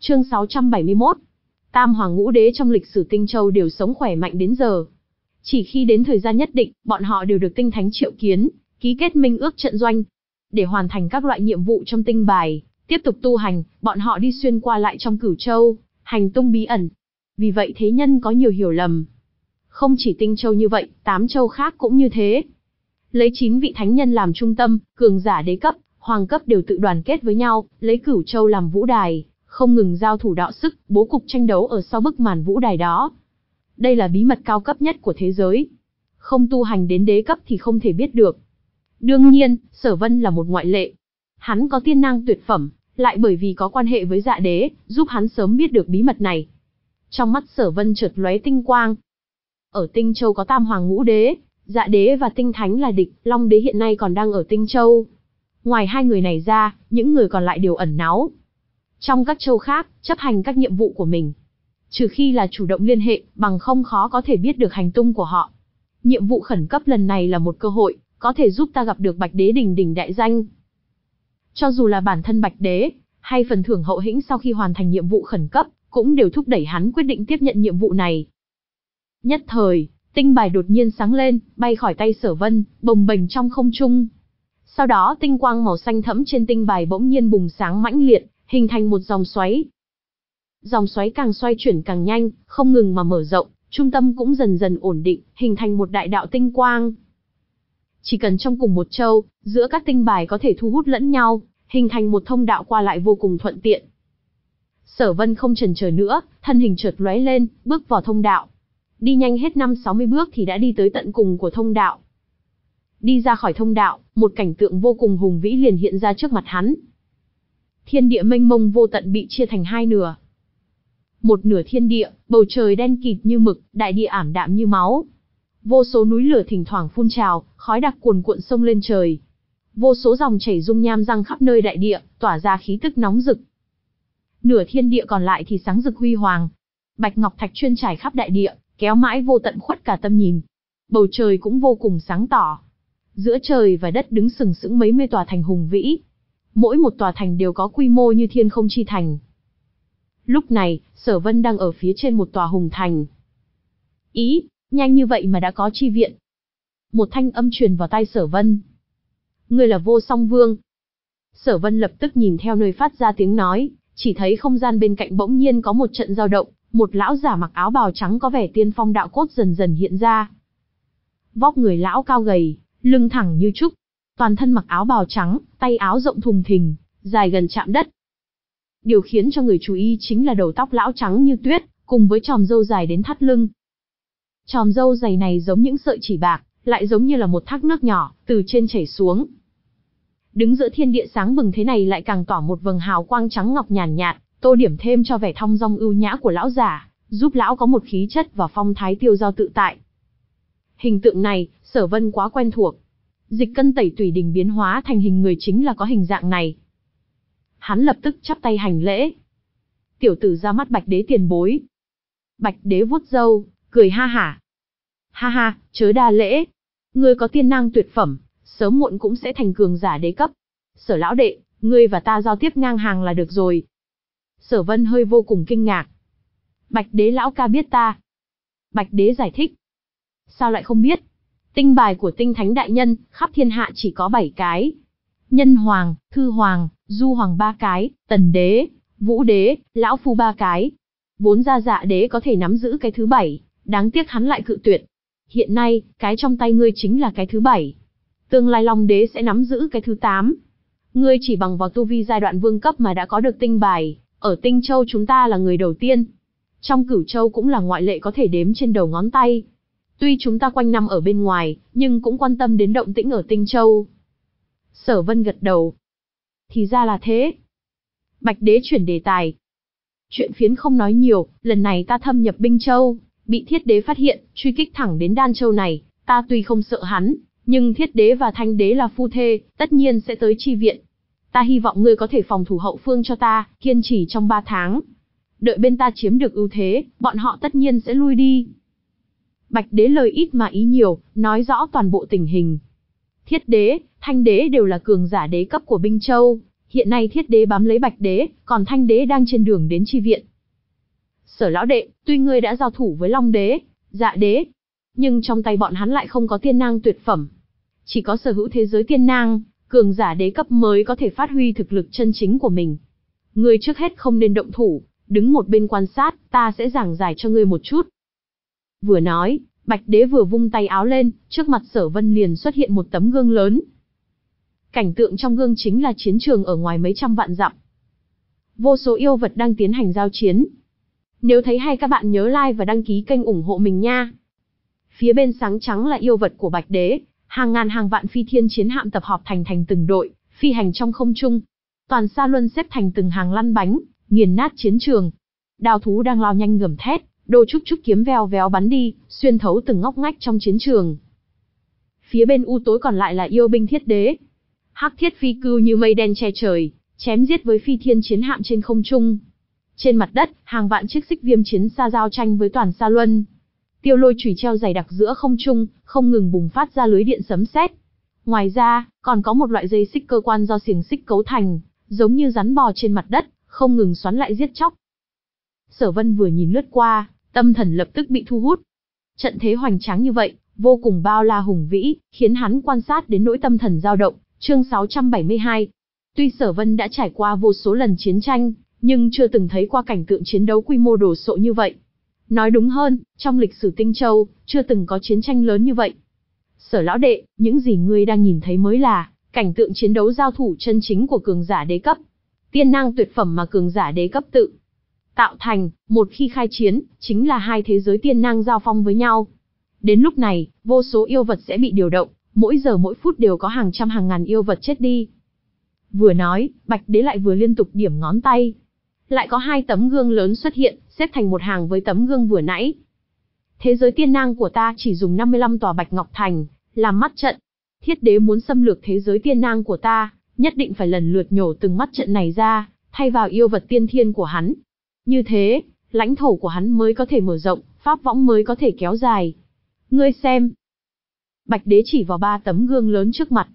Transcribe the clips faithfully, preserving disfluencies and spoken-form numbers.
Chương sáu trăm bảy mươi mốt. Tam hoàng ngũ đế trong lịch sử Tinh Châu đều sống khỏe mạnh đến giờ. Chỉ khi đến thời gian nhất định, bọn họ đều được tinh thánh triệu kiến, ký kết minh ước trận doanh. Để hoàn thành các loại nhiệm vụ trong tinh bài, tiếp tục tu hành, bọn họ đi xuyên qua lại trong Cửu Châu, hành tung bí ẩn. Vì vậy thế nhân có nhiều hiểu lầm. Không chỉ Tinh Châu như vậy, tám châu khác cũng như thế. Lấy chín vị thánh nhân làm trung tâm, cường giả đế cấp, hoàng cấp đều tự đoàn kết với nhau, lấy Cửu Châu làm vũ đài, không ngừng giao thủ đạo sức, bố cục tranh đấu ở sau bức màn vũ đài đó. Đây là bí mật cao cấp nhất của thế giới. Không tu hành đến đế cấp thì không thể biết được. Đương nhiên, Sở Vân là một ngoại lệ. Hắn có tiên năng tuyệt phẩm, lại bởi vì có quan hệ với Dạ Đế, giúp hắn sớm biết được bí mật này. Trong mắt Sở Vân chợt lóe tinh quang. Ở Tinh Châu có Tam Hoàng Ngũ Đế, Dạ Đế và Tinh Thánh là địch, Long Đế hiện nay còn đang ở Tinh Châu. Ngoài hai người này ra, những người còn lại đều ẩn náu trong các châu khác, chấp hành các nhiệm vụ của mình. Trừ khi là chủ động liên hệ, bằng không khó có thể biết được hành tung của họ. Nhiệm vụ khẩn cấp lần này là một cơ hội, có thể giúp ta gặp được Bạch Đế đỉnh đỉnh đại danh. Cho dù là bản thân Bạch Đế, hay phần thưởng hậu hĩnh sau khi hoàn thành nhiệm vụ khẩn cấp, cũng đều thúc đẩy hắn quyết định tiếp nhận nhiệm vụ này. Nhất thời, tinh bài đột nhiên sáng lên, bay khỏi tay Sở Vân, bồng bềnh trong không trung. Sau đó tinh quang màu xanh thẫm trên tinh bài bỗng nhiên bùng sáng mãnh liệt, hình thành một dòng xoáy. Dòng xoáy càng xoay chuyển càng nhanh, không ngừng mà mở rộng, trung tâm cũng dần dần ổn định, hình thành một đại đạo tinh quang. Chỉ cần trong cùng một châu, giữa các tinh bài có thể thu hút lẫn nhau, hình thành một thông đạo qua lại vô cùng thuận tiện. Sở Vân không chần chờ nữa, thân hình chợt lóe lên, bước vào thông đạo. Đi nhanh hết năm sáu mươi bước thì đã đi tới tận cùng của thông đạo. Đi ra khỏi thông đạo, một cảnh tượng vô cùng hùng vĩ liền hiện ra trước mặt hắn. Thiên địa mênh mông vô tận bị chia thành hai nửa. Một nửa thiên địa, bầu trời đen kịt như mực, đại địa ảm đạm như máu. Vô số núi lửa thỉnh thoảng phun trào, khói đặc cuồn cuộn sông lên trời. Vô số dòng chảy dung nham răng khắp nơi đại địa, tỏa ra khí tức nóng rực. Nửa thiên địa còn lại thì sáng rực huy hoàng. Bạch ngọc thạch chuyên trải khắp đại địa, kéo mãi vô tận khuất cả tâm nhìn. Bầu trời cũng vô cùng sáng tỏ. Giữa trời và đất đứng sừng sững mấy mươi tòa thành hùng vĩ. Mỗi một tòa thành đều có quy mô như thiên không chi thành. Lúc này, Sở Vân đang ở phía trên một tòa hùng thành. Ý, nhanh như vậy mà đã có chi viện. Một thanh âm truyền vào tai Sở Vân. Ngươi là Vô Song Vương. Sở Vân lập tức nhìn theo nơi phát ra tiếng nói, chỉ thấy không gian bên cạnh bỗng nhiên có một trận dao động, một lão giả mặc áo bào trắng có vẻ tiên phong đạo cốt dần dần hiện ra. Vóc người lão cao gầy, lưng thẳng như trúc, toàn thân mặc áo bào trắng, tay áo rộng thùng thình, dài gần chạm đất. Điều khiến cho người chú ý chính là đầu tóc lão trắng như tuyết, cùng với chòm râu dài đến thắt lưng. Chòm râu dày này giống những sợi chỉ bạc, lại giống như là một thác nước nhỏ, từ trên chảy xuống. Đứng giữa thiên địa sáng bừng thế này lại càng tỏa một vầng hào quang trắng ngọc nhàn nhạt, tô điểm thêm cho vẻ thong dong ưu nhã của lão giả, giúp lão có một khí chất và phong thái tiêu dao tự tại. Hình tượng này, Sở Vân quá quen thuộc. Dịch cân tẩy tùy đình biến hóa thành hình người chính là có hình dạng này. Hắn lập tức chắp tay hành lễ. Tiểu tử ra mắt Bạch Đế tiền bối. Bạch Đế vuốt râu, cười ha hả. Ha ha, chớ đa lễ. Ngươi có tiên năng tuyệt phẩm, sớm muộn cũng sẽ thành cường giả đế cấp. Sở lão đệ, ngươi và ta giao tiếp ngang hàng là được rồi. Sở Vân hơi vô cùng kinh ngạc. Bạch Đế lão ca biết ta. Bạch Đế giải thích. Sao lại không biết? Tinh bài của Tinh Thánh đại nhân, khắp thiên hạ chỉ có bảy cái. Nhân Hoàng, Thư Hoàng, Du Hoàng ba cái, Tần Đế, Vũ Đế, Lão Phu ba cái. Vốn ra Dạ Đế có thể nắm giữ cái thứ bảy, đáng tiếc hắn lại cự tuyệt. Hiện nay, cái trong tay ngươi chính là cái thứ bảy. Tương lai Long Đế sẽ nắm giữ cái thứ tám. Ngươi chỉ bằng vào tu vi giai đoạn vương cấp mà đã có được tinh bài, ở Tinh Châu chúng ta là người đầu tiên. Trong Cửu Châu cũng là ngoại lệ có thể đếm trên đầu ngón tay. Tuy chúng ta quanh năm ở bên ngoài, nhưng cũng quan tâm đến động tĩnh ở Tinh Châu. Sở Vân gật đầu. Thì ra là thế. Bạch Đế chuyển đề tài. Chuyện phiến không nói nhiều, lần này ta thâm nhập Binh Châu, bị Thiết Đế phát hiện, truy kích thẳng đến Đan Châu này, ta tuy không sợ hắn, nhưng Thiết Đế và Thanh Đế là phu thê, tất nhiên sẽ tới chi viện. Ta hy vọng ngươi có thể phòng thủ hậu phương cho ta, kiên trì trong ba tháng. Đợi bên ta chiếm được ưu thế, bọn họ tất nhiên sẽ lui đi. Bạch Đế lời ít mà ý nhiều, nói rõ toàn bộ tình hình. Thiết Đế, Thanh Đế đều là cường giả đế cấp của Binh Châu, Hiện nay Thiết Đế bám lấy Bạch Đế, còn Thanh Đế đang trên đường đến chi viện. Sở lão đệ, tuy ngươi đã giao thủ với Long Đế, Dạ Đế, nhưng trong tay bọn hắn lại không có tiên nang tuyệt phẩm. Chỉ có sở hữu thế giới tiên nang, cường giả đế cấp mới có thể phát huy thực lực chân chính của mình. Ngươi trước hết không nên động thủ, đứng một bên quan sát, ta sẽ giảng giải cho ngươi một chút. Vừa nói, Bạch Đế vừa vung tay áo lên, trước mặt Sở Vân liền xuất hiện một tấm gương lớn. Cảnh tượng trong gương chính là chiến trường ở ngoài mấy trăm vạn dặm. Vô số yêu vật đang tiến hành giao chiến. Nếu thấy hay các bạn nhớ like và đăng ký kênh ủng hộ mình nha. Phía bên sáng trắng là yêu vật của Bạch Đế, hàng ngàn hàng vạn phi thiên chiến hạm tập hợp thành thành từng đội, phi hành trong không trung. Toàn Sa Luân xếp thành từng hàng lăn bánh, nghiền nát chiến trường. Đao thú đang lao nhanh gầm thét, đô trúc trúc kiếm vèo véo bắn đi, xuyên thấu từng ngóc ngách trong chiến trường. Phía bên u tối còn lại là yêu binh Thiết Đế. Hắc thiết phi cưu như mây đen che trời, chém giết với phi thiên chiến hạm trên không trung. Trên mặt đất, hàng vạn chiếc xích viêm chiến xa giao tranh với Toàn Sa Luân. Tiêu lôi chùy treo dày đặc giữa không trung, không ngừng bùng phát ra lưới điện sấm sét. Ngoài ra, còn có một loại dây xích cơ quan do xiềng xích cấu thành, giống như rắn bò trên mặt đất, không ngừng xoắn lại giết chóc. Sở Vân vừa nhìn lướt qua, tâm thần lập tức bị thu hút. Trận thế hoành tráng như vậy, vô cùng bao la hùng vĩ, khiến hắn quan sát đến nỗi tâm thần dao động. Chương sáu trăm bảy mươi hai. Tuy Sở Vân đã trải qua vô số lần chiến tranh, nhưng chưa từng thấy qua cảnh tượng chiến đấu quy mô đồ sộ như vậy. Nói đúng hơn, trong lịch sử Tinh Châu, chưa từng có chiến tranh lớn như vậy. Sở lão đệ, những gì ngươi đang nhìn thấy mới là cảnh tượng chiến đấu giao thủ chân chính của cường giả đế cấp. Tiên năng tuyệt phẩm mà cường giả đế cấp tự tạo thành, một khi khai chiến, chính là hai thế giới tiên năng giao phong với nhau. Đến lúc này, vô số yêu vật sẽ bị điều động, mỗi giờ mỗi phút đều có hàng trăm hàng ngàn yêu vật chết đi. Vừa nói, Bạch Đế lại vừa liên tục điểm ngón tay. Lại có hai tấm gương lớn xuất hiện, xếp thành một hàng với tấm gương vừa nãy. Thế giới tiên năng của ta chỉ dùng năm mươi lăm tòa Bạch Ngọc Thành làm mắt trận. Thiết Đế muốn xâm lược thế giới tiên năng của ta, nhất định phải lần lượt nhổ từng mắt trận này ra, thay vào yêu vật tiên thiên của hắn. Như thế, lãnh thổ của hắn mới có thể mở rộng, pháp võng mới có thể kéo dài. Ngươi xem. Bạch Đế chỉ vào ba tấm gương lớn trước mặt.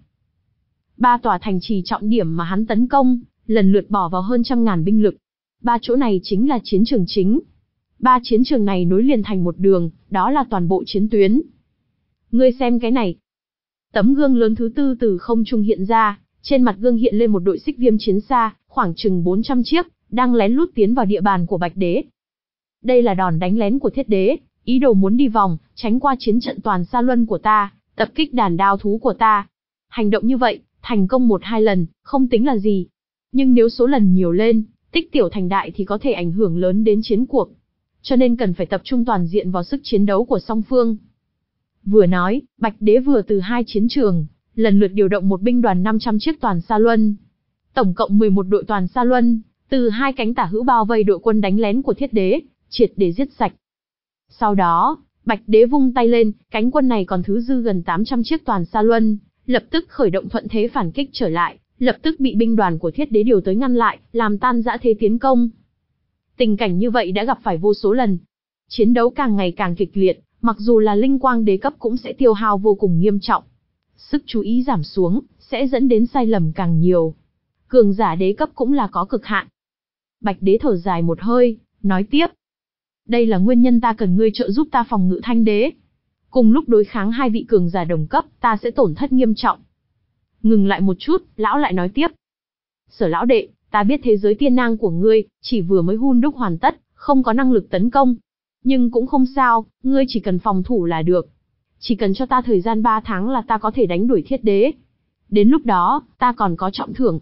Ba tòa thành trì trọng điểm mà hắn tấn công, lần lượt bỏ vào hơn trăm ngàn binh lực. Ba chỗ này chính là chiến trường chính. Ba chiến trường này nối liền thành một đường, đó là toàn bộ chiến tuyến. Ngươi xem cái này. Tấm gương lớn thứ tư từ không trung hiện ra, trên mặt gương hiện lên một đội xích viêm chiến xa, khoảng chừng bốn trăm chiếc, đang lén lút tiến vào địa bàn của Bạch Đế. Đây là đòn đánh lén của Thiết Đế, ý đồ muốn đi vòng, tránh qua chiến trận Toàn Sa Luân của ta, tập kích đàn đao thú của ta. Hành động như vậy, thành công một hai lần, không tính là gì. Nhưng nếu số lần nhiều lên, tích tiểu thành đại thì có thể ảnh hưởng lớn đến chiến cuộc. Cho nên cần phải tập trung toàn diện vào sức chiến đấu của song phương. Vừa nói, Bạch Đế vừa từ hai chiến trường, lần lượt điều động một binh đoàn năm trăm chiếc Toàn Sa Luân. Tổng cộng mười một đội Toàn Sa Luân, từ hai cánh tả hữu bao vây đội quân đánh lén của Thiết Đế, triệt để giết sạch. Sau đó, Bạch Đế vung tay lên, cánh quân này còn thứ dư gần tám trăm chiếc Toàn Sa Luân, lập tức khởi động thuận thế phản kích trở lại, lập tức bị binh đoàn của Thiết Đế điều tới ngăn lại, làm tan rã thế tiến công. Tình cảnh như vậy đã gặp phải vô số lần. Chiến đấu càng ngày càng kịch liệt, mặc dù là linh quang đế cấp cũng sẽ tiêu hao vô cùng nghiêm trọng. Sức chú ý giảm xuống, sẽ dẫn đến sai lầm càng nhiều. Cường giả đế cấp cũng là có cực hạn. Bạch Đế thở dài một hơi, nói tiếp. Đây là nguyên nhân ta cần ngươi trợ giúp ta phòng ngự Thanh Đế. Cùng lúc đối kháng hai vị cường giả đồng cấp, ta sẽ tổn thất nghiêm trọng. Ngừng lại một chút, lão lại nói tiếp. Sở lão đệ, ta biết thế giới tiên năng của ngươi, chỉ vừa mới hun đúc hoàn tất, không có năng lực tấn công. Nhưng cũng không sao, ngươi chỉ cần phòng thủ là được. Chỉ cần cho ta thời gian ba tháng là ta có thể đánh đuổi Thiết Đế. Đến lúc đó, ta còn có trọng thưởng.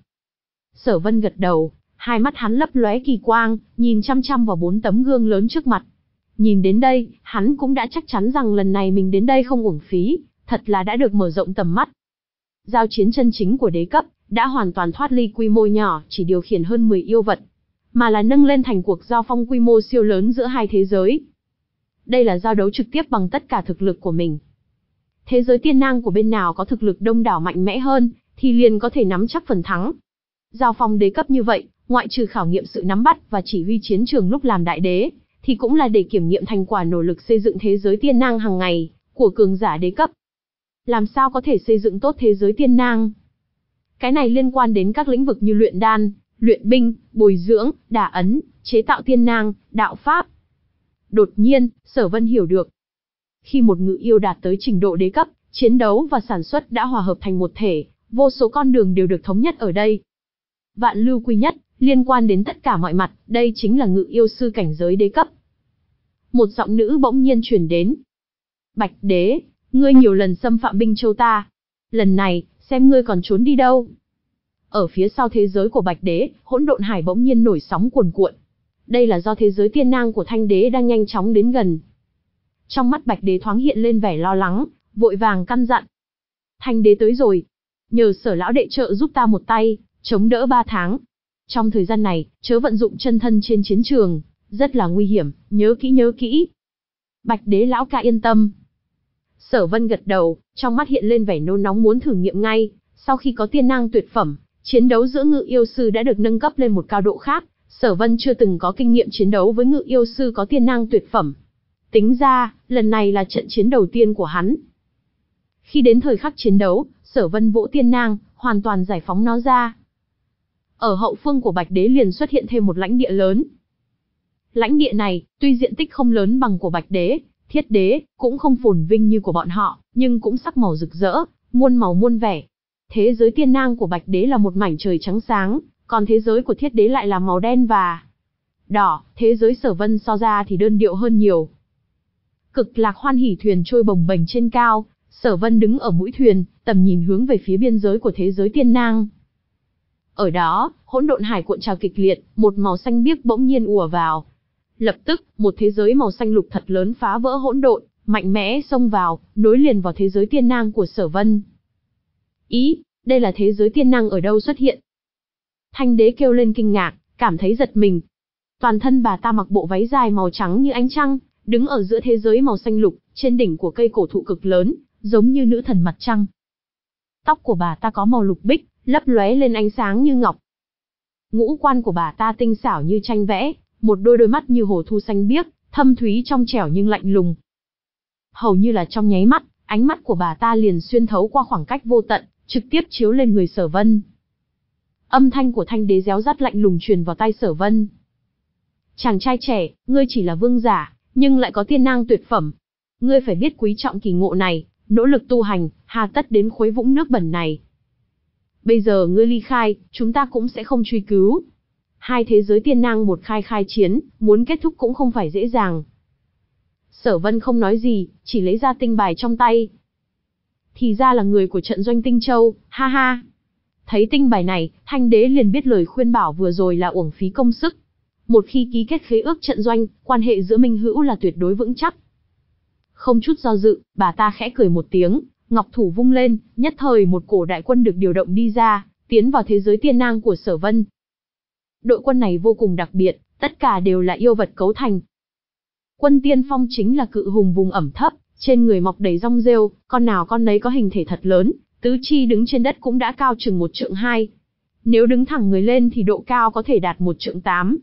Sở Vân gật đầu, hai mắt hắn lấp lóe kỳ quang, nhìn chăm chăm vào bốn tấm gương lớn trước mặt. Nhìn đến đây, hắn cũng đã chắc chắn rằng lần này mình đến đây không uổng phí, thật là đã được mở rộng tầm mắt. Giao chiến chân chính của đế cấp, đã hoàn toàn thoát ly quy mô nhỏ, chỉ điều khiển hơn mười yêu vật, mà là nâng lên thành cuộc giao phong quy mô siêu lớn giữa hai thế giới. Đây là giao đấu trực tiếp bằng tất cả thực lực của mình. Thế giới tiên năng của bên nào có thực lực đông đảo mạnh mẽ hơn, thì liền có thể nắm chắc phần thắng. Giao phong đế cấp như vậy, ngoại trừ khảo nghiệm sự nắm bắt và chỉ huy chiến trường lúc làm đại đế, thì cũng là để kiểm nghiệm thành quả nỗ lực xây dựng thế giới tiên năng hàng ngày của cường giả đế cấp. Làm sao có thể xây dựng tốt thế giới tiên năng? Cái này liên quan đến các lĩnh vực như luyện đan, luyện binh, bồi dưỡng, đả ấn, chế tạo tiên nang, đạo pháp. Đột nhiên, Sở Vân hiểu được. Khi một ngự yêu đạt tới trình độ đế cấp, chiến đấu và sản xuất đã hòa hợp thành một thể, vô số con đường đều được thống nhất ở đây. Vạn lưu quy nhất, liên quan đến tất cả mọi mặt, đây chính là ngự yêu sư cảnh giới đế cấp. Một giọng nữ bỗng nhiên truyền đến. Bạch Đế, ngươi nhiều lần xâm phạm Binh Châu ta. Lần này, xem ngươi còn trốn đi đâu. Ở phía sau thế giới của Bạch Đế, hỗn độn hải bỗng nhiên nổi sóng cuồn cuộn. Đây là do thế giới tiên nang của Thanh Đế đang nhanh chóng đến gần. Trong mắt Bạch Đế thoáng hiện lên vẻ lo lắng, vội vàng căn dặn. Thanh Đế tới rồi. Nhờ Sở lão đệ trợ giúp ta một tay, chống đỡ ba tháng. Trong thời gian này, chớ vận dụng chân thân trên chiến trường, rất là nguy hiểm, nhớ kỹ nhớ kỹ. Bạch Đế lão ca yên tâm. Sở Vân gật đầu, trong mắt hiện lên vẻ nôn nóng muốn thử nghiệm ngay. Sau khi có tiên nang tuyệt phẩm, chiến đấu giữa ngự yêu sư đã được nâng cấp lên một cao độ khác. Sở Vân chưa từng có kinh nghiệm chiến đấu với ngự yêu sư có tiên nang tuyệt phẩm. Tính ra, lần này là trận chiến đầu tiên của hắn. Khi đến thời khắc chiến đấu, Sở Vân vỗ tiên nang, hoàn toàn giải phóng nó ra. Ở hậu phương của Bạch Đế liền xuất hiện thêm một lãnh địa lớn. Lãnh địa này, tuy diện tích không lớn bằng của Bạch Đế, Thiết Đế, cũng không phồn vinh như của bọn họ, nhưng cũng sắc màu rực rỡ, muôn màu muôn vẻ. Thế giới tiên nang của Bạch Đế là một mảnh trời trắng sáng, còn thế giới của Thiết Đế lại là màu đen và đỏ, thế giới Sở Vân so ra thì đơn điệu hơn nhiều. Cực lạc hoan hỉ thuyền trôi bồng bềnh trên cao, Sở Vân đứng ở mũi thuyền, tầm nhìn hướng về phía biên giới của thế giới tiên nang. Ở đó, hỗn độn hải cuộn trào kịch liệt, một màu xanh biếc bỗng nhiên ùa vào. Lập tức, một thế giới màu xanh lục thật lớn phá vỡ hỗn độn, mạnh mẽ xông vào, nối liền vào thế giới tiên nang của Sở Vân. Ý, đây là thế giới tiên nang ở đâu xuất hiện? Thanh Đế kêu lên kinh ngạc, cảm thấy giật mình. Toàn thân bà ta mặc bộ váy dài màu trắng như ánh trăng, đứng ở giữa thế giới màu xanh lục, trên đỉnh của cây cổ thụ cực lớn, giống như nữ thần mặt trăng. Tóc của bà ta có màu lục bích, lấp lóe lên ánh sáng như ngọc. Ngũ quan của bà ta tinh xảo như tranh vẽ, một đôi đôi mắt như hồ thu xanh biếc, thâm thúy trong trẻo nhưng lạnh lùng. Hầu như là trong nháy mắt, ánh mắt của bà ta liền xuyên thấu qua khoảng cách vô tận, trực tiếp chiếu lên người Sở Vân. Âm thanh của Thanh Đế réo rắt lạnh lùng truyền vào tai Sở Vân. Chàng trai trẻ, ngươi chỉ là vương giả, nhưng lại có tiên nang tuyệt phẩm. Ngươi phải biết quý trọng kỳ ngộ này, nỗ lực tu hành, hà tất đến khuấy vũng nước bẩn này. Bây giờ ngươi ly khai, chúng ta cũng sẽ không truy cứu. Hai thế giới tiên nang một khai khai chiến, muốn kết thúc cũng không phải dễ dàng. Sở Vân không nói gì, chỉ lấy ra tinh bài trong tay. Thì ra là người của trận doanh Tinh Châu, ha ha. Thấy tinh bài này, Thanh Đế liền biết lời khuyên bảo vừa rồi là uổng phí công sức. Một khi ký kết khế ước trận doanh, quan hệ giữa minh hữu là tuyệt đối vững chắc. Không chút do dự, bà ta khẽ cười một tiếng, ngọc thủ vung lên, nhất thời một cổ đại quân được điều động đi ra, tiến vào thế giới tiên nang của Sở Vân. Đội quân này vô cùng đặc biệt, tất cả đều là yêu vật cấu thành. Quân tiên phong chính là cự hùng vùng ẩm thấp, trên người mọc đầy rong rêu, con nào con nấy có hình thể thật lớn, tứ chi đứng trên đất cũng đã cao chừng một trượng hai. Nếu đứng thẳng người lên thì độ cao có thể đạt một trượng tám.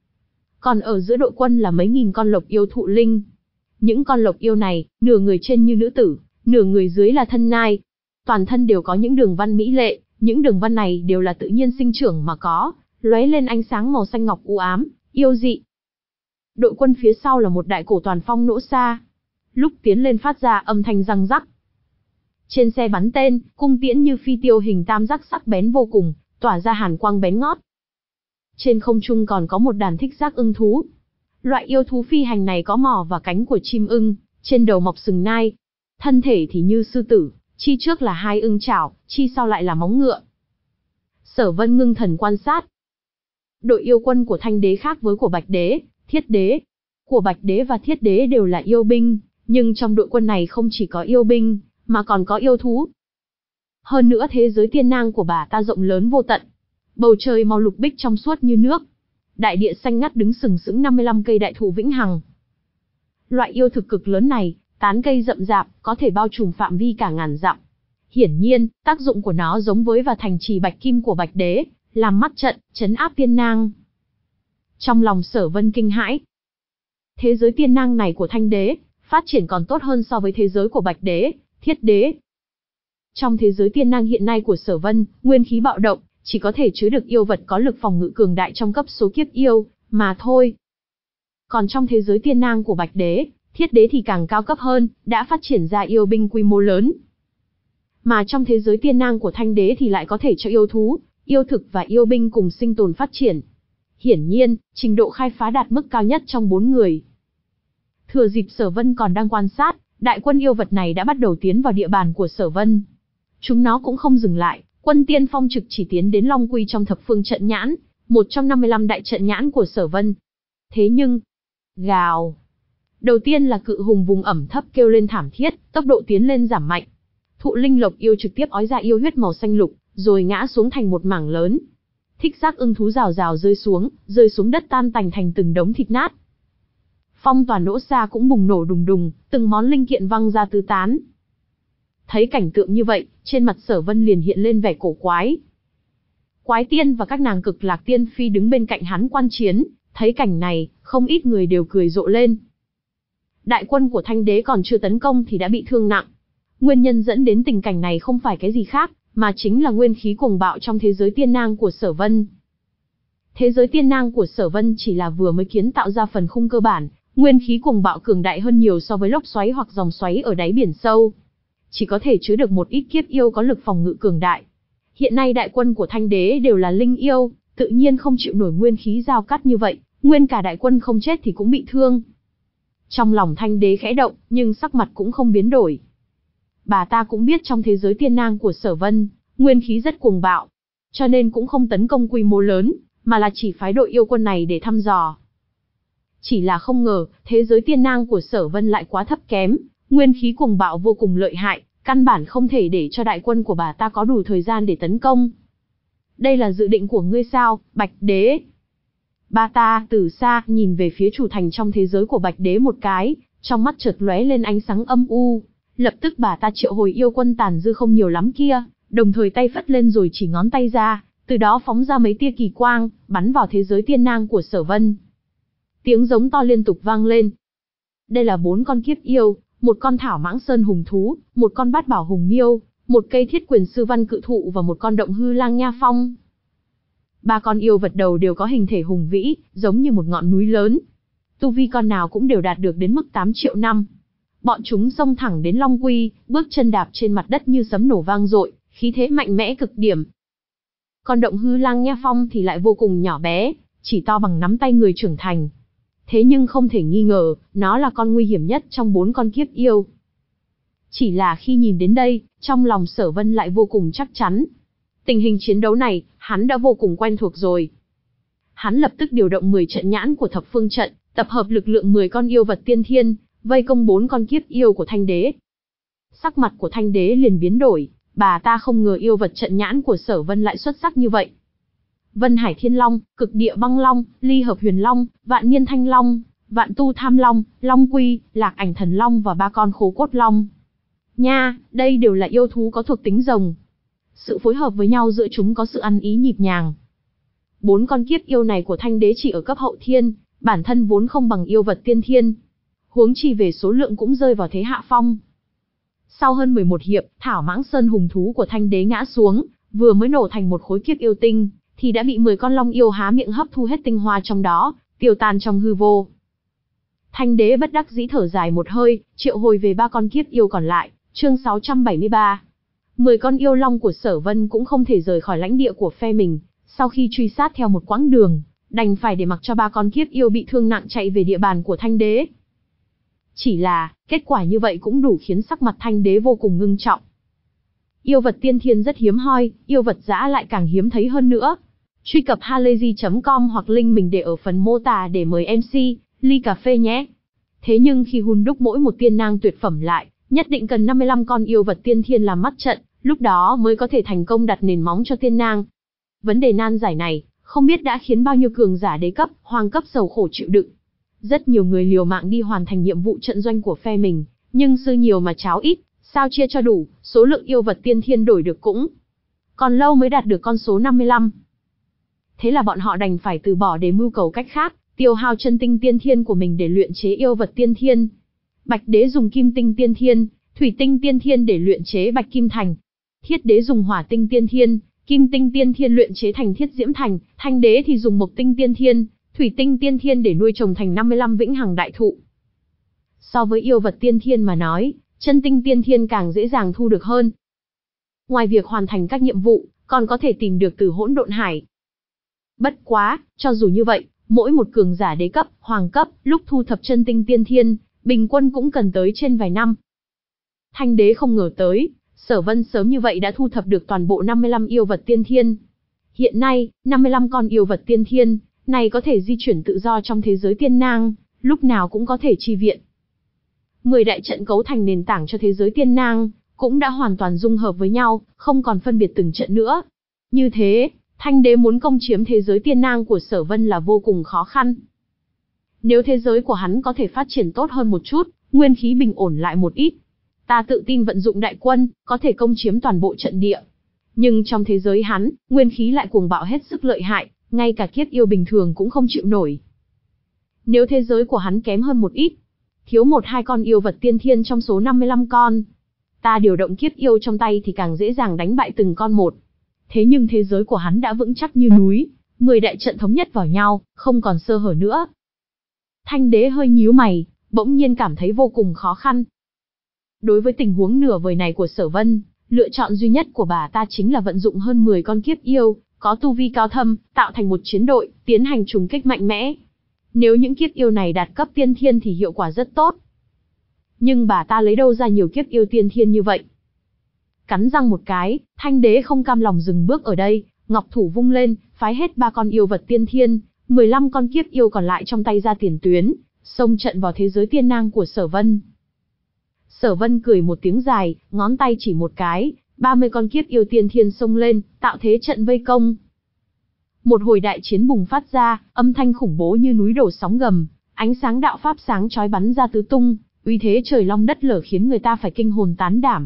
Còn ở giữa đội quân là mấy nghìn con lộc yêu thụ linh. Những con lộc yêu này, nửa người trên như nữ tử, nửa người dưới là thân nai. Toàn thân đều có những đường văn mỹ lệ, những đường văn này đều là tự nhiên sinh trưởng mà có, lóe lên ánh sáng màu xanh ngọc u ám, yêu dị. Đội quân phía sau là một đại cổ toàn phong nỗ xa. Lúc tiến lên phát ra âm thanh răng rắc. Trên xe bắn tên, cung tiễn như phi tiêu hình tam giác sắc bén vô cùng, tỏa ra hàn quang bén ngót. Trên không trung còn có một đàn thích giác ưng thú. Loại yêu thú phi hành này có mỏ và cánh của chim ưng, trên đầu mọc sừng nai. Thân thể thì như sư tử, chi trước là hai ưng chảo, chi sau lại là móng ngựa. Sở Vân ngưng thần quan sát. Đội yêu quân của Thanh Đế khác với của Bạch Đế, Thiết Đế. Của Bạch Đế và Thiết Đế đều là yêu binh, nhưng trong đội quân này không chỉ có yêu binh, mà còn có yêu thú. Hơn nữa thế giới tiên nang của bà ta rộng lớn vô tận. Bầu trời màu lục bích trong suốt như nước. Đại địa xanh ngắt đứng sừng sững năm mươi lăm cây đại thụ vĩnh hằng. Loại yêu thực cực lớn này, tán cây rậm rạp, có thể bao trùm phạm vi cả ngàn dặm. Hiển nhiên, tác dụng của nó giống với và thành trì bạch kim của Bạch Đế, làm mắt trận, trấn áp tiên nang. Trong lòng Sở Vân kinh hãi. Thế giới tiên nang này của Thanh Đế, phát triển còn tốt hơn so với thế giới của Bạch Đế, Thiết Đế. Trong thế giới tiên năng hiện nay của Sở Vân, nguyên khí bạo động, chỉ có thể chứa được yêu vật có lực phòng ngự cường đại trong cấp số kiếp yêu, mà thôi. Còn trong thế giới tiên năng của Bạch Đế, Thiết Đế thì càng cao cấp hơn, đã phát triển ra yêu binh quy mô lớn. Mà trong thế giới tiên năng của Thanh Đế thì lại có thể cho yêu thú, yêu thực và yêu binh cùng sinh tồn phát triển. Hiển nhiên, trình độ khai phá đạt mức cao nhất trong bốn người. Thừa dịp Sở Vân còn đang quan sát, đại quân yêu vật này đã bắt đầu tiến vào địa bàn của Sở Vân. Chúng nó cũng không dừng lại, quân tiên phong trực chỉ tiến đến Long Quy trong thập phương trận nhãn, một trong năm mươi lăm đại trận nhãn của Sở Vân. Thế nhưng, gào. Đầu tiên là cự hùng vùng ẩm thấp kêu lên thảm thiết, tốc độ tiến lên giảm mạnh. Thụ linh lộc yêu trực tiếp ói ra yêu huyết màu xanh lục, rồi ngã xuống thành một mảng lớn. Thích giác ưng thú rào rào rơi xuống, rơi xuống đất tan tành thành từng đống thịt nát. Phong tỏa nỗ xa cũng bùng nổ đùng đùng, từng món linh kiện văng ra tứ tán. Thấy cảnh tượng như vậy, trên mặt Sở Vân liền hiện lên vẻ cổ quái. Quái tiên và các nàng Cực Lạc Tiên Phi đứng bên cạnh hắn quan chiến, thấy cảnh này, không ít người đều cười rộ lên. Đại quân của Thanh Đế còn chưa tấn công thì đã bị thương nặng. Nguyên nhân dẫn đến tình cảnh này không phải cái gì khác, mà chính là nguyên khí cuồng bạo trong thế giới tiên năng của Sở Vân. Thế giới tiên năng của Sở Vân chỉ là vừa mới kiến tạo ra phần khung cơ bản, nguyên khí cuồng bạo cường đại hơn nhiều so với lốc xoáy hoặc dòng xoáy ở đáy biển sâu. Chỉ có thể chứa được một ít kiếp yêu có lực phòng ngự cường đại. Hiện nay đại quân của Thanh Đế đều là linh yêu, tự nhiên không chịu nổi nguyên khí giao cắt như vậy, nguyên cả đại quân không chết thì cũng bị thương. Trong lòng Thanh Đế khẽ động, nhưng sắc mặt cũng không biến đổi. Bà ta cũng biết trong thế giới tiên năng của Sở Vân, nguyên khí rất cuồng bạo, cho nên cũng không tấn công quy mô lớn, mà là chỉ phái đội yêu quân này để thăm dò. Chỉ là không ngờ, thế giới tiên năng của Sở Vân lại quá thấp kém, nguyên khí cuồng bạo vô cùng lợi hại, căn bản không thể để cho đại quân của bà ta có đủ thời gian để tấn công. Đây là dự định của ngươi sao, Bạch Đế? Bà ta từ xa nhìn về phía chủ thành trong thế giới của Bạch Đế một cái, trong mắt chợt lóe lên ánh sáng âm u. Lập tức bà ta triệu hồi yêu quân tàn dư không nhiều lắm kia, đồng thời tay phất lên rồi chỉ ngón tay ra, từ đó phóng ra mấy tia kỳ quang, bắn vào thế giới tiên năng của Sở Vân. Tiếng giống to liên tục vang lên. Đây là bốn con kiếp yêu, một con thảo mãng sơn hùng thú, một con bát bảo hùng miêu, một cây thiết quyền sư văn cự thụ và một con động hư lang nha phong. Ba con yêu vật đầu đều có hình thể hùng vĩ, giống như một ngọn núi lớn. Tu vi con nào cũng đều đạt được đến mức tám triệu năm. Bọn chúng xông thẳng đến Long Quy, bước chân đạp trên mặt đất như sấm nổ vang dội, khí thế mạnh mẽ cực điểm. Con động hư lang nha phong thì lại vô cùng nhỏ bé, chỉ to bằng nắm tay người trưởng thành. Thế nhưng không thể nghi ngờ, nó là con nguy hiểm nhất trong bốn con kiếp yêu. Chỉ là khi nhìn đến đây, trong lòng Sở Vân lại vô cùng chắc chắn. Tình hình chiến đấu này, hắn đã vô cùng quen thuộc rồi. Hắn lập tức điều động mười trận nhãn của thập phương trận, tập hợp lực lượng mười con yêu vật tiên thiên, vây công bốn con kiếp yêu của Thanh Đế. Sắc mặt của Thanh Đế liền biến đổi, bà ta không ngờ yêu vật trận nhãn của Sở Vân lại xuất sắc như vậy. Vân Hải Thiên Long, Cực Địa Băng Long, Ly Hợp Huyền Long, Vạn Niên Thanh Long, Vạn Tu Tham Long, Long Quy, Lạc Ảnh Thần Long và ba con Khố Cốt Long. Nha, đây đều là yêu thú có thuộc tính rồng. Sự phối hợp với nhau giữa chúng có sự ăn ý nhịp nhàng. Bốn con kiếp yêu này của Thanh Đế chỉ ở cấp hậu thiên, bản thân vốn không bằng yêu vật tiên thiên. Huống chi về số lượng cũng rơi vào thế hạ phong. Sau hơn mười một hiệp, thảo mãng sơn hùng thú của Thanh Đế ngã xuống, vừa mới nổ thành một khối kiếp yêu tinh, thì đã bị mười con long yêu há miệng hấp thu hết tinh hoa trong đó, tiêu tan trong hư vô. Thanh Đế bất đắc dĩ thở dài một hơi, triệu hồi về ba con kiếp yêu còn lại, chương sáu trăm bảy mươi ba. mười con yêu long của Sở Vân cũng không thể rời khỏi lãnh địa của phe mình, sau khi truy sát theo một quãng đường, đành phải để mặc cho ba con kiếp yêu bị thương nặng chạy về địa bàn của Thanh Đế. Chỉ là, kết quả như vậy cũng đủ khiến sắc mặt Thanh Đế vô cùng ngưng trọng. Yêu vật tiên thiên rất hiếm hoi, yêu vật dã lại càng hiếm thấy hơn nữa. Truy cập halayzi chấm com hoặc link mình để ở phần mô tả để mời em xê, ly cà phê nhé. Thế nhưng khi hun đúc mỗi một tiên nang tuyệt phẩm lại, nhất định cần năm mươi lăm con yêu vật tiên thiên làm mắt trận, lúc đó mới có thể thành công đặt nền móng cho tiên nang. Vấn đề nan giải này, không biết đã khiến bao nhiêu cường giả đế cấp, hoàng cấp sầu khổ chịu đựng. Rất nhiều người liều mạng đi hoàn thành nhiệm vụ trận doanh của phe mình, nhưng sư nhiều mà cháo ít, sao chia cho đủ, số lượng yêu vật tiên thiên đổi được cũng còn lâu mới đạt được con số năm mươi lăm. Thế là bọn họ đành phải từ bỏ để mưu cầu cách khác, tiêu hao chân tinh tiên thiên của mình để luyện chế yêu vật tiên thiên. Bạch Đế dùng kim tinh tiên thiên, thủy tinh tiên thiên để luyện chế Bạch Kim Thành. Thiết đế dùng hỏa tinh tiên thiên, kim tinh tiên thiên luyện chế thành thiết diễm thành, thanh đế thì dùng mộc tinh tiên thiên, thủy tinh tiên thiên để nuôi trồng thành năm mươi lăm vĩnh hằng đại thụ. So với yêu vật tiên thiên mà nói, chân tinh tiên thiên càng dễ dàng thu được hơn. Ngoài việc hoàn thành các nhiệm vụ, còn có thể tìm được từ hỗn độn hải. Bất quá, cho dù như vậy, mỗi một cường giả đế cấp, hoàng cấp, lúc thu thập chân tinh tiên thiên, bình quân cũng cần tới trên vài năm. Thanh đế không ngờ tới, Sở Vân sớm như vậy đã thu thập được toàn bộ năm mươi lăm yêu vật tiên thiên. Hiện nay, năm mươi lăm con yêu vật tiên thiên này có thể di chuyển tự do trong thế giới tiên nang, lúc nào cũng có thể chi viện. mười đại trận cấu thành nền tảng cho thế giới tiên nang, cũng đã hoàn toàn dung hợp với nhau, không còn phân biệt từng trận nữa. Như thế, Thanh đế muốn công chiếm thế giới tiên nang của Sở Vân là vô cùng khó khăn. Nếu thế giới của hắn có thể phát triển tốt hơn một chút, nguyên khí bình ổn lại một ít, ta tự tin vận dụng đại quân, có thể công chiếm toàn bộ trận địa. Nhưng trong thế giới hắn, nguyên khí lại cuồng bạo hết sức lợi hại, ngay cả kiếp yêu bình thường cũng không chịu nổi. Nếu thế giới của hắn kém hơn một ít, thiếu một hai con yêu vật tiên thiên trong số năm mươi lăm con, ta điều động kiếp yêu trong tay thì càng dễ dàng đánh bại từng con một. Thế nhưng thế giới của hắn đã vững chắc như núi, mười đại trận thống nhất vào nhau, không còn sơ hở nữa. Thanh đế hơi nhíu mày, bỗng nhiên cảm thấy vô cùng khó khăn. Đối với tình huống nửa vời này của Sở Vân, lựa chọn duy nhất của bà ta chính là vận dụng hơn mười con kiếp yêu, có tu vi cao thâm, tạo thành một chiến đội, tiến hành trùng kích mạnh mẽ. Nếu những kiếp yêu này đạt cấp tiên thiên thì hiệu quả rất tốt. Nhưng bà ta lấy đâu ra nhiều kiếp yêu tiên thiên như vậy? Cắn răng một cái, Thanh đế không cam lòng dừng bước ở đây, ngọc thủ vung lên, phái hết ba con yêu vật tiên thiên, mười lăm con kiếp yêu còn lại trong tay ra tiền tuyến, xông trận vào thế giới tiên nang của Sở Vân. Sở Vân cười một tiếng dài, ngón tay chỉ một cái, ba mươi con kiếp yêu tiên thiên xông lên, tạo thế trận vây công. Một hồi đại chiến bùng phát ra, âm thanh khủng bố như núi đổ sóng gầm, ánh sáng đạo pháp sáng chói bắn ra tứ tung, uy thế trời long đất lở khiến người ta phải kinh hồn tán đảm.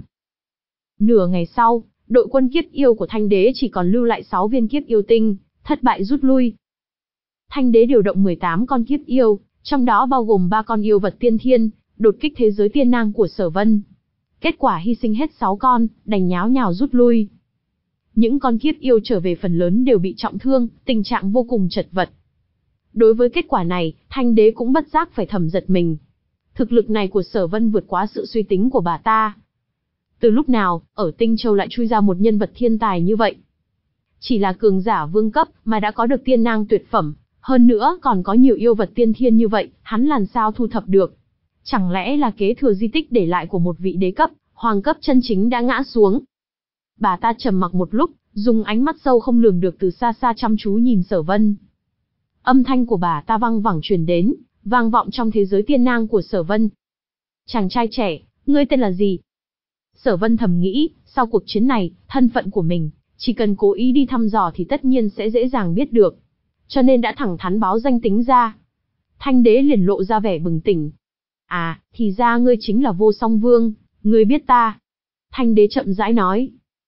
Nửa ngày sau, đội quân kiếp yêu của Thanh đế chỉ còn lưu lại sáu viên kiếp yêu tinh, thất bại rút lui. Thanh đế điều động mười tám con kiếp yêu, trong đó bao gồm ba con yêu vật tiên thiên, đột kích thế giới tiên nang của Sở Vân. Kết quả hy sinh hết sáu con, đành nháo nhào rút lui. Những con kiếp yêu trở về phần lớn đều bị trọng thương, tình trạng vô cùng chật vật. Đối với kết quả này, Thanh đế cũng bất giác phải thầm giật mình. Thực lực này của Sở Vân vượt quá sự suy tính của bà ta. Từ lúc nào, ở Tinh Châu lại chui ra một nhân vật thiên tài như vậy? Chỉ là cường giả vương cấp mà đã có được tiên nang tuyệt phẩm, hơn nữa còn có nhiều yêu vật tiên thiên như vậy, hắn làm sao thu thập được? Chẳng lẽ là kế thừa di tích để lại của một vị đế cấp, hoàng cấp chân chính đã ngã xuống? Bà ta trầm mặc một lúc, dùng ánh mắt sâu không lường được từ xa xa chăm chú nhìn Sở Vân. Âm thanh của bà ta vang vẳng truyền đến, vang vọng trong thế giới tiên nang của Sở Vân. Chàng trai trẻ, ngươi tên là gì? Sở Vân thầm nghĩ, sau cuộc chiến này, thân phận của mình, chỉ cần cố ý đi thăm dò thì tất nhiên sẽ dễ dàng biết được. Cho nên đã thẳng thắn báo danh tính ra. Thanh đế liền lộ ra vẻ bừng tỉnh. À, thì ra ngươi chính là Vô Song Vương, ngươi biết ta. Thanh đế chậm rãi nói.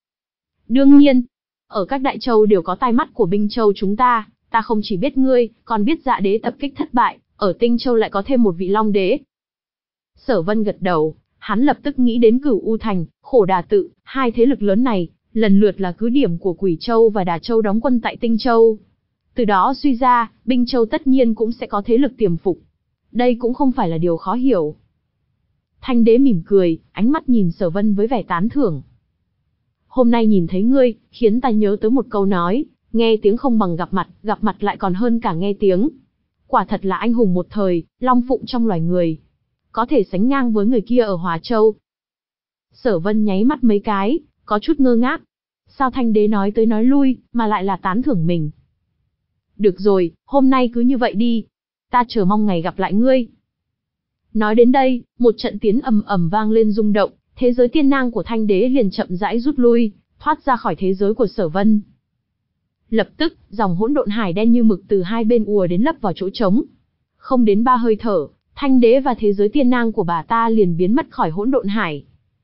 Đương nhiên, ở các đại châu đều có tai mắt của binh châu chúng ta, ta không chỉ biết ngươi, còn biết Dạ đế tập kích thất bại, ở Tinh Châu lại có thêm một vị Long đế. Sở Vân gật đầu, hắn lập tức nghĩ đến Cửu U Thành, Khổ Đà Tự, hai thế lực lớn này, lần lượt là cứ điểm của Quỷ Châu và Đà Châu đóng quân tại Tinh Châu. Từ đó suy ra, Binh Châu tất nhiên cũng sẽ có thế lực tiềm phục. Đây cũng không phải là điều khó hiểu. Thanh đế mỉm cười, ánh mắt nhìn Sở Vân với vẻ tán thưởng. Hôm nay nhìn thấy ngươi, khiến ta nhớ tới một câu nói, nghe tiếng không bằng gặp mặt, gặp mặt lại còn hơn cả nghe tiếng. Quả thật là anh hùng một thời, long phụng trong loài người. Có thể sánh ngang với người kia ở Hòa Châu. Sở Vân nháy mắt mấy cái, có chút ngơ ngác. Sao Thanh đế nói tới nói lui, mà lại là tán thưởng mình? Được rồi, hôm nay cứ như vậy đi. Ta chờ mong ngày gặp lại ngươi. Nói đến đây, một trận tiến ầm ầm vang lên rung động, thế giới tiên nang của Thanh đế liền chậm rãi rút lui, thoát ra khỏi thế giới của Sở Vân. Lập tức, dòng hỗn độn hải đen như mực từ hai bên ùa đến lấp vào chỗ trống. Không đến ba hơi thở, Thanh đế và thế giới tiên nang của bà ta liền biến mất khỏi hỗn độn hải.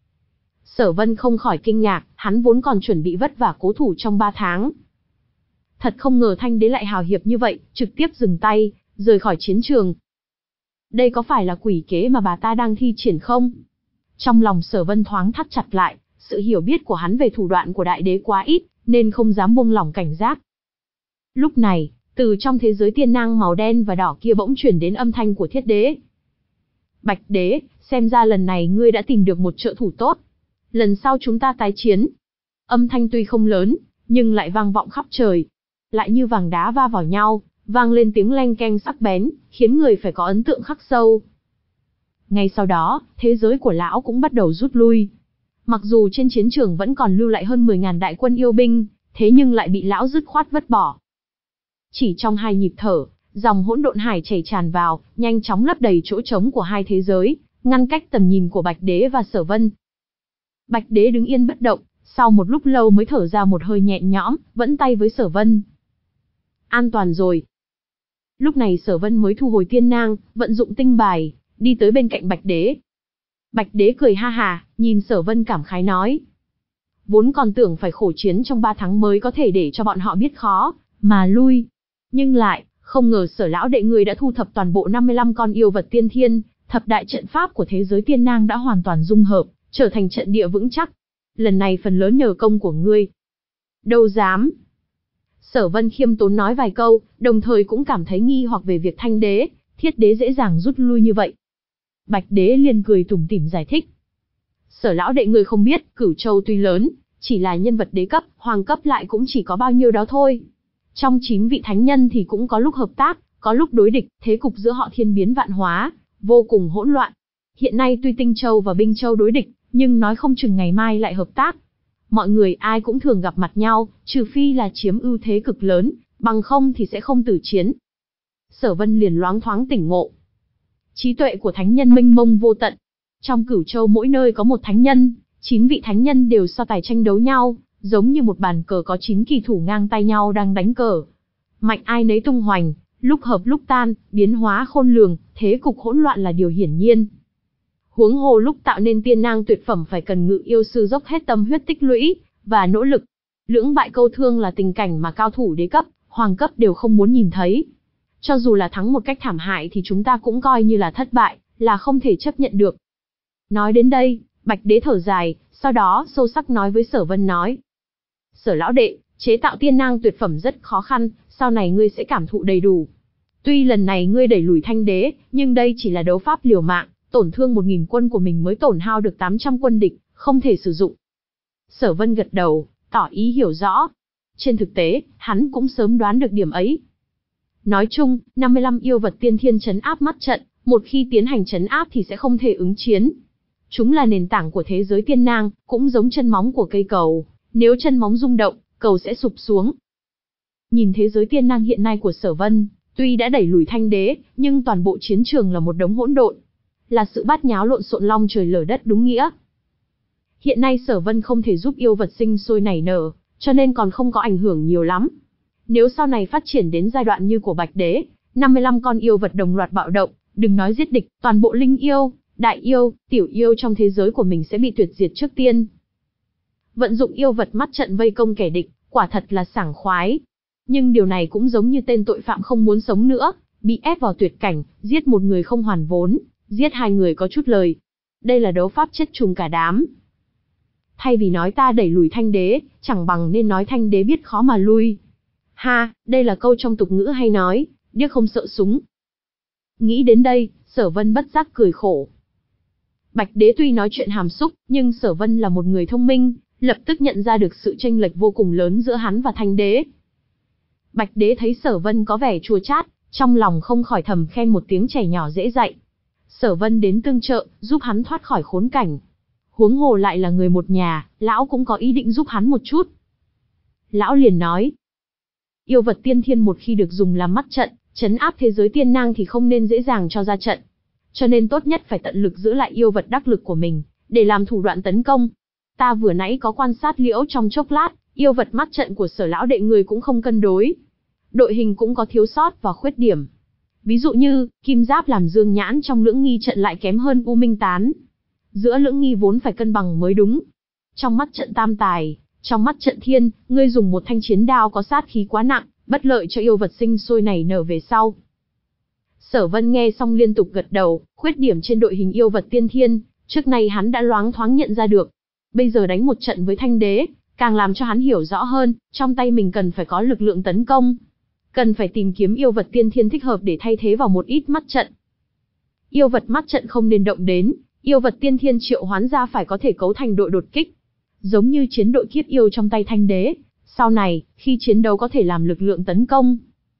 Sở Vân không khỏi kinh ngạc, hắn vốn còn chuẩn bị vất vả cố thủ trong ba tháng. Thật không ngờ Thanh đế lại hào hiệp như vậy, trực tiếp dừng tay, rời khỏi chiến trường. Đây có phải là quỷ kế mà bà ta đang thi triển không? Trong lòng Sở Vân thoáng thắt chặt lại, Sự hiểu biết của hắn về thủ đoạn của đại đế quá ít, nên không dám buông lỏng cảnh giác. Lúc này, từ trong thế giới tiên năng màu đen và đỏ kia bỗng chuyển đến âm thanh của Thiết Đế. Bạch Đế, xem ra lần này ngươi đã tìm được một trợ thủ tốt. Lần sau chúng ta tái chiến. Âm thanh tuy không lớn, nhưng lại vang vọng khắp trời. Lại như vàng đá va vào nhau, vang lên tiếng leng keng sắc bén, khiến người phải có ấn tượng khắc sâu. Ngay sau đó, thế giới của lão cũng bắt đầu rút lui. Mặc dù trên chiến trường vẫn còn lưu lại hơn mười ngàn đại quân yêu binh, thế nhưng lại bị lão dứt khoát vứt bỏ. Chỉ trong hai nhịp thở, dòng hỗn độn hải chảy tràn vào, nhanh chóng lấp đầy chỗ trống của hai thế giới, ngăn cách tầm nhìn của Bạch Đế và Sở Vân. Bạch Đế đứng yên bất động, sau một lúc lâu mới thở ra một hơi nhẹ nhõm, vẫn tay với Sở Vân. An toàn rồi. Lúc này Sở Vân mới thu hồi tiên nang, vận dụng tinh bài, đi tới bên cạnh Bạch Đế. Bạch Đế cười ha hà, nhìn Sở Vân cảm khái nói. Vốn còn tưởng phải khổ chiến trong ba tháng mới có thể để cho bọn họ biết khó, mà lui. Nhưng lại, không ngờ Sở lão đệ người đã thu thập toàn bộ năm mươi lăm con yêu vật tiên thiên, thập đại trận pháp của thế giới tiên nang đã hoàn toàn dung hợp, trở thành trận địa vững chắc. Lần này phần lớn nhờ công của ngươi. Đâu dám. Sở Vân khiêm tốn nói vài câu, đồng thời cũng cảm thấy nghi hoặc về việc Thanh Đế, Thiết Đế dễ dàng rút lui như vậy. Bạch Đế liền cười tủm tỉm giải thích. Sở lão đệ người không biết, Cửu Châu tuy lớn, chỉ là nhân vật đế cấp, hoàng cấp lại cũng chỉ có bao nhiêu đó thôi. Trong chín vị thánh nhân thì cũng có lúc hợp tác, có lúc đối địch, thế cục giữa họ thiên biến vạn hóa, vô cùng hỗn loạn. Hiện nay tuy Tinh Châu và Binh Châu đối địch, nhưng nói không chừng ngày mai lại hợp tác. Mọi người ai cũng thường gặp mặt nhau, trừ phi là chiếm ưu thế cực lớn, bằng không thì sẽ không tử chiến. Sở Vân liền loáng thoáng tỉnh ngộ. Trí tuệ của thánh nhân mênh mông vô tận. Trong Cửu Châu mỗi nơi có một thánh nhân, chín vị thánh nhân đều so tài tranh đấu nhau, giống như một bàn cờ có chín kỳ thủ ngang tay nhau đang đánh cờ. Mạnh ai nấy tung hoành, lúc hợp lúc tan, biến hóa khôn lường, thế cục hỗn loạn là điều hiển nhiên. Huống hồ lúc tạo nên tiên nang tuyệt phẩm phải cần ngự yêu sư dốc hết tâm huyết tích lũy và nỗ lực. Lưỡng bại câu thương là tình cảnh mà cao thủ đế cấp, hoàng cấp đều không muốn nhìn thấy. Cho dù là thắng một cách thảm hại thì chúng ta cũng coi như là thất bại, là không thể chấp nhận được. Nói đến đây, Bạch Đế thở dài, sau đó sâu sắc nói với Sở Vân nói. Sở lão đệ, chế tạo tiên nang tuyệt phẩm rất khó khăn, sau này ngươi sẽ cảm thụ đầy đủ. Tuy lần này ngươi đẩy lùi Thanh Đế, nhưng đây chỉ là đấu pháp liều mạng, tổn thương một nghìn quân của mình mới tổn hao được tám trăm quân địch, không thể sử dụng. Sở Vân gật đầu, tỏ ý hiểu rõ. Trên thực tế, hắn cũng sớm đoán được điểm ấy. Nói chung, năm mươi lăm yêu vật tiên thiên trấn áp mắt trận, một khi tiến hành trấn áp thì sẽ không thể ứng chiến. Chúng là nền tảng của thế giới tiên nang, cũng giống chân móng của cây cầu, nếu chân móng rung động, cầu sẽ sụp xuống. Nhìn thế giới tiên nang hiện nay của Sở Vân, tuy đã đẩy lùi Thanh Đế, nhưng toàn bộ chiến trường là một đống hỗn độn, là sự bát nháo lộn xộn long trời lở đất đúng nghĩa. Hiện nay Sở Vân không thể giúp yêu vật sinh sôi nảy nở, cho nên còn không có ảnh hưởng nhiều lắm. Nếu sau này phát triển đến giai đoạn như của Bạch Đế, năm mươi lăm con yêu vật đồng loạt bạo động, đừng nói giết địch, toàn bộ linh yêu, đại yêu, tiểu yêu trong thế giới của mình sẽ bị tuyệt diệt trước tiên. Vận dụng yêu vật mắt trận vây công kẻ địch, quả thật là sảng khoái. Nhưng điều này cũng giống như tên tội phạm không muốn sống nữa, bị ép vào tuyệt cảnh, giết một người không hoàn vốn, giết hai người có chút lời. Đây là đấu pháp chết trùng cả đám. Thay vì nói ta đẩy lùi Thanh Đế, chẳng bằng nên nói Thanh Đế biết khó mà lui. Ha, đây là câu trong tục ngữ hay nói, điếc không sợ súng. Nghĩ đến đây, Sở Vân bất giác cười khổ. Bạch Đế tuy nói chuyện hàm xúc, nhưng Sở Vân là một người thông minh, lập tức nhận ra được sự chênh lệch vô cùng lớn giữa hắn và Thanh Đế. Bạch Đế thấy Sở Vân có vẻ chua chát, trong lòng không khỏi thầm khen một tiếng trẻ nhỏ dễ dạy. Sở Vân đến tương trợ, giúp hắn thoát khỏi khốn cảnh. Huống hồ lại là người một nhà, lão cũng có ý định giúp hắn một chút. Lão liền nói, yêu vật tiên thiên một khi được dùng làm mắt trận, trấn áp thế giới tiên nang thì không nên dễ dàng cho ra trận. Cho nên tốt nhất phải tận lực giữ lại yêu vật đắc lực của mình, để làm thủ đoạn tấn công. Ta vừa nãy có quan sát liễu trong chốc lát, yêu vật mắt trận của Sở lão đệ người cũng không cân đối. Đội hình cũng có thiếu sót và khuyết điểm. Ví dụ như, kim giáp làm dương nhãn trong lưỡng nghi trận lại kém hơn u minh tán. Giữa lưỡng nghi vốn phải cân bằng mới đúng. Trong mắt trận tam tài, trong mắt trận thiên, ngươi dùng một thanh chiến đao có sát khí quá nặng, bất lợi cho yêu vật sinh sôi nảy nở về sau. Sở Vân nghe xong liên tục gật đầu, khuyết điểm trên đội hình yêu vật tiên thiên, trước nay hắn đã loáng thoáng nhận ra được. Bây giờ đánh một trận với Thanh Đế, càng làm cho hắn hiểu rõ hơn, trong tay mình cần phải có lực lượng tấn công. Cần phải tìm kiếm yêu vật tiên thiên thích hợp để thay thế vào một ít mắt trận. Yêu vật mắt trận không nên động đến, yêu vật tiên thiên triệu hoán ra phải có thể cấu thành đội đột kích. Giống như chiến đội kiếp yêu trong tay Thanh Đế, sau này, khi chiến đấu có thể làm lực lượng tấn công.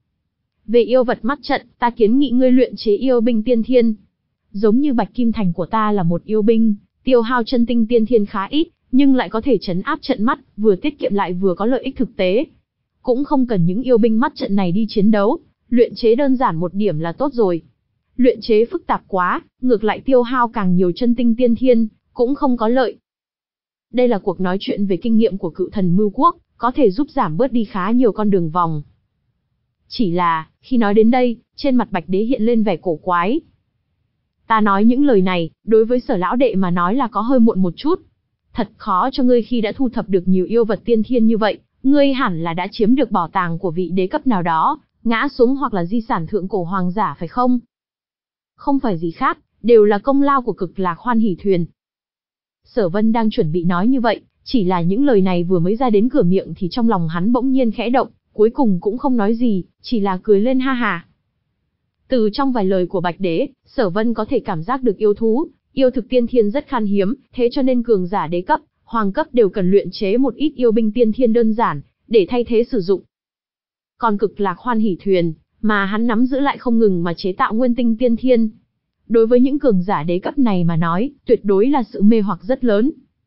Về yêu vật mắt trận, ta kiến nghị ngươi luyện chế yêu binh tiên thiên. Giống như Bạch Kim Thành của ta là một yêu binh, tiêu hao chân tinh tiên thiên khá ít, nhưng lại có thể trấn áp trận mắt, vừa tiết kiệm lại vừa có lợi ích thực tế. Cũng không cần những yêu binh mắt trận này đi chiến đấu, luyện chế đơn giản một điểm là tốt rồi. Luyện chế phức tạp quá, ngược lại tiêu hao càng nhiều chân tinh tiên thiên, cũng không có lợi. Đây là cuộc nói chuyện về kinh nghiệm của cự thần Mưu Quốc, có thể giúp giảm bớt đi khá nhiều con đường vòng. Chỉ là, khi nói đến đây, trên mặt Bạch Đế hiện lên vẻ cổ quái. Ta nói những lời này, đối với Sở lão đệ mà nói là có hơi muộn một chút. Thật khó cho ngươi khi đã thu thập được nhiều yêu vật tiên thiên như vậy, ngươi hẳn là đã chiếm được bảo tàng của vị đế cấp nào đó, ngã xuống hoặc là di sản thượng cổ hoàng giả phải không? Không phải gì khác, đều là công lao của Cực Lạc Hoan Hỷ Thuyền. Sở Vân đang chuẩn bị nói như vậy, chỉ là những lời này vừa mới ra đến cửa miệng thì trong lòng hắn bỗng nhiên khẽ động, cuối cùng cũng không nói gì, chỉ là cười lên ha ha. Từ trong vài lời của Bạch Đế, Sở Vân có thể cảm giác được yêu thú, yêu thực tiên thiên rất khan hiếm, thế cho nên cường giả đế cấp, hoàng cấp đều cần luyện chế một ít yêu binh tiên thiên đơn giản, để thay thế sử dụng. Còn Cực Lạc Hoan Hỷ Thuyền, mà hắn nắm giữ lại không ngừng mà chế tạo nguyên tinh tiên thiên. Đối với những cường giả đế cấp này mà nói, tuyệt đối là sự mê hoặc rất lớn.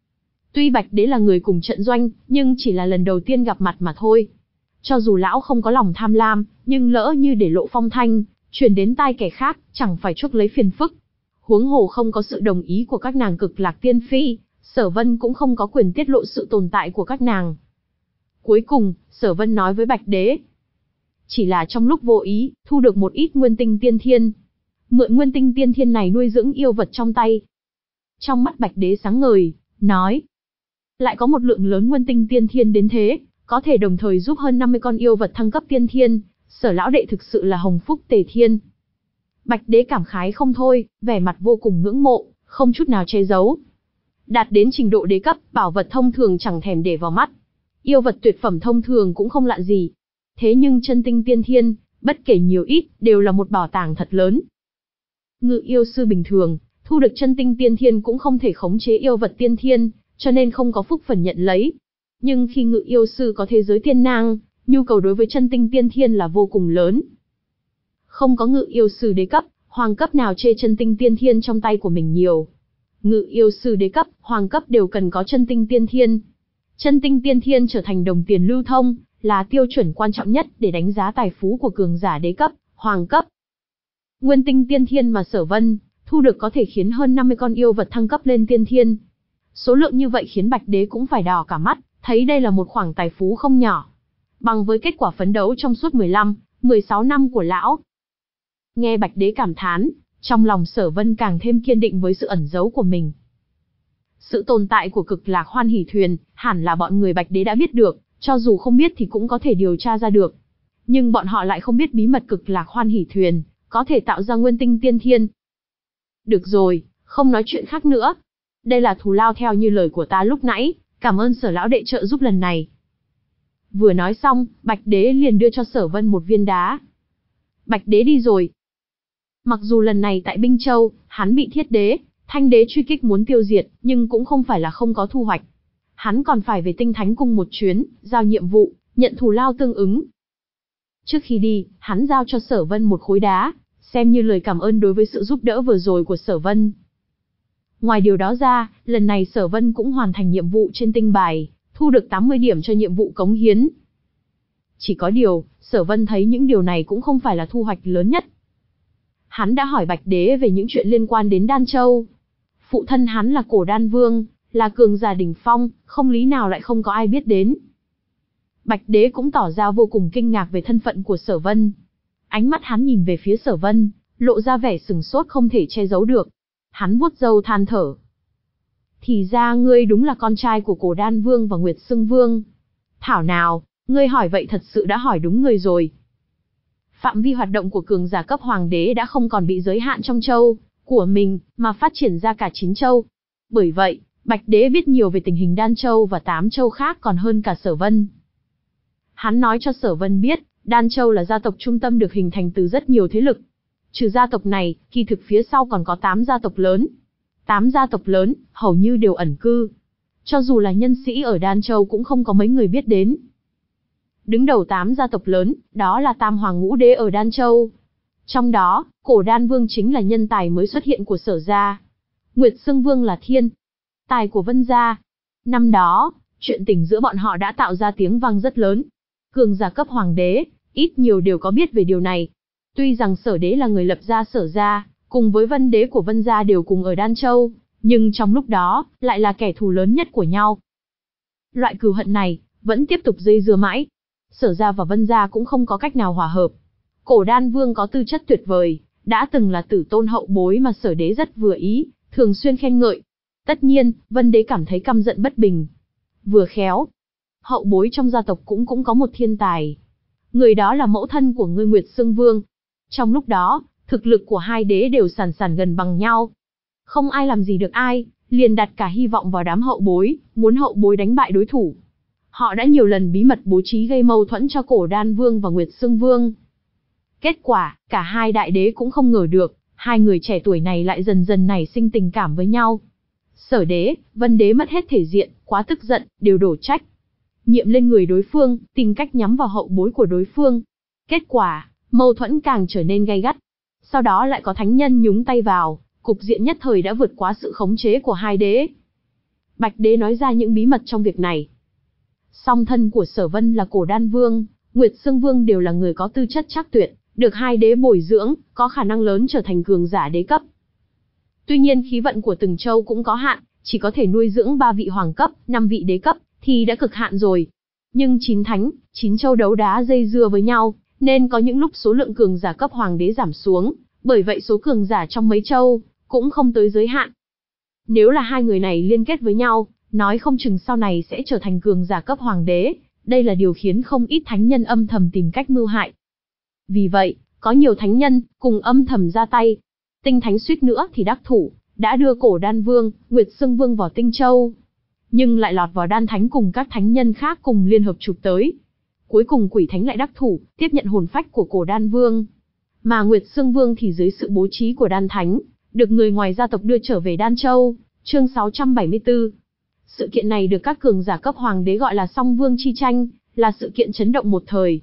Tuy Bạch Đế là người cùng trận doanh, nhưng chỉ là lần đầu tiên gặp mặt mà thôi. Cho dù lão không có lòng tham lam, nhưng lỡ như để lộ phong thanh, truyền đến tai kẻ khác, chẳng phải chuốc lấy phiền phức. Huống hồ không có sự đồng ý của các nàng Cực Lạc Tiên Phi, Sở Vân cũng không có quyền tiết lộ sự tồn tại của các nàng. Cuối cùng, Sở Vân nói với Bạch Đế. Chỉ là trong lúc vô ý, thu được một ít nguyên tinh tiên thiên. Mượn nguyên tinh tiên thiên này nuôi dưỡng yêu vật trong tay. Trong mắt Bạch Đế sáng ngời, nói. Lại có một lượng lớn nguyên tinh tiên thiên đến thế, có thể đồng thời giúp hơn năm mươi con yêu vật thăng cấp tiên thiên, Sở lão đệ thực sự là hồng phúc tề thiên. Bạch Đế cảm khái không thôi, vẻ mặt vô cùng ngưỡng mộ, không chút nào che giấu. Đạt đến trình độ đế cấp, bảo vật thông thường chẳng thèm để vào mắt. Yêu vật tuyệt phẩm thông thường cũng không lạ gì. Thế nhưng chân tinh tiên thiên, bất kể nhiều ít, đều là một bảo tàng thật lớn. Ngự yêu sư bình thường, thu được chân tinh tiên thiên cũng không thể khống chế yêu vật tiên thiên, cho nên không có phúc phần nhận lấy. Nhưng khi ngự yêu sư có thế giới tiên năng, nhu cầu đối với chân tinh tiên thiên là vô cùng lớn. Không có ngự yêu sư đế cấp, hoàng cấp nào chê chân tinh tiên thiên trong tay của mình nhiều. Ngự yêu sư đế cấp, hoàng cấp đều cần có chân tinh tiên thiên. Chân tinh tiên thiên trở thành đồng tiền lưu thông, là tiêu chuẩn quan trọng nhất để đánh giá tài phú của cường giả đế cấp, hoàng cấp. Nguyên tinh tiên thiên mà Sở Vân thu được có thể khiến hơn năm mươi con yêu vật thăng cấp lên tiên thiên. Số lượng như vậy khiến Bạch Đế cũng phải đỏ cả mắt, thấy đây là một khoản tài phú không nhỏ. Bằng với kết quả phấn đấu trong suốt mười lăm, mười sáu năm của lão. Nghe Bạch Đế cảm thán, trong lòng Sở Vân càng thêm kiên định với sự ẩn giấu của mình. Sự tồn tại của Cực Lạc Hoan Hỷ Thuyền, hẳn là bọn người Bạch Đế đã biết được, cho dù không biết thì cũng có thể điều tra ra được. Nhưng bọn họ lại không biết bí mật Cực Lạc Hoan Hỷ Thuyền, có thể tạo ra nguyên tinh tiên thiên. Được rồi, không nói chuyện khác nữa. Đây là thù lao theo như lời của ta lúc nãy, cảm ơn Sở lão đệ trợ giúp lần này. Vừa nói xong, Bạch Đế liền đưa cho Sở Vân một viên đá. Bạch Đế đi rồi. Mặc dù lần này tại Binh Châu, hắn bị Thiết Đế, Thanh Đế truy kích muốn tiêu diệt, nhưng cũng không phải là không có thu hoạch. Hắn còn phải về Tinh Thánh Cung một chuyến, giao nhiệm vụ, nhận thù lao tương ứng. Trước khi đi, hắn giao cho Sở Vân một khối đá, xem như lời cảm ơn đối với sự giúp đỡ vừa rồi của Sở Vân. Ngoài điều đó ra, lần này Sở Vân cũng hoàn thành nhiệm vụ trên tinh bài, thu được tám mươi điểm cho nhiệm vụ cống hiến. Chỉ có điều, Sở Vân thấy những điều này cũng không phải là thu hoạch lớn nhất. Hắn đã hỏi Bạch Đế về những chuyện liên quan đến Đan Châu. Phụ thân hắn là Cổ Đan Vương, là cường giả đỉnh phong, không lý nào lại không có ai biết đến. Bạch Đế cũng tỏ ra vô cùng kinh ngạc về thân phận của Sở Vân. Ánh mắt hắn nhìn về phía Sở Vân, lộ ra vẻ sừng sốt không thể che giấu được. Hắn vuốt râu than thở. Thì ra ngươi đúng là con trai của Cổ Đan Vương và Nguyệt Sưng Vương. Thảo nào, ngươi hỏi vậy thật sự đã hỏi đúng người rồi. Phạm vi hoạt động của cường giả cấp hoàng đế đã không còn bị giới hạn trong châu của mình, mà phát triển ra cả chín châu. Bởi vậy, Bạch Đế biết nhiều về tình hình Đan Châu và tám châu khác còn hơn cả Sở Vân. Hắn nói cho Sở Vân biết, Đan Châu là gia tộc trung tâm được hình thành từ rất nhiều thế lực. Trừ gia tộc này, kỳ thực phía sau còn có tám gia tộc lớn. Tám gia tộc lớn, hầu như đều ẩn cư. Cho dù là nhân sĩ ở Đan Châu cũng không có mấy người biết đến. Đứng đầu tám gia tộc lớn, đó là Tam Hoàng Ngũ Đế ở Đan Châu. Trong đó, Cổ Đan Vương chính là nhân tài mới xuất hiện của Sở gia. Nguyệt Sương Vương là thiên tài của Vân gia. Năm đó, chuyện tình giữa bọn họ đã tạo ra tiếng vang rất lớn. Cường giả cấp hoàng đế, ít nhiều đều có biết về điều này. Tuy rằng Sở đế là người lập ra Sở gia, cùng với Vân đế của Vân gia đều cùng ở Đan Châu, nhưng trong lúc đó, lại là kẻ thù lớn nhất của nhau. Loại cừu hận này, vẫn tiếp tục dây dưa mãi. Sở gia và Vân gia cũng không có cách nào hòa hợp. Cổ Đan Vương có tư chất tuyệt vời, đã từng là tử tôn hậu bối mà Sở đế rất vừa ý, thường xuyên khen ngợi. Tất nhiên, Vân đế cảm thấy căm giận bất bình. Vừa khéo, hậu bối trong gia tộc cũng cũng có một thiên tài. Người đó là mẫu thân của ngươi Nguyệt Sương Vương. Trong lúc đó, thực lực của hai đế đều sàn sàn gần bằng nhau. Không ai làm gì được ai, liền đặt cả hy vọng vào đám hậu bối, muốn hậu bối đánh bại đối thủ. Họ đã nhiều lần bí mật bố trí gây mâu thuẫn cho Cổ Đan Vương và Nguyệt Sương Vương. Kết quả, cả hai đại đế cũng không ngờ được, hai người trẻ tuổi này lại dần dần nảy sinh tình cảm với nhau. Sở đế, Vân đế mất hết thể diện, quá tức giận, đều đổ trách nhiệm lên người đối phương, tìm cách nhắm vào hậu bối của đối phương. Kết quả, mâu thuẫn càng trở nên gay gắt. Sau đó lại có thánh nhân nhúng tay vào, cục diện nhất thời đã vượt quá sự khống chế của hai đế. Bạch đế nói ra những bí mật trong việc này. Song thân của Sở Vân là Cổ Đan Vương, Nguyệt Sương Vương đều là người có tư chất trác tuyệt, được hai đế bồi dưỡng, có khả năng lớn trở thành cường giả đế cấp. Tuy nhiên khí vận của từng châu cũng có hạn, chỉ có thể nuôi dưỡng ba vị hoàng cấp, năm vị đế cấp, thì đã cực hạn rồi. Nhưng chín thánh, chín châu đấu đá dây dưa với nhau, nên có những lúc số lượng cường giả cấp hoàng đế giảm xuống, bởi vậy số cường giả trong mấy châu cũng không tới giới hạn. Nếu là hai người này liên kết với nhau, nói không chừng sau này sẽ trở thành cường giả cấp hoàng đế, đây là điều khiến không ít thánh nhân âm thầm tìm cách mưu hại. Vì vậy, có nhiều thánh nhân cùng âm thầm ra tay. Tinh Thánh suýt nữa thì đắc thủ, đã đưa Cổ Đan Vương, Nguyệt Sương Vương vào Tinh Châu, nhưng lại lọt vào Đan Thánh cùng các thánh nhân khác cùng liên hợp chụp tới. Cuối cùng Quỷ Thánh lại đắc thủ, tiếp nhận hồn phách của Cổ Đan Vương. Mà Nguyệt Sương Vương thì dưới sự bố trí của Đan Thánh, được người ngoài gia tộc đưa trở về Đan Châu. Chương sáu trăm bảy mươi tư. Sự kiện này được các cường giả cấp hoàng đế gọi là Song Vương chi tranh, là sự kiện chấn động một thời.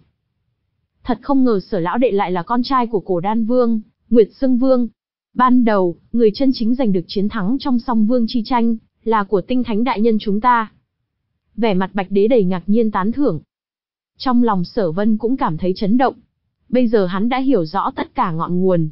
Thật không ngờ Sở lão đệ lại là con trai của Cổ Đan Vương, Nguyệt Sương Vương. Ban đầu, người chân chính giành được chiến thắng trong Song Vương chi tranh, là của Tinh Thánh đại nhân chúng ta. Vẻ mặt Bạch đế đầy ngạc nhiên tán thưởng. Trong lòng Sở Vân cũng cảm thấy chấn động. Bây giờ hắn đã hiểu rõ tất cả ngọn nguồn.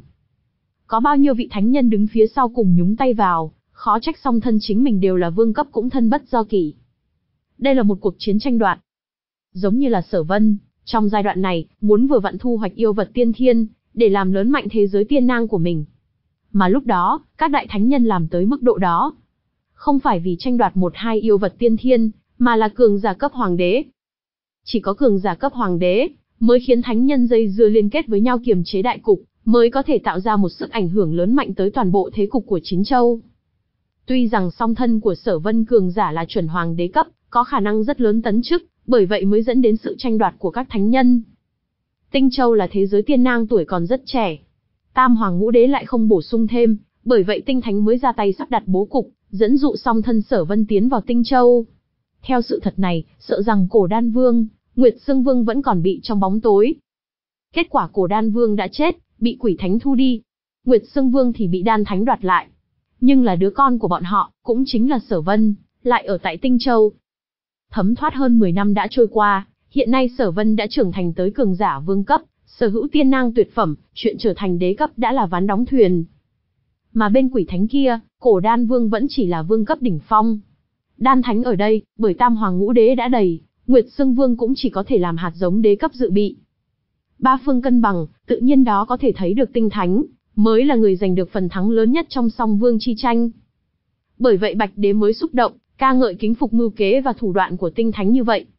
Có bao nhiêu vị thánh nhân đứng phía sau cùng nhúng tay vào, khó trách song thân chính mình đều là vương cấp cũng thân bất do kỷ. Đây là một cuộc chiến tranh đoạt. Giống như là Sở Vân, trong giai đoạn này, muốn vừa vặn thu hoạch yêu vật tiên thiên, để làm lớn mạnh thế giới tiên nang của mình. Mà lúc đó, các đại thánh nhân làm tới mức độ đó. Không phải vì tranh đoạt một hai yêu vật tiên thiên, mà là cường giả cấp hoàng đế. Chỉ có cường giả cấp hoàng đế, mới khiến thánh nhân dây dưa liên kết với nhau kiềm chế đại cục, mới có thể tạo ra một sức ảnh hưởng lớn mạnh tới toàn bộ thế cục của chín châu. Tuy rằng song thân của Sở Vân cường giả là chuẩn hoàng đế cấp, có khả năng rất lớn tấn chức, bởi vậy mới dẫn đến sự tranh đoạt của các thánh nhân. Tinh Châu là thế giới tiên nang tuổi còn rất trẻ. Tam Hoàng Ngũ Đế lại không bổ sung thêm, bởi vậy Tinh Thánh mới ra tay sắp đặt bố cục, dẫn dụ song thân Sở Vân tiến vào Tinh Châu. Theo sự thật này, sợ rằng Cổ Đan Vương, Nguyệt Sương Vương vẫn còn bị trong bóng tối. Kết quả Cổ Đan Vương đã chết, bị Quỷ Thánh thu đi. Nguyệt Sương Vương thì bị Đan Thánh đoạt lại. Nhưng là đứa con của bọn họ, cũng chính là Sở Vân, lại ở tại Tinh Châu. Thấm thoát hơn mười năm đã trôi qua, hiện nay Sở Vân đã trưởng thành tới cường giả vương cấp, sở hữu tiên nang tuyệt phẩm, chuyện trở thành đế cấp đã là ván đóng thuyền. Mà bên Quỷ Thánh kia, Cổ Đan Vương vẫn chỉ là vương cấp đỉnh phong. Đan Thánh ở đây, bởi Tam Hoàng Ngũ Đế đã đầy, Nguyệt Sương Vương cũng chỉ có thể làm hạt giống đế cấp dự bị. Ba phương cân bằng, tự nhiên đó có thể thấy được Tinh Thánh mới là người giành được phần thắng lớn nhất trong Song Vương chi tranh. Bởi vậy Bạch Đế mới xúc động, ca ngợi kính phục mưu kế và thủ đoạn của Tinh Thánh như vậy.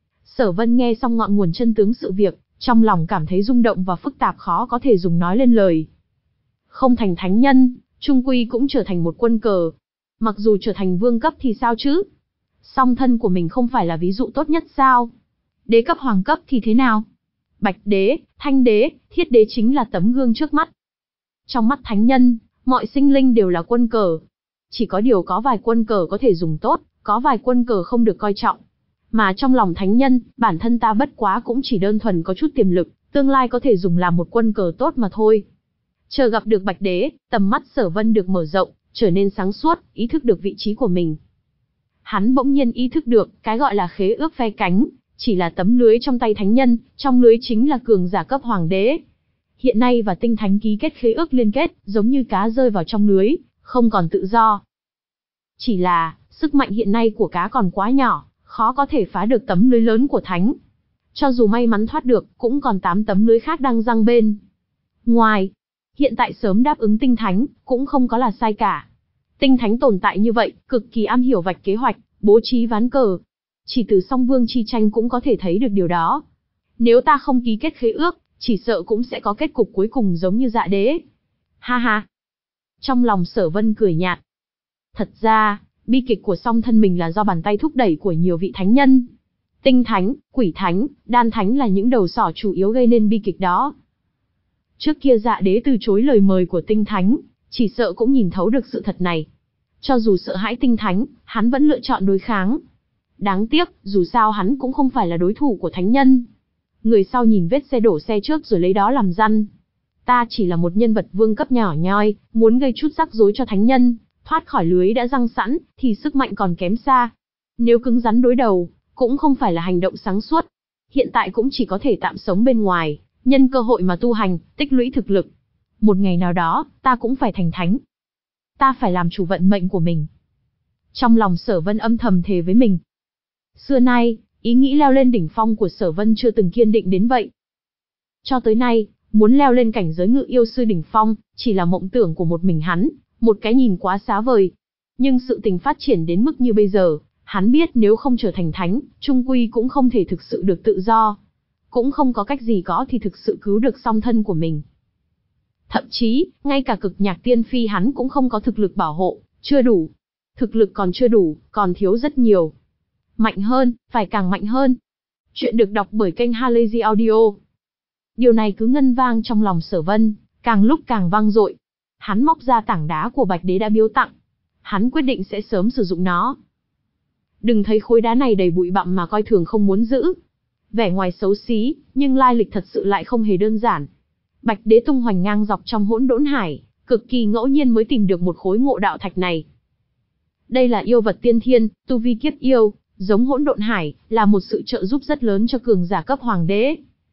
Sở Vân nghe xong ngọn nguồn chân tướng sự việc, trong lòng cảm thấy rung động và phức tạp khó có thể dùng nói lên lời. Không thành thánh nhân, trung quy cũng trở thành một quân cờ. Mặc dù trở thành vương cấp thì sao chứ? Song thân của mình không phải là ví dụ tốt nhất sao? Đế cấp hoàng cấp thì thế nào? Bạch đế, thanh đế, thiết đế chính là tấm gương trước mắt. Trong mắt thánh nhân, mọi sinh linh đều là quân cờ. Chỉ có điều có vài quân cờ có thể dùng tốt, có vài quân cờ không được coi trọng. Mà trong lòng thánh nhân, bản thân ta bất quá cũng chỉ đơn thuần có chút tiềm lực, tương lai có thể dùng làm một quân cờ tốt mà thôi. Chờ gặp được Bạch đế, tầm mắt Sở Vân được mở rộng, trở nên sáng suốt, ý thức được vị trí của mình. Hắn bỗng nhiên ý thức được, cái gọi là khế ước phe cánh, chỉ là tấm lưới trong tay thánh nhân, trong lưới chính là cường giả cấp hoàng đế. Hiện nay và tinh thánh ký kết khế ước liên kết, giống như cá rơi vào trong lưới, không còn tự do. Chỉ là, sức mạnh hiện nay của cá còn quá nhỏ, khó có thể phá được tấm lưới lớn của thánh. Cho dù may mắn thoát được, cũng còn tám tấm lưới khác đang giăng bên ngoài. Hiện tại sớm đáp ứng tinh thánh, cũng không có là sai cả. Tinh thánh tồn tại như vậy, cực kỳ am hiểu vạch kế hoạch, bố trí ván cờ. Chỉ từ song vương chi tranh cũng có thể thấy được điều đó. Nếu ta không ký kết khế ước, chỉ sợ cũng sẽ có kết cục cuối cùng giống như Dạ đế. Ha ha. Trong lòng Sở Vân cười nhạt. Thật ra, bi kịch của song thân mình là do bàn tay thúc đẩy của nhiều vị thánh nhân. Tinh thánh, quỷ thánh, đan thánh là những đầu sỏ chủ yếu gây nên bi kịch đó. Trước kia Dạ đế từ chối lời mời của tinh thánh, chỉ sợ cũng nhìn thấu được sự thật này. Cho dù sợ hãi tinh thánh, hắn vẫn lựa chọn đối kháng. Đáng tiếc, dù sao hắn cũng không phải là đối thủ của thánh nhân. Người sau nhìn vết xe đổ xe trước rồi lấy đó làm răn. Ta chỉ là một nhân vật vương cấp nhỏ nhoi, muốn gây chút rắc rối cho thánh nhân, thoát khỏi lưới đã răng sẵn, thì sức mạnh còn kém xa. Nếu cứng rắn đối đầu, cũng không phải là hành động sáng suốt. Hiện tại cũng chỉ có thể tạm sống bên ngoài, nhân cơ hội mà tu hành, tích lũy thực lực. Một ngày nào đó, ta cũng phải thành thánh. Ta phải làm chủ vận mệnh của mình. Trong lòng Sở Vân âm thầm thề với mình. Xưa nay, ý nghĩ leo lên đỉnh phong của Sở Vân chưa từng kiên định đến vậy. Cho tới nay, muốn leo lên cảnh giới ngự yêu sư đỉnh phong, chỉ là mộng tưởng của một mình hắn, một cái nhìn quá xá vời. Nhưng sự tình phát triển đến mức như bây giờ, hắn biết nếu không trở thành thánh, chung quy cũng không thể thực sự được tự do. Cũng không có cách gì có thì thực sự cứu được song thân của mình. Thậm chí, ngay cả cực nhạc tiên phi hắn cũng không có thực lực bảo hộ, chưa đủ. Thực lực còn chưa đủ, còn thiếu rất nhiều. Mạnh hơn, phải càng mạnh hơn. Chuyện được đọc bởi kênh Halazy Audio. Điều này cứ ngân vang trong lòng Sở Vân, càng lúc càng vang dội. Hắn móc ra tảng đá của Bạch đế đã biếu tặng. Hắn quyết định sẽ sớm sử dụng nó. Đừng thấy khối đá này đầy bụi bặm mà coi thường không muốn giữ. Vẻ ngoài xấu xí, nhưng lai lịch thật sự lại không hề đơn giản. Bạch đế tung hoành ngang dọc trong hỗn độn hải, cực kỳ ngẫu nhiên mới tìm được một khối ngộ đạo thạch này. Đây là yêu vật tiên thiên, tu vi kiếp yêu, giống hỗn độn hải, là một sự trợ giúp rất lớn cho cường giả cấp hoàng đế.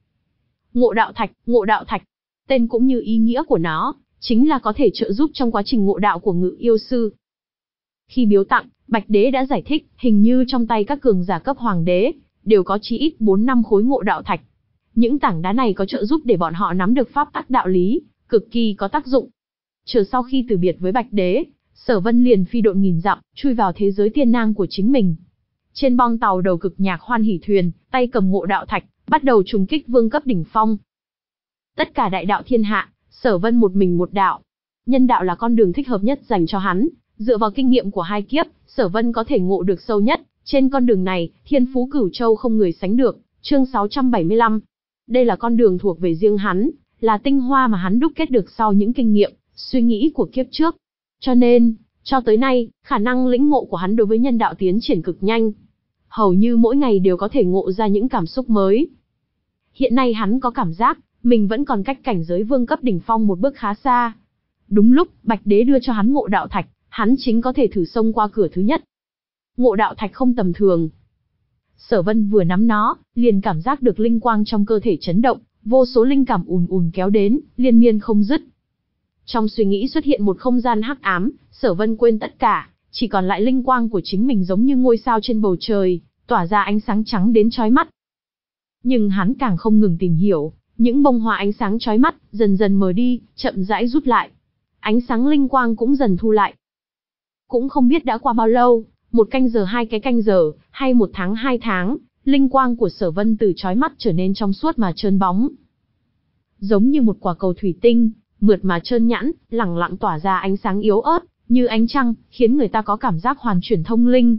Ngộ đạo thạch, ngộ đạo thạch, tên cũng như ý nghĩa của nó, chính là có thể trợ giúp trong quá trình ngộ đạo của ngự yêu sư. Khi biếu tặng, Bạch đế đã giải thích, hình như trong tay các cường giả cấp hoàng đế, đều có chí ít bốn năm khối ngộ đạo thạch. Những tảng đá này có trợ giúp để bọn họ nắm được pháp tắc đạo lý, cực kỳ có tác dụng. Chờ sau khi từ biệt với Bạch đế, Sở Vân liền phi độn nghìn dặm, chui vào thế giới tiên nang của chính mình. Trên bong tàu đầu cực nhạc hoan hỉ thuyền, tay cầm ngộ đạo thạch, bắt đầu trùng kích vương cấp đỉnh phong. Tất cả đại đạo thiên hạ, Sở Vân một mình một đạo. Nhân đạo là con đường thích hợp nhất dành cho hắn, dựa vào kinh nghiệm của hai kiếp, Sở Vân có thể ngộ được sâu nhất. Trên con đường này, thiên phú cửu châu không người sánh được. Chương sáu trăm bảy mươi lăm. Đây là con đường thuộc về riêng hắn, là tinh hoa mà hắn đúc kết được sau những kinh nghiệm, suy nghĩ của kiếp trước. Cho nên, cho tới nay, khả năng lĩnh ngộ của hắn đối với nhân đạo tiến triển cực nhanh. Hầu như mỗi ngày đều có thể ngộ ra những cảm xúc mới. Hiện nay hắn có cảm giác, mình vẫn còn cách cảnh giới vương cấp đỉnh phong một bước khá xa. Đúng lúc, Bạch đế đưa cho hắn ngộ đạo thạch, hắn chính có thể thử xông qua cửa thứ nhất. Ngộ đạo thạch không tầm thường. Sở Vân vừa nắm nó, liền cảm giác được linh quang trong cơ thể chấn động, vô số linh cảm ùn ùn kéo đến, liên miên không dứt. Trong suy nghĩ xuất hiện một không gian hắc ám, Sở Vân quên tất cả, chỉ còn lại linh quang của chính mình giống như ngôi sao trên bầu trời, tỏa ra ánh sáng trắng đến chói mắt. Nhưng hắn càng không ngừng tìm hiểu, những bông hoa ánh sáng chói mắt dần dần mờ đi, chậm rãi rút lại. Ánh sáng linh quang cũng dần thu lại. Cũng không biết đã qua bao lâu, một canh giờ hai cái canh giờ, hay một tháng hai tháng, linh quang của Sở Vân từ chói mắt trở nên trong suốt mà trơn bóng. Giống như một quả cầu thủy tinh, mượt mà trơn nhẵn, lẳng lặng tỏa ra ánh sáng yếu ớt, như ánh trăng, khiến người ta có cảm giác hoàn chuyển thông linh.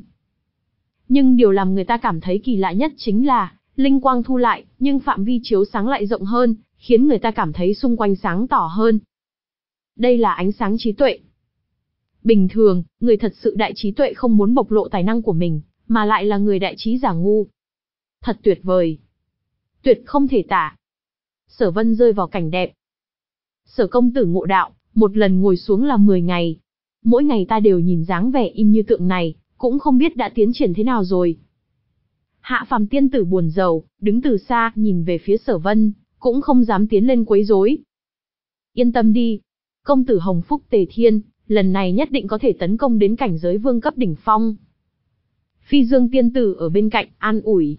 Nhưng điều làm người ta cảm thấy kỳ lạ nhất chính là, linh quang thu lại, nhưng phạm vi chiếu sáng lại rộng hơn, khiến người ta cảm thấy xung quanh sáng tỏ hơn. Đây là ánh sáng trí tuệ. Bình thường, người thật sự đại trí tuệ không muốn bộc lộ tài năng của mình, mà lại là người đại trí giả ngu. Thật tuyệt vời. Tuyệt không thể tả. Sở Vân rơi vào cảnh đẹp. Sở công tử ngộ đạo, một lần ngồi xuống là mười ngày. Mỗi ngày ta đều nhìn dáng vẻ im như tượng này, cũng không biết đã tiến triển thế nào rồi. Hạ phàm tiên tử buồn rầu, đứng từ xa, nhìn về phía Sở Vân, cũng không dám tiến lên quấy rối. Yên tâm đi, công tử Hồng Phúc Tề Thiên, lần này nhất định có thể tấn công đến cảnh giới vương cấp đỉnh phong. Phi Dương tiên tử ở bên cạnh, an ủi.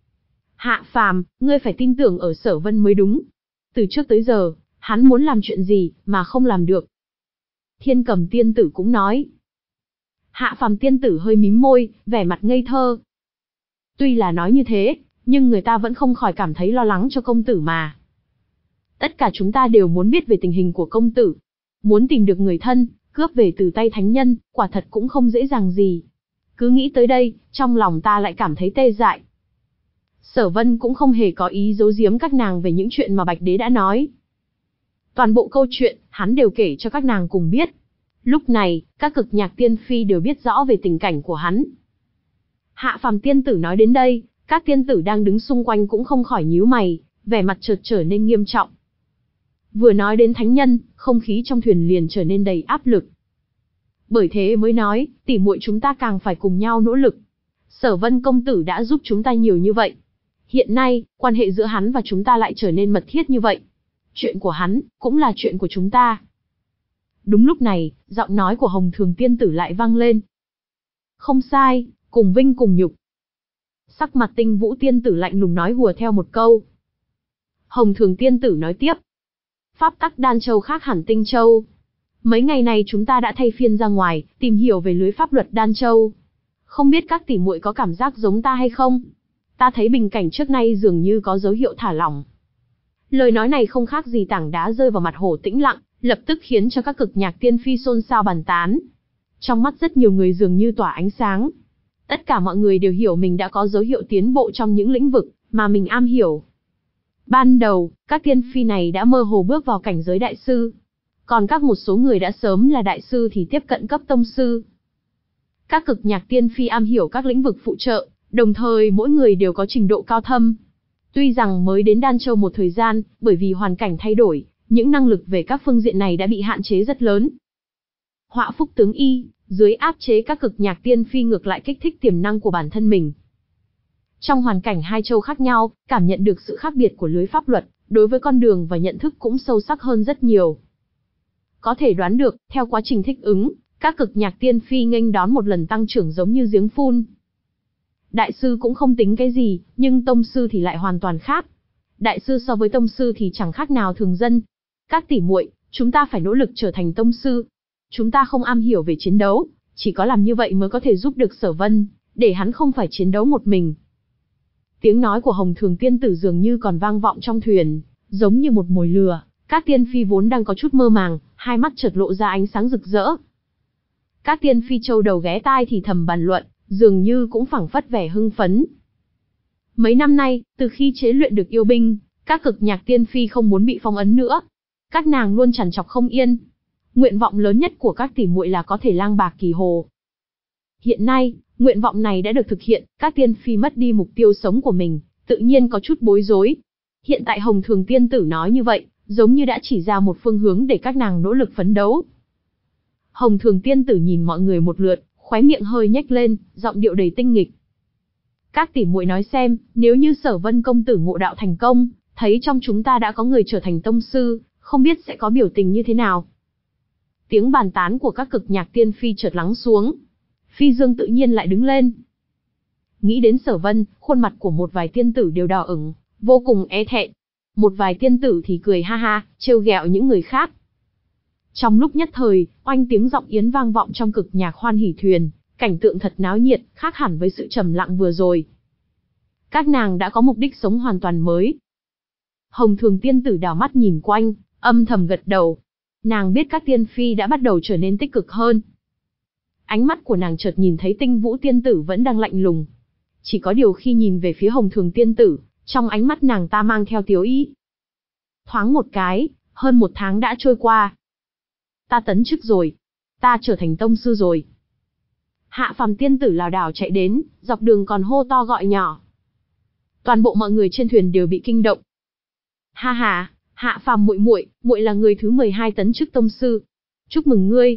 Hạ phàm, ngươi phải tin tưởng ở Sở Vân mới đúng. Từ trước tới giờ, hắn muốn làm chuyện gì, mà không làm được. Thiên Cầm tiên tử cũng nói. Hạ phàm tiên tử hơi mím môi, vẻ mặt ngây thơ. Tuy là nói như thế, nhưng người ta vẫn không khỏi cảm thấy lo lắng cho công tử mà. Tất cả chúng ta đều muốn biết về tình hình của công tử. Muốn tìm được người thân, cướp về từ tay thánh nhân, quả thật cũng không dễ dàng gì. Cứ nghĩ tới đây, trong lòng ta lại cảm thấy tê dại. Sở Vân cũng không hề có ý giấu giếm các nàng về những chuyện mà Bạch Đế đã nói. Toàn bộ câu chuyện, hắn đều kể cho các nàng cùng biết. Lúc này, các cực nhạc tiên phi đều biết rõ về tình cảnh của hắn. Hạ phàm tiên tử nói đến đây, các tiên tử đang đứng xung quanh cũng không khỏi nhíu mày, vẻ mặt chợt trở nên nghiêm trọng. Vừa nói đến thánh nhân, không khí trong thuyền liền trở nên đầy áp lực. Bởi thế mới nói, tỉ muội chúng ta càng phải cùng nhau nỗ lực. Sở Vân công tử đã giúp chúng ta nhiều như vậy. Hiện nay, quan hệ giữa hắn và chúng ta lại trở nên mật thiết như vậy. Chuyện của hắn, cũng là chuyện của chúng ta. Đúng lúc này, giọng nói của Hồng Thường tiên tử lại vang lên. Không sai, cùng vinh cùng nhục. Sắc mặt Tinh Vũ tiên tử lạnh lùng nói hùa theo một câu. Hồng Thường tiên tử nói tiếp. Pháp tắc Đan Châu khác hẳn Tinh Châu. Mấy ngày này chúng ta đã thay phiên ra ngoài, tìm hiểu về lưới pháp luật Đan Châu. Không biết các tỷ muội có cảm giác giống ta hay không? Ta thấy bình cảnh trước nay dường như có dấu hiệu thả lỏng. Lời nói này không khác gì tảng đá rơi vào mặt hồ tĩnh lặng, lập tức khiến cho các cực nhạc tiên phi xôn xao bàn tán. Trong mắt rất nhiều người dường như tỏa ánh sáng. Tất cả mọi người đều hiểu mình đã có dấu hiệu tiến bộ trong những lĩnh vực mà mình am hiểu. Ban đầu, các tiên phi này đã mơ hồ bước vào cảnh giới đại sư. Còn các một số người đã sớm là đại sư thì tiếp cận cấp tông sư. Các cực nhạc tiên phi am hiểu các lĩnh vực phụ trợ, đồng thời mỗi người đều có trình độ cao thâm. Tuy rằng mới đến Đan Châu một thời gian, bởi vì hoàn cảnh thay đổi, những năng lực về các phương diện này đã bị hạn chế rất lớn. Họa phúc tướng y, dưới áp chế các cực nhạc tiên phi ngược lại kích thích tiềm năng của bản thân mình. Trong hoàn cảnh hai châu khác nhau, cảm nhận được sự khác biệt của lưới pháp luật, đối với con đường và nhận thức cũng sâu sắc hơn rất nhiều. Có thể đoán được, theo quá trình thích ứng, các cực nhạc tiên phi nghênh đón một lần tăng trưởng giống như giếng phun. Đại sư cũng không tính cái gì, nhưng tông sư thì lại hoàn toàn khác. Đại sư so với tông sư thì chẳng khác nào thường dân. Các tỷ muội, chúng ta phải nỗ lực trở thành tông sư. Chúng ta không am hiểu về chiến đấu, chỉ có làm như vậy mới có thể giúp được Sở Vân, để hắn không phải chiến đấu một mình. Tiếng nói của Hồng Thường tiên tử dường như còn vang vọng trong thuyền, giống như một mồi lửa. Các tiên phi vốn đang có chút mơ màng, hai mắt chợt lộ ra ánh sáng rực rỡ. Các tiên phi châu đầu ghé tai thì thầm bàn luận, dường như cũng phảng phất vẻ hưng phấn. Mấy năm nay, từ khi chế luyện được yêu binh, các cực nhạc tiên phi không muốn bị phong ấn nữa. Các nàng luôn trằn trọc không yên. Nguyện vọng lớn nhất của các tỷ muội là có thể lang bạc kỳ hồ. Hiện nay, nguyện vọng này đã được thực hiện, các tiên phi mất đi mục tiêu sống của mình, tự nhiên có chút bối rối. Hiện tại Hồng Thường tiên tử nói như vậy, giống như đã chỉ ra một phương hướng để các nàng nỗ lực phấn đấu. Hồng Thường tiên tử nhìn mọi người một lượt, khóe miệng hơi nhếch lên, giọng điệu đầy tinh nghịch. Các tỷ muội nói xem, nếu như Sở Vân công tử ngộ đạo thành công, thấy trong chúng ta đã có người trở thành tông sư, không biết sẽ có biểu tình như thế nào. Tiếng bàn tán của các cực nhạc tiên phi chợt lắng xuống. Phi Dương tự nhiên lại đứng lên. Nghĩ đến Sở Vân, khuôn mặt của một vài tiên tử đều đỏ ửng, vô cùng e thẹn. Một vài tiên tử thì cười ha ha, trêu ghẹo những người khác. Trong lúc nhất thời, oanh tiếng giọng yến vang vọng trong cực nhạc hoan hỉ thuyền, cảnh tượng thật náo nhiệt, khác hẳn với sự trầm lặng vừa rồi. Các nàng đã có mục đích sống hoàn toàn mới. Hồng Thường tiên tử đảo mắt nhìn quanh, âm thầm gật đầu. Nàng biết các tiên phi đã bắt đầu trở nên tích cực hơn. Ánh mắt của nàng chợt nhìn thấy Tinh Vũ tiên tử vẫn đang lạnh lùng. Chỉ có điều khi nhìn về phía Hồng Thường tiên tử, trong ánh mắt nàng ta mang theo tiếu ý. Thoáng một cái, hơn một tháng đã trôi qua. Ta tấn chức rồi. Ta trở thành tông sư rồi. Hạ phàm tiên tử lảo đảo chạy đến, dọc đường còn hô to gọi nhỏ. Toàn bộ mọi người trên thuyền đều bị kinh động. Ha ha, Hạ phàm muội muội, muội là người thứ mười hai tấn chức tông sư. Chúc mừng ngươi.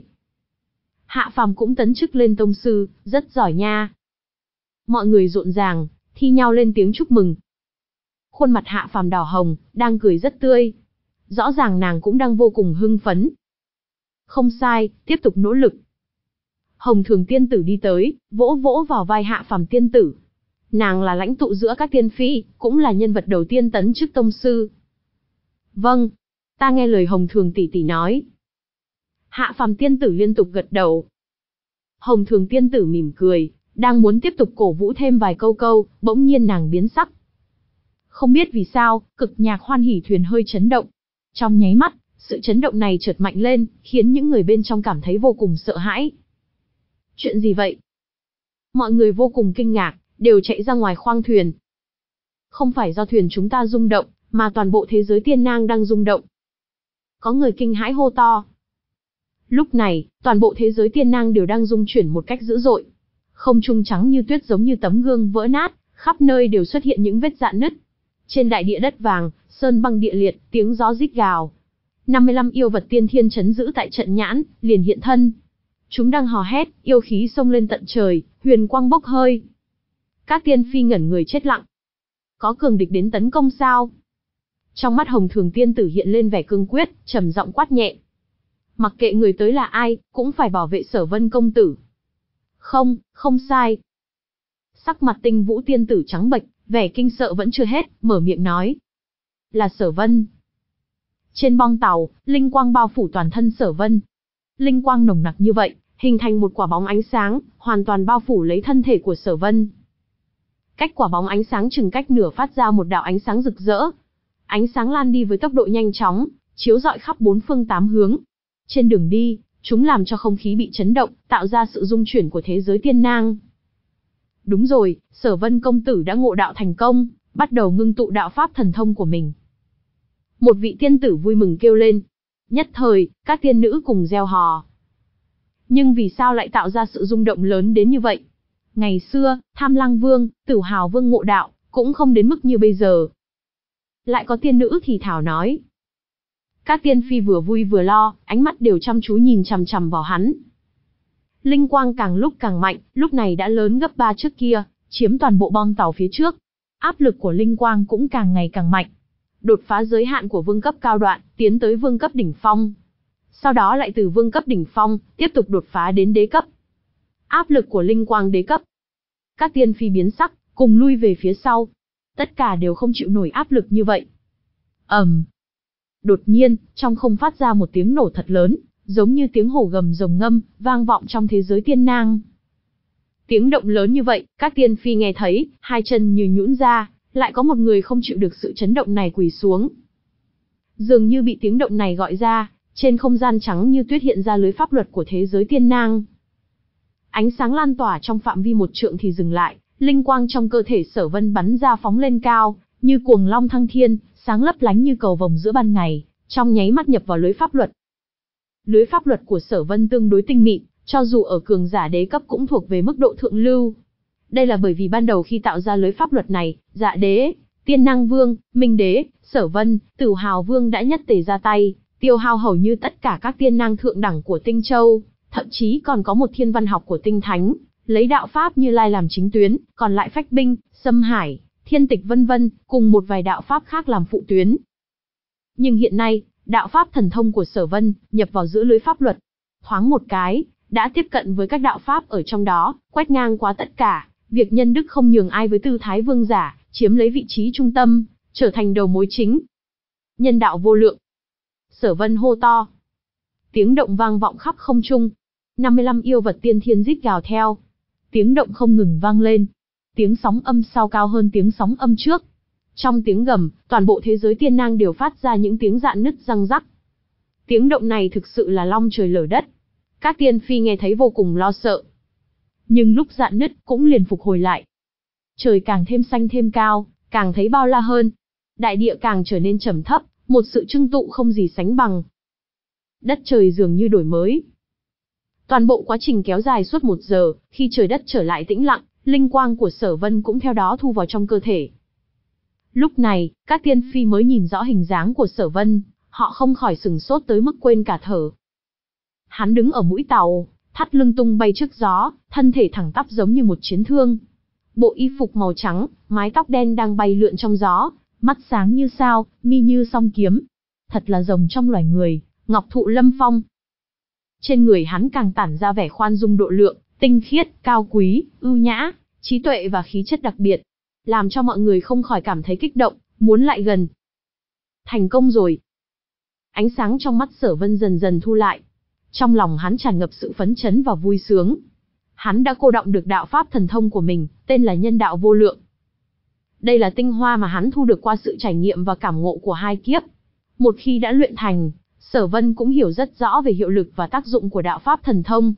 Hạ phàm cũng tấn chức lên tông sư, rất giỏi nha. Mọi người rộn ràng, thi nhau lên tiếng chúc mừng. Khuôn mặt Hạ phàm đỏ hồng, đang cười rất tươi. Rõ ràng nàng cũng đang vô cùng hưng phấn. Không sai, tiếp tục nỗ lực. Hồng Thường tiên tử đi tới, vỗ vỗ vào vai Hạ phàm tiên tử. Nàng là lãnh tụ giữa các tiên phi, cũng là nhân vật đầu tiên tấn chức tông sư. Vâng, ta nghe lời Hồng Thường tỷ tỷ nói. Hạ phàm tiên tử liên tục gật đầu. Hồng Thường tiên tử mỉm cười, đang muốn tiếp tục cổ vũ thêm vài câu câu, bỗng nhiên nàng biến sắc. Không biết vì sao, cực nhạc hoan hỉ thuyền hơi chấn động. Trong nháy mắt, sự chấn động này chợt mạnh lên, khiến những người bên trong cảm thấy vô cùng sợ hãi. Chuyện gì vậy? Mọi người vô cùng kinh ngạc, đều chạy ra ngoài khoang thuyền. Không phải do thuyền chúng ta rung động, mà toàn bộ thế giới tiên nang đang rung động. Có người kinh hãi hô to. Lúc này, toàn bộ thế giới tiên nang đều đang rung chuyển một cách dữ dội. Không trung trắng như tuyết giống như tấm gương vỡ nát, khắp nơi đều xuất hiện những vết rạn nứt. Trên đại địa đất vàng, sơn băng địa liệt, tiếng gió rít gào. năm mươi lăm yêu vật tiên thiên trấn giữ tại trận nhãn, liền hiện thân. Chúng đang hò hét, yêu khí xông lên tận trời, huyền quang bốc hơi. Các tiên phi ngẩn người chết lặng. Có cường địch đến tấn công sao? Trong mắt Hồng Thường tiên tử hiện lên vẻ cương quyết, trầm giọng quát nhẹ. Mặc kệ người tới là ai, cũng phải bảo vệ Sở Vân công tử. Không, không sai. Sắc mặt Tinh Vũ tiên tử trắng bệch, vẻ kinh sợ vẫn chưa hết, mở miệng nói. Là Sở Vân. Trên bong tàu, linh quang bao phủ toàn thân Sở Vân. Linh quang nồng nặc như vậy, hình thành một quả bóng ánh sáng, hoàn toàn bao phủ lấy thân thể của Sở Vân. Cách quả bóng ánh sáng chừng cách nửa phát ra một đạo ánh sáng rực rỡ. Ánh sáng lan đi với tốc độ nhanh chóng, chiếu rọi khắp bốn phương tám hướng. Trên đường đi, chúng làm cho không khí bị chấn động, tạo ra sự rung chuyển của thế giới tiên nang. Đúng rồi, Sở Vân công tử đã ngộ đạo thành công, bắt đầu ngưng tụ đạo pháp thần thông của mình. Một vị tiên tử vui mừng kêu lên. Nhất thời, các tiên nữ cùng reo hò. Nhưng vì sao lại tạo ra sự rung động lớn đến như vậy? Ngày xưa, Tham Lang Vương, Tử Hào Vương ngộ đạo, cũng không đến mức như bây giờ. Lại có tiên nữ thì thảo nói. Các tiên phi vừa vui vừa lo, ánh mắt đều chăm chú nhìn chằm chằm vào hắn. Linh quang càng lúc càng mạnh, lúc này đã lớn gấp ba trước kia, chiếm toàn bộ bong tàu phía trước. Áp lực của linh quang cũng càng ngày càng mạnh. Đột phá giới hạn của vương cấp cao đoạn, tiến tới vương cấp đỉnh phong. Sau đó lại từ vương cấp đỉnh phong, tiếp tục đột phá đến đế cấp. Áp lực của linh quang đế cấp. Các tiên phi biến sắc, cùng lui về phía sau. Tất cả đều không chịu nổi áp lực như vậy. ầm, um. Đột nhiên, trong không phát ra một tiếng nổ thật lớn, giống như tiếng hổ gầm rồng ngâm, vang vọng trong thế giới tiên nang. Tiếng động lớn như vậy, các tiên phi nghe thấy, hai chân như nhũn ra, lại có một người không chịu được sự chấn động này quỳ xuống. Dường như bị tiếng động này gọi ra, trên không gian trắng như tuyết hiện ra lưới pháp luật của thế giới tiên nang. Ánh sáng lan tỏa trong phạm vi một trượng thì dừng lại, linh quang trong cơ thể Sở Vân bắn ra phóng lên cao, như cuồng long thăng thiên, sáng lấp lánh như cầu vồng giữa ban ngày, trong nháy mắt nhập vào lưới pháp luật. Lưới pháp luật của Sở Vân tương đối tinh mịn, cho dù ở cường giả đế cấp cũng thuộc về mức độ thượng lưu. Đây là bởi vì ban đầu khi tạo ra lưới pháp luật này, Dạ Đế, Tiên Năng Vương, Minh Đế, Sở Vân, Tử Hào Vương đã nhất tề ra tay, tiêu hao hầu như tất cả các tiên năng thượng đẳng của Tinh Châu, thậm chí còn có một thiên văn học của Tinh Thánh, lấy đạo pháp Như Lai làm chính tuyến, còn lại phách binh, xâm hải, thiên tịch vân vân, cùng một vài đạo pháp khác làm phụ tuyến. Nhưng hiện nay, đạo pháp thần thông của Sở Vân nhập vào giữa lưới pháp luật, thoáng một cái, đã tiếp cận với các đạo pháp ở trong đó, quét ngang qua tất cả, việc nhân đức không nhường ai với tư thái vương giả, chiếm lấy vị trí trung tâm, trở thành đầu mối chính. Nhân đạo vô lượng. Sở Vân hô to. Tiếng động vang vọng khắp không trung. năm mươi lăm yêu vật tiên thiên rít gào theo. Tiếng động không ngừng vang lên. Tiếng sóng âm sau cao hơn tiếng sóng âm trước. Trong tiếng gầm, toàn bộ thế giới tiên nang đều phát ra những tiếng rạn nứt răng rắc. Tiếng động này thực sự là long trời lở đất. Các tiên phi nghe thấy vô cùng lo sợ. Nhưng lúc rạn nứt cũng liền phục hồi lại. Trời càng thêm xanh thêm cao, càng thấy bao la hơn. Đại địa càng trở nên trầm thấp, một sự trưng tụ không gì sánh bằng. Đất trời dường như đổi mới. Toàn bộ quá trình kéo dài suốt một giờ, khi trời đất trở lại tĩnh lặng, linh quang của Sở Vân cũng theo đó thu vào trong cơ thể. Lúc này, các tiên phi mới nhìn rõ hình dáng của Sở Vân, họ không khỏi sừng sốt tới mức quên cả thở. Hắn đứng ở mũi tàu, thắt lưng tung bay trước gió, thân thể thẳng tắp giống như một chiến thương. Bộ y phục màu trắng, mái tóc đen đang bay lượn trong gió, mắt sáng như sao, mi như song kiếm. Thật là rồng trong loài người, ngọc thụ lâm phong. Trên người hắn càng tản ra vẻ khoan dung độ lượng, tinh khiết, cao quý, ưu nhã, trí tuệ và khí chất đặc biệt, làm cho mọi người không khỏi cảm thấy kích động, muốn lại gần. Thành công rồi. Ánh sáng trong mắt Sở Vân dần dần thu lại. Trong lòng hắn tràn ngập sự phấn chấn và vui sướng. Hắn đã cô đọng được đạo pháp thần thông của mình, tên là nhân đạo vô lượng. Đây là tinh hoa mà hắn thu được qua sự trải nghiệm và cảm ngộ của hai kiếp. Một khi đã luyện thành, Sở Vân cũng hiểu rất rõ về hiệu lực và tác dụng của đạo pháp thần thông.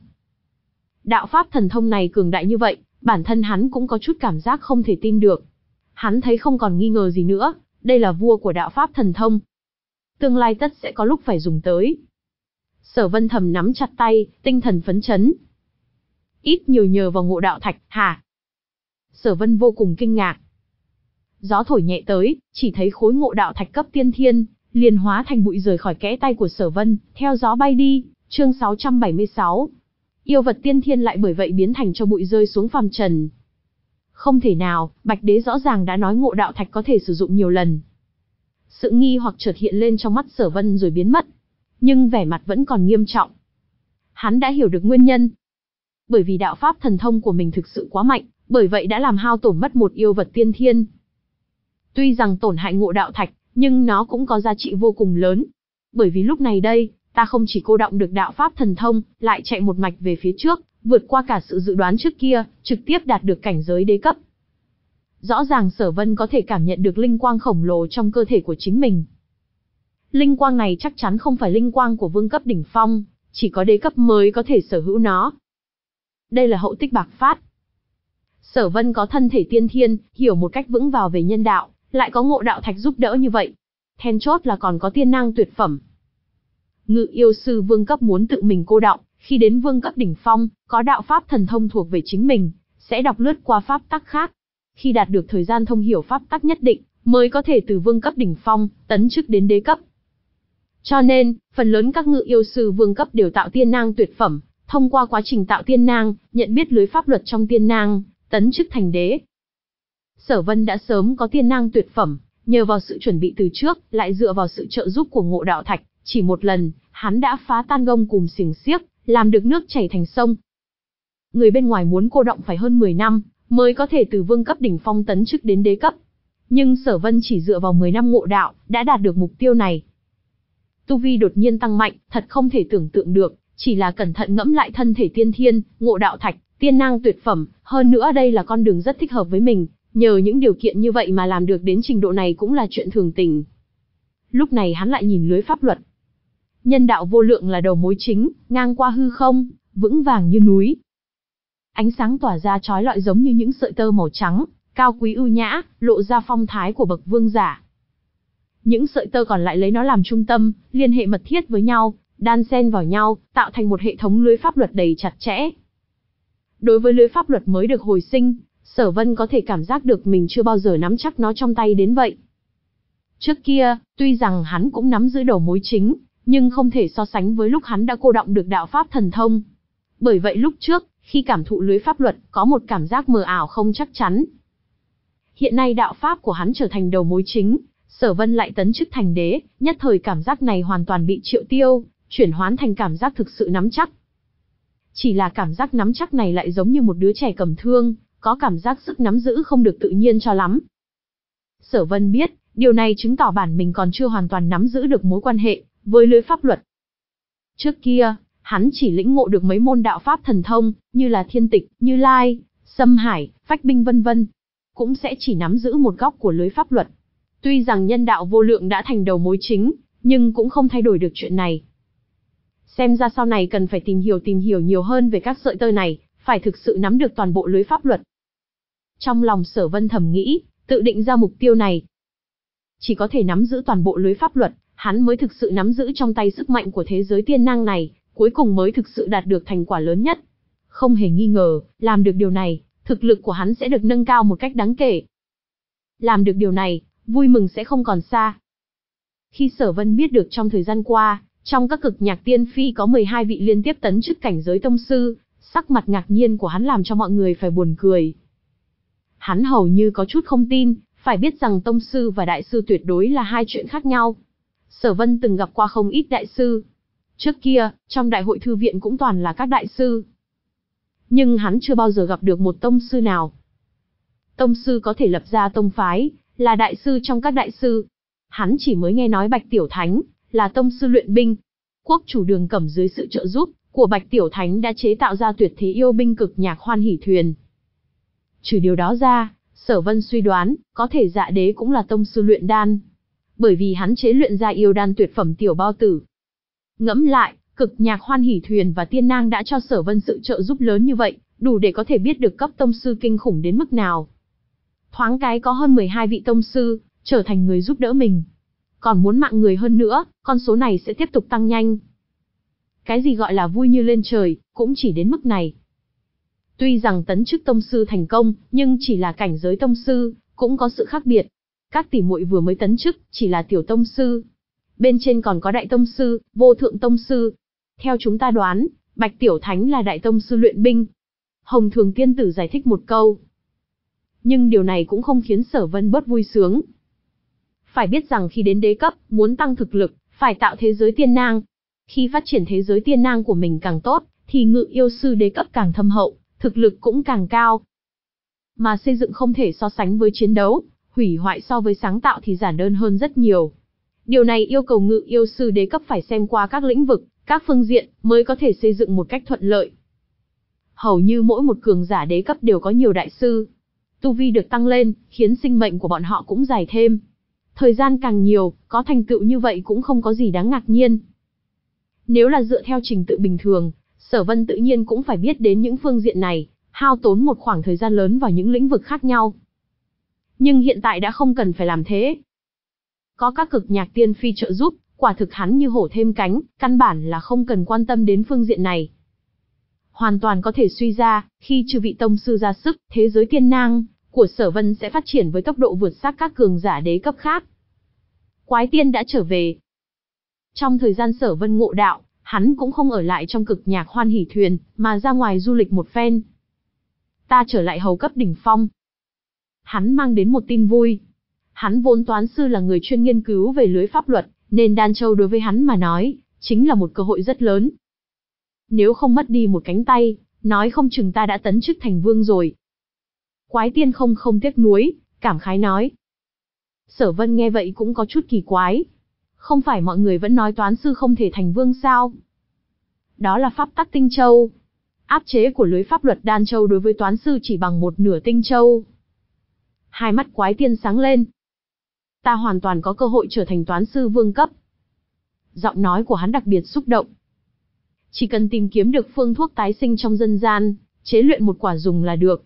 Đạo pháp thần thông này cường đại như vậy, bản thân hắn cũng có chút cảm giác không thể tin được. Hắn thấy không còn nghi ngờ gì nữa, đây là vua của đạo pháp thần thông. Tương lai tất sẽ có lúc phải dùng tới. Sở Vân thầm nắm chặt tay, tinh thần phấn chấn. Ít nhiều nhờ vào ngộ đạo thạch, hả? Sở Vân vô cùng kinh ngạc. Gió thổi nhẹ tới, chỉ thấy khối ngộ đạo thạch cấp tiên thiên, liền hóa thành bụi rời khỏi kẽ tay của Sở Vân, theo gió bay đi. Chương sáu trăm bảy mươi sáu. Yêu vật tiên thiên lại bởi vậy biến thành cho bụi rơi xuống phàm trần. Không thể nào, Bạch Đế rõ ràng đã nói ngộ đạo thạch có thể sử dụng nhiều lần. Sự nghi hoặc chợt hiện lên trong mắt Sở Vân rồi biến mất, nhưng vẻ mặt vẫn còn nghiêm trọng. Hắn đã hiểu được nguyên nhân. Bởi vì đạo pháp thần thông của mình thực sự quá mạnh, bởi vậy đã làm hao tổn mất một yêu vật tiên thiên. Tuy rằng tổn hại ngộ đạo thạch, nhưng nó cũng có giá trị vô cùng lớn. Bởi vì lúc này đây, ta không chỉ cô đọng được đạo pháp thần thông, lại chạy một mạch về phía trước, vượt qua cả sự dự đoán trước kia, trực tiếp đạt được cảnh giới đế cấp. Rõ ràng Sở Vân có thể cảm nhận được linh quang khổng lồ trong cơ thể của chính mình. Linh quang này chắc chắn không phải linh quang của vương cấp đỉnh phong, chỉ có đế cấp mới có thể sở hữu nó. Đây là hậu tích bạc phát. Sở Vân có thân thể tiên thiên, hiểu một cách vững vào về nhân đạo, lại có ngộ đạo thạch giúp đỡ như vậy. Then chốt là còn có tiên năng tuyệt phẩm. Ngự yêu sư vương cấp muốn tự mình cô đọng, khi đến vương cấp đỉnh phong, có đạo pháp thần thông thuộc về chính mình, sẽ đọc lướt qua pháp tắc khác. Khi đạt được thời gian thông hiểu pháp tắc nhất định, mới có thể từ vương cấp đỉnh phong, tấn chức đến đế cấp. Cho nên, phần lớn các ngự yêu sư vương cấp đều tạo tiên năng tuyệt phẩm, thông qua quá trình tạo tiên năng, nhận biết lưới pháp luật trong tiên năng, tấn chức thành đế. Sở Vân đã sớm có tiên năng tuyệt phẩm, nhờ vào sự chuẩn bị từ trước, lại dựa vào sự trợ giúp của ngộ đạo thạch, chỉ một lần, hắn đã phá tan gông cùm xiềng xiếc, làm được nước chảy thành sông. Người bên ngoài muốn cô đọng phải hơn mười năm, mới có thể từ vương cấp đỉnh phong tấn chức đến đế cấp. Nhưng Sở Vân chỉ dựa vào mười năm ngộ đạo, đã đạt được mục tiêu này. Tu vi đột nhiên tăng mạnh, thật không thể tưởng tượng được, chỉ là cẩn thận ngẫm lại thân thể tiên thiên, ngộ đạo thạch, tiên năng tuyệt phẩm, hơn nữa đây là con đường rất thích hợp với mình, nhờ những điều kiện như vậy mà làm được đến trình độ này cũng là chuyện thường tình. Lúc này hắn lại nhìn lưới pháp luật. Nhân đạo vô lượng là đầu mối chính, ngang qua hư không, vững vàng như núi. Ánh sáng tỏa ra chói lọi giống như những sợi tơ màu trắng, cao quý ưu nhã, lộ ra phong thái của bậc vương giả. Những sợi tơ còn lại lấy nó làm trung tâm, liên hệ mật thiết với nhau, đan xen vào nhau, tạo thành một hệ thống lưới pháp luật đầy chặt chẽ. Đối với lưới pháp luật mới được hồi sinh, Sở Vân có thể cảm giác được mình chưa bao giờ nắm chắc nó trong tay đến vậy. Trước kia, tuy rằng hắn cũng nắm giữ đầu mối chính, nhưng không thể so sánh với lúc hắn đã cô đọng được đạo pháp thần thông. Bởi vậy lúc trước, khi cảm thụ lưới pháp luật, có một cảm giác mờ ảo không chắc chắn. Hiện nay đạo pháp của hắn trở thành đầu mối chính, Sở Vân lại tấn chức thành đế, nhất thời cảm giác này hoàn toàn bị triệu tiêu, chuyển hoán thành cảm giác thực sự nắm chắc. Chỉ là cảm giác nắm chắc này lại giống như một đứa trẻ cầm thương, có cảm giác sức nắm giữ không được tự nhiên cho lắm. Sở Vân biết, điều này chứng tỏ bản mình còn chưa hoàn toàn nắm giữ được mối quan hệ với lưới pháp luật. Trước kia, hắn chỉ lĩnh ngộ được mấy môn đạo pháp thần thông, như là Thiên Tịch, Như Lai, Sâm Hải, Phách Binh vân vân, cũng sẽ chỉ nắm giữ một góc của lưới pháp luật. Tuy rằng nhân đạo vô lượng đã thành đầu mối chính, nhưng cũng không thay đổi được chuyện này. Xem ra sau này cần phải tìm hiểu tìm hiểu nhiều hơn về các sợi tơ này, phải thực sự nắm được toàn bộ lưới pháp luật. Trong lòng Sở Vân thầm nghĩ, tự định ra mục tiêu này. Chỉ có thể nắm giữ toàn bộ lưới pháp luật, hắn mới thực sự nắm giữ trong tay sức mạnh của thế giới tiên năng này, cuối cùng mới thực sự đạt được thành quả lớn nhất. Không hề nghi ngờ, làm được điều này, thực lực của hắn sẽ được nâng cao một cách đáng kể. Làm được điều này, vui mừng sẽ không còn xa. Khi Sở Vân biết được trong thời gian qua, trong các cực nhạc tiên phi có mười hai vị liên tiếp tấn chức cảnh giới tông sư, sắc mặt ngạc nhiên của hắn làm cho mọi người phải buồn cười. Hắn hầu như có chút không tin, phải biết rằng tông sư và đại sư tuyệt đối là hai chuyện khác nhau. Sở Vân từng gặp qua không ít đại sư. Trước kia, trong đại hội thư viện cũng toàn là các đại sư. Nhưng hắn chưa bao giờ gặp được một tông sư nào. Tông sư có thể lập ra tông phái, là đại sư trong các đại sư. Hắn chỉ mới nghe nói Bạch Tiểu Thánh là tông sư luyện binh. Quốc chủ Đường Cẩm dưới sự trợ giúp của Bạch Tiểu Thánh đã chế tạo ra tuyệt thế yêu binh cực nhạc Hoan Hỷ Thuyền. Trừ điều đó ra, Sở Vân suy đoán, có thể Dạ Đế cũng là tông sư luyện đan. Bởi vì hắn chế luyện ra yêu đan tuyệt phẩm tiểu bao tử. Ngẫm lại, cực nhạc Hoan Hỷ Thuyền và Tiên Nang đã cho Sở Vân sự trợ giúp lớn như vậy, đủ để có thể biết được cấp tông sư kinh khủng đến mức nào. Thoáng cái có hơn mười hai vị tông sư, trở thành người giúp đỡ mình. Còn muốn mạng người hơn nữa, con số này sẽ tiếp tục tăng nhanh. Cái gì gọi là vui như lên trời, cũng chỉ đến mức này. Tuy rằng tấn chức tông sư thành công, nhưng chỉ là cảnh giới tông sư, cũng có sự khác biệt. Các tỷ muội vừa mới tấn chức, chỉ là tiểu tông sư. Bên trên còn có đại tông sư, vô thượng tông sư. Theo chúng ta đoán, Bạch Tiểu Thánh là đại tông sư luyện binh. Hồng Thường Tiên Tử giải thích một câu. Nhưng điều này cũng không khiến Sở Vân bớt vui sướng. Phải biết rằng khi đến đế cấp, muốn tăng thực lực, phải tạo thế giới tiên nang. Khi phát triển thế giới tiên nang của mình càng tốt, thì ngự yêu sư đế cấp càng thâm hậu, thực lực cũng càng cao. Mà xây dựng không thể so sánh với chiến đấu, hủy hoại so với sáng tạo thì giản đơn hơn rất nhiều. Điều này yêu cầu ngự yêu sư đế cấp phải xem qua các lĩnh vực, các phương diện, mới có thể xây dựng một cách thuận lợi. Hầu như mỗi một cường giả đế cấp đều có nhiều đại sư. Tu vi được tăng lên, khiến sinh mệnh của bọn họ cũng dài thêm. Thời gian càng nhiều, có thành tựu như vậy cũng không có gì đáng ngạc nhiên. Nếu là dựa theo trình tự bình thường, Sở Vân tự nhiên cũng phải biết đến những phương diện này, hao tốn một khoảng thời gian lớn vào những lĩnh vực khác nhau. Nhưng hiện tại đã không cần phải làm thế. Có các cực nhạc tiên phi trợ giúp, quả thực hắn như hổ thêm cánh, căn bản là không cần quan tâm đến phương diện này. Hoàn toàn có thể suy ra, khi chư vị tông sư ra sức, thế giới tiên nang của Sở Vân sẽ phát triển với tốc độ vượt sát các cường giả đế cấp khác. Quái tiên đã trở về. Trong thời gian Sở Vân ngộ đạo, hắn cũng không ở lại trong cực nhạc Hoan Hỷ Thuyền, mà ra ngoài du lịch một phen. Ta trở lại hầu cấp đỉnh phong. Hắn mang đến một tin vui. Hắn vốn toán sư là người chuyên nghiên cứu về lưới pháp luật, nên Đan Châu đối với hắn mà nói, chính là một cơ hội rất lớn. Nếu không mất đi một cánh tay, nói không chừng ta đã tấn chức thành vương rồi. Quái tiên không không tiếc nuối, cảm khái nói. Sở Vân nghe vậy cũng có chút kỳ quái. Không phải mọi người vẫn nói toán sư không thể thành vương sao? Đó là pháp tắc tinh châu. Áp chế của lưới pháp luật Đan Châu đối với toán sư chỉ bằng một nửa tinh châu. Hai mắt quái tiên sáng lên. Ta hoàn toàn có cơ hội trở thành toán sư vương cấp. Giọng nói của hắn đặc biệt xúc động. Chỉ cần tìm kiếm được phương thuốc tái sinh trong dân gian, chế luyện một quả dùng là được.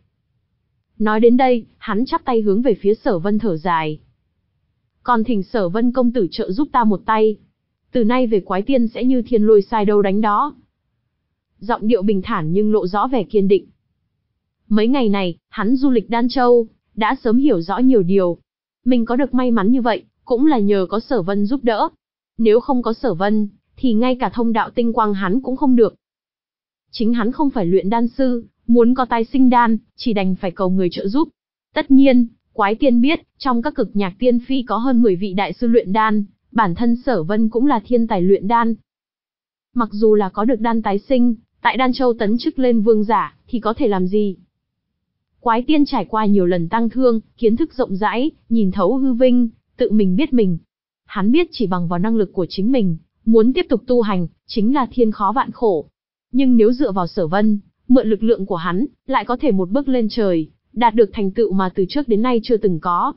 Nói đến đây, hắn chắp tay hướng về phía Sở Vân thở dài. Còn thỉnh Sở Vân công tử trợ giúp ta một tay. Từ nay về quái tiên sẽ như thiên lôi sai đâu đánh đó. Giọng điệu bình thản nhưng lộ rõ vẻ kiên định. Mấy ngày này, hắn du lịch Đan Châu, đã sớm hiểu rõ nhiều điều. Mình có được may mắn như vậy, cũng là nhờ có Sở Vân giúp đỡ. Nếu không có Sở Vân, thì ngay cả thông đạo tinh quang hắn cũng không được. Chính hắn không phải luyện đan sư, muốn có tái sinh đan, chỉ đành phải cầu người trợ giúp. Tất nhiên, quái tiên biết, trong các cực nhạc tiên phi có hơn mười vị đại sư luyện đan, bản thân Sở Vân cũng là thiên tài luyện đan. Mặc dù là có được đan tái sinh, tại Đan Châu tấn chức lên vương giả, thì có thể làm gì? Quái tiên trải qua nhiều lần tăng thương, kiến thức rộng rãi, nhìn thấu hư vinh, tự mình biết mình. Hắn biết chỉ bằng vào năng lực của chính mình, muốn tiếp tục tu hành, chính là thiên khó vạn khổ. Nhưng nếu dựa vào Sở Vân, mượn lực lượng của hắn, lại có thể một bước lên trời, đạt được thành tựu mà từ trước đến nay chưa từng có.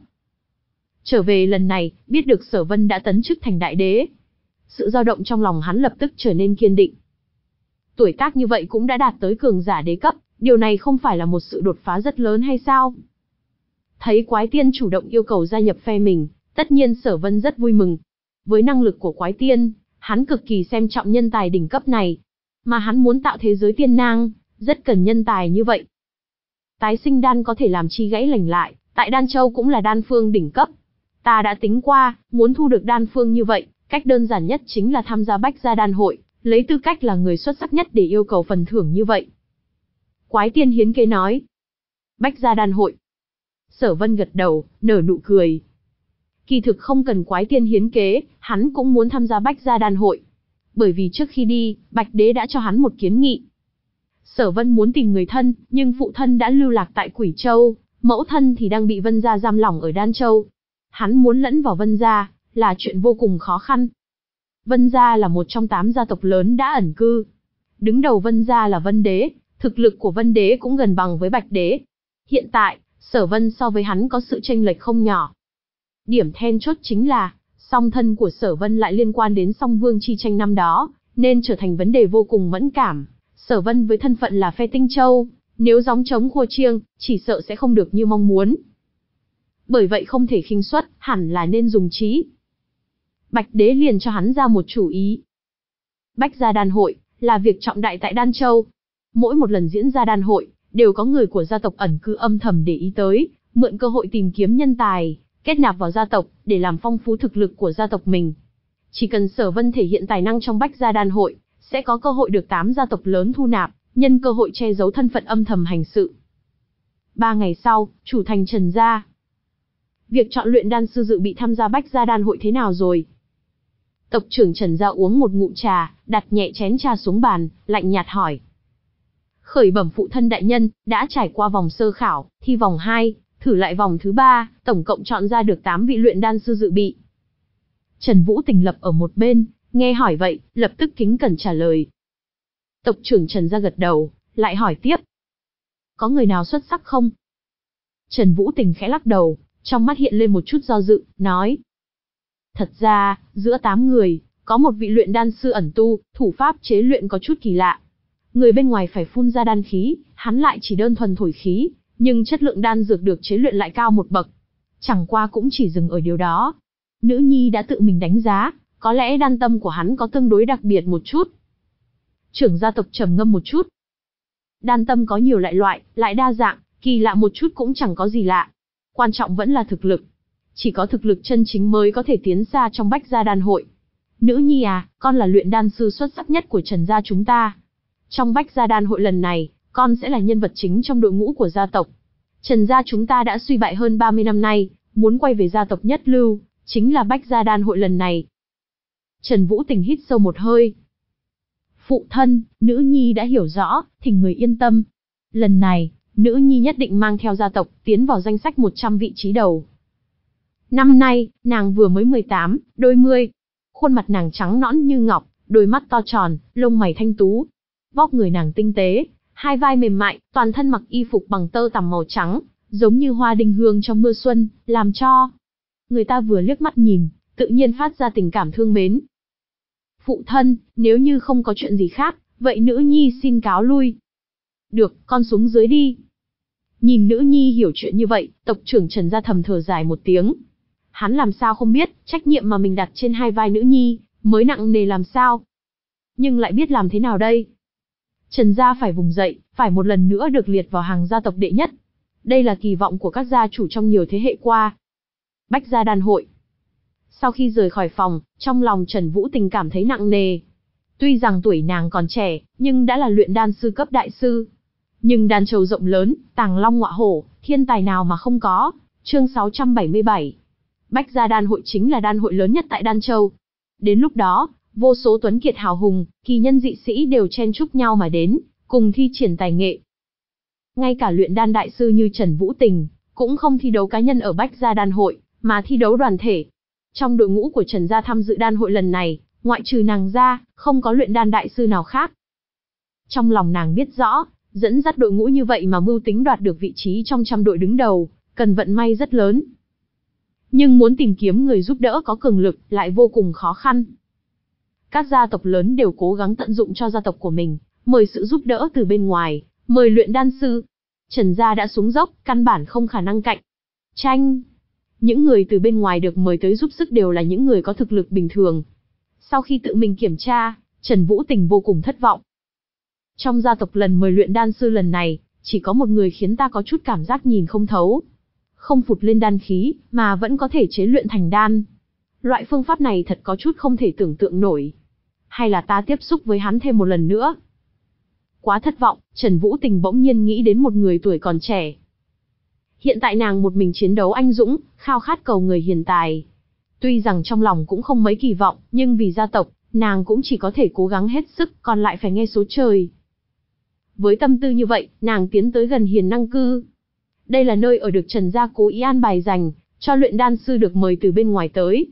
Trở về lần này, biết được Sở Vân đã tấn chức thành đại đế. Sự dao động trong lòng hắn lập tức trở nên kiên định. tuổi tác như vậy cũng đã đạt tới cường giả đế cấp, điều này không phải là một sự đột phá rất lớn hay sao? Thấy Quái Tiên chủ động yêu cầu gia nhập phe mình, tất nhiên Sở Vân rất vui mừng. Với năng lực của Quái Tiên, hắn cực kỳ xem trọng nhân tài đỉnh cấp này. Mà hắn muốn tạo thế giới tiên nang, rất cần nhân tài như vậy. Tái sinh đan có thể làm chi gãy lành lại, tại Đan Châu cũng là đan phương đỉnh cấp. Ta đã tính qua, muốn thu được đan phương như vậy, cách đơn giản nhất chính là tham gia Bách Gia Đan Hội, lấy tư cách là người xuất sắc nhất để yêu cầu phần thưởng như vậy. Quái Tiên hiến kế nói. Bách Gia Đan Hội. Sở Vân gật đầu, nở nụ cười. Kỳ thực không cần Quái Tiên hiến kế, hắn cũng muốn tham gia Bách Gia Đan Hội. Bởi vì trước khi đi, Bạch Đế đã cho hắn một kiến nghị. Sở Vân muốn tìm người thân, nhưng phụ thân đã lưu lạc tại Quỷ Châu, mẫu thân thì đang bị Vân Gia giam lỏng ở Đan Châu. Hắn muốn lẫn vào Vân Gia, là chuyện vô cùng khó khăn. Vân Gia là một trong tám gia tộc lớn đã ẩn cư. Đứng đầu Vân Gia là Vân Đế, thực lực của Vân Đế cũng gần bằng với Bạch Đế. Hiện tại, Sở Vân so với hắn có sự chênh lệch không nhỏ. Điểm then chốt chính là, song thân của Sở Vân lại liên quan đến song vương chi tranh năm đó, nên trở thành vấn đề vô cùng mẫn cảm. Sở Vân với thân phận là phe Tinh Châu, nếu gióng trống khua chiêng, chỉ sợ sẽ không được như mong muốn. Bởi vậy không thể khinh suất, hẳn là nên dùng trí. Bạch Đế liền cho hắn ra một chủ ý. Bách Gia Đan Hội là việc trọng đại tại Đan Châu. Mỗi một lần diễn ra đan hội, đều có người của gia tộc ẩn cư âm thầm để ý tới, mượn cơ hội tìm kiếm nhân tài, kết nạp vào gia tộc, để làm phong phú thực lực của gia tộc mình. Chỉ cần Sở Vân thể hiện tài năng trong Bách Gia Đan Hội, sẽ có cơ hội được tám gia tộc lớn thu nạp, nhân cơ hội che giấu thân phận âm thầm hành sự. Ba ngày sau, chủ thành Trần Gia. Việc chọn luyện đan sư dự bị tham gia Bách Gia Đan Hội thế nào rồi? Tộc trưởng Trần Gia uống một ngụm trà, đặt nhẹ chén trà xuống bàn, lạnh nhạt hỏi. Khởi bẩm phụ thân đại nhân, đã trải qua vòng sơ khảo, thi vòng hai, thử lại vòng thứ ba, tổng cộng chọn ra được tám vị luyện đan sư dự bị. Trần Vũ Tình lập ở một bên, nghe hỏi vậy, lập tức kính cẩn trả lời. Tộc trưởng Trần Gia gật đầu, lại hỏi tiếp. Có người nào xuất sắc không? Trần Vũ Tình khẽ lắc đầu, trong mắt hiện lên một chút do dự, nói. Thật ra, giữa tám người, có một vị luyện đan sư ẩn tu, thủ pháp chế luyện có chút kỳ lạ. Người bên ngoài phải phun ra đan khí, hắn lại chỉ đơn thuần thổi khí, nhưng chất lượng đan dược được chế luyện lại cao một bậc. Chẳng qua cũng chỉ dừng ở điều đó. Nữ nhi đã tự mình đánh giá, có lẽ đan tâm của hắn có tương đối đặc biệt một chút. Trưởng gia tộc trầm ngâm một chút. Đan tâm có nhiều loại loại, lại đa dạng, kỳ lạ một chút cũng chẳng có gì lạ. Quan trọng vẫn là thực lực. Chỉ có thực lực chân chính mới có thể tiến xa trong Bách Gia Đan Hội. Nữ nhi à, con là luyện đan sư xuất sắc nhất của Trần gia chúng ta. Trong Bách Gia Đan Hội lần này, con sẽ là nhân vật chính trong đội ngũ của gia tộc. Trần gia chúng ta đã suy bại hơn ba mươi năm nay, muốn quay về gia tộc nhất lưu, chính là Bách Gia Đan Hội lần này. Trần Vũ Tình hít sâu một hơi. Phụ thân, nữ nhi đã hiểu rõ, thỉnh người yên tâm. Lần này, nữ nhi nhất định mang theo gia tộc, tiến vào danh sách một trăm vị trí đầu. Năm nay, nàng vừa mới mười tám, đôi mươi. Khuôn mặt nàng trắng nõn như ngọc, đôi mắt to tròn, lông mày thanh tú. Vóc người nàng tinh tế, hai vai mềm mại, toàn thân mặc y phục bằng tơ tằm màu trắng, giống như hoa đinh hương trong mưa xuân, làm cho người ta vừa liếc mắt nhìn, tự nhiên phát ra tình cảm thương mến. Phụ thân, nếu như không có chuyện gì khác, vậy nữ nhi xin cáo lui. Được, con xuống dưới đi. Nhìn nữ nhi hiểu chuyện như vậy, tộc trưởng Trần gia thầm thở dài một tiếng. Hắn làm sao không biết, trách nhiệm mà mình đặt trên hai vai nữ nhi, mới nặng nề làm sao. Nhưng lại biết làm thế nào đây? Trần gia phải vùng dậy, phải một lần nữa được liệt vào hàng gia tộc đệ nhất. Đây là kỳ vọng của các gia chủ trong nhiều thế hệ qua. Bách Gia Đan Hội. Sau khi rời khỏi phòng, trong lòng Trần Vũ Tình cảm thấy nặng nề. Tuy rằng tuổi nàng còn trẻ, nhưng đã là luyện đan sư cấp đại sư. Nhưng Đan Châu rộng lớn, tàng long ngọa hổ, thiên tài nào mà không có. Chương sáu trăm bảy mươi bảy. Bách Gia Đan Hội chính là đan hội lớn nhất tại Đan Châu. Đến lúc đó, vô số tuấn kiệt hào hùng, kỳ nhân dị sĩ đều chen chúc nhau mà đến, cùng thi triển tài nghệ. Ngay cả luyện đan đại sư như Trần Vũ Tình, cũng không thi đấu cá nhân ở Bách Gia Đan Hội, mà thi đấu đoàn thể. Trong đội ngũ của Trần gia tham dự đan hội lần này, ngoại trừ nàng ra, không có luyện đan đại sư nào khác. Trong lòng nàng biết rõ, dẫn dắt đội ngũ như vậy mà mưu tính đoạt được vị trí trong trăm đội đứng đầu, cần vận may rất lớn. Nhưng muốn tìm kiếm người giúp đỡ có cường lực, lại vô cùng khó khăn. Các gia tộc lớn đều cố gắng tận dụng cho gia tộc của mình, mời sự giúp đỡ từ bên ngoài, mời luyện đan sư. Trần gia đã xuống dốc, căn bản không khả năng cạnh tranh. Những người từ bên ngoài được mời tới giúp sức đều là những người có thực lực bình thường. Sau khi tự mình kiểm tra, Trần Vũ Tình vô cùng thất vọng. Trong gia tộc lần mời luyện đan sư lần này, chỉ có một người khiến ta có chút cảm giác nhìn không thấu. Không phụt lên đan khí, mà vẫn có thể chế luyện thành đan. Loại phương pháp này thật có chút không thể tưởng tượng nổi. Hay là ta tiếp xúc với hắn thêm một lần nữa? Quá thất vọng, Trần Vũ Tình bỗng nhiên nghĩ đến một người tuổi còn trẻ. Hiện tại nàng một mình chiến đấu anh dũng, khao khát cầu người hiền tài. Tuy rằng trong lòng cũng không mấy kỳ vọng, nhưng vì gia tộc, nàng cũng chỉ có thể cố gắng hết sức, còn lại phải nghe số trời. Với tâm tư như vậy, nàng tiến tới gần Hiền Năng Cư. Đây là nơi ở được Trần gia cố ý an bài dành cho luyện đan sư được mời từ bên ngoài tới.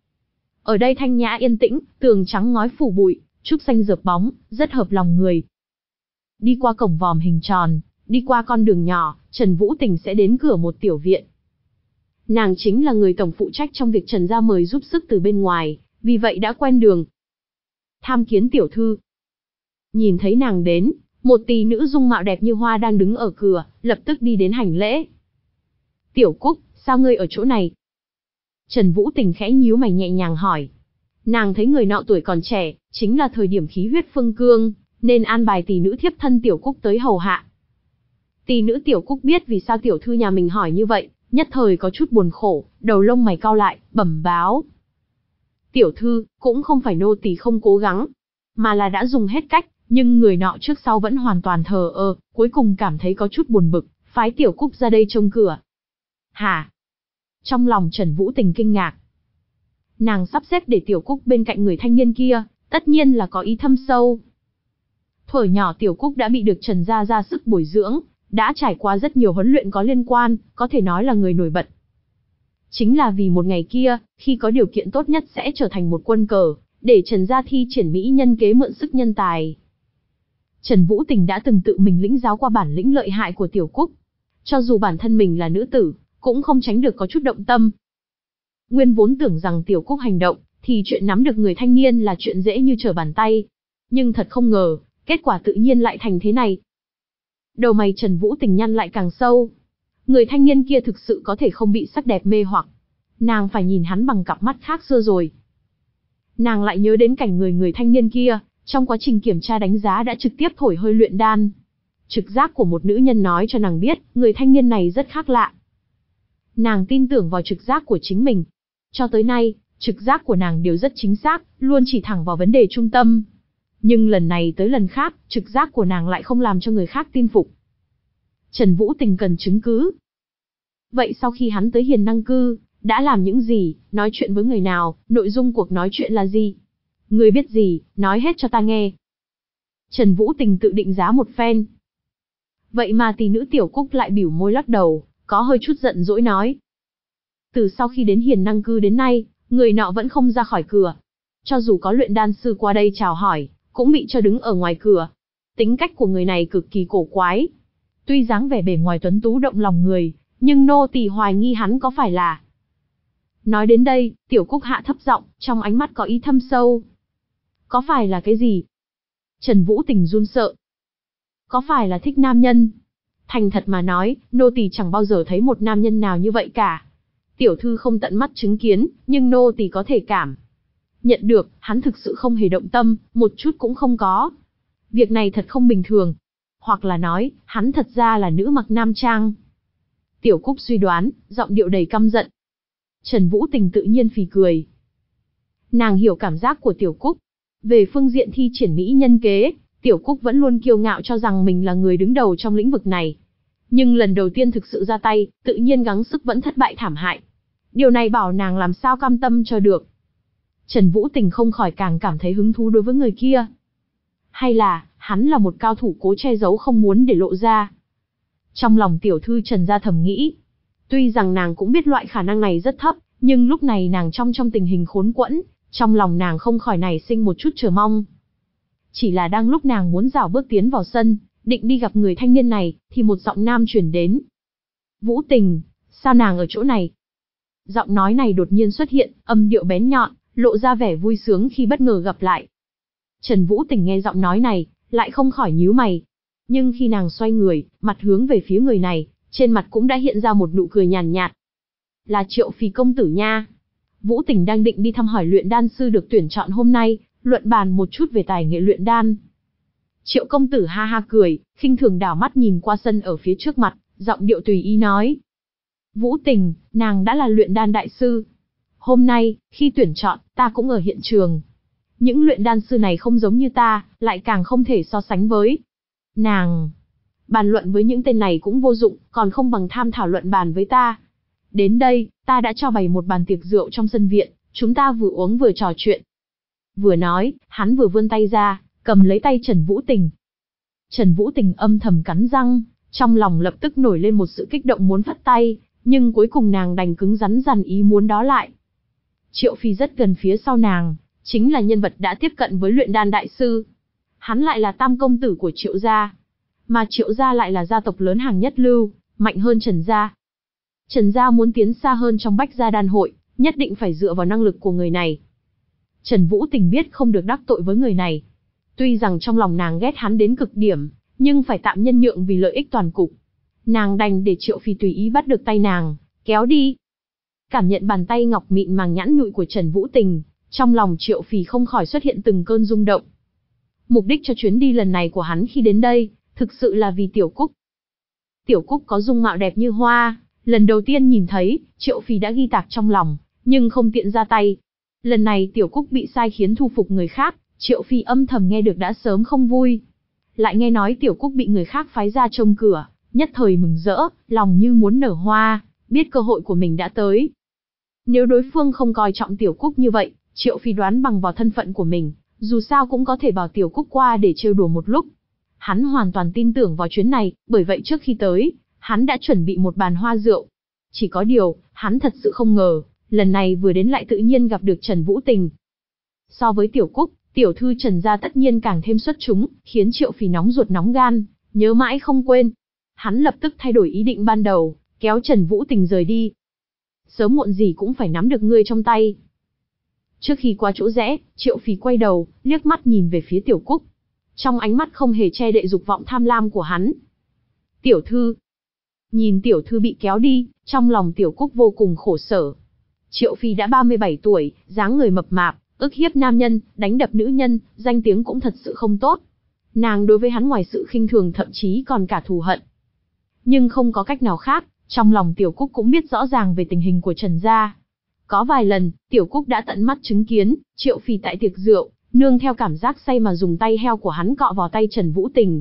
Ở đây thanh nhã yên tĩnh, tường trắng ngói phủ bụi, trúc xanh rợp bóng, rất hợp lòng người. Đi qua cổng vòm hình tròn, đi qua con đường nhỏ, Trần Vũ Tình sẽ đến cửa một tiểu viện. Nàng chính là người tổng phụ trách trong việc Trần gia mời giúp sức từ bên ngoài, vì vậy đã quen đường. Tham kiến tiểu thư. Nhìn thấy nàng đến, một tỷ nữ dung mạo đẹp như hoa đang đứng ở cửa, lập tức đi đến hành lễ. Tiểu Cúc, sao ngươi ở chỗ này? Trần Vũ Tình khẽ nhíu mày nhẹ nhàng hỏi. Nàng thấy người nọ tuổi còn trẻ, chính là thời điểm khí huyết phương cương, nên an bài tỷ nữ thiếp thân Tiểu Cúc tới hầu hạ. Tỷ nữ Tiểu Cúc biết vì sao tiểu thư nhà mình hỏi như vậy, nhất thời có chút buồn khổ, đầu lông mày cau lại, bẩm báo. Tiểu thư, cũng không phải nô tỳ không cố gắng, mà là đã dùng hết cách, nhưng người nọ trước sau vẫn hoàn toàn thờ ơ, cuối cùng cảm thấy có chút buồn bực, phái Tiểu Cúc ra đây trông cửa. Hả? Trong lòng Trần Vũ Tình kinh ngạc. Nàng sắp xếp để Tiểu Cúc bên cạnh người thanh niên kia, tất nhiên là có ý thâm sâu. Thuở nhỏ Tiểu Cúc đã bị được Trần gia ra sức bồi dưỡng, đã trải qua rất nhiều huấn luyện có liên quan, có thể nói là người nổi bật. Chính là vì một ngày kia, khi có điều kiện tốt nhất sẽ trở thành một quân cờ, để Trần gia thi triển mỹ nhân kế mượn sức nhân tài. Trần Vũ Tình đã từng tự mình lĩnh giáo qua bản lĩnh lợi hại của Tiểu Cúc. Cho dù bản thân mình là nữ tử, cũng không tránh được có chút động tâm. Nguyên vốn tưởng rằng Tiểu Cúc hành động, thì chuyện nắm được người thanh niên là chuyện dễ như trở bàn tay. Nhưng thật không ngờ, kết quả tự nhiên lại thành thế này. Đầu mày Trần Vũ Tình nhăn lại càng sâu. Người thanh niên kia thực sự có thể không bị sắc đẹp mê hoặc. Nàng phải nhìn hắn bằng cặp mắt khác xưa rồi. Nàng lại nhớ đến cảnh người người thanh niên kia, trong quá trình kiểm tra đánh giá đã trực tiếp thổi hơi luyện đan. Trực giác của một nữ nhân nói cho nàng biết, người thanh niên này rất khác lạ. Nàng tin tưởng vào trực giác của chính mình. Cho tới nay, trực giác của nàng đều rất chính xác, luôn chỉ thẳng vào vấn đề trung tâm. Nhưng lần này tới lần khác, trực giác của nàng lại không làm cho người khác tin phục. Trần Vũ Tình cần chứng cứ. Vậy sau khi hắn tới Hiền Năng Cư, đã làm những gì, nói chuyện với người nào, nội dung cuộc nói chuyện là gì? Ngươi biết gì, nói hết cho ta nghe. Trần Vũ Tình tự định giá một phen. Vậy mà tỷ nữ Tiểu Cúc lại bỉu môi lắc đầu, có hơi chút giận dỗi nói. Từ sau khi đến Hiền Năng Cư đến nay, người nọ vẫn không ra khỏi cửa. Cho dù có luyện đan sư qua đây chào hỏi, cũng bị cho đứng ở ngoài cửa. Tính cách của người này cực kỳ cổ quái. Tuy dáng vẻ bề ngoài tuấn tú động lòng người, nhưng nô tỳ hoài nghi hắn có phải là... Nói đến đây, Tiểu Cúc hạ thấp giọng, trong ánh mắt có ý thâm sâu. Có phải là cái gì? Trần Vũ Tình run sợ. Có phải là thích nam nhân? Thành thật mà nói, nô tỳ chẳng bao giờ thấy một nam nhân nào như vậy cả. Tiểu thư không tận mắt chứng kiến, nhưng nô tỳ có thể cảm nhận được, hắn thực sự không hề động tâm, một chút cũng không có. Việc này thật không bình thường. Hoặc là nói, hắn thật ra là nữ mặc nam trang. Tiểu Cúc suy đoán, giọng điệu đầy căm giận. Trần Vũ Tình tự nhiên phì cười. Nàng hiểu cảm giác của Tiểu Cúc. Về phương diện thi triển mỹ nhân kế, Tiểu Cúc vẫn luôn kiêu ngạo cho rằng mình là người đứng đầu trong lĩnh vực này. Nhưng lần đầu tiên thực sự ra tay, tự nhiên gắng sức vẫn thất bại thảm hại. Điều này bảo nàng làm sao cam tâm cho được. Trần Vũ Tình không khỏi càng cảm thấy hứng thú đối với người kia. Hay là, hắn là một cao thủ cố che giấu không muốn để lộ ra. Trong lòng tiểu thư Trần gia thầm nghĩ. Tuy rằng nàng cũng biết loại khả năng này rất thấp, nhưng lúc này nàng trong trong tình hình khốn quẫn, trong lòng nàng không khỏi nảy sinh một chút chờ mong. Chỉ là đang lúc nàng muốn rảo bước tiến vào sân, định đi gặp người thanh niên này, thì một giọng nam truyền đến. Vũ Tình, sao nàng ở chỗ này? Giọng nói này đột nhiên xuất hiện, âm điệu bén nhọn, lộ ra vẻ vui sướng khi bất ngờ gặp lại. Trần Vũ Tình nghe giọng nói này, lại không khỏi nhíu mày. Nhưng khi nàng xoay người, mặt hướng về phía người này, trên mặt cũng đã hiện ra một nụ cười nhàn nhạt. Là Triệu Phì công tử nha. Vũ Tình đang định đi thăm hỏi luyện đan sư được tuyển chọn hôm nay, luận bàn một chút về tài nghệ luyện đan. Triệu công tử ha ha cười, khinh thường đảo mắt nhìn qua sân ở phía trước mặt, giọng điệu tùy ý nói. Vũ Tình, nàng đã là luyện đan đại sư. Hôm nay, khi tuyển chọn, ta cũng ở hiện trường. Những luyện đan sư này không giống như ta, lại càng không thể so sánh với nàng. Bàn luận với những tên này cũng vô dụng, còn không bằng tham thảo luận bàn với ta. Đến đây, ta đã cho bày một bàn tiệc rượu trong sân viện, chúng ta vừa uống vừa trò chuyện. Vừa nói, hắn vừa vươn tay ra, cầm lấy tay Trần Vũ Tình. Trần Vũ Tình âm thầm cắn răng, trong lòng lập tức nổi lên một sự kích động muốn phất tay, nhưng cuối cùng nàng đành cứng rắn dằn ý muốn đó lại. Triệu Phi rất gần phía sau nàng, chính là nhân vật đã tiếp cận với luyện đan đại sư. Hắn lại là tam công tử của Triệu gia, mà Triệu gia lại là gia tộc lớn hàng nhất lưu, mạnh hơn Trần gia. Trần gia muốn tiến xa hơn trong Bách gia đan hội, nhất định phải dựa vào năng lực của người này. Trần Vũ Tình biết không được đắc tội với người này. Tuy rằng trong lòng nàng ghét hắn đến cực điểm, nhưng phải tạm nhân nhượng vì lợi ích toàn cục. Nàng đành để Triệu Phi tùy ý bắt được tay nàng, kéo đi. Cảm nhận bàn tay ngọc mịn màng nhẵn nhụi của Trần Vũ Tình, trong lòng Triệu Phi không khỏi xuất hiện từng cơn rung động. Mục đích cho chuyến đi lần này của hắn khi đến đây, thực sự là vì Tiểu Cúc. Tiểu Cúc có dung mạo đẹp như hoa, lần đầu tiên nhìn thấy, Triệu Phi đã ghi tạc trong lòng, nhưng không tiện ra tay. Lần này Tiểu Cúc bị sai khiến thu phục người khác, Triệu Phi âm thầm nghe được đã sớm không vui. Lại nghe nói Tiểu Cúc bị người khác phái ra trông cửa, nhất thời mừng rỡ, lòng như muốn nở hoa, biết cơ hội của mình đã tới. Nếu đối phương không coi trọng Tiểu Cúc như vậy, Triệu Phi đoán bằng vào thân phận của mình, dù sao cũng có thể bảo Tiểu Cúc qua để trêu đùa một lúc. Hắn hoàn toàn tin tưởng vào chuyến này, bởi vậy trước khi tới, hắn đã chuẩn bị một bàn hoa rượu. Chỉ có điều, hắn thật sự không ngờ, lần này vừa đến lại tự nhiên gặp được Trần Vũ Tình. So với Tiểu Cúc, tiểu thư Trần gia tất nhiên càng thêm xuất chúng, khiến Triệu Phi nóng ruột nóng gan, nhớ mãi không quên. Hắn lập tức thay đổi ý định ban đầu, kéo Trần Vũ Tình rời đi. Sớm muộn gì cũng phải nắm được ngươi trong tay. Trước khi qua chỗ rẽ, Triệu Phi quay đầu, liếc mắt nhìn về phía Tiểu Cúc. Trong ánh mắt không hề che đậy dục vọng tham lam của hắn. Tiểu thư. Nhìn tiểu thư bị kéo đi, trong lòng Tiểu Cúc vô cùng khổ sở. Triệu Phi đã ba mươi bảy tuổi, dáng người mập mạp, ức hiếp nam nhân, đánh đập nữ nhân, danh tiếng cũng thật sự không tốt. Nàng đối với hắn ngoài sự khinh thường thậm chí còn cả thù hận. Nhưng không có cách nào khác, trong lòng Tiểu Cúc cũng biết rõ ràng về tình hình của Trần gia. Có vài lần, Tiểu Cúc đã tận mắt chứng kiến, Triệu Phi tại tiệc rượu, nương theo cảm giác say mà dùng tay heo của hắn cọ vào tay Trần Vũ Tình.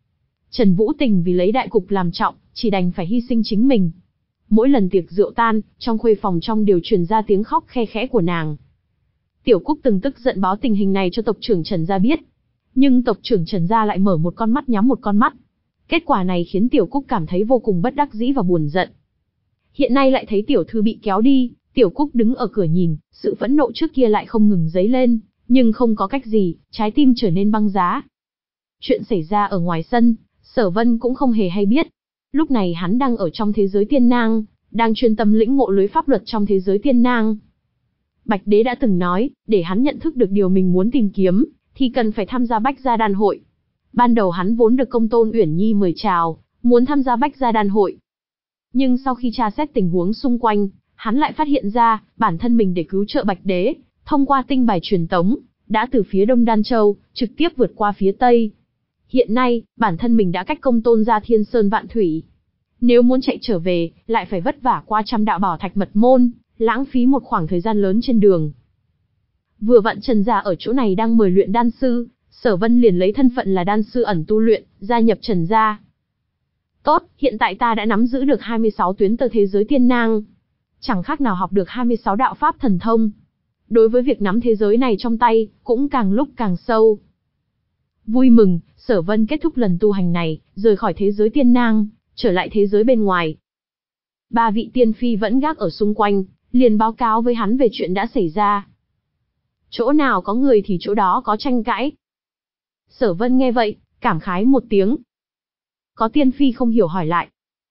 Trần Vũ Tình vì lấy đại cục làm trọng, chỉ đành phải hy sinh chính mình. Mỗi lần tiệc rượu tan, trong khuê phòng trong đều truyền ra tiếng khóc khe khẽ của nàng. Tiểu Cúc từng tức giận báo tình hình này cho tộc trưởng Trần gia biết. Nhưng tộc trưởng Trần gia lại mở một con mắt nhắm một con mắt. Kết quả này khiến Tiểu Cúc cảm thấy vô cùng bất đắc dĩ và buồn giận. Hiện nay lại thấy tiểu thư bị kéo đi, Tiểu Cúc đứng ở cửa nhìn, sự phẫn nộ trước kia lại không ngừng dấy lên, nhưng không có cách gì, trái tim trở nên băng giá. Chuyện xảy ra ở ngoài sân, Sở Vân cũng không hề hay biết. Lúc này hắn đang ở trong thế giới tiên nang, đang chuyên tâm lĩnh ngộ lưới pháp luật trong thế giới tiên nang. Bạch Đế đã từng nói, để hắn nhận thức được điều mình muốn tìm kiếm, thì cần phải tham gia Bách gia đan hội. Ban đầu hắn vốn được Công tôn Uyển Nhi mời chào, muốn tham gia Bách gia đan hội. Nhưng sau khi tra xét tình huống xung quanh, hắn lại phát hiện ra, bản thân mình để cứu trợ Bạch Đế, thông qua tinh bài truyền tống, đã từ phía Đông Đan Châu, trực tiếp vượt qua phía Tây. Hiện nay, bản thân mình đã cách Công tôn ra thiên sơn vạn thủy. Nếu muốn chạy trở về, lại phải vất vả qua trăm đạo bảo thạch mật môn, lãng phí một khoảng thời gian lớn trên đường. Vừa vặn Trần gia ở chỗ này đang mời luyện đan sư, Sở Vân liền lấy thân phận là đan sư ẩn tu luyện, gia nhập Trần gia. Tốt, hiện tại ta đã nắm giữ được hai mươi sáu tuyến tơ thế giới tiên nang. Chẳng khác nào học được hai mươi sáu đạo pháp thần thông. Đối với việc nắm thế giới này trong tay, cũng càng lúc càng sâu. Vui mừng, Sở Vân kết thúc lần tu hành này, rời khỏi thế giới tiên nang, trở lại thế giới bên ngoài. Ba vị tiên phi vẫn gác ở xung quanh, liền báo cáo với hắn về chuyện đã xảy ra. Chỗ nào có người thì chỗ đó có tranh cãi. Sở Vân nghe vậy, cảm khái một tiếng. Có tiên phi không hiểu hỏi lại.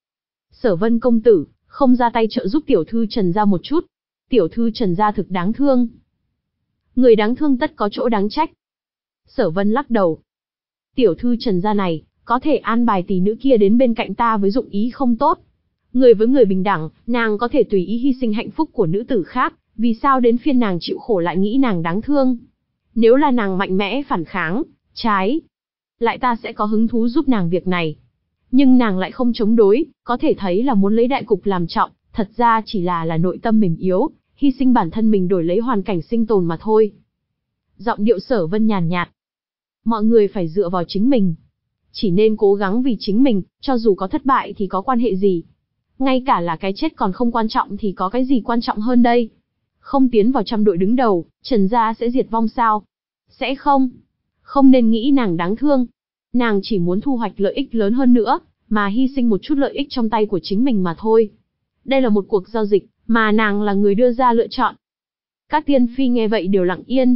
Sở Vân công tử, không ra tay trợ giúp tiểu thư Trần gia một chút. Tiểu thư Trần gia thực đáng thương. Người đáng thương tất có chỗ đáng trách. Sở Vân lắc đầu. Tiểu thư Trần gia này, có thể an bài tỷ nữ kia đến bên cạnh ta với dụng ý không tốt. Người với người bình đẳng, nàng có thể tùy ý hy sinh hạnh phúc của nữ tử khác, vì sao đến phiên nàng chịu khổ lại nghĩ nàng đáng thương. Nếu là nàng mạnh mẽ phản kháng, trái lại ta sẽ có hứng thú giúp nàng việc này. Nhưng nàng lại không chống đối, có thể thấy là muốn lấy đại cục làm trọng, thật ra chỉ là là nội tâm mềm yếu, hy sinh bản thân mình đổi lấy hoàn cảnh sinh tồn mà thôi. Giọng điệu Sở Vân nhàn nhạt. Mọi người phải dựa vào chính mình. Chỉ nên cố gắng vì chính mình, cho dù có thất bại thì có quan hệ gì. Ngay cả là cái chết còn không quan trọng thì có cái gì quan trọng hơn đây. Không tiến vào trăm đội đứng đầu, Trần gia sẽ diệt vong sao? Sẽ không. Không nên nghĩ nàng đáng thương. Nàng chỉ muốn thu hoạch lợi ích lớn hơn nữa, mà hy sinh một chút lợi ích trong tay của chính mình mà thôi. Đây là một cuộc giao dịch, mà nàng là người đưa ra lựa chọn. Các tiên phi nghe vậy đều lặng yên.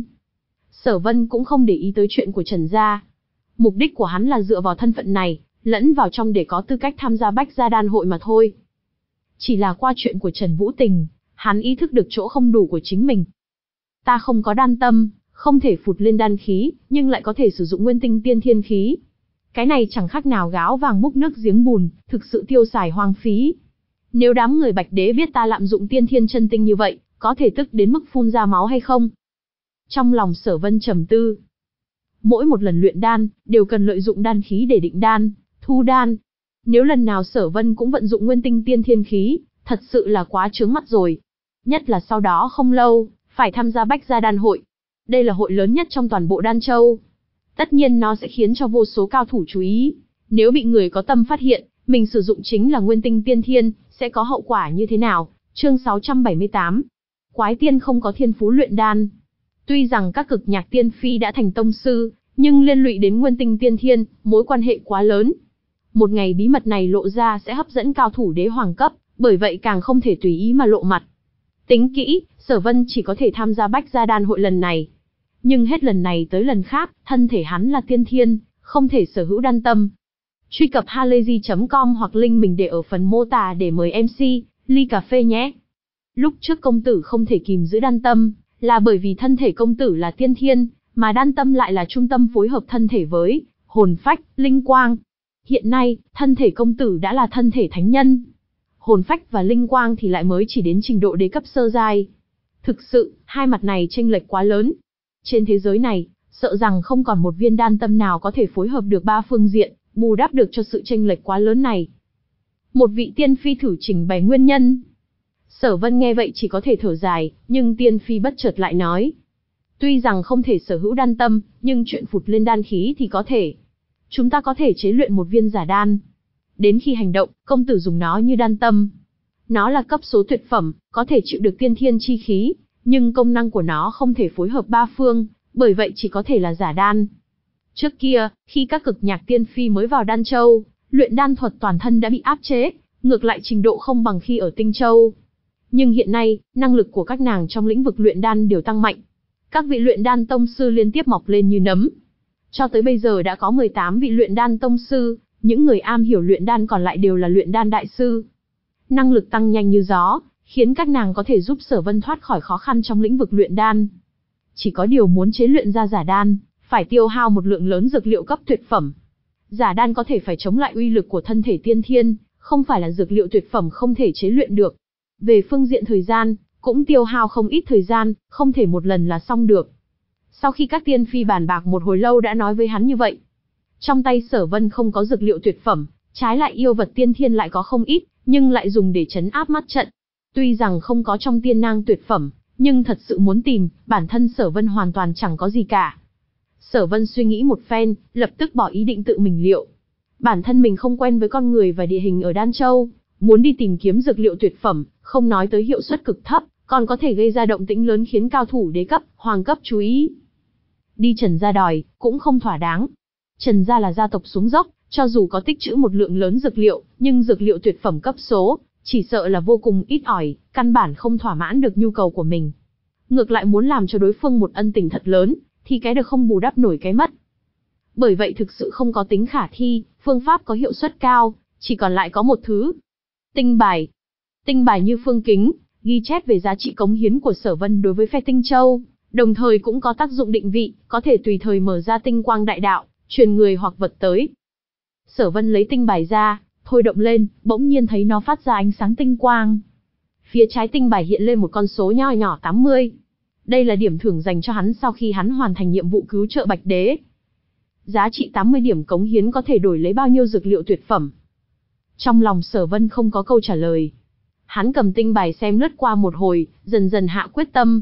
Sở Vân cũng không để ý tới chuyện của Trần gia. Mục đích của hắn là dựa vào thân phận này, lẫn vào trong để có tư cách tham gia Bách Gia Đan hội mà thôi. Chỉ là qua chuyện của Trần Vũ Tình, hắn ý thức được chỗ không đủ của chính mình. Ta không có đan tâm, không thể phụt lên đan khí, nhưng lại có thể sử dụng nguyên tinh tiên thiên khí. Cái này chẳng khác nào gáo vàng múc nước giếng bùn, thực sự tiêu xài hoang phí. Nếu đám người Bạch Đế biết ta lạm dụng tiên thiên chân tinh như vậy, có thể tức đến mức phun ra máu hay không? Trong lòng Sở Vân trầm tư. Mỗi một lần luyện đan, đều cần lợi dụng đan khí để định đan, thu đan. Nếu lần nào Sở Vân cũng vận dụng nguyên tinh tiên thiên khí, thật sự là quá chướng mắt rồi. Nhất là sau đó không lâu, phải tham gia Bách Gia Đan hội. Đây là hội lớn nhất trong toàn bộ Đan Châu. Tất nhiên nó sẽ khiến cho vô số cao thủ chú ý. Nếu bị người có tâm phát hiện, mình sử dụng chính là nguyên tinh tiên thiên, sẽ có hậu quả như thế nào? Chương sáu trăm bảy mươi tám. Quái tiên không có thiên phú luyện đan. Tuy rằng các cực nhạc tiên phi đã thành tông sư, nhưng liên lụy đến nguyên tinh tiên thiên, mối quan hệ quá lớn. Một ngày bí mật này lộ ra sẽ hấp dẫn cao thủ đế hoàng cấp, bởi vậy càng không thể tùy ý mà lộ mặt. Tính kỹ, Sở Vân chỉ có thể tham gia Bách Gia Đan hội lần này. Nhưng hết lần này tới lần khác, thân thể hắn là tiên thiên, không thể sở hữu đan tâm. Truy cập halayzi chấm com hoặc link mình để ở phần mô tả để mời em xê, ly cà phê nhé. Lúc trước công tử không thể kìm giữ đan tâm, là bởi vì thân thể công tử là tiên thiên, mà đan tâm lại là trung tâm phối hợp thân thể với hồn phách, linh quang. Hiện nay, thân thể công tử đã là thân thể thánh nhân. Hồn phách và linh quang thì lại mới chỉ đến trình độ đế cấp sơ giai. Thực sự, hai mặt này chênh lệch quá lớn. Trên thế giới này, sợ rằng không còn một viên đan tâm nào có thể phối hợp được ba phương diện, bù đắp được cho sự chênh lệch quá lớn này. Một vị tiên phi thử trình bày nguyên nhân. Sở Vân nghe vậy chỉ có thể thở dài, nhưng tiên phi bất chợt lại nói. Tuy rằng không thể sở hữu đan tâm, nhưng chuyện phụt lên đan khí thì có thể. Chúng ta có thể chế luyện một viên giả đan. Đến khi hành động, công tử dùng nó như đan tâm. Nó là cấp số tuyệt phẩm, có thể chịu được tiên thiên chi khí, nhưng công năng của nó không thể phối hợp ba phương, bởi vậy chỉ có thể là giả đan. Trước kia, khi các cực nhạc tiên phi mới vào Đan Châu, luyện đan thuật toàn thân đã bị áp chế, ngược lại trình độ không bằng khi ở Tinh Châu. Nhưng hiện nay, năng lực của các nàng trong lĩnh vực luyện đan đều tăng mạnh. Các vị luyện đan tông sư liên tiếp mọc lên như nấm. Cho tới bây giờ đã có mười tám vị luyện đan tông sư, những người am hiểu luyện đan còn lại đều là luyện đan đại sư. Năng lực tăng nhanh như gió, khiến các nàng có thể giúp Sở Vân thoát khỏi khó khăn trong lĩnh vực luyện đan. Chỉ có điều muốn chế luyện ra giả đan, phải tiêu hao một lượng lớn dược liệu cấp tuyệt phẩm. Giả đan có thể phải chống lại uy lực của thân thể tiên thiên, không phải là dược liệu tuyệt phẩm không thể chế luyện được. Về phương diện thời gian, cũng tiêu hao không ít thời gian, không thể một lần là xong được. Sau khi các tiên phi bàn bạc một hồi lâu đã nói với hắn như vậy. Trong tay Sở Vân không có dược liệu tuyệt phẩm, trái lại yêu vật tiên thiên lại có không ít, nhưng lại dùng để trấn áp mắt trận. Tuy rằng không có trong tiên nang tuyệt phẩm, nhưng thật sự muốn tìm, bản thân Sở Vân hoàn toàn chẳng có gì cả. Sở Vân suy nghĩ một phen, lập tức bỏ ý định tự mình liệu. Bản thân mình không quen với con người và địa hình ở Đan Châu, muốn đi tìm kiếm dược liệu tuyệt phẩm, không nói tới hiệu suất cực thấp, còn có thể gây ra động tĩnh lớn khiến cao thủ đế cấp, hoàng cấp chú ý. Đi Trần gia đòi, cũng không thỏa đáng. Trần gia là gia tộc xuống dốc, cho dù có tích trữ một lượng lớn dược liệu, nhưng dược liệu tuyệt phẩm cấp số, chỉ sợ là vô cùng ít ỏi, căn bản không thỏa mãn được nhu cầu của mình. Ngược lại muốn làm cho đối phương một ân tình thật lớn, thì cái được không bù đắp nổi cái mất. Bởi vậy thực sự không có tính khả thi, phương pháp có hiệu suất cao, chỉ còn lại có một thứ. Tinh bài. Tinh bài như phương kính, ghi chép về giá trị cống hiến của Sở Vân đối với phe Tinh Châu, đồng thời cũng có tác dụng định vị, có thể tùy thời mở ra tinh quang đại đạo, truyền người hoặc vật tới. Sở Vân lấy tinh bài ra, thôi động lên, bỗng nhiên thấy nó phát ra ánh sáng tinh quang. Phía trái tinh bài hiện lên một con số nho nhỏ tám mươi. Đây là điểm thưởng dành cho hắn sau khi hắn hoàn thành nhiệm vụ cứu trợ Bạch Đế. Giá trị tám mươi điểm cống hiến có thể đổi lấy bao nhiêu dược liệu tuyệt phẩm? Trong lòng Sở Vân không có câu trả lời. Hắn cầm tinh bài xem lướt qua một hồi, dần dần hạ quyết tâm.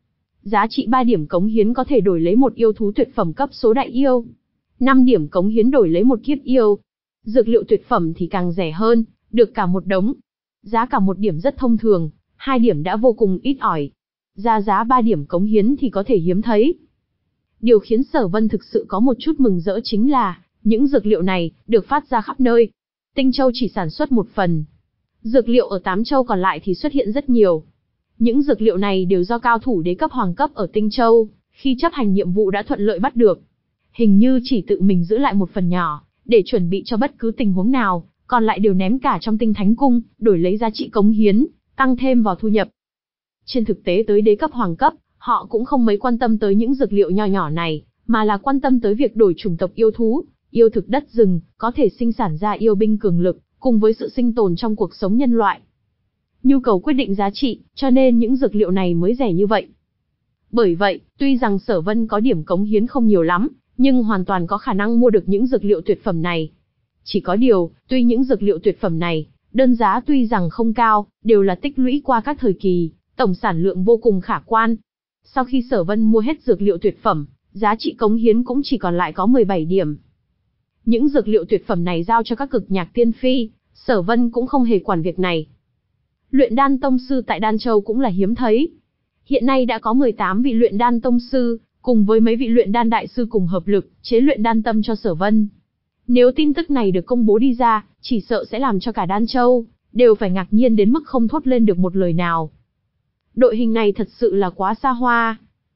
Giá trị ba điểm cống hiến có thể đổi lấy một yêu thú tuyệt phẩm cấp số đại yêu. năm điểm cống hiến đổi lấy một kiếp yêu. Dược liệu tuyệt phẩm thì càng rẻ hơn, được cả một đống. Giá cả một điểm rất thông thường, hai điểm đã vô cùng ít ỏi. Ra giá ba điểm cống hiến thì có thể hiếm thấy. Điều khiến Sở Vân thực sự có một chút mừng rỡ chính là, những dược liệu này, được phát ra khắp nơi. Tinh Châu chỉ sản xuất một phần. Dược liệu ở tám châu còn lại thì xuất hiện rất nhiều. Những dược liệu này đều do cao thủ đế cấp hoàng cấp ở Tinh Châu, khi chấp hành nhiệm vụ đã thuận lợi bắt được. Hình như chỉ tự mình giữ lại một phần nhỏ, để chuẩn bị cho bất cứ tình huống nào, còn lại đều ném cả trong Tinh Thánh Cung, đổi lấy giá trị cống hiến, tăng thêm vào thu nhập. Trên thực tế tới đế cấp hoàng cấp, họ cũng không mấy quan tâm tới những dược liệu nho nhỏ này, mà là quan tâm tới việc đổi chủng tộc yêu thú, yêu thực đất rừng, có thể sinh sản ra yêu binh cường lực, cùng với sự sinh tồn trong cuộc sống nhân loại. Nhu cầu quyết định giá trị, cho nên những dược liệu này mới rẻ như vậy. Bởi vậy, tuy rằng Sở Vân có điểm cống hiến không nhiều lắm, nhưng hoàn toàn có khả năng mua được những dược liệu tuyệt phẩm này. Chỉ có điều, tuy những dược liệu tuyệt phẩm này, đơn giá tuy rằng không cao, đều là tích lũy qua các thời kỳ, tổng sản lượng vô cùng khả quan. Sau khi Sở Vân mua hết dược liệu tuyệt phẩm, giá trị cống hiến cũng chỉ còn lại có mười bảy điểm. Những dược liệu tuyệt phẩm này giao cho các cực nhạc tiên phi, Sở Vân cũng không hề quản việc này. Luyện đan tông sư tại Đan Châu cũng là hiếm thấy. Hiện nay đã có mười tám vị luyện đan tông sư, cùng với mấy vị luyện đan đại sư cùng hợp lực, chế luyện đan tâm cho Sở Vân. Nếu tin tức này được công bố đi ra, chỉ sợ sẽ làm cho cả Đan Châu đều phải ngạc nhiên đến mức không thốt lên được một lời nào. Đội hình này thật sự là quá xa hoa.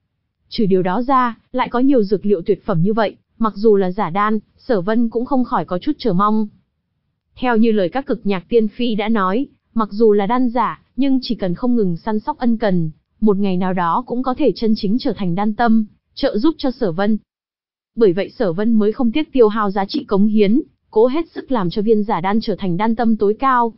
Trừ điều đó ra, lại có nhiều dược liệu tuyệt phẩm như vậy, mặc dù là giả đan, Sở Vân cũng không khỏi có chút chờ mong. Theo như lời các cực nhạc tiên phi đã nói, mặc dù là đan giả, nhưng chỉ cần không ngừng săn sóc ân cần, một ngày nào đó cũng có thể chân chính trở thành đan tâm, trợ giúp cho Sở Vân. Bởi vậy Sở Vân mới không tiếc tiêu hao giá trị cống hiến, cố hết sức làm cho viên giả đan trở thành đan tâm tối cao.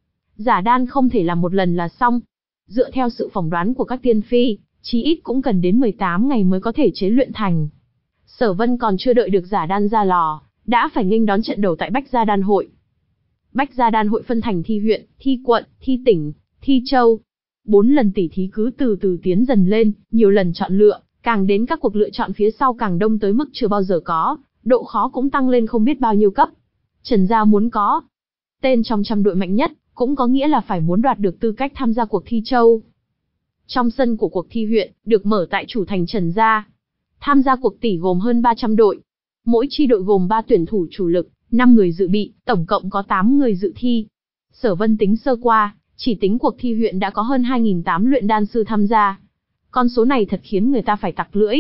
Giả đan không thể làm một lần là xong. Dựa theo sự phỏng đoán của các tiên phi, chí ít cũng cần đến mười tám ngày mới có thể chế luyện thành. Sở Vân còn chưa đợi được giả đan ra lò, đã phải nghênh đón trận đầu tại Bách Gia Đan Hội. Bách Gia Đan Hội phân thành thi huyện, thi quận, thi tỉnh, thi châu. Bốn lần tỉ thí cứ từ từ tiến dần lên, nhiều lần chọn lựa, càng đến các cuộc lựa chọn phía sau càng đông tới mức chưa bao giờ có, độ khó cũng tăng lên không biết bao nhiêu cấp. Trần gia muốn có tên trong trăm đội mạnh nhất, cũng có nghĩa là phải muốn đoạt được tư cách tham gia cuộc thi châu. Trong sân của cuộc thi huyện, được mở tại chủ thành Trần gia. Tham gia cuộc tỷ gồm hơn ba trăm đội. Mỗi chi đội gồm ba tuyển thủ chủ lực, năm người dự bị, tổng cộng có tám người dự thi. Sở Vân tính sơ qua, chỉ tính cuộc thi huyện đã có hơn hai nghìn tám trăm luyện đan sư tham gia. Con số này thật khiến người ta phải tặc lưỡi.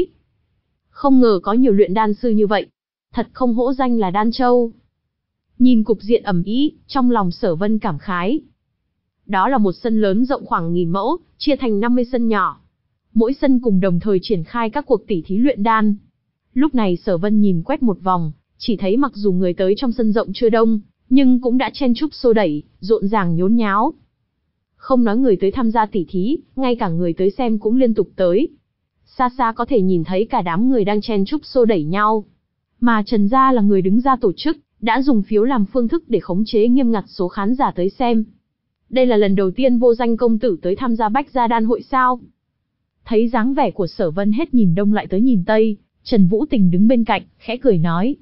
Không ngờ có nhiều luyện đan sư như vậy. Thật không hổ danh là Đan Châu. Nhìn cục diện ầm ĩ, trong lòng Sở Vân cảm khái. Đó là một sân lớn rộng khoảng nghìn mẫu, chia thành năm mươi sân nhỏ. Mỗi sân cùng đồng thời triển khai các cuộc tỉ thí luyện đan. Lúc này Sở Vân nhìn quét một vòng, chỉ thấy mặc dù người tới trong sân rộng chưa đông, nhưng cũng đã chen chúc xô đẩy, rộn ràng nhốn nháo. Không nói người tới tham gia tỉ thí, ngay cả người tới xem cũng liên tục tới. Xa xa có thể nhìn thấy cả đám người đang chen chúc xô đẩy nhau. Mà Trần gia là người đứng ra tổ chức, đã dùng phiếu làm phương thức để khống chế nghiêm ngặt số khán giả tới xem. Đây là lần đầu tiên Vô Danh công tử tới tham gia Bách Gia Đan Hội sao? Thấy dáng vẻ của Sở Vân hết nhìn đông lại tới nhìn tây, Trần Vũ Tình đứng bên cạnh, khẽ cười nói.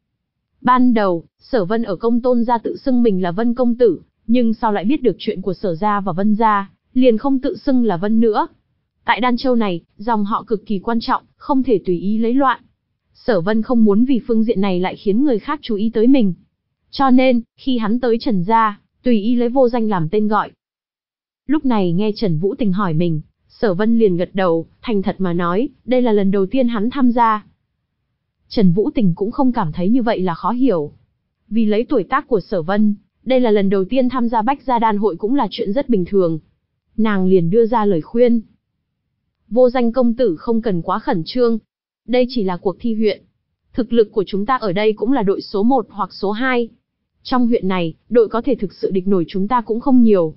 Ban đầu, Sở Vân ở Công Tôn gia tự xưng mình là Vân công tử, nhưng sau lại biết được chuyện của Sở gia và Vân gia, liền không tự xưng là Vân nữa. Tại Đan Châu này, dòng họ cực kỳ quan trọng, không thể tùy ý lấy loạn. Sở Vân không muốn vì phương diện này lại khiến người khác chú ý tới mình. Cho nên, khi hắn tới Trần gia, tùy ý lấy Vô Danh làm tên gọi. Lúc này nghe Trần Vũ Tình hỏi mình, Sở Vân liền gật đầu, thành thật mà nói, đây là lần đầu tiên hắn tham gia. Trần Vũ Tình cũng không cảm thấy như vậy là khó hiểu. Vì lấy tuổi tác của Sở Vân, đây là lần đầu tiên tham gia Bách Gia Đan Hội cũng là chuyện rất bình thường. Nàng liền đưa ra lời khuyên. Vô Danh công tử không cần quá khẩn trương. Đây chỉ là cuộc thi huyện. Thực lực của chúng ta ở đây cũng là đội số một hoặc số hai. Trong huyện này, đội có thể thực sự địch nổi chúng ta cũng không nhiều.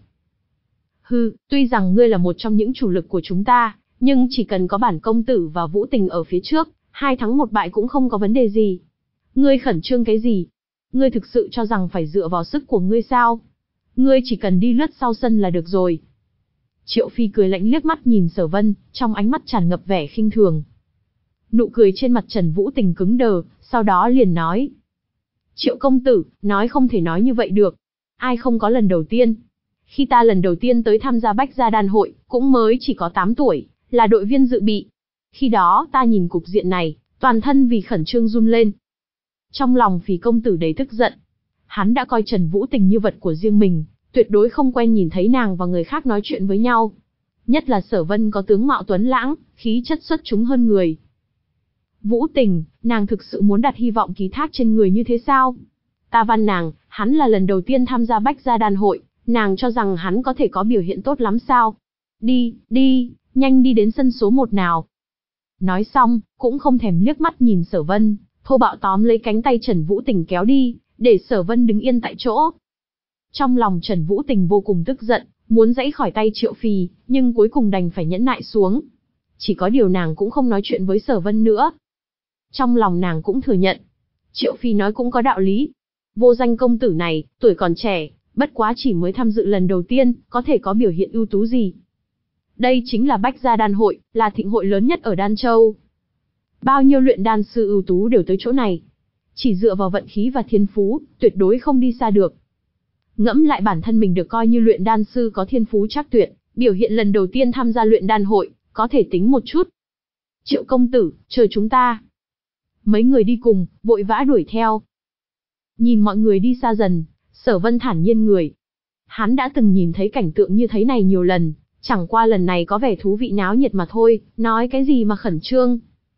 Hừ, tuy rằng ngươi là một trong những chủ lực của chúng ta, nhưng chỉ cần có bản công tử và Vũ Tình ở phía trước, hai thắng một bại cũng không có vấn đề gì. Ngươi khẩn trương cái gì? Ngươi thực sự cho rằng phải dựa vào sức của ngươi sao? Ngươi chỉ cần đi lướt sau sân là được rồi. Triệu Phi cười lạnh liếc mắt nhìn Sở Vân, trong ánh mắt tràn ngập vẻ khinh thường. Nụ cười trên mặt Trần Vũ Tình cứng đờ, sau đó liền nói. Triệu công tử, nói không thể nói như vậy được. Ai không có lần đầu tiên. Khi ta lần đầu tiên tới tham gia Bách Gia Đan hội, cũng mới chỉ có tám tuổi, là đội viên dự bị. Khi đó ta nhìn cục diện này, toàn thân vì khẩn trương run lên. Trong lòng Phì công tử đầy tức giận. Hắn đã coi Trần Vũ Tình như vật của riêng mình, tuyệt đối không quen nhìn thấy nàng và người khác nói chuyện với nhau. Nhất là Sở Vân có tướng mạo tuấn lãng, khí chất xuất chúng hơn người. Vũ Tình, nàng thực sự muốn đặt hy vọng ký thác trên người như thế sao? Ta văn nàng, hắn là lần đầu tiên tham gia Bách Gia Đan hội, nàng cho rằng hắn có thể có biểu hiện tốt lắm sao? Đi, đi, nhanh đi đến sân số một nào. Nói xong, cũng không thèm liếc mắt nhìn Sở Vân, thô bạo tóm lấy cánh tay Trần Vũ Tình kéo đi, để Sở Vân đứng yên tại chỗ. Trong lòng Trần Vũ Tình vô cùng tức giận, muốn giãy khỏi tay Triệu Phì, nhưng cuối cùng đành phải nhẫn nại xuống. Chỉ có điều nàng cũng không nói chuyện với Sở Vân nữa. Trong lòng nàng cũng thừa nhận, Triệu Phi nói cũng có đạo lý. Vô danh công tử này, tuổi còn trẻ, bất quá chỉ mới tham dự lần đầu tiên, có thể có biểu hiện ưu tú gì. Đây chính là Bách Gia Đan hội, là thịnh hội lớn nhất ở Đan Châu. Bao nhiêu luyện đan sư ưu tú đều tới chỗ này. Chỉ dựa vào vận khí và thiên phú, tuyệt đối không đi xa được. Ngẫm lại bản thân mình được coi như luyện đan sư có thiên phú chắc tuyệt, biểu hiện lần đầu tiên tham gia luyện đan hội, có thể tính một chút. Triệu công tử, chờ chúng ta. Mấy người đi cùng, vội vã đuổi theo. Nhìn mọi người đi xa dần, Sở Vân thản nhiên người. Hắn đã từng nhìn thấy cảnh tượng như thế này nhiều lần, chẳng qua lần này có vẻ thú vị náo nhiệt mà thôi, nói cái gì mà khẩn trương.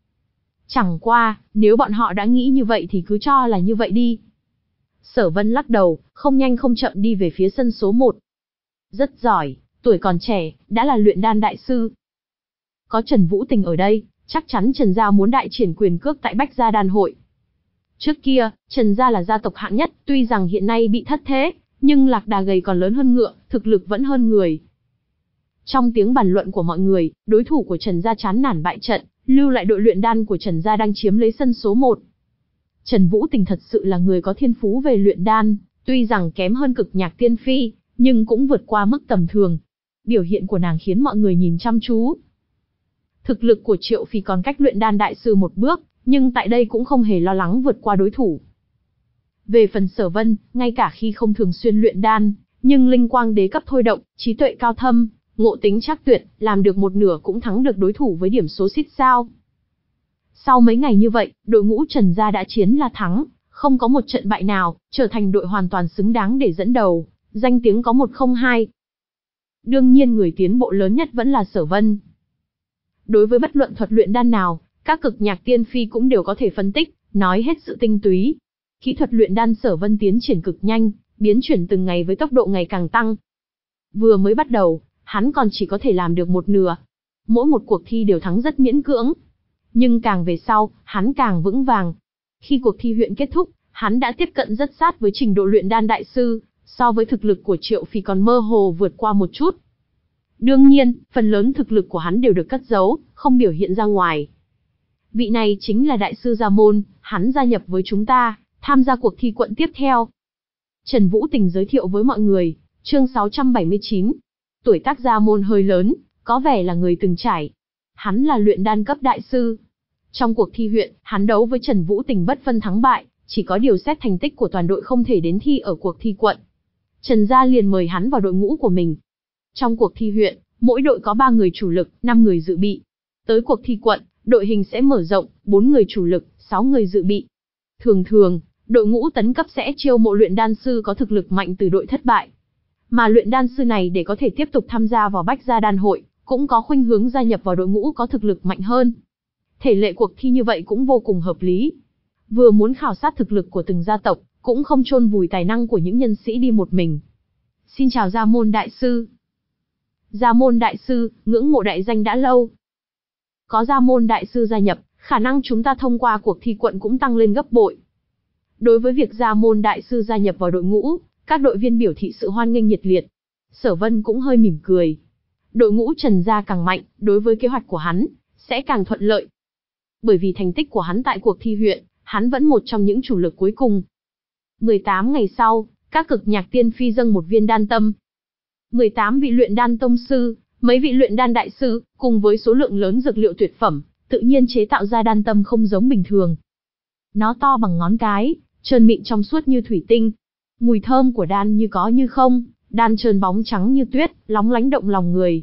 Chẳng qua, nếu bọn họ đã nghĩ như vậy thì cứ cho là như vậy đi. Sở Vân lắc đầu, không nhanh không chậm đi về phía sân số một. Rất giỏi, tuổi còn trẻ, đã là luyện đan đại sư. Có Trần Vũ Tình ở đây, chắc chắn Trần gia muốn đại triển quyền cước tại Bách Gia Đan hội. Trước kia, Trần gia là gia tộc hạng nhất, tuy rằng hiện nay bị thất thế, nhưng lạc đà gầy còn lớn hơn ngựa, thực lực vẫn hơn người. Trong tiếng bàn luận của mọi người, đối thủ của Trần gia chán nản bại trận, lưu lại đội luyện đan của Trần gia đang chiếm lấy sân số một. Trần Vũ Tình thật sự là người có thiên phú về luyện đan, tuy rằng kém hơn Cực Nhạc Tiên Phi, nhưng cũng vượt qua mức tầm thường. Biểu hiện của nàng khiến mọi người nhìn chăm chú. Thực lực của Triệu Phi còn cách luyện đan đại sư một bước, nhưng tại đây cũng không hề lo lắng vượt qua đối thủ. Về phần Sở Vân, ngay cả khi không thường xuyên luyện đan, nhưng linh quang đế cấp thôi động, trí tuệ cao thâm, ngộ tính chắc tuyệt, làm được một nửa cũng thắng được đối thủ với điểm số xít sao. Sau mấy ngày như vậy, đội ngũ Trần gia đã chiến là thắng, không có một trận bại nào, trở thành đội hoàn toàn xứng đáng để dẫn đầu, danh tiếng có một không hai. Đương nhiên người tiến bộ lớn nhất vẫn là Sở Vân. Đối với bất luận thuật luyện đan nào, các Cực Nhạc Tiên Phi cũng đều có thể phân tích, nói hết sự tinh túy. Kỹ thuật luyện đan Sở Vân tiến triển cực nhanh, biến chuyển từng ngày với tốc độ ngày càng tăng. Vừa mới bắt đầu, hắn còn chỉ có thể làm được một nửa. Mỗi một cuộc thi đều thắng rất miễn cưỡng. Nhưng càng về sau, hắn càng vững vàng. Khi cuộc thi huyện kết thúc, hắn đã tiếp cận rất sát với trình độ luyện đan đại sư, so với thực lực của Triệu Phi còn mơ hồ vượt qua một chút. Đương nhiên, phần lớn thực lực của hắn đều được cất giấu, không biểu hiện ra ngoài. Vị này chính là đại sư Gia Môn, hắn gia nhập với chúng ta, tham gia cuộc thi quận tiếp theo. Trần Vũ Tình giới thiệu với mọi người, chương sáu trăm bảy mươi chín. Tuổi tác Gia Môn hơi lớn, có vẻ là người từng trải. Hắn là luyện đan cấp đại sư. Trong cuộc thi huyện, hắn đấu với Trần Vũ Tình bất phân thắng bại, chỉ có điều xét thành tích của toàn đội không thể đến thi ở cuộc thi quận. Trần gia liền mời hắn vào đội ngũ của mình. Trong cuộc thi huyện, mỗi đội có ba người chủ lực, năm người dự bị. Tới cuộc thi quận, đội hình sẽ mở rộng, bốn người chủ lực, sáu người dự bị. Thường thường, đội ngũ tấn cấp sẽ chiêu mộ luyện đan sư có thực lực mạnh từ đội thất bại. Mà luyện đan sư này để có thể tiếp tục tham gia vào Bách Gia Đan hội, cũng có khuynh hướng gia nhập vào đội ngũ có thực lực mạnh hơn. Thể lệ cuộc thi như vậy cũng vô cùng hợp lý. Vừa muốn khảo sát thực lực của từng gia tộc, cũng không chôn vùi tài năng của những nhân sĩ đi một mình. Xin chào Gia Môn đại sư. Gia Môn đại sư, ngưỡng mộ đại danh đã lâu. Có Gia Môn đại sư gia nhập, khả năng chúng ta thông qua cuộc thi quận cũng tăng lên gấp bội. Đối với việc Gia Môn Đại Sư gia nhập vào đội ngũ, các đội viên biểu thị sự hoan nghênh nhiệt liệt. Sở Vân cũng hơi mỉm cười. Đội ngũ Trần gia càng mạnh, đối với kế hoạch của hắn sẽ càng thuận lợi. Bởi vì thành tích của hắn tại cuộc thi huyện, hắn vẫn một trong những chủ lực cuối cùng. mười tám ngày sau, các cực nhạc tiên phi dâng một viên đan tâm. mười tám vị luyện đan tông sư, mấy vị luyện đan đại sư, cùng với số lượng lớn dược liệu tuyệt phẩm, tự nhiên chế tạo ra đan tâm không giống bình thường. Nó to bằng ngón cái, trơn mịn trong suốt như thủy tinh. Mùi thơm của đan như có như không, đan trơn bóng trắng như tuyết, lóng lánh động lòng người.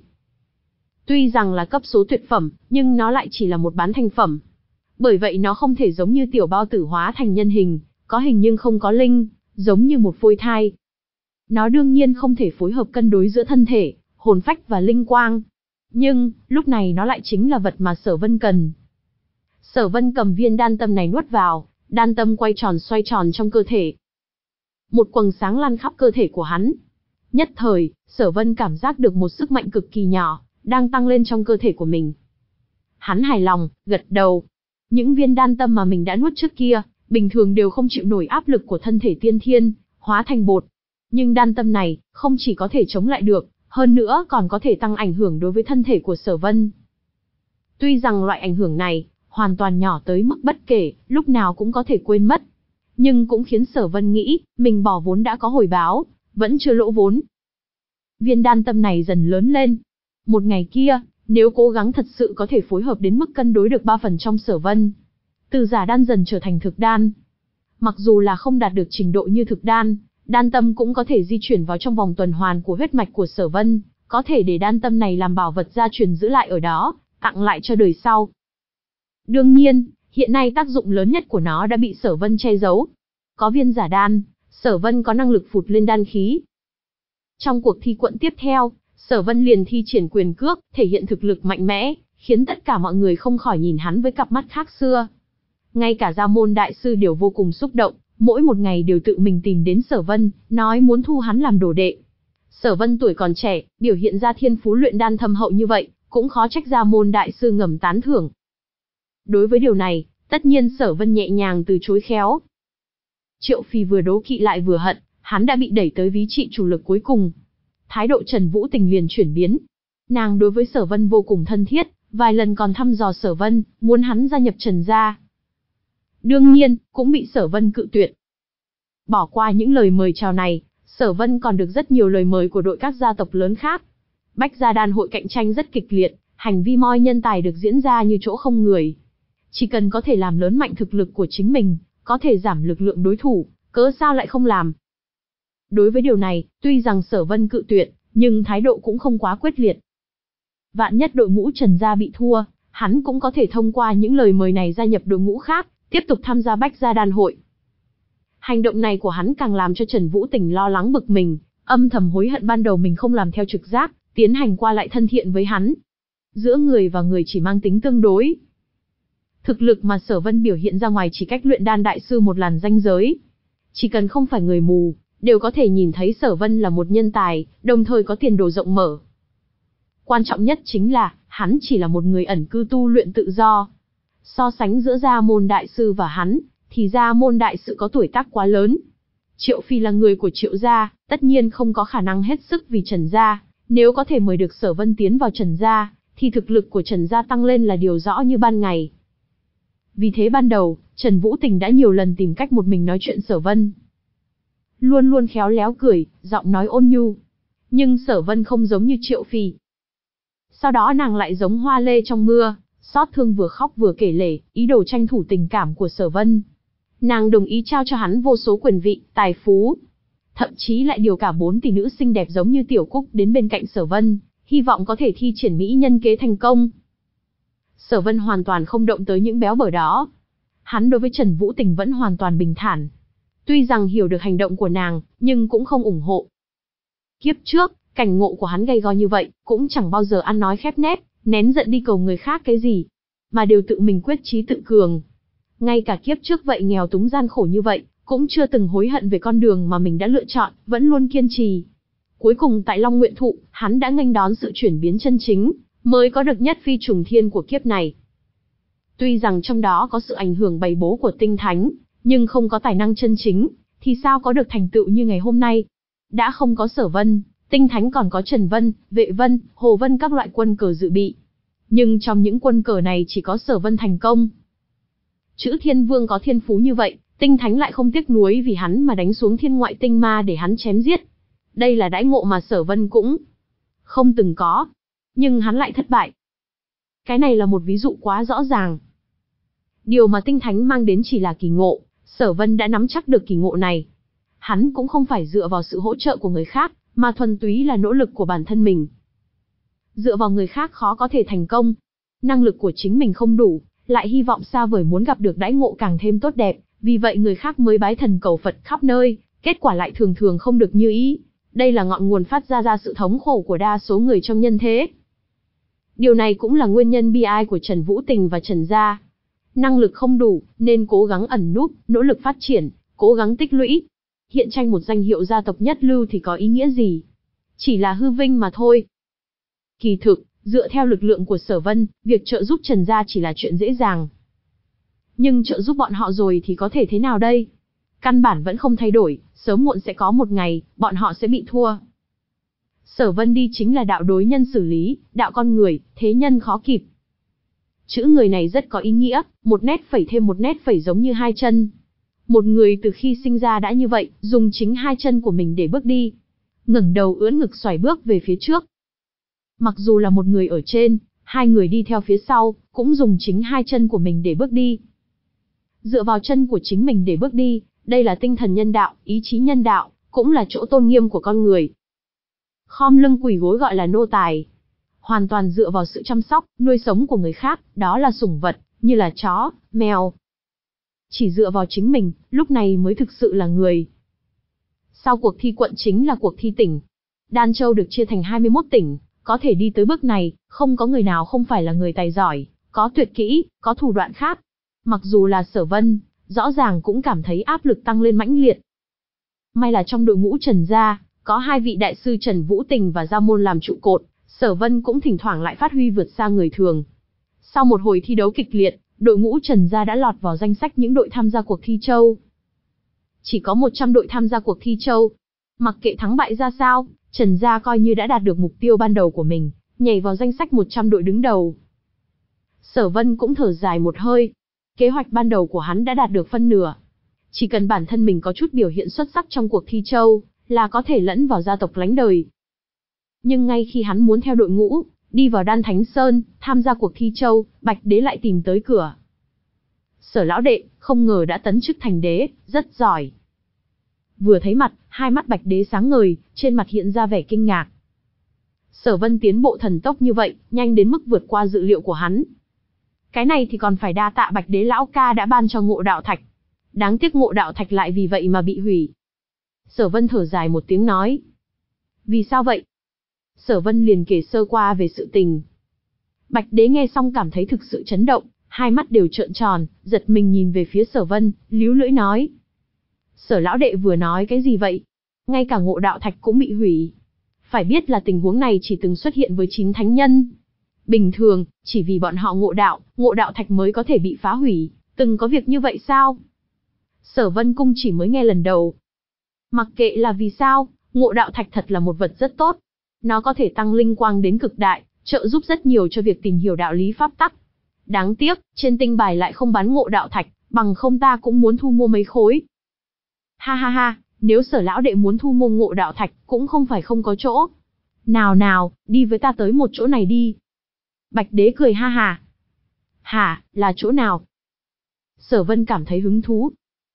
Tuy rằng là cấp số tuyệt phẩm, nhưng nó lại chỉ là một bán thành phẩm. Bởi vậy nó không thể giống như tiểu bao tử hóa thành nhân hình, có hình nhưng không có linh, giống như một phôi thai. Nó đương nhiên không thể phối hợp cân đối giữa thân thể, hồn phách và linh quang. Nhưng, lúc này nó lại chính là vật mà Sở Vân cần. Sở Vân cầm viên đan tâm này nuốt vào, đan tâm quay tròn xoay tròn trong cơ thể. Một quầng sáng lan khắp cơ thể của hắn. Nhất thời, Sở Vân cảm giác được một sức mạnh cực kỳ nhỏ, đang tăng lên trong cơ thể của mình. Hắn hài lòng, gật đầu. Những viên đan tâm mà mình đã nuốt trước kia, bình thường đều không chịu nổi áp lực của thân thể tiên thiên, hóa thành bột. Nhưng đan tâm này, không chỉ có thể chống lại được, hơn nữa còn có thể tăng ảnh hưởng đối với thân thể của Sở Vân. Tuy rằng loại ảnh hưởng này, hoàn toàn nhỏ tới mức bất kể, lúc nào cũng có thể quên mất. Nhưng cũng khiến Sở Vân nghĩ, mình bỏ vốn đã có hồi báo, vẫn chưa lỗ vốn. Viên đan tâm này dần lớn lên. Một ngày kia, nếu cố gắng thật sự có thể phối hợp đến mức cân đối được ba phần trong Sở Vân, từ giả đan dần trở thành thực đan. Mặc dù là không đạt được trình độ như thực đan, đan tâm cũng có thể di chuyển vào trong vòng tuần hoàn của huyết mạch của Sở Vân, có thể để đan tâm này làm bảo vật gia truyền giữ lại ở đó, tặng lại cho đời sau. Đương nhiên, hiện nay tác dụng lớn nhất của nó đã bị Sở Vân che giấu. Có viên giả đan, Sở Vân có năng lực phụt lên đan khí. Trong cuộc thi quận tiếp theo, Sở Vân liền thi triển quyền cước, thể hiện thực lực mạnh mẽ, khiến tất cả mọi người không khỏi nhìn hắn với cặp mắt khác xưa. Ngay cả Gia Môn Đại Sư đều vô cùng xúc động, mỗi một ngày đều tự mình tìm đến Sở Vân, nói muốn thu hắn làm đồ đệ. Sở Vân tuổi còn trẻ, biểu hiện ra thiên phú luyện đan thâm hậu như vậy, cũng khó trách Gia Môn Đại Sư ngầm tán thưởng. Đối với điều này, tất nhiên Sở Vân nhẹ nhàng từ chối khéo. Triệu Phi vừa đố kỵ lại vừa hận, hắn đã bị đẩy tới ví trị chủ lực cuối cùng. Thái độ Trần Vũ Tình liền chuyển biến. Nàng đối với Sở Vân vô cùng thân thiết, vài lần còn thăm dò Sở Vân, muốn hắn gia nhập Trần gia. Đương nhiên, cũng bị Sở Vân cự tuyệt. Bỏ qua những lời mời chào này, Sở Vân còn được rất nhiều lời mời của đội các gia tộc lớn khác. Bách gia đan hội cạnh tranh rất kịch liệt, hành vi moi nhân tài được diễn ra như chỗ không người. Chỉ cần có thể làm lớn mạnh thực lực của chính mình, có thể giảm lực lượng đối thủ, cớ sao lại không làm. Đối với điều này, tuy rằng Sở Vân cự tuyệt, nhưng thái độ cũng không quá quyết liệt. Vạn nhất đội ngũ Trần gia bị thua, hắn cũng có thể thông qua những lời mời này gia nhập đội ngũ khác, tiếp tục tham gia Bách gia đan hội. Hành động này của hắn càng làm cho Trần Vũ Tình lo lắng bực mình, âm thầm hối hận ban đầu mình không làm theo trực giác, tiến hành qua lại thân thiện với hắn. Giữa người và người chỉ mang tính tương đối. Thực lực mà Sở Vân biểu hiện ra ngoài chỉ cách luyện đan đại sư một làn ranh giới. Chỉ cần không phải người mù, đều có thể nhìn thấy Sở Vân là một nhân tài, đồng thời có tiền đồ rộng mở. Quan trọng nhất chính là, hắn chỉ là một người ẩn cư tu luyện tự do. So sánh giữa Gia Môn Đại Sư và hắn, thì Gia Môn Đại Sư có tuổi tác quá lớn. Triệu Phi là người của Triệu gia, tất nhiên không có khả năng hết sức vì Trần gia. Nếu có thể mời được Sở Vân tiến vào Trần gia, thì thực lực của Trần gia tăng lên là điều rõ như ban ngày. Vì thế ban đầu, Trần Vũ Tình đã nhiều lần tìm cách một mình nói chuyện Sở Vân. Luôn luôn khéo léo cười, giọng nói ôn nhu. Nhưng Sở Vân không giống như Triệu Phi. Sau đó nàng lại giống hoa lê trong mưa, xót thương vừa khóc vừa kể lể, ý đồ tranh thủ tình cảm của Sở Vân. Nàng đồng ý trao cho hắn vô số quyền vị, tài phú. Thậm chí lại điều cả bốn tỷ nữ xinh đẹp giống như Tiểu Cúc đến bên cạnh Sở Vân, hy vọng có thể thi triển mỹ nhân kế thành công. Sở Vân hoàn toàn không động tới những béo bở đó. Hắn đối với Trần Vũ Tình vẫn hoàn toàn bình thản. Tuy rằng hiểu được hành động của nàng, nhưng cũng không ủng hộ. Kiếp trước, cảnh ngộ của hắn gay go như vậy, cũng chẳng bao giờ ăn nói khép nép, nén giận đi cầu người khác cái gì, mà đều tự mình quyết chí tự cường. Ngay cả kiếp trước vậy nghèo túng gian khổ như vậy, cũng chưa từng hối hận về con đường mà mình đã lựa chọn, vẫn luôn kiên trì. Cuối cùng tại Long Nguyện Thụ, hắn đã nghênh đón sự chuyển biến chân chính, mới có được nhất phi trùng thiên của kiếp này. Tuy rằng trong đó có sự ảnh hưởng bày bố của tinh thánh, nhưng không có tài năng chân chính, thì sao có được thành tựu như ngày hôm nay. Đã không có Sở Vân, tinh thánh còn có Trần Vân, Vệ Vân, Hồ Vân các loại quân cờ dự bị. Nhưng trong những quân cờ này chỉ có Sở Vân thành công. Chữ Thiên Vương có thiên phú như vậy, tinh thánh lại không tiếc nuối vì hắn mà đánh xuống thiên ngoại tinh ma để hắn chém giết. Đây là đãi ngộ mà Sở Vân cũng không từng có. Nhưng hắn lại thất bại. Cái này là một ví dụ quá rõ ràng. Điều mà tinh thánh mang đến chỉ là kỳ ngộ, Sở Vân đã nắm chắc được kỳ ngộ này. Hắn cũng không phải dựa vào sự hỗ trợ của người khác, mà thuần túy là nỗ lực của bản thân mình. Dựa vào người khác khó có thể thành công. Năng lực của chính mình không đủ, lại hy vọng xa vời muốn gặp được đãi ngộ càng thêm tốt đẹp, vì vậy người khác mới bái thần cầu Phật khắp nơi, kết quả lại thường thường không được như ý. Đây là ngọn nguồn phát ra ra sự thống khổ của đa số người trong nhân thế. Điều này cũng là nguyên nhân bi ai của Trần Vũ Tình và Trần gia. Năng lực không đủ, nên cố gắng ẩn núp, nỗ lực phát triển, cố gắng tích lũy. Hiện tranh một danh hiệu gia tộc nhất lưu thì có ý nghĩa gì? Chỉ là hư vinh mà thôi. Kỳ thực, dựa theo lực lượng của Sở Vân, việc trợ giúp Trần gia chỉ là chuyện dễ dàng. Nhưng trợ giúp bọn họ rồi thì có thể thế nào đây? Căn bản vẫn không thay đổi, sớm muộn sẽ có một ngày, bọn họ sẽ bị thua. Sở Vân đi chính là đạo đối nhân xử lý, đạo con người, thế nhân khó kịp. Chữ người này rất có ý nghĩa, một nét phẩy thêm một nét phẩy giống như hai chân. Một người từ khi sinh ra đã như vậy, dùng chính hai chân của mình để bước đi. Ngẩng đầu ưỡn ngực xoài bước về phía trước. Mặc dù là một người ở trên, hai người đi theo phía sau, cũng dùng chính hai chân của mình để bước đi. Dựa vào chân của chính mình để bước đi, đây là tinh thần nhân đạo, ý chí nhân đạo, cũng là chỗ tôn nghiêm của con người. Khom lưng quỳ gối gọi là nô tài. Hoàn toàn dựa vào sự chăm sóc, nuôi sống của người khác, đó là sủng vật, như là chó, mèo. Chỉ dựa vào chính mình, lúc này mới thực sự là người. Sau cuộc thi quận chính là cuộc thi tỉnh. Đan Châu được chia thành hai mươi mốt tỉnh, có thể đi tới bước này, không có người nào không phải là người tài giỏi, có tuyệt kỹ, có thủ đoạn khác. Mặc dù là Sở Vân, rõ ràng cũng cảm thấy áp lực tăng lên mãnh liệt. May là trong đội ngũ Trần gia, có hai vị đại sư Trần Vũ Tình và Gia Môn làm trụ cột, Sở Vân cũng thỉnh thoảng lại phát huy vượt xa người thường. Sau một hồi thi đấu kịch liệt, đội ngũ Trần gia đã lọt vào danh sách những đội tham gia cuộc thi châu. Chỉ có một trăm đội tham gia cuộc thi châu. Mặc kệ thắng bại ra sao, Trần gia coi như đã đạt được mục tiêu ban đầu của mình, nhảy vào danh sách một trăm đội đứng đầu. Sở Vân cũng thở dài một hơi. Kế hoạch ban đầu của hắn đã đạt được phân nửa. Chỉ cần bản thân mình có chút biểu hiện xuất sắc trong cuộc thi châu, là có thể lẫn vào gia tộc lánh đời. Nhưng ngay khi hắn muốn theo đội ngũ, đi vào Đan Thánh Sơn, tham gia cuộc thi châu, Bạch Đế lại tìm tới cửa. Sở lão đệ, không ngờ đã tấn chức thành đế, rất giỏi. Vừa thấy mặt, hai mắt Bạch Đế sáng ngời, trên mặt hiện ra vẻ kinh ngạc. Sở Vân tiến bộ thần tốc như vậy, nhanh đến mức vượt qua dự liệu của hắn. Cái này thì còn phải đa tạ Bạch Đế lão ca đã ban cho Ngộ Đạo Thạch. Đáng tiếc Ngộ Đạo Thạch lại vì vậy mà bị hủy. Sở Vân thở dài một tiếng nói. Vì sao vậy? Sở Vân liền kể sơ qua về sự tình. Bạch Đế nghe xong cảm thấy thực sự chấn động, hai mắt đều trợn tròn, giật mình nhìn về phía Sở Vân, líu lưỡi nói. Sở lão đệ vừa nói cái gì vậy? Ngay cả Ngộ Đạo Thạch cũng bị hủy. Phải biết là tình huống này chỉ từng xuất hiện với chín thánh nhân. Bình thường, chỉ vì bọn họ ngộ đạo, Ngộ Đạo Thạch mới có thể bị phá hủy, từng có việc như vậy sao? Sở Vân Cung chỉ mới nghe lần đầu. Mặc kệ là vì sao, Ngộ Đạo Thạch thật là một vật rất tốt. Nó có thể tăng linh quang đến cực đại, trợ giúp rất nhiều cho việc tìm hiểu đạo lý pháp tắc. Đáng tiếc, trên tinh bài lại không bán Ngộ Đạo Thạch, bằng không ta cũng muốn thu mua mấy khối. Ha ha ha, nếu Sở lão đệ muốn thu mua Ngộ Đạo Thạch, cũng không phải không có chỗ. Nào nào, đi với ta tới một chỗ này đi. Bạch Đế cười ha ha. Hả, là chỗ nào? Sở Vân cảm thấy hứng thú.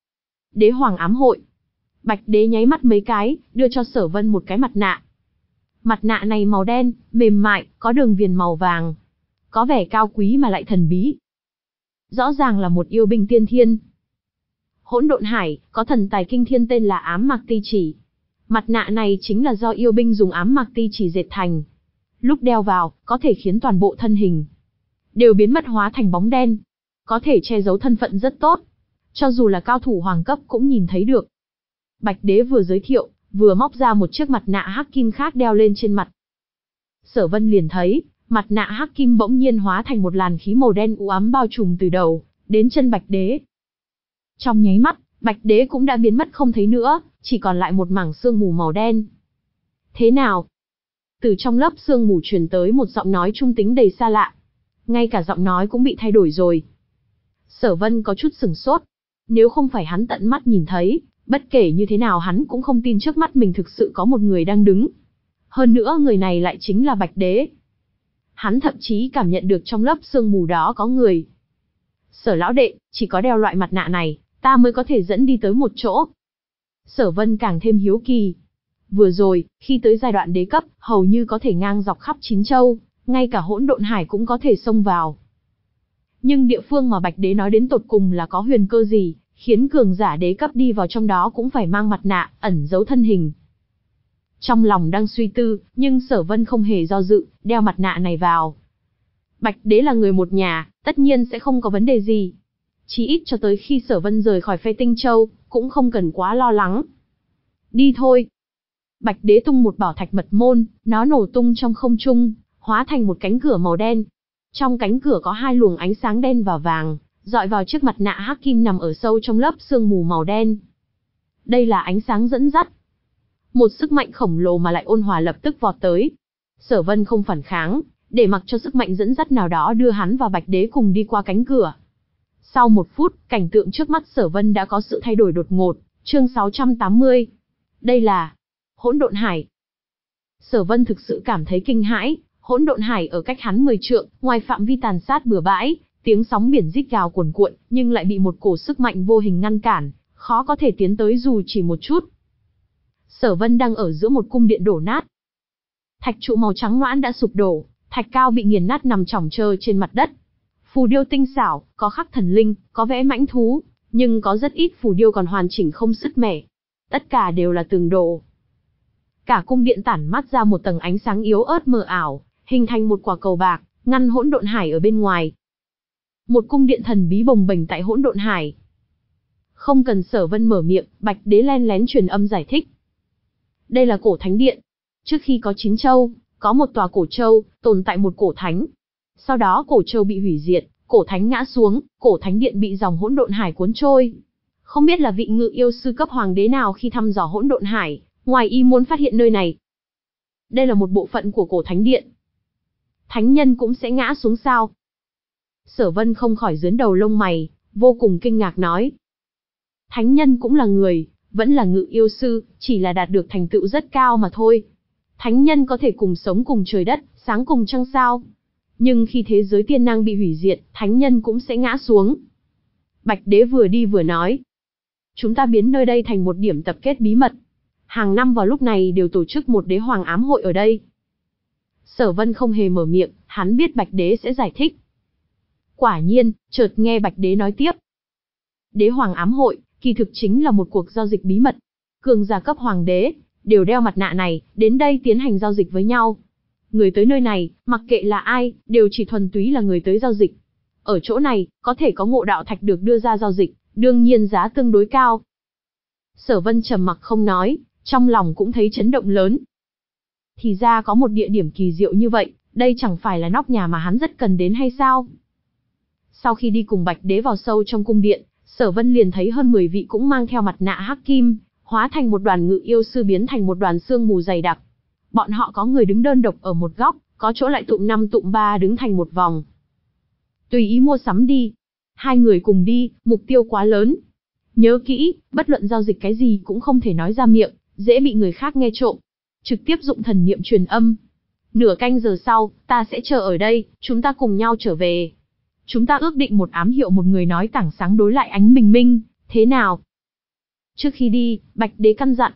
Đế Hoàng ám hội. Bạch Đế nháy mắt mấy cái, đưa cho Sở Vân một cái mặt nạ. Mặt nạ này màu đen, mềm mại, có đường viền màu vàng. Có vẻ cao quý mà lại thần bí. Rõ ràng là một yêu binh tiên thiên. Hỗn Độn Hải, có thần tài kinh thiên tên là Ám Mạc Ti Chỉ. Mặt nạ này chính là do yêu binh dùng Ám Mạc Ti Chỉ dệt thành. Lúc đeo vào, có thể khiến toàn bộ thân hình đều biến mất hóa thành bóng đen. Có thể che giấu thân phận rất tốt. Cho dù là cao thủ hoàng cấp cũng nhìn thấy được. Bạch Đế vừa giới thiệu, vừa móc ra một chiếc mặt nạ hắc kim khác đeo lên trên mặt. Sở Vân liền thấy, Mặt nạ hắc kim bỗng nhiên hóa thành một làn khí màu đen u ám bao trùm từ đầu đến chân Bạch Đế. Trong nháy mắt, Bạch Đế cũng đã biến mất không thấy nữa, chỉ còn lại một mảng sương mù màu đen. Thế nào? Từ trong lớp sương mù truyền tới một giọng nói trung tính đầy xa lạ. Ngay cả giọng nói cũng bị thay đổi rồi. Sở Vân có chút sửng sốt. Nếu không phải hắn tận mắt nhìn thấy, bất kể như thế nào hắn cũng không tin trước mắt mình thực sự có một người đang đứng. Hơn nữa người này lại chính là Bạch Đế. Hắn thậm chí cảm nhận được trong lớp sương mù đó có người. Sở lão đệ, chỉ có đeo loại mặt nạ này, ta mới có thể dẫn đi tới một chỗ. Sở Vân càng thêm hiếu kỳ. Vừa rồi, khi tới giai đoạn đế cấp, hầu như có thể ngang dọc khắp chín châu, ngay cả hỗn độn hải cũng có thể xông vào. Nhưng địa phương mà Bạch Đế nói đến tột cùng là có huyền cơ gì, khiến cường giả đế cấp đi vào trong đó cũng phải mang mặt nạ, ẩn giấu thân hình. Trong lòng đang suy tư, nhưng Sở Vân không hề do dự, đeo mặt nạ này vào. Bạch Đế là người một nhà, tất nhiên sẽ không có vấn đề gì. Chỉ ít cho tới khi Sở Vân rời khỏi Phệ Tinh Châu, cũng không cần quá lo lắng. Đi thôi. Bạch Đế tung một bảo thạch mật môn, nó nổ tung trong không trung, hóa thành một cánh cửa màu đen. Trong cánh cửa có hai luồng ánh sáng đen và vàng, dọi vào chiếc mặt nạ hắc kim nằm ở sâu trong lớp sương mù màu đen. Đây là ánh sáng dẫn dắt. Một sức mạnh khổng lồ mà lại ôn hòa lập tức vọt tới. Sở Vân không phản kháng, để mặc cho sức mạnh dẫn dắt nào đó đưa hắn và Bạch Đế cùng đi qua cánh cửa. Sau một phút, cảnh tượng trước mắt Sở Vân đã có sự thay đổi đột ngột. Chương sáu trăm tám mươi. Đây là Hỗn Độn Hải. Sở Vân thực sự cảm thấy kinh hãi. Hỗn Độn Hải ở cách hắn mười trượng, ngoài phạm vi tàn sát bừa bãi, tiếng sóng biển rít gào cuồn cuộn, nhưng lại bị một cổ sức mạnh vô hình ngăn cản, khó có thể tiến tới dù chỉ một chút. Sở Vân đang ở giữa một cung điện đổ nát. Thạch trụ màu trắng loãng đã sụp đổ, thạch cao bị nghiền nát nằm chỏng chơ trên mặt đất. Phù điêu tinh xảo, có khắc thần linh, có vẽ mãnh thú, nhưng có rất ít phù điêu còn hoàn chỉnh không sứt mẻ. Tất cả đều là tường đổ. Cả cung điện tản mát ra một tầng ánh sáng yếu ớt mờ ảo, hình thành một quả cầu bạc, ngăn hỗn độn hải ở bên ngoài. Một cung điện thần bí bồng bềnh tại hỗn độn hải. Không cần Sở Vân mở miệng, Bạch Đế len lén truyền âm giải thích. Đây là cổ thánh điện. Trước khi có chín châu, có một tòa cổ châu, tồn tại một cổ thánh. Sau đó cổ châu bị hủy diệt, cổ thánh ngã xuống, cổ thánh điện bị dòng hỗn độn hải cuốn trôi. Không biết là vị ngự yêu sư cấp hoàng đế nào khi thăm dò hỗn độn hải, ngoài ý muốn phát hiện nơi này. Đây là một bộ phận của cổ thánh điện. Thánh nhân cũng sẽ ngã xuống sao? Sở Vân không khỏi giương đầu lông mày, vô cùng kinh ngạc nói. Thánh nhân cũng là người, vẫn là ngự yêu sư, chỉ là đạt được thành tựu rất cao mà thôi. Thánh nhân có thể cùng sống cùng trời đất, sáng cùng trăng sao. Nhưng khi thế giới tiên năng bị hủy diệt, thánh nhân cũng sẽ ngã xuống. Bạch Đế vừa đi vừa nói. Chúng ta biến nơi đây thành một điểm tập kết bí mật. Hàng năm vào lúc này đều tổ chức một đế hoàng ám hội ở đây. Sở Vân không hề mở miệng, hắn biết Bạch Đế sẽ giải thích. Quả nhiên, chợt nghe Bạch Đế nói tiếp. Đế hoàng ám hội, kỳ thực chính là một cuộc giao dịch bí mật. Cường giả cấp hoàng đế, đều đeo mặt nạ này, đến đây tiến hành giao dịch với nhau. Người tới nơi này, mặc kệ là ai, đều chỉ thuần túy là người tới giao dịch. Ở chỗ này, có thể có ngộ đạo thạch được đưa ra giao dịch, đương nhiên giá tương đối cao. Sở Vân trầm mặc không nói, trong lòng cũng thấy chấn động lớn. Thì ra có một địa điểm kỳ diệu như vậy, đây chẳng phải là nóc nhà mà hắn rất cần đến hay sao? Sau khi đi cùng Bạch Đế vào sâu trong cung điện, Sở Vân liền thấy hơn mười vị cũng mang theo mặt nạ hắc kim, hóa thành một đoàn ngự yêu sư biến thành một đoàn sương mù dày đặc. Bọn họ có người đứng đơn độc ở một góc, có chỗ lại tụm năm tụm ba đứng thành một vòng. Tùy ý mua sắm đi. Hai người cùng đi, mục tiêu quá lớn. Nhớ kỹ, bất luận giao dịch cái gì cũng không thể nói ra miệng, dễ bị người khác nghe trộm. Trực tiếp dụng thần niệm truyền âm. Nửa canh giờ sau, ta sẽ chờ ở đây, chúng ta cùng nhau trở về. Chúng ta ước định một ám hiệu một người nói tảng sáng đối lại ánh bình minh, thế nào? Trước khi đi, Bạch Đế căn dặn.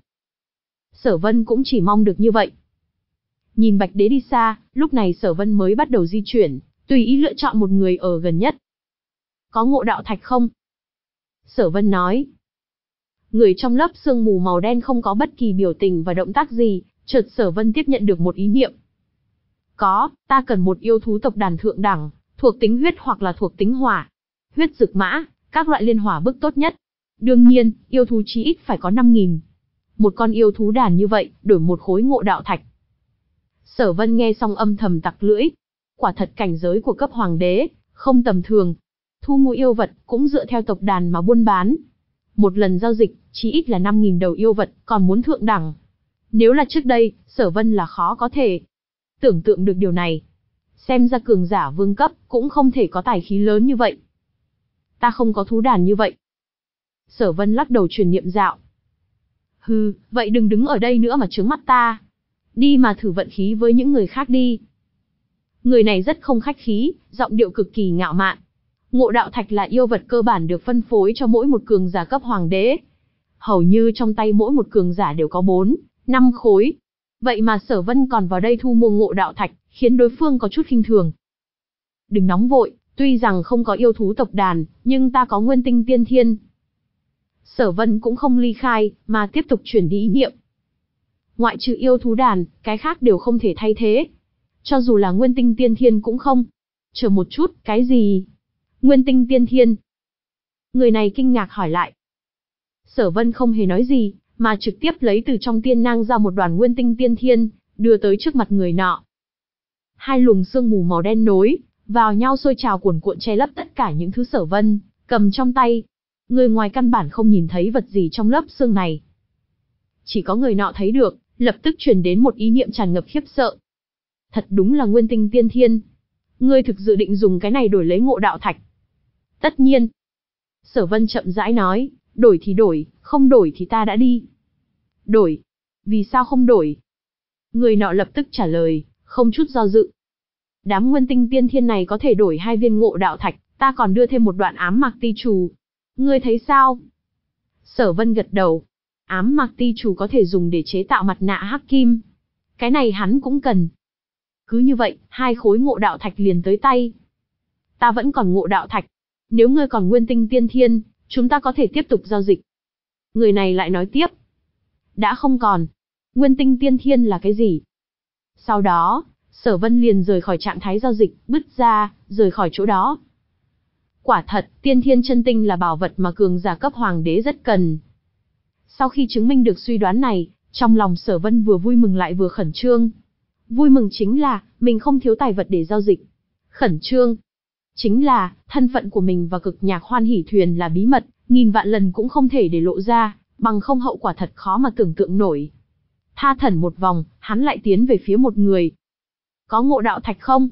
Sở Vân cũng chỉ mong được như vậy. Nhìn Bạch Đế đi xa, lúc này Sở Vân mới bắt đầu di chuyển, tùy ý lựa chọn một người ở gần nhất. Có ngộ đạo thạch không? Sở Vân nói. Người trong lớp sương mù màu đen không có bất kỳ biểu tình và động tác gì, chợt Sở Vân tiếp nhận được một ý niệm. Có, ta cần một yêu thú tộc đàn thượng đẳng, thuộc tính huyết hoặc là thuộc tính hỏa. Huyết dực mã, các loại liên hỏa bức tốt nhất. Đương nhiên, yêu thú chí ít phải có năm nghìn. Một con yêu thú đàn như vậy, đổi một khối ngộ đạo thạch. Sở Vân nghe xong âm thầm tặc lưỡi. Quả thật cảnh giới của cấp hoàng đế, không tầm thường. Thu mua yêu vật, cũng dựa theo tộc đàn mà buôn bán. Một lần giao dịch, chí ít là năm nghìn đầu yêu vật, còn muốn thượng đẳng. Nếu là trước đây, Sở Vân là khó có thể tưởng tượng được điều này. Xem ra cường giả vương cấp, cũng không thể có tài khí lớn như vậy. Ta không có thú đàn như vậy. Sở Vân lắc đầu truyền niệm dạo. Hừ, vậy đừng đứng ở đây nữa mà trướng mắt ta. Đi mà thử vận khí với những người khác đi. Người này rất không khách khí, giọng điệu cực kỳ ngạo mạn. Ngộ đạo thạch là yêu vật cơ bản được phân phối cho mỗi một cường giả cấp hoàng đế. Hầu như trong tay mỗi một cường giả đều có bốn, năm khối. Vậy mà Sở Vân còn vào đây thu mua ngộ đạo thạch, khiến đối phương có chút khinh thường. Đừng nóng vội, tuy rằng không có yêu thú tộc đàn, nhưng ta có nguyên tinh tiên thiên. Sở Vân cũng không ly khai, mà tiếp tục chuyển đi ý niệm. Ngoại trừ yêu thú đàn, cái khác đều không thể thay thế. Cho dù là nguyên tinh tiên thiên cũng không. Chờ một chút, cái gì? Nguyên tinh tiên thiên? Người này kinh ngạc hỏi lại. Sở Vân không hề nói gì, mà trực tiếp lấy từ trong tiên nang ra một đoàn nguyên tinh tiên thiên, đưa tới trước mặt người nọ. Hai luồng sương mù màu đen nối vào nhau sôi trào cuồn cuộn che lấp tất cả những thứ Sở Vân cầm trong tay. Người ngoài căn bản không nhìn thấy vật gì trong lớp sương này. Chỉ có người nọ thấy được, lập tức truyền đến một ý niệm tràn ngập khiếp sợ. Thật đúng là nguyên tinh tiên thiên. Ngươi thực dự định dùng cái này đổi lấy ngộ đạo thạch? Tất nhiên. Sở Vân chậm rãi nói, đổi thì đổi, không đổi thì ta đã đi. Đổi? Vì sao không đổi? Người nọ lập tức trả lời, không chút do dự. Đám nguyên tinh tiên thiên này có thể đổi hai viên ngộ đạo thạch, ta còn đưa thêm một đoạn ám mạc ti trù. Ngươi thấy sao? Sở Vân gật đầu. Ám mạc ti trù có thể dùng để chế tạo mặt nạ hắc kim. Cái này hắn cũng cần. Cứ như vậy, hai khối ngộ đạo thạch liền tới tay. Ta vẫn còn ngộ đạo thạch. Nếu ngươi còn nguyên tinh tiên thiên, chúng ta có thể tiếp tục giao dịch. Người này lại nói tiếp. Đã không còn. Nguyên tinh tiên thiên là cái gì? Sau đó, Sở Vân liền rời khỏi trạng thái giao dịch, bứt ra, rời khỏi chỗ đó. Quả thật, tiên thiên chân tinh là bảo vật mà cường giả cấp hoàng đế rất cần. Sau khi chứng minh được suy đoán này, trong lòng Sở Vân vừa vui mừng lại vừa khẩn trương. Vui mừng chính là, mình không thiếu tài vật để giao dịch. Khẩn trương chính là, thân phận của mình và cực nhạc hoan hỷ thuyền là bí mật, nghìn vạn lần cũng không thể để lộ ra, bằng không hậu quả thật khó mà tưởng tượng nổi. Tha thẩn một vòng, hắn lại tiến về phía một người. Có ngộ đạo thạch không?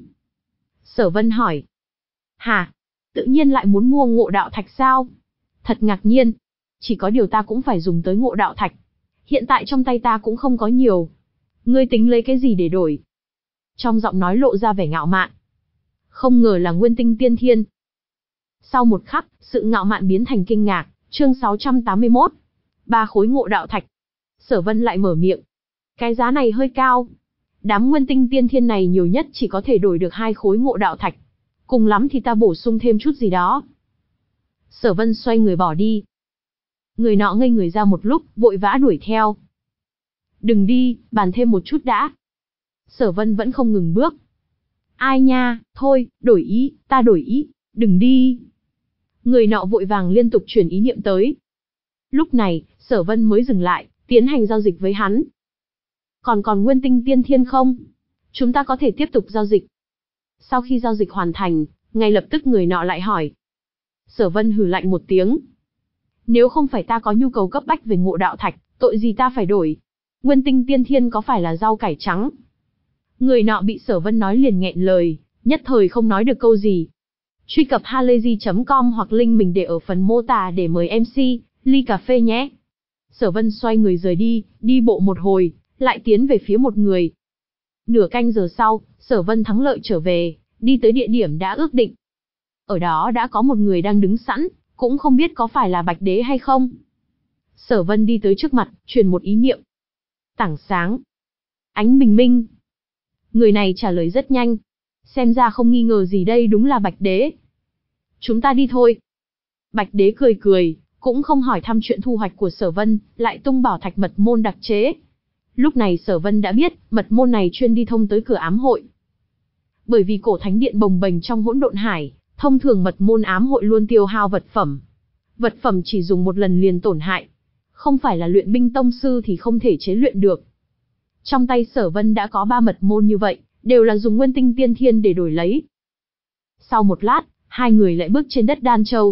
Sở Vân hỏi. Hả? Tự nhiên lại muốn mua ngộ đạo thạch sao? Thật ngạc nhiên. Chỉ có điều ta cũng phải dùng tới ngộ đạo thạch. Hiện tại trong tay ta cũng không có nhiều. Ngươi tính lấy cái gì để đổi? Trong giọng nói lộ ra vẻ ngạo mạn. Không ngờ là nguyên tinh tiên thiên. Sau một khắc, sự ngạo mạn biến thành kinh ngạc. Chương sáu trăm tám mươi mốt. Ba khối ngộ đạo thạch. Sở Vân lại mở miệng. Cái giá này hơi cao. Đám nguyên tinh tiên thiên này nhiều nhất chỉ có thể đổi được hai khối ngộ đạo thạch. Cùng lắm thì ta bổ sung thêm chút gì đó. Sở Vân xoay người bỏ đi. Người nọ ngây người ra một lúc, vội vã đuổi theo. Đừng đi, bàn thêm một chút đã. Sở Vân vẫn không ngừng bước. Ai nha, thôi, đổi ý, ta đổi ý, đừng đi. Người nọ vội vàng liên tục chuyển ý niệm tới. Lúc này, Sở Vân mới dừng lại, tiến hành giao dịch với hắn. Còn còn nguyên tinh tiên thiên không? Chúng ta có thể tiếp tục giao dịch. Sau khi giao dịch hoàn thành, ngay lập tức người nọ lại hỏi. Sở Vân hừ lạnh một tiếng. Nếu không phải ta có nhu cầu cấp bách về ngộ đạo thạch, tội gì ta phải đổi? Nguyên tinh tiên thiên có phải là rau cải trắng? Người nọ bị Sở Vân nói liền nghẹn lời, nhất thời không nói được câu gì. Truy cập halayzi chấm com hoặc link mình để ở phần mô tả để mời em xê, ly cà phê nhé. Sở Vân xoay người rời đi, đi bộ một hồi, lại tiến về phía một người. Nửa canh giờ sau, Sở Vân thắng lợi trở về, đi tới địa điểm đã ước định. Ở đó đã có một người đang đứng sẵn, cũng không biết có phải là Bạch Đế hay không. Sở Vân đi tới trước mặt, truyền một ý niệm. Tảng sáng. Ánh bình minh. Người này trả lời rất nhanh. Xem ra không nghi ngờ gì đây đúng là Bạch Đế. Chúng ta đi thôi. Bạch Đế cười cười, cũng không hỏi thăm chuyện thu hoạch của Sở Vân, lại tung bảo thạch mật môn đặc chế. Lúc này Sở Vân đã biết, mật môn này chuyên đi thông tới cửa ám hội. Bởi vì cổ thánh điện bồng bềnh trong hỗn độn hải, thông thường mật môn ám hội luôn tiêu hao vật phẩm. Vật phẩm chỉ dùng một lần liền tổn hại. Không phải là luyện binh tông sư thì không thể chế luyện được. Trong tay Sở Vân đã có ba mật môn như vậy, đều là dùng nguyên tinh tiên thiên để đổi lấy. Sau một lát, hai người lại bước trên đất Đan Châu.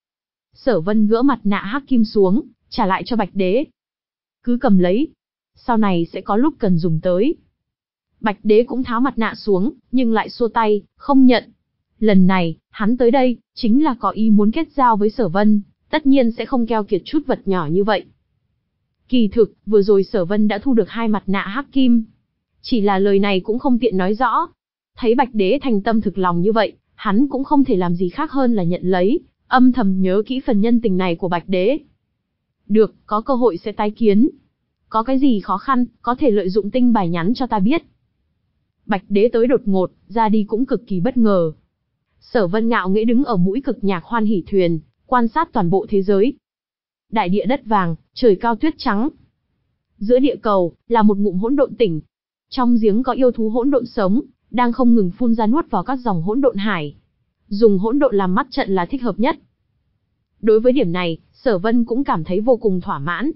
Sở Vân gỡ mặt nạ hắc kim xuống, trả lại cho Bạch Đế. Cứ cầm lấy, sau này sẽ có lúc cần dùng tới. Bạch Đế cũng tháo mặt nạ xuống, nhưng lại xua tay, không nhận. Lần này, hắn tới đây, chính là có ý muốn kết giao với Sở Vân, tất nhiên sẽ không keo kiệt chút vật nhỏ như vậy. Kỳ thực, vừa rồi Sở Vân đã thu được hai mặt nạ hắc kim. Chỉ là lời này cũng không tiện nói rõ. Thấy Bạch Đế thành tâm thực lòng như vậy, hắn cũng không thể làm gì khác hơn là nhận lấy, âm thầm nhớ kỹ phần nhân tình này của Bạch Đế. Được, có cơ hội sẽ tái kiến. Có cái gì khó khăn, có thể lợi dụng tinh bài nhắn cho ta biết. Bạch Đế tới đột ngột, ra đi cũng cực kỳ bất ngờ. Sở Vân ngạo nghễ đứng ở mũi cực nhạc hoan hỉ thuyền, quan sát toàn bộ thế giới. Đại địa đất vàng, trời cao tuyết trắng. Giữa địa cầu, là một ngụm hỗn độn tỉnh. Trong giếng có yêu thú hỗn độn sống, đang không ngừng phun ra nuốt vào các dòng hỗn độn hải. Dùng hỗn độn làm mắt trận là thích hợp nhất. Đối với điểm này, Sở Vân cũng cảm thấy vô cùng thỏa mãn.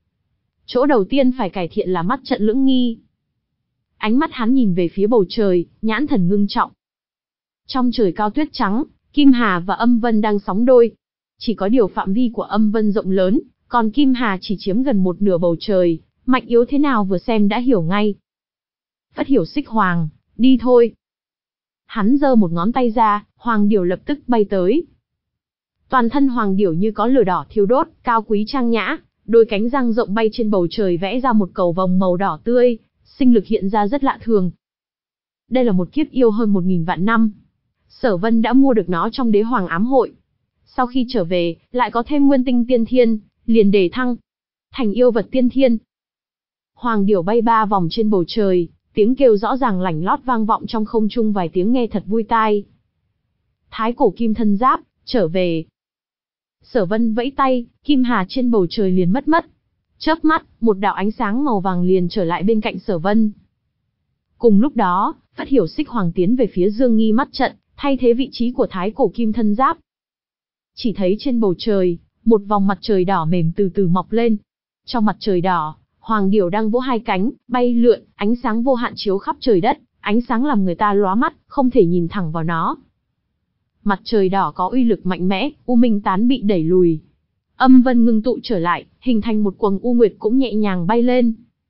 Chỗ đầu tiên phải cải thiện là mắt trận lưỡng nghi. Ánh mắt hắn nhìn về phía bầu trời, nhãn thần ngưng trọng. Trong trời cao tuyết trắng, Kim Hà và Âm Vân đang sóng đôi. Chỉ có điều phạm vi của Âm Vân rộng lớn, còn Kim Hà chỉ chiếm gần một nửa bầu trời, mạnh yếu thế nào vừa xem đã hiểu ngay. Phất Hiểu Xích Hoàng, đi thôi. Hắn giơ một ngón tay ra, Hoàng Điểu lập tức bay tới. Toàn thân Hoàng Điểu như có lửa đỏ thiêu đốt, cao quý trang nhã, đôi cánh răng rộng bay trên bầu trời vẽ ra một cầu vồng màu đỏ tươi, sinh lực hiện ra rất lạ thường. Đây là một kiếp yêu hơn một nghìn vạn năm. Sở Vân đã mua được nó trong Đế Hoàng ám hội. Sau khi trở về, lại có thêm nguyên tinh tiên thiên, liền đề thăng thành yêu vật tiên thiên. Hoàng Điểu bay ba vòng trên bầu trời, tiếng kêu rõ ràng lảnh lót vang vọng trong không trung vài tiếng nghe thật vui tai. Thái cổ kim thân giáp, trở về. Sở Vân vẫy tay, Kim Hà trên bầu trời liền mất mất. Chớp mắt, một đạo ánh sáng màu vàng liền trở lại bên cạnh Sở Vân. Cùng lúc đó, Phất Hiểu Xích Hoàng tiến về phía Dương Nghi mắt trận, thay thế vị trí của Thái cổ kim thân giáp. Chỉ thấy trên bầu trời, một vòng mặt trời đỏ mềm từ từ mọc lên. Trong mặt trời đỏ, Hoàng Điểu đang vỗ hai cánh, bay lượn, ánh sáng vô hạn chiếu khắp trời đất, ánh sáng làm người ta lóa mắt, không thể nhìn thẳng vào nó. Mặt trời đỏ có uy lực mạnh mẽ, U Minh Tán bị đẩy lùi. Âm Vân ngưng tụ trở lại, hình thành một quầng U Nguyệt cũng nhẹ nhàng bay lên.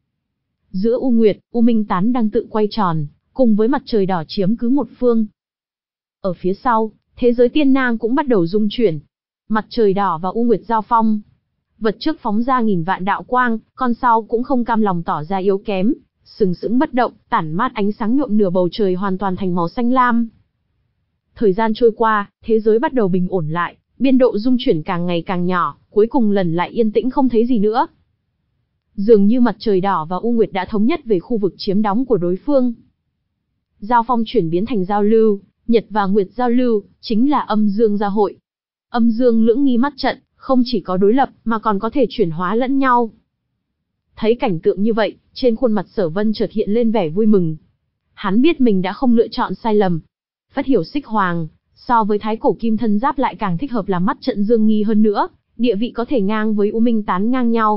Giữa U Nguyệt, U Minh Tán đang tự quay tròn, cùng với mặt trời đỏ chiếm cứ một phương. Ở phía sau, thế giới tiên nang cũng bắt đầu rung chuyển. Mặt trời đỏ và U Nguyệt giao phong. Vật trước phóng ra nghìn vạn đạo quang, con sau cũng không cam lòng tỏ ra yếu kém, sừng sững bất động, tản mát ánh sáng nhuộm nửa bầu trời hoàn toàn thành màu xanh lam. Thời gian trôi qua, thế giới bắt đầu bình ổn lại, biên độ rung chuyển càng ngày càng nhỏ, cuối cùng lần lại yên tĩnh không thấy gì nữa. Dường như mặt trời đỏ và U Nguyệt đã thống nhất về khu vực chiếm đóng của đối phương. Giao phong chuyển biến thành giao lưu, Nhật và Nguyệt giao lưu, chính là âm dương giao hội. Âm dương lưỡng nghi mắt trận, không chỉ có đối lập, mà còn có thể chuyển hóa lẫn nhau. Thấy cảnh tượng như vậy, trên khuôn mặt Sở Vân chợt hiện lên vẻ vui mừng. Hắn biết mình đã không lựa chọn sai lầm. Phất Hiểu Xích Hoàng, so với Thái cổ kim thân giáp lại càng thích hợp làm mắt trận dương nghi hơn nữa, địa vị có thể ngang với U Minh Tán ngang nhau.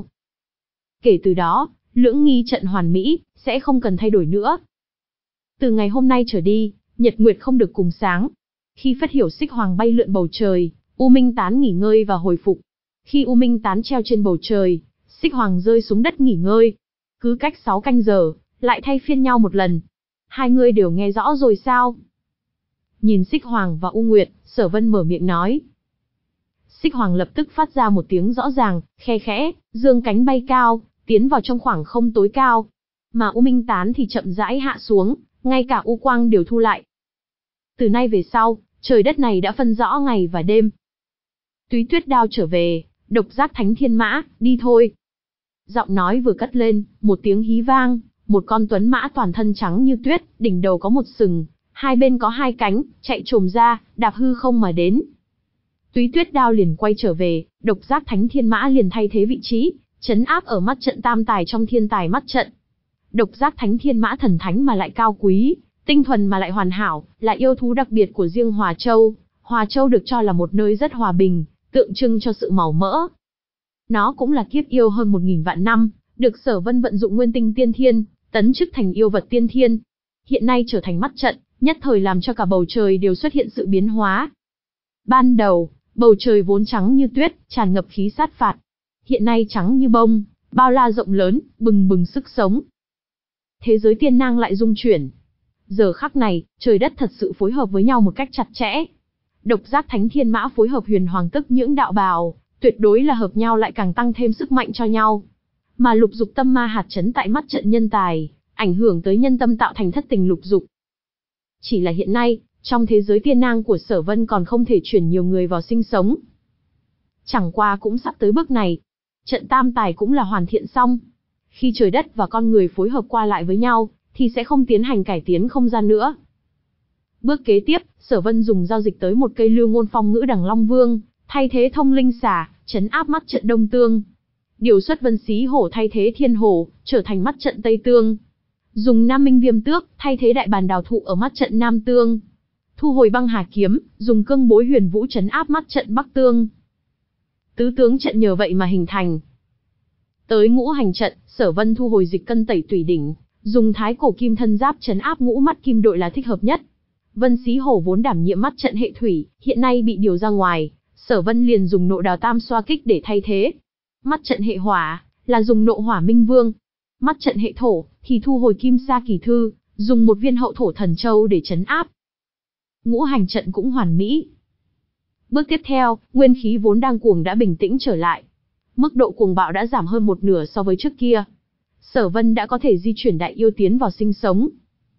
Kể từ đó, lưỡng nghi trận hoàn mỹ, sẽ không cần thay đổi nữa. Từ ngày hôm nay trở đi, Nhật Nguyệt không được cùng sáng. Khi Phất Hiểu Xích Hoàng bay lượn bầu trời, U Minh Tán nghỉ ngơi và hồi phục. Khi U Minh Tán treo trên bầu trời, Xích Hoàng rơi xuống đất nghỉ ngơi. Cứ cách sáu canh giờ, lại thay phiên nhau một lần. Hai người đều nghe rõ rồi sao? Nhìn Xích Hoàng và U Nguyệt, Sở Vân mở miệng nói. Xích Hoàng lập tức phát ra một tiếng rõ ràng, khe khẽ, dương cánh bay cao, tiến vào trong khoảng không tối cao. Mà U Minh Tán thì chậm rãi hạ xuống, ngay cả U Quang đều thu lại. Từ nay về sau, trời đất này đã phân rõ ngày và đêm. Túy Tuyết Đao trở về, Độc Giác Thánh Thiên Mã, đi thôi. Giọng nói vừa cất lên, một tiếng hí vang, một con tuấn mã toàn thân trắng như tuyết, đỉnh đầu có một sừng, hai bên có hai cánh, chạy trồm ra, đạp hư không mà đến. Túy Tuyết Đao liền quay trở về, Độc Giác Thánh Thiên Mã liền thay thế vị trí, trấn áp ở mắt trận tam tài trong thiên tài mắt trận. Độc Giác Thánh Thiên Mã thần thánh mà lại cao quý, tinh thuần mà lại hoàn hảo, là yêu thú đặc biệt của riêng Hòa Châu. Hòa Châu được cho là một nơi rất hòa bình, tượng trưng cho sự màu mỡ. Nó cũng là kiếp yêu hơn một nghìn vạn năm, được Sở Vân vận dụng nguyên tinh tiên thiên, tấn chức thành yêu vật tiên thiên. hiện nay trở thành mắt trận, nhất thời làm cho cả bầu trời đều xuất hiện sự biến hóa. Ban đầu, bầu trời vốn trắng như tuyết, tràn ngập khí sát phạt. Hiện nay trắng như bông, bao la rộng lớn, bừng bừng sức sống. Thế giới tiên nang lại rung chuyển. Giờ khắc này, trời đất thật sự phối hợp với nhau một cách chặt chẽ. Độc giác thánh thiên mã phối hợp huyền hoàng tức nhưỡng đạo bào, tuyệt đối là hợp nhau lại càng tăng thêm sức mạnh cho nhau. Mà lục dục tâm ma hạt chấn tại mắt trận nhân tài, ảnh hưởng tới nhân tâm tạo thành thất tình lục dục. Chỉ là hiện nay, trong thế giới tiên nang của Sở Vân còn không thể chuyển nhiều người vào sinh sống. Chẳng qua cũng sắp tới bước này. Trận tam tài cũng là hoàn thiện xong. Khi trời đất và con người phối hợp qua lại với nhau, thì sẽ không tiến hành cải tiến không gian nữa. Bước kế tiếp, Sở Vân dùng giao dịch tới một cây lưu ngôn phong ngữ đằng Long Vương, thay thế thông linh xà, trấn áp mắt trận Đông Tương. Điều xuất Vân Xí Hổ thay thế Thiên Hổ, trở thành mắt trận Tây Tương. Dùng Nam Minh Viêm Tước, thay thế Đại Bàn Đào Thụ ở mắt trận Nam Tương. Thu hồi Băng Hà Kiếm, dùng Cương Bối Huyền Vũ trấn áp mắt trận Bắc Tương. Tứ tướng trận nhờ vậy mà hình thành. Tới ngũ hành trận, Sở Vân thu hồi Dịch Cân Tẩy Tủy Đỉnh, dùng Thái Cổ Kim Thân Giáp trấn áp ngũ mắt kim đội là thích hợp nhất. Vân Xí Hổ vốn đảm nhiệm mắt trận hệ thủy, hiện nay bị điều ra ngoài, Sở Vân liền dùng Nộ Đào Tam Xoa Kích để thay thế. Mắt trận hệ hỏa là dùng Nộ Hỏa Minh Vương. Mắt trận hệ thổ thì thu hồi Kim Sa Kỳ Thư, dùng một viên Hậu Thổ Thần Châu để trấn áp. Ngũ hành trận cũng hoàn mỹ. Bước tiếp theo, nguyên khí vốn đang cuồng đã bình tĩnh trở lại. Mức độ cuồng bạo đã giảm hơn một nửa so với trước kia. Sở Vân đã có thể di chuyển đại yêu tiến vào sinh sống.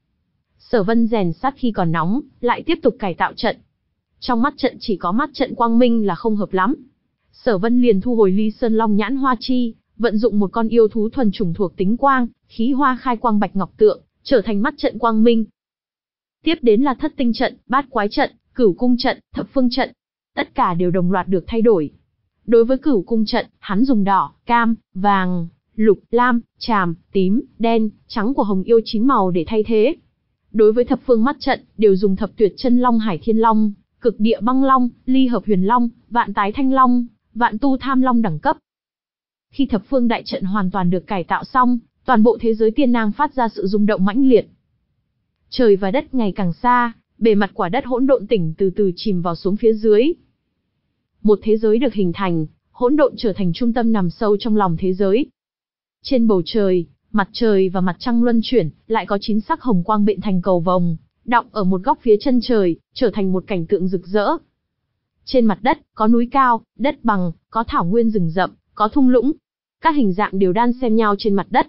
Sở Vân rèn sắt khi còn nóng, lại tiếp tục cải tạo trận. Trong mắt trận chỉ có mắt trận quang minh là không hợp lắm. Sở Vân liền thu hồi Ly Sơn Long Nhãn Hoa Chi, vận dụng một con yêu thú thuần chủng thuộc tính quang, khí hoa khai quang bạch ngọc tượng, trở thành mắt trận quang minh. Tiếp đến là thất tinh trận, bát quái trận, cửu cung trận, thập phương trận. Tất cả đều đồng loạt được thay đổi. Đối với cửu cung trận, hắn dùng đỏ, cam, vàng, lục, lam, tràm, tím, đen, trắng của hồng yêu chín màu để thay thế. Đối với thập phương mắt trận, đều dùng thập tuyệt chân long hải thiên long, cực địa băng long, ly hợp huyền long, vạn tái thanh long, vạn tu tham long đẳng cấp. Khi thập phương đại trận hoàn toàn được cải tạo xong, toàn bộ thế giới tiên nang phát ra sự rung động mãnh liệt. Trời và đất ngày càng xa, bề mặt quả đất hỗn độn tỉnh từ từ chìm vào xuống phía dưới. Một thế giới được hình thành, hỗn độn trở thành trung tâm nằm sâu trong lòng thế giới. Trên bầu trời, mặt trời và mặt trăng luân chuyển, lại có chín sắc hồng quang bện thành cầu vồng, đọng ở một góc phía chân trời, trở thành một cảnh tượng rực rỡ. Trên mặt đất, có núi cao, đất bằng, có thảo nguyên rừng rậm, có thung lũng. Các hình dạng đều đan xen nhau trên mặt đất.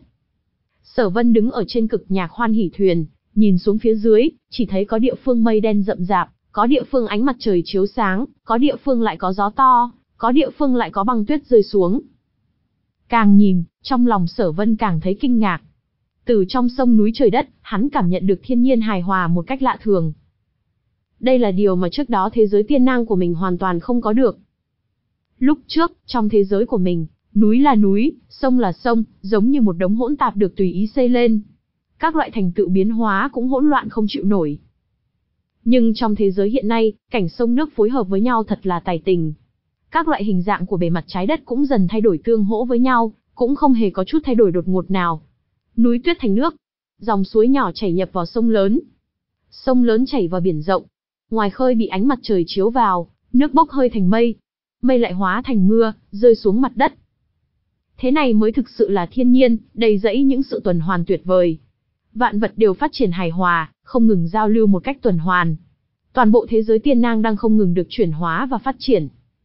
Sở Vân đứng ở trên cực nhạc hoan hỷ thuyền, nhìn xuống phía dưới, chỉ thấy có địa phương mây đen rậm rạp, có địa phương ánh mặt trời chiếu sáng, có địa phương lại có gió to, có địa phương lại có băng tuyết rơi xuống. Càng nhìn, trong lòng Sở Vân càng thấy kinh ngạc. Từ trong sông núi trời đất, hắn cảm nhận được thiên nhiên hài hòa một cách lạ thường. Đây là điều mà trước đó thế giới tiên nang của mình hoàn toàn không có được. Lúc trước, trong thế giới của mình, núi là núi, sông là sông, giống như một đống hỗn tạp được tùy ý xây lên. Các loại thành tựu biến hóa cũng hỗn loạn không chịu nổi. Nhưng trong thế giới hiện nay, cảnh sông nước phối hợp với nhau thật là tài tình. Các loại hình dạng của bề mặt trái đất cũng dần thay đổi tương hỗ với nhau, cũng không hề có chút thay đổi đột ngột nào. Núi tuyết thành nước, dòng suối nhỏ chảy nhập vào sông lớn. Sông lớn chảy vào biển rộng. Ngoài khơi bị ánh mặt trời chiếu vào, nước bốc hơi thành mây. Mây lại hóa thành mưa, rơi xuống mặt đất. Thế này mới thực sự là thiên nhiên, đầy rẫy những sự tuần hoàn tuyệt vời. Vạn vật đều phát triển hài hòa, không ngừng giao lưu một cách tuần hoàn. Toàn bộ thế giới tiên nang đang không ngừng được chuyển hóa và phát triển.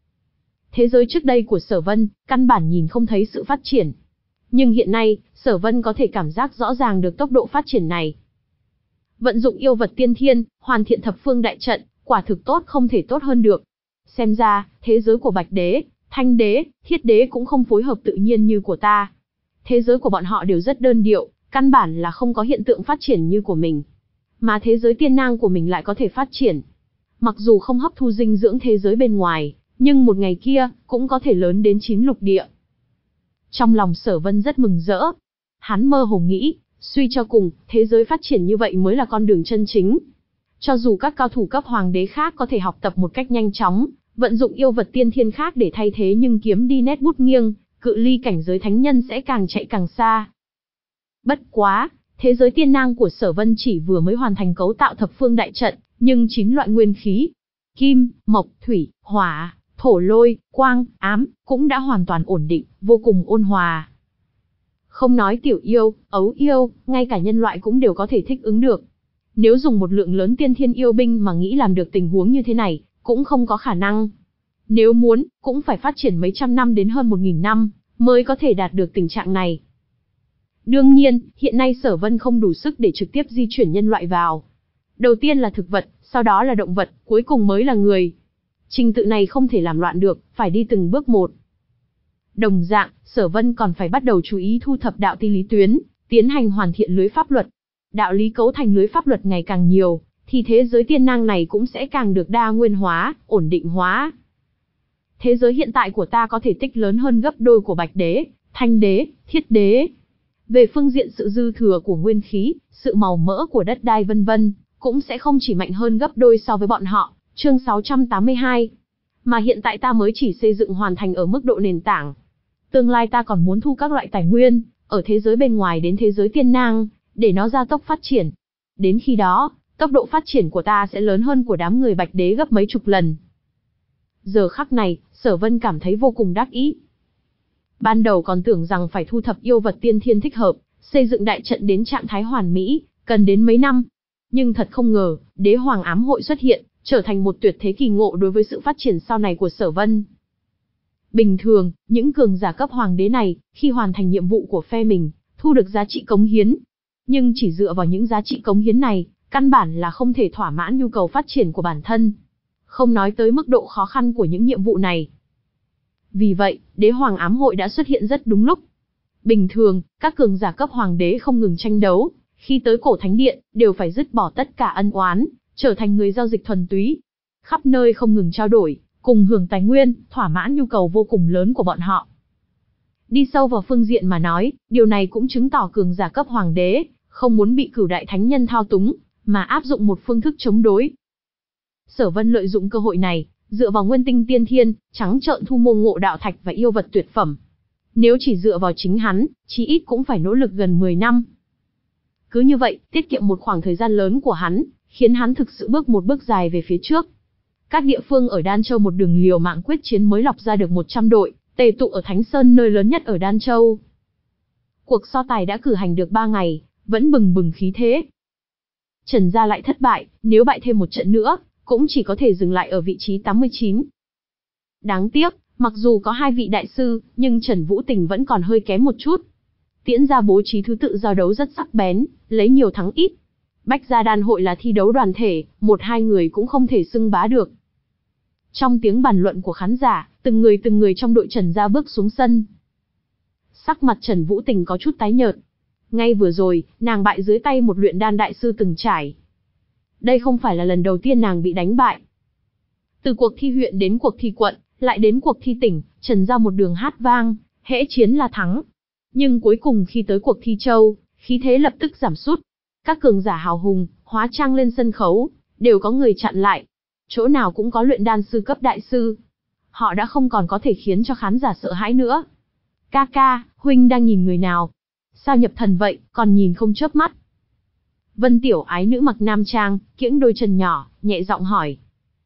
Thế giới trước đây của Sở Vân, căn bản nhìn không thấy sự phát triển. Nhưng hiện nay, Sở Vân có thể cảm giác rõ ràng được tốc độ phát triển này. Vận dụng yêu vật tiên thiên, hoàn thiện thập phương đại trận, quả thực tốt không thể tốt hơn được. Xem ra, thế giới của Bạch Đế, Thanh Đế, Thiết Đế cũng không phối hợp tự nhiên như của ta. Thế giới của bọn họ đều rất đơn điệu, căn bản là không có hiện tượng phát triển như của mình. Mà thế giới tiên nang của mình lại có thể phát triển. Mặc dù không hấp thu dinh dưỡng thế giới bên ngoài, nhưng một ngày kia, cũng có thể lớn đến chín lục địa. Trong lòng Sở Vân rất mừng rỡ. Hắn mơ hồ nghĩ, suy cho cùng, thế giới phát triển như vậy mới là con đường chân chính. Cho dù các cao thủ cấp hoàng đế khác có thể học tập một cách nhanh chóng, vận dụng yêu vật tiên thiên khác để thay thế nhưng kiếm đi nét bút nghiêng, cự ly cảnh giới thánh nhân sẽ càng chạy càng xa. Bất quá, Thế giới tiên nang của Sở Vân chỉ vừa mới hoàn thành cấu tạo thập phương đại trận, nhưng chín loại nguyên khí, kim, mộc, thủy, hỏa, thổ lôi, quang, ám, cũng đã hoàn toàn ổn định, vô cùng ôn hòa. Không nói tiểu yêu, ấu yêu, ngay cả nhân loại cũng đều có thể thích ứng được. Nếu dùng một lượng lớn tiên thiên yêu binh mà nghĩ làm được tình huống như thế này, cũng không có khả năng. Nếu muốn, cũng phải phát triển mấy trăm năm đến hơn một nghìn năm, mới có thể đạt được tình trạng này. Đương nhiên, hiện nay Sở Vân không đủ sức để trực tiếp di chuyển nhân loại vào. Đầu tiên là thực vật, sau đó là động vật, cuối cùng mới là người. Trình tự này không thể làm loạn được, phải đi từng bước một. Đồng dạng, Sở Vân còn phải bắt đầu chú ý thu thập đạo ti lý tuyến, tiến hành hoàn thiện lưới pháp luật. Đạo lý cấu thành lưới pháp luật ngày càng nhiều, thì thế giới tiên năng này cũng sẽ càng được đa nguyên hóa, ổn định hóa. Thế giới hiện tại của ta có thể tích lớn hơn gấp đôi của Bạch Đế, Thanh Đế, Thiết Đế. Về phương diện sự dư thừa của nguyên khí, sự màu mỡ của đất đai vân vân, cũng sẽ không chỉ mạnh hơn gấp đôi so với bọn họ. Chương sáu trăm tám mươi hai. Mà hiện tại ta mới chỉ xây dựng hoàn thành ở mức độ nền tảng. Tương lai ta còn muốn thu các loại tài nguyên, ở thế giới bên ngoài đến thế giới tiên nang, để nó gia tốc phát triển. Đến khi đó, tốc độ phát triển của ta sẽ lớn hơn của đám người Bạch Đế gấp mấy chục lần. Giờ khắc này, Sở Vân cảm thấy vô cùng đắc ý. Ban đầu còn tưởng rằng phải thu thập yêu vật tiên thiên thích hợp, xây dựng đại trận đến trạng thái hoàn mỹ, cần đến mấy năm. Nhưng thật không ngờ, Đế Hoàng ám hội xuất hiện, trở thành một tuyệt thế kỳ ngộ đối với sự phát triển sau này của Sở Vân. Bình thường, những cường giả cấp hoàng đế này, khi hoàn thành nhiệm vụ của phe mình, thu được giá trị cống hiến. Nhưng chỉ dựa vào những giá trị cống hiến này, căn bản là không thể thỏa mãn nhu cầu phát triển của bản thân. Không nói tới mức độ khó khăn của những nhiệm vụ này. Vì vậy, Đế Hoàng ám hội đã xuất hiện rất đúng lúc. Bình thường, các cường giả cấp hoàng đế không ngừng tranh đấu, khi tới cổ thánh điện, đều phải dứt bỏ tất cả ân oán, trở thành người giao dịch thuần túy. Khắp nơi không ngừng trao đổi, cùng hưởng tài nguyên, thỏa mãn nhu cầu vô cùng lớn của bọn họ. Đi sâu vào phương diện mà nói, điều này cũng chứng tỏ cường giả cấp hoàng đế, không muốn bị cửu đại thánh nhân thao túng, mà áp dụng một phương thức chống đối. Sở Vân lợi dụng cơ hội này, dựa vào nguyên tinh tiên thiên, trắng trợn thu mua ngộ đạo thạch và yêu vật tuyệt phẩm. Nếu chỉ dựa vào chính hắn, chí ít cũng phải nỗ lực gần mười năm. Cứ như vậy, tiết kiệm một khoảng thời gian lớn của hắn, khiến hắn thực sự bước một bước dài về phía trước. Các địa phương ở Đan Châu một đường liều mạng quyết chiến mới lọc ra được một trăm đội, tề tụ ở Thánh Sơn nơi lớn nhất ở Đan Châu. Cuộc so tài đã cử hành được ba ngày, vẫn bừng bừng khí thế. Trần gia lại thất bại, nếu bại thêm một trận nữa, cũng chỉ có thể dừng lại ở vị trí tám mươi chín. Đáng tiếc, mặc dù có hai vị đại sư, nhưng Trần Vũ Tình vẫn còn hơi kém một chút. Tiễn gia bố trí thứ tự giao đấu rất sắc bén, lấy nhiều thắng ít. Bách gia đan hội là thi đấu đoàn thể, một hai người cũng không thể xưng bá được. Trong tiếng bàn luận của khán giả, từng người từng người trong đội Trần gia bước xuống sân. Sắc mặt Trần Vũ Tình có chút tái nhợt. Ngay vừa rồi, nàng bại dưới tay một luyện đan đại sư từng trải. Đây không phải là lần đầu tiên nàng bị đánh bại. Từ cuộc thi huyện đến cuộc thi quận, lại đến cuộc thi tỉnh, Trần gia một đường hát vang, hễ chiến là thắng. Nhưng cuối cùng khi tới cuộc thi châu, khí thế lập tức giảm sút. Các cường giả hào hùng, hóa trang lên sân khấu, đều có người chặn lại. Chỗ nào cũng có luyện đan sư cấp đại sư. Họ đã không còn có thể khiến cho khán giả sợ hãi nữa. Ca ca, huynh đang nhìn người nào? Sao nhập thần vậy, còn nhìn không chớp mắt? Vân Tiểu Ái nữ mặc nam trang, kiễng đôi chân nhỏ, nhẹ giọng hỏi.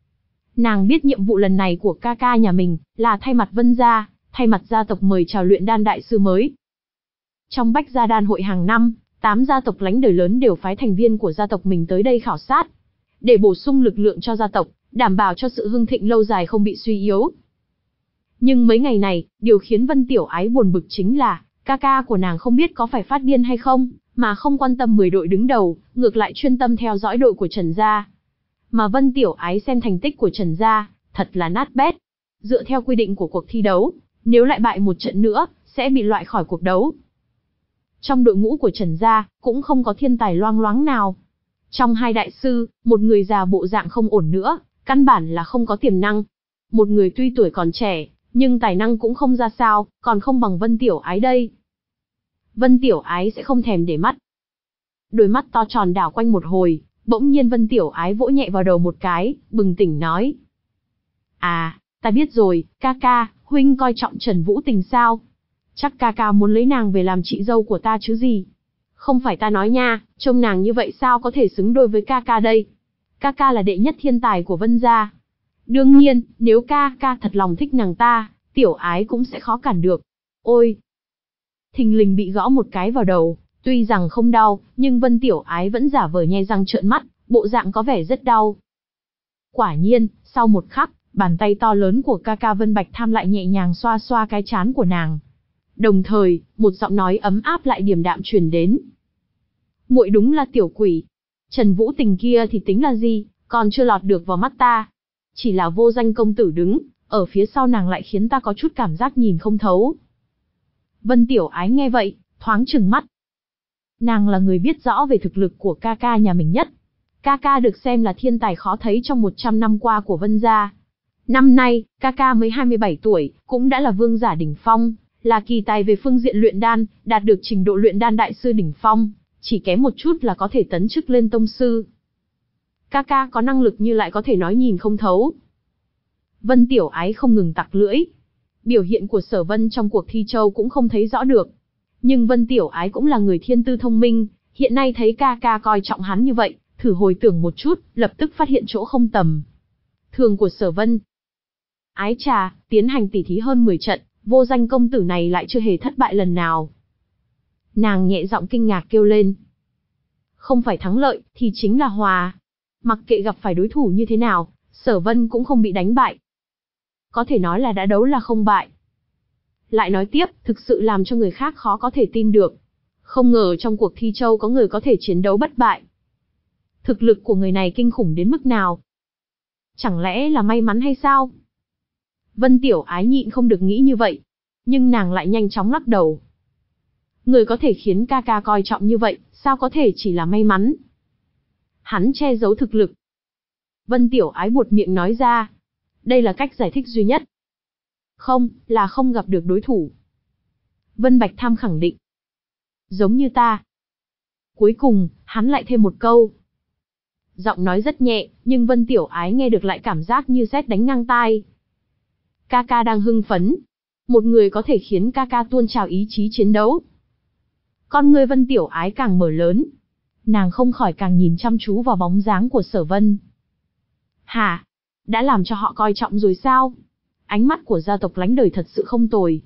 Nàng biết nhiệm vụ lần này của ca ca nhà mình, là thay mặt Vân gia, thay mặt gia tộc mời chào luyện đan đại sư mới. Trong Bách gia đan hội hàng năm, tám gia tộc lánh đời lớn đều phái thành viên của gia tộc mình tới đây khảo sát, để bổ sung lực lượng cho gia tộc, đảm bảo cho sự hưng thịnh lâu dài không bị suy yếu. Nhưng mấy ngày này, điều khiến Vân Tiểu Ái buồn bực chính là, ca ca của nàng không biết có phải phát điên hay không, mà không quan tâm mười đội đứng đầu, ngược lại chuyên tâm theo dõi đội của Trần gia. Mà Vân Tiểu Ái xem thành tích của Trần gia, thật là nát bét. Dựa theo quy định của cuộc thi đấu, nếu lại bại một trận nữa, sẽ bị loại khỏi cuộc đấu. Trong đội ngũ của Trần gia, cũng không có thiên tài loang loáng nào. Trong hai đại sư, một người già bộ dạng không ổn nữa, căn bản là không có tiềm năng. Một người tuy tuổi còn trẻ, nhưng tài năng cũng không ra sao, còn không bằng Vân Tiểu Ái đây. Vân Tiểu Ái sẽ không thèm để mắt. Đôi mắt to tròn đảo quanh một hồi, bỗng nhiên Vân Tiểu Ái vỗ nhẹ vào đầu một cái, bừng tỉnh nói. À, ta biết rồi, ca ca, huynh coi trọng Trần Vũ Tình sao? Chắc ca ca muốn lấy nàng về làm chị dâu của ta chứ gì? Không phải ta nói nha, trông nàng như vậy sao có thể xứng đôi với ca ca đây. Ca ca là đệ nhất thiên tài của Vân gia. Đương nhiên, nếu ca ca thật lòng thích nàng ta, tiểu ái cũng sẽ khó cản được. Ôi! Thình lình bị gõ một cái vào đầu, tuy rằng không đau, nhưng Vân tiểu ái vẫn giả vờ nhe răng trợn mắt, bộ dạng có vẻ rất đau. Quả nhiên, sau một khắc, bàn tay to lớn của ca ca Vân Bạch Tham lại nhẹ nhàng xoa xoa cái trán của nàng. Đồng thời, một giọng nói ấm áp lại điềm đạm truyền đến. Muội đúng là tiểu quỷ. Trần Vũ Tình kia thì tính là gì, còn chưa lọt được vào mắt ta. Chỉ là vô danh công tử đứng, ở phía sau nàng lại khiến ta có chút cảm giác nhìn không thấu. Vân tiểu ái nghe vậy, thoáng trừng mắt. Nàng là người biết rõ về thực lực của ca ca nhà mình nhất. Ca ca được xem là thiên tài khó thấy trong một trăm năm qua của Vân gia. Năm nay, ca ca mới hai mươi bảy tuổi, cũng đã là vương giả đỉnh phong, là kỳ tài về phương diện luyện đan, đạt được trình độ luyện đan đại sư đỉnh phong, chỉ kém một chút là có thể tấn chức lên tông sư. Ca ca có năng lực như lại có thể nói nhìn không thấu. Vân tiểu ái không ngừng tặc lưỡi. Biểu hiện của Sở Vân trong cuộc thi châu cũng không thấy rõ được. Nhưng Vân tiểu ái cũng là người thiên tư thông minh, hiện nay thấy ca ca coi trọng hắn như vậy, thử hồi tưởng một chút, lập tức phát hiện chỗ không tầm thường của Sở Vân. Ái trà, tiến hành tỉ thí hơn mười trận, vô danh công tử này lại chưa hề thất bại lần nào. Nàng nhẹ giọng kinh ngạc kêu lên. Không phải thắng lợi, thì chính là hòa. Mặc kệ gặp phải đối thủ như thế nào, Sở Vân cũng không bị đánh bại. Có thể nói là đã đấu là không bại. Lại nói tiếp, thực sự làm cho người khác khó có thể tin được. Không ngờ trong cuộc thi châu có người có thể chiến đấu bất bại. Thực lực của người này kinh khủng đến mức nào? Chẳng lẽ là may mắn hay sao? Vân tiểu ái nhịn không được nghĩ như vậy. Nhưng nàng lại nhanh chóng lắc đầu. Người có thể khiến ca ca coi trọng như vậy, sao có thể chỉ là may mắn? Hắn che giấu thực lực. Vân tiểu ái buột miệng nói ra. Đây là cách giải thích duy nhất. Không, là không gặp được đối thủ. Vân Bạch Tham khẳng định. Giống như ta. Cuối cùng, hắn lại thêm một câu. Giọng nói rất nhẹ, nhưng Vân tiểu ái nghe được lại cảm giác như sét đánh ngang tai. Ca ca đang hưng phấn. Một người có thể khiến ca ca tuôn trào ý chí chiến đấu. Con người Vân tiểu ái càng mở lớn. Nàng không khỏi càng nhìn chăm chú vào bóng dáng của Sở Vân. Hả? Đã làm cho họ coi trọng rồi sao? Ánh mắt của gia tộc lánh đời thật sự không tồi.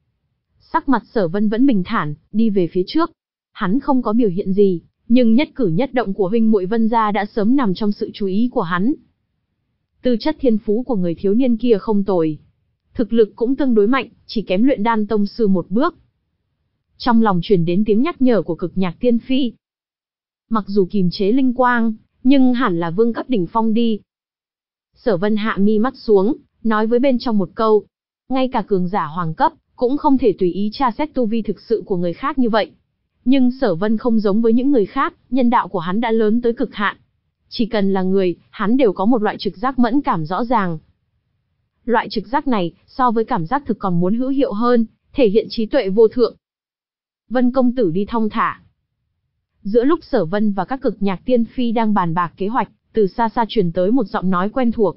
Sắc mặt Sở Vân vẫn bình thản, đi về phía trước. Hắn không có biểu hiện gì, nhưng nhất cử nhất động của huynh muội Vân gia đã sớm nằm trong sự chú ý của hắn. Tư chất thiên phú của người thiếu niên kia không tồi. Thực lực cũng tương đối mạnh, chỉ kém luyện đan tông sư một bước. Trong lòng truyền đến tiếng nhắc nhở của Cực Nhạc Tiên Phi. Mặc dù kìm chế linh quang, nhưng hẳn là vương cấp đỉnh phong đi. Sở Vân hạ mi mắt xuống, nói với bên trong một câu. Ngay cả cường giả hoàng cấp, cũng không thể tùy ý tra xét tu vi thực sự của người khác như vậy. Nhưng Sở Vân không giống với những người khác, nhân đạo của hắn đã lớn tới cực hạn. Chỉ cần là người, hắn đều có một loại trực giác mẫn cảm rõ ràng. Loại trực giác này, so với cảm giác thực còn muốn hữu hiệu hơn, thể hiện trí tuệ vô thượng. Vân công tử đi thong thả. Giữa lúc Sở Vân và các Cực Nhạc Tiên Phi đang bàn bạc kế hoạch, từ xa xa truyền tới một giọng nói quen thuộc.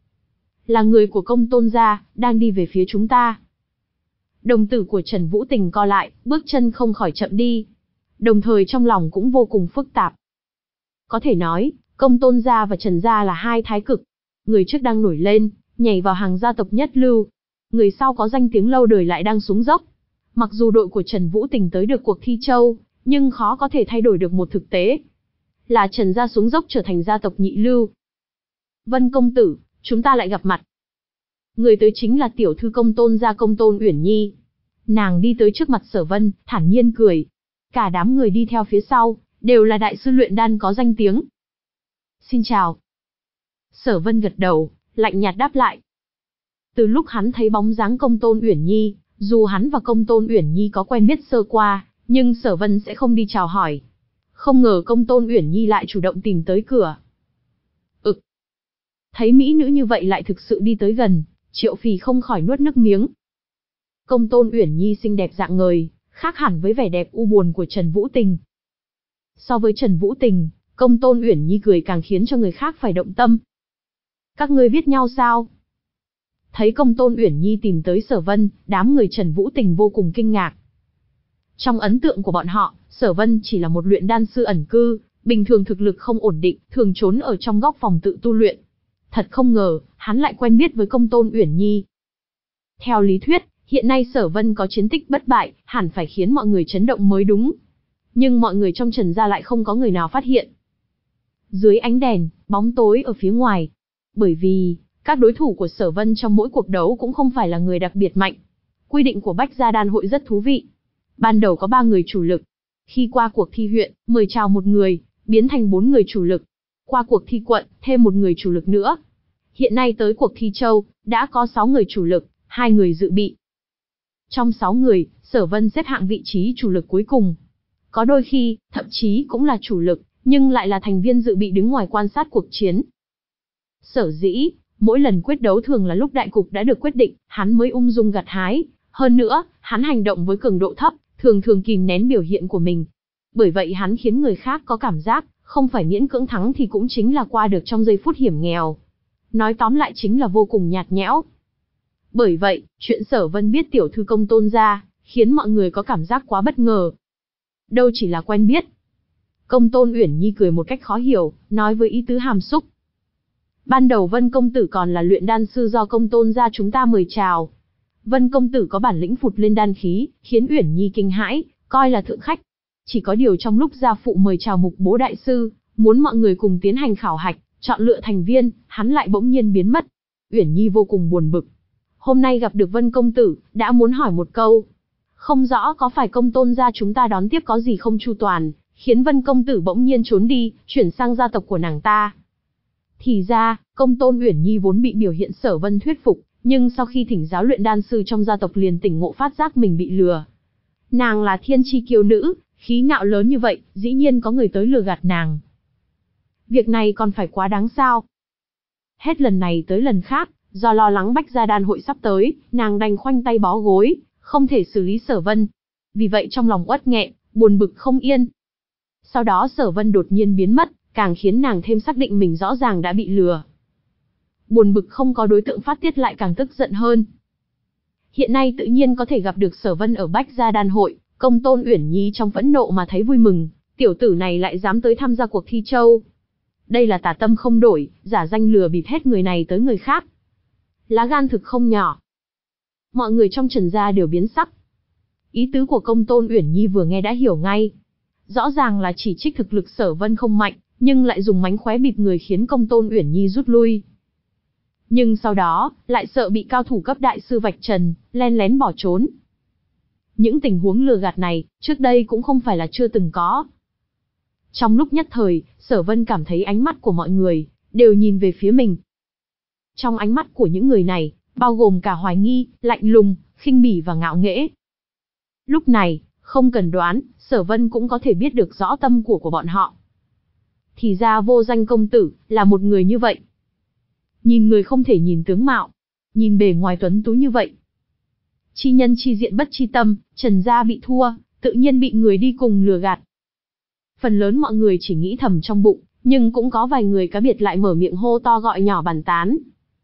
Là người của Công Tôn gia, đang đi về phía chúng ta. Đồng tử của Trần Vũ Tình co lại, bước chân không khỏi chậm đi. Đồng thời trong lòng cũng vô cùng phức tạp. Có thể nói, Công Tôn gia và Trần gia là hai thái cực. Người trước đang nổi lên, nhảy vào hàng gia tộc nhất lưu. Người sau có danh tiếng lâu đời lại đang xuống dốc. Mặc dù đội của Trần Vũ Tình tới được cuộc thi châu, nhưng khó có thể thay đổi được một thực tế. Là Trần gia xuống dốc trở thành gia tộc nhị lưu. Vân công tử, chúng ta lại gặp mặt. Người tới chính là tiểu thư Công Tôn gia Công Tôn Uyển Nhi. Nàng đi tới trước mặt Sở Vân, thản nhiên cười. Cả đám người đi theo phía sau, đều là đại sư luyện đan có danh tiếng. Xin chào. Sở Vân gật đầu, lạnh nhạt đáp lại. Từ lúc hắn thấy bóng dáng Công Tôn Uyển Nhi, dù hắn và Công Tôn Uyển Nhi có quen biết sơ qua, nhưng Sở Vân sẽ không đi chào hỏi. Không ngờ Công Tôn Uyển Nhi lại chủ động tìm tới cửa. Ực. Thấy mỹ nữ như vậy lại thực sự đi tới gần, Triệu Phì không khỏi nuốt nước miếng. Công Tôn Uyển Nhi xinh đẹp dạng ngời, khác hẳn với vẻ đẹp u buồn của Trần Vũ Tình. So với Trần Vũ Tình, Công Tôn Uyển Nhi cười càng khiến cho người khác phải động tâm. Các ngươi biết nhau sao? Thấy Công Tôn Uyển Nhi tìm tới Sở Vân, đám người Trần Vũ Tình vô cùng kinh ngạc. Trong ấn tượng của bọn họ, Sở Vân chỉ là một luyện đan sư ẩn cư, bình thường thực lực không ổn định, thường trốn ở trong góc phòng tự tu luyện. Thật không ngờ, hắn lại quen biết với Công Tôn Uyển Nhi. Theo lý thuyết, hiện nay Sở Vân có chiến tích bất bại, hẳn phải khiến mọi người chấn động mới đúng. Nhưng mọi người trong Trần gia lại không có người nào phát hiện. Dưới ánh đèn, bóng tối ở phía ngoài. Bởi vì, các đối thủ của Sở Vân trong mỗi cuộc đấu cũng không phải là người đặc biệt mạnh. Quy định của Bách Gia Đan hội rất thú vị. Ban đầu có ba người chủ lực. Khi qua cuộc thi huyện, mời chào một người, biến thành bốn người chủ lực. Qua cuộc thi quận, thêm một người chủ lực nữa. Hiện nay tới cuộc thi châu, đã có sáu người chủ lực, hai người dự bị. Trong sáu người, Sở Vân xếp hạng vị trí chủ lực cuối cùng. Có đôi khi, thậm chí cũng là chủ lực, nhưng lại là thành viên dự bị đứng ngoài quan sát cuộc chiến. Sở dĩ, mỗi lần quyết đấu thường là lúc đại cục đã được quyết định, hắn mới ung dung gặt hái. Hơn nữa, hắn hành động với cường độ thấp, thường thường kìm nén biểu hiện của mình. Bởi vậy hắn khiến người khác có cảm giác, không phải miễn cưỡng thắng thì cũng chính là qua được trong giây phút hiểm nghèo. Nói tóm lại chính là vô cùng nhạt nhẽo. Bởi vậy, chuyện Sở Vân biết tiểu thư Công Tôn gia, khiến mọi người có cảm giác quá bất ngờ. Đâu chỉ là quen biết. Công Tôn Uyển Nhi cười một cách khó hiểu, nói với ý tứ hàm xúc. Ban đầu Vân công tử còn là luyện đan sư do Công Tôn gia chúng ta mời chào. Vân công tử có bản lĩnh phụt lên đan khí, khiến Uyển Nhi kinh hãi, coi là thượng khách. Chỉ có điều trong lúc gia phụ mời chào Mục Bố đại sư, muốn mọi người cùng tiến hành khảo hạch, chọn lựa thành viên, hắn lại bỗng nhiên biến mất. Uyển Nhi vô cùng buồn bực. Hôm nay gặp được Vân công tử, đã muốn hỏi một câu. Không rõ có phải Công Tôn gia chúng ta đón tiếp có gì không chu toàn, khiến Vân công tử bỗng nhiên trốn đi, chuyển sang gia tộc của nàng ta. Thì ra, Công Tôn Uyển Nhi vốn bị biểu hiện Sở Vân thuyết phục, nhưng sau khi thỉnh giáo luyện đan sư trong gia tộc liền tỉnh ngộ phát giác mình bị lừa. Nàng là thiên chi kiêu nữ, khí ngạo lớn như vậy, dĩ nhiên có người tới lừa gạt nàng. Việc này còn phải quá đáng sao? Hết lần này tới lần khác, do lo lắng Bách Gia Đan hội sắp tới, nàng đành khoanh tay bó gối, không thể xử lý Sở Vân. Vì vậy trong lòng uất nghẹn, buồn bực không yên. Sau đó Sở Vân đột nhiên biến mất, càng khiến nàng thêm xác định mình rõ ràng đã bị lừa. Buồn bực không có đối tượng phát tiết lại càng tức giận hơn. Hiện nay tự nhiên có thể gặp được Sở Vân ở Bách Gia Đan hội, Công Tôn Uyển Nhi trong phẫn nộ mà thấy vui mừng, tiểu tử này lại dám tới tham gia cuộc thi châu. Đây là tà tâm không đổi, giả danh lừa bịp hết người này tới người khác. Lá gan thực không nhỏ. Mọi người trong Trần gia đều biến sắc. Ý tứ của Công Tôn Uyển Nhi vừa nghe đã hiểu ngay. Rõ ràng là chỉ trích thực lực Sở Vân không mạnh, nhưng lại dùng mánh khóe bịp người khiến Công Tôn Uyển Nhi rút lui. Nhưng sau đó, lại sợ bị cao thủ cấp đại sư vạch trần, len lén bỏ trốn. Những tình huống lừa gạt này, trước đây cũng không phải là chưa từng có. Trong lúc nhất thời, Sở Vân cảm thấy ánh mắt của mọi người, đều nhìn về phía mình. Trong ánh mắt của những người này, bao gồm cả hoài nghi, lạnh lùng, khinh bỉ và ngạo nghễ. Lúc này, không cần đoán, Sở Vân cũng có thể biết được rõ tâm của của bọn họ. Thì ra Vô Danh công tử, là một người như vậy. Nhìn người không thể nhìn tướng mạo, nhìn bề ngoài tuấn tú như vậy. Chi nhân chi diện bất chi tâm, Trần gia bị thua, tự nhiên bị người đi cùng lừa gạt. Phần lớn mọi người chỉ nghĩ thầm trong bụng, nhưng cũng có vài người cá biệt lại mở miệng hô to gọi nhỏ bàn tán.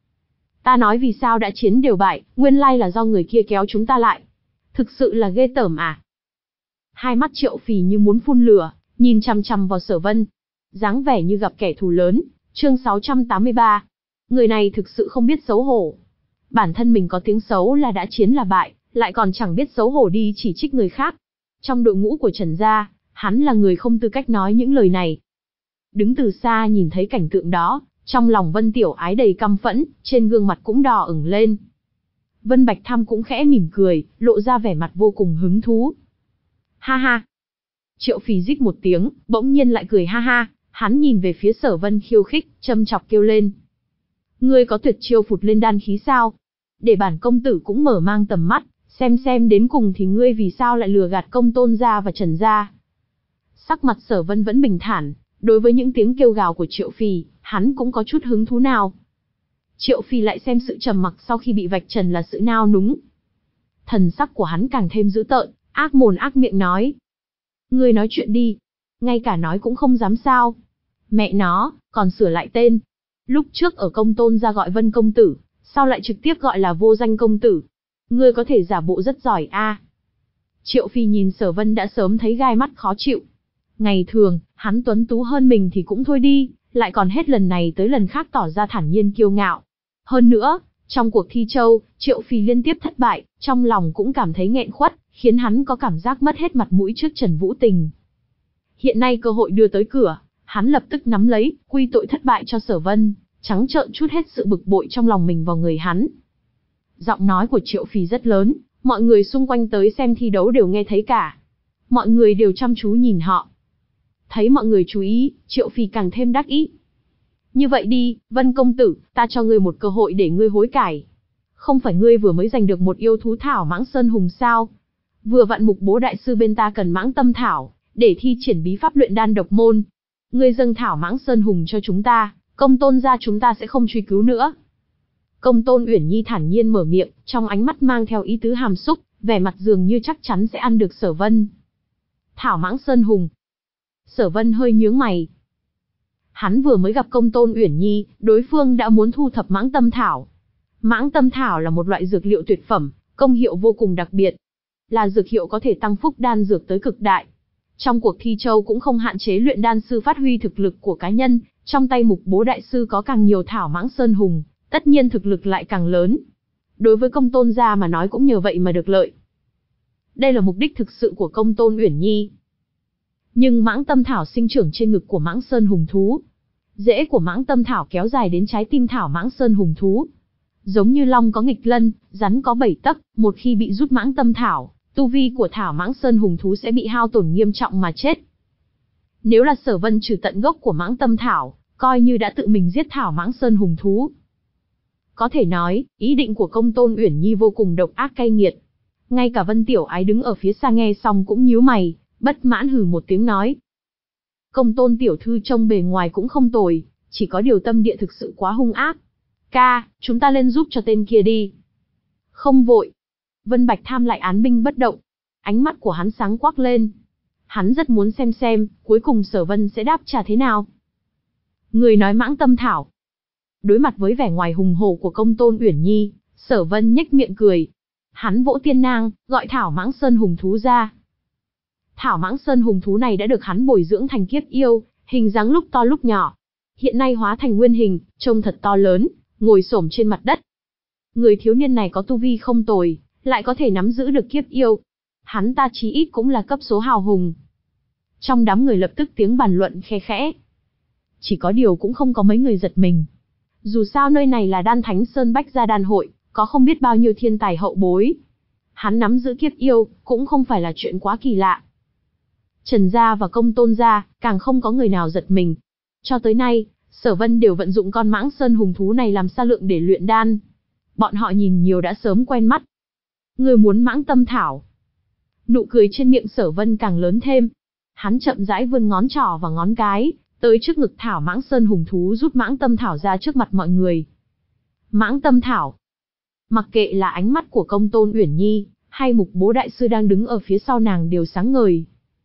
Ta nói vì sao đã chiến đều bại, nguyên lai là do người kia kéo chúng ta lại. Thực sự là ghê tởm à. Hai mắt Triệu Phì như muốn phun lửa, nhìn chằm chằm vào Sở Vân. Dáng vẻ như gặp kẻ thù lớn, chương sáu trăm tám mươi ba. Người này thực sự không biết xấu hổ. Bản thân mình có tiếng xấu là đã chiến là bại, lại còn chẳng biết xấu hổ đi chỉ trích người khác. Trong đội ngũ của Trần gia, hắn là người không tư cách nói những lời này. Đứng từ xa nhìn thấy cảnh tượng đó, trong lòng Vân Tiểu Ái đầy căm phẫn, trên gương mặt cũng đỏ ửng lên. Vân Bạch Tham cũng khẽ mỉm cười, lộ ra vẻ mặt vô cùng hứng thú. Ha ha. Triệu Phì rít một tiếng, bỗng nhiên lại cười ha ha, hắn nhìn về phía Sở Vân khiêu khích, châm chọc kêu lên. Ngươi có tuyệt chiêu phụt lên đan khí sao? Để bản công tử cũng mở mang tầm mắt, xem xem đến cùng thì ngươi vì sao lại lừa gạt Công Tôn gia và Trần gia. Sắc mặt Sở Vân vẫn bình thản, đối với những tiếng kêu gào của Triệu Phì, hắn cũng có chút hứng thú nào. Triệu Phì lại xem sự trầm mặc sau khi bị vạch trần là sự nao núng. Thần sắc của hắn càng thêm dữ tợn, ác mồm ác miệng nói. Ngươi nói chuyện đi, ngay cả nói cũng không dám sao. Mẹ nó, còn sửa lại tên. Lúc trước ở Công Tôn gia gọi Vân công tử, sao lại trực tiếp gọi là Vô Danh công tử? Ngươi có thể giả bộ rất giỏi a. À. Triệu Phi nhìn Sở Vân đã sớm thấy gai mắt khó chịu. Ngày thường, hắn tuấn tú hơn mình thì cũng thôi đi, lại còn hết lần này tới lần khác tỏ ra thản nhiên kiêu ngạo. Hơn nữa, trong cuộc thi châu, Triệu Phi liên tiếp thất bại, trong lòng cũng cảm thấy nghẹn khuất, khiến hắn có cảm giác mất hết mặt mũi trước Trần Vũ Tình. Hiện nay cơ hội đưa tới cửa, hắn lập tức nắm lấy, quy tội thất bại cho Sở Vân, trắng trợn trút hết sự bực bội trong lòng mình vào người hắn. Giọng nói của Triệu Phi rất lớn, mọi người xung quanh tới xem thi đấu đều nghe thấy cả. Mọi người đều chăm chú nhìn họ. Thấy mọi người chú ý, Triệu Phi càng thêm đắc ý. Như vậy đi, Vân công tử, ta cho ngươi một cơ hội để ngươi hối cải. Không phải ngươi vừa mới giành được một yêu thú thảo Mãng Sơn Hùng sao? Vừa vặn Mục Bố đại sư bên ta cần Mãng Tâm thảo, để thi triển bí pháp luyện đan độc môn. Ngươi dâng thảo Mãng Sơn Hùng cho chúng ta, Công Tôn gia chúng ta sẽ không truy cứu nữa. Công Tôn Uyển Nhi thản nhiên mở miệng, trong ánh mắt mang theo ý tứ hàm xúc, vẻ mặt dường như chắc chắn sẽ ăn được Sở Vân. Thảo Mãng Sơn Hùng. Sở Vân hơi nhướng mày. Hắn vừa mới gặp Công Tôn Uyển Nhi, đối phương đã muốn thu thập Mãng Tâm thảo. Mãng Tâm thảo là một loại dược liệu tuyệt phẩm, công hiệu vô cùng đặc biệt, là dược hiệu có thể tăng phúc đan dược tới cực đại. Trong cuộc thi châu cũng không hạn chế luyện đan sư phát huy thực lực của cá nhân, trong tay Mục Bố đại sư có càng nhiều thảo Mãng Sơn Hùng, tất nhiên thực lực lại càng lớn. Đối với Công Tôn gia mà nói cũng nhờ vậy mà được lợi. Đây là mục đích thực sự của Công Tôn Uyển Nhi. Nhưng Mãng Tâm thảo sinh trưởng trên ngực của Mãng Sơn Hùng thú. Rễ của Mãng Tâm thảo kéo dài đến trái tim thảo Mãng Sơn Hùng thú. Giống như long có nghịch lân, rắn có bảy tấc, một khi bị rút Mãng Tâm thảo, tu vi của thảo Mãng Sơn Hùng thú sẽ bị hao tổn nghiêm trọng mà chết. Nếu là Sở Vân trừ tận gốc của Mãng Tâm thảo, coi như đã tự mình giết thảo Mãng Sơn Hùng thú. Có thể nói, ý định của Công Tôn Uyển Nhi vô cùng độc ác cay nghiệt. Ngay cả Vân Tiểu Ái đứng ở phía xa nghe xong cũng nhíu mày, bất mãn hừ một tiếng nói. Công Tôn tiểu thư trông bề ngoài cũng không tồi, chỉ có điều tâm địa thực sự quá hung ác. Ca, chúng ta lên giúp cho tên kia đi. Không vội. Vân Bạch Tham lại án binh bất động. Ánh mắt của hắn sáng quắc lên. Hắn rất muốn xem xem, cuối cùng Sở Vân sẽ đáp trả thế nào. Người nói Mãng Tâm thảo. Đối mặt với vẻ ngoài hùng hổ của Công Tôn Uyển Nhi, Sở Vân nhếch miệng cười. Hắn vỗ tiên nang, gọi thảo Mãng Sơn Hùng thú ra. Thảo Mãng Sơn Hùng thú này đã được hắn bồi dưỡng thành kiếp yêu, hình dáng lúc to lúc nhỏ. Hiện nay hóa thành nguyên hình, trông thật to lớn, ngồi xổm trên mặt đất. Người thiếu niên này có tu vi không tồi, lại có thể nắm giữ được kiếp yêu. Hắn ta chí ít cũng là cấp số hào hùng. Trong đám người lập tức tiếng bàn luận khe khẽ. Chỉ có điều cũng không có mấy người giật mình. Dù sao nơi này là Đan Thánh Sơn Bách Gia Đan Hội, có không biết bao nhiêu thiên tài hậu bối. Hắn nắm giữ kiếp yêu, cũng không phải là chuyện quá kỳ lạ. Trần gia và Công Tôn gia, càng không có người nào giật mình. Cho tới nay, Sở Vân đều vận dụng con Mãng Sơn Hùng thú này làm sa lượng để luyện đan. Bọn họ nhìn nhiều đã sớm quen mắt. Người muốn Mãng Tâm thảo. Nụ cười trên miệng Sở Vân càng lớn thêm. Hắn chậm rãi vươn ngón trỏ và ngón cái, tới trước ngực thảo Mãng Sơn Hùng thú rút Mãng Tâm thảo ra trước mặt mọi người. Mãng Tâm thảo. Mặc kệ là ánh mắt của Công Tôn Uyển Nhi, hay Mục Bố đại sư đang đứng ở phía sau nàng đều sáng ngời.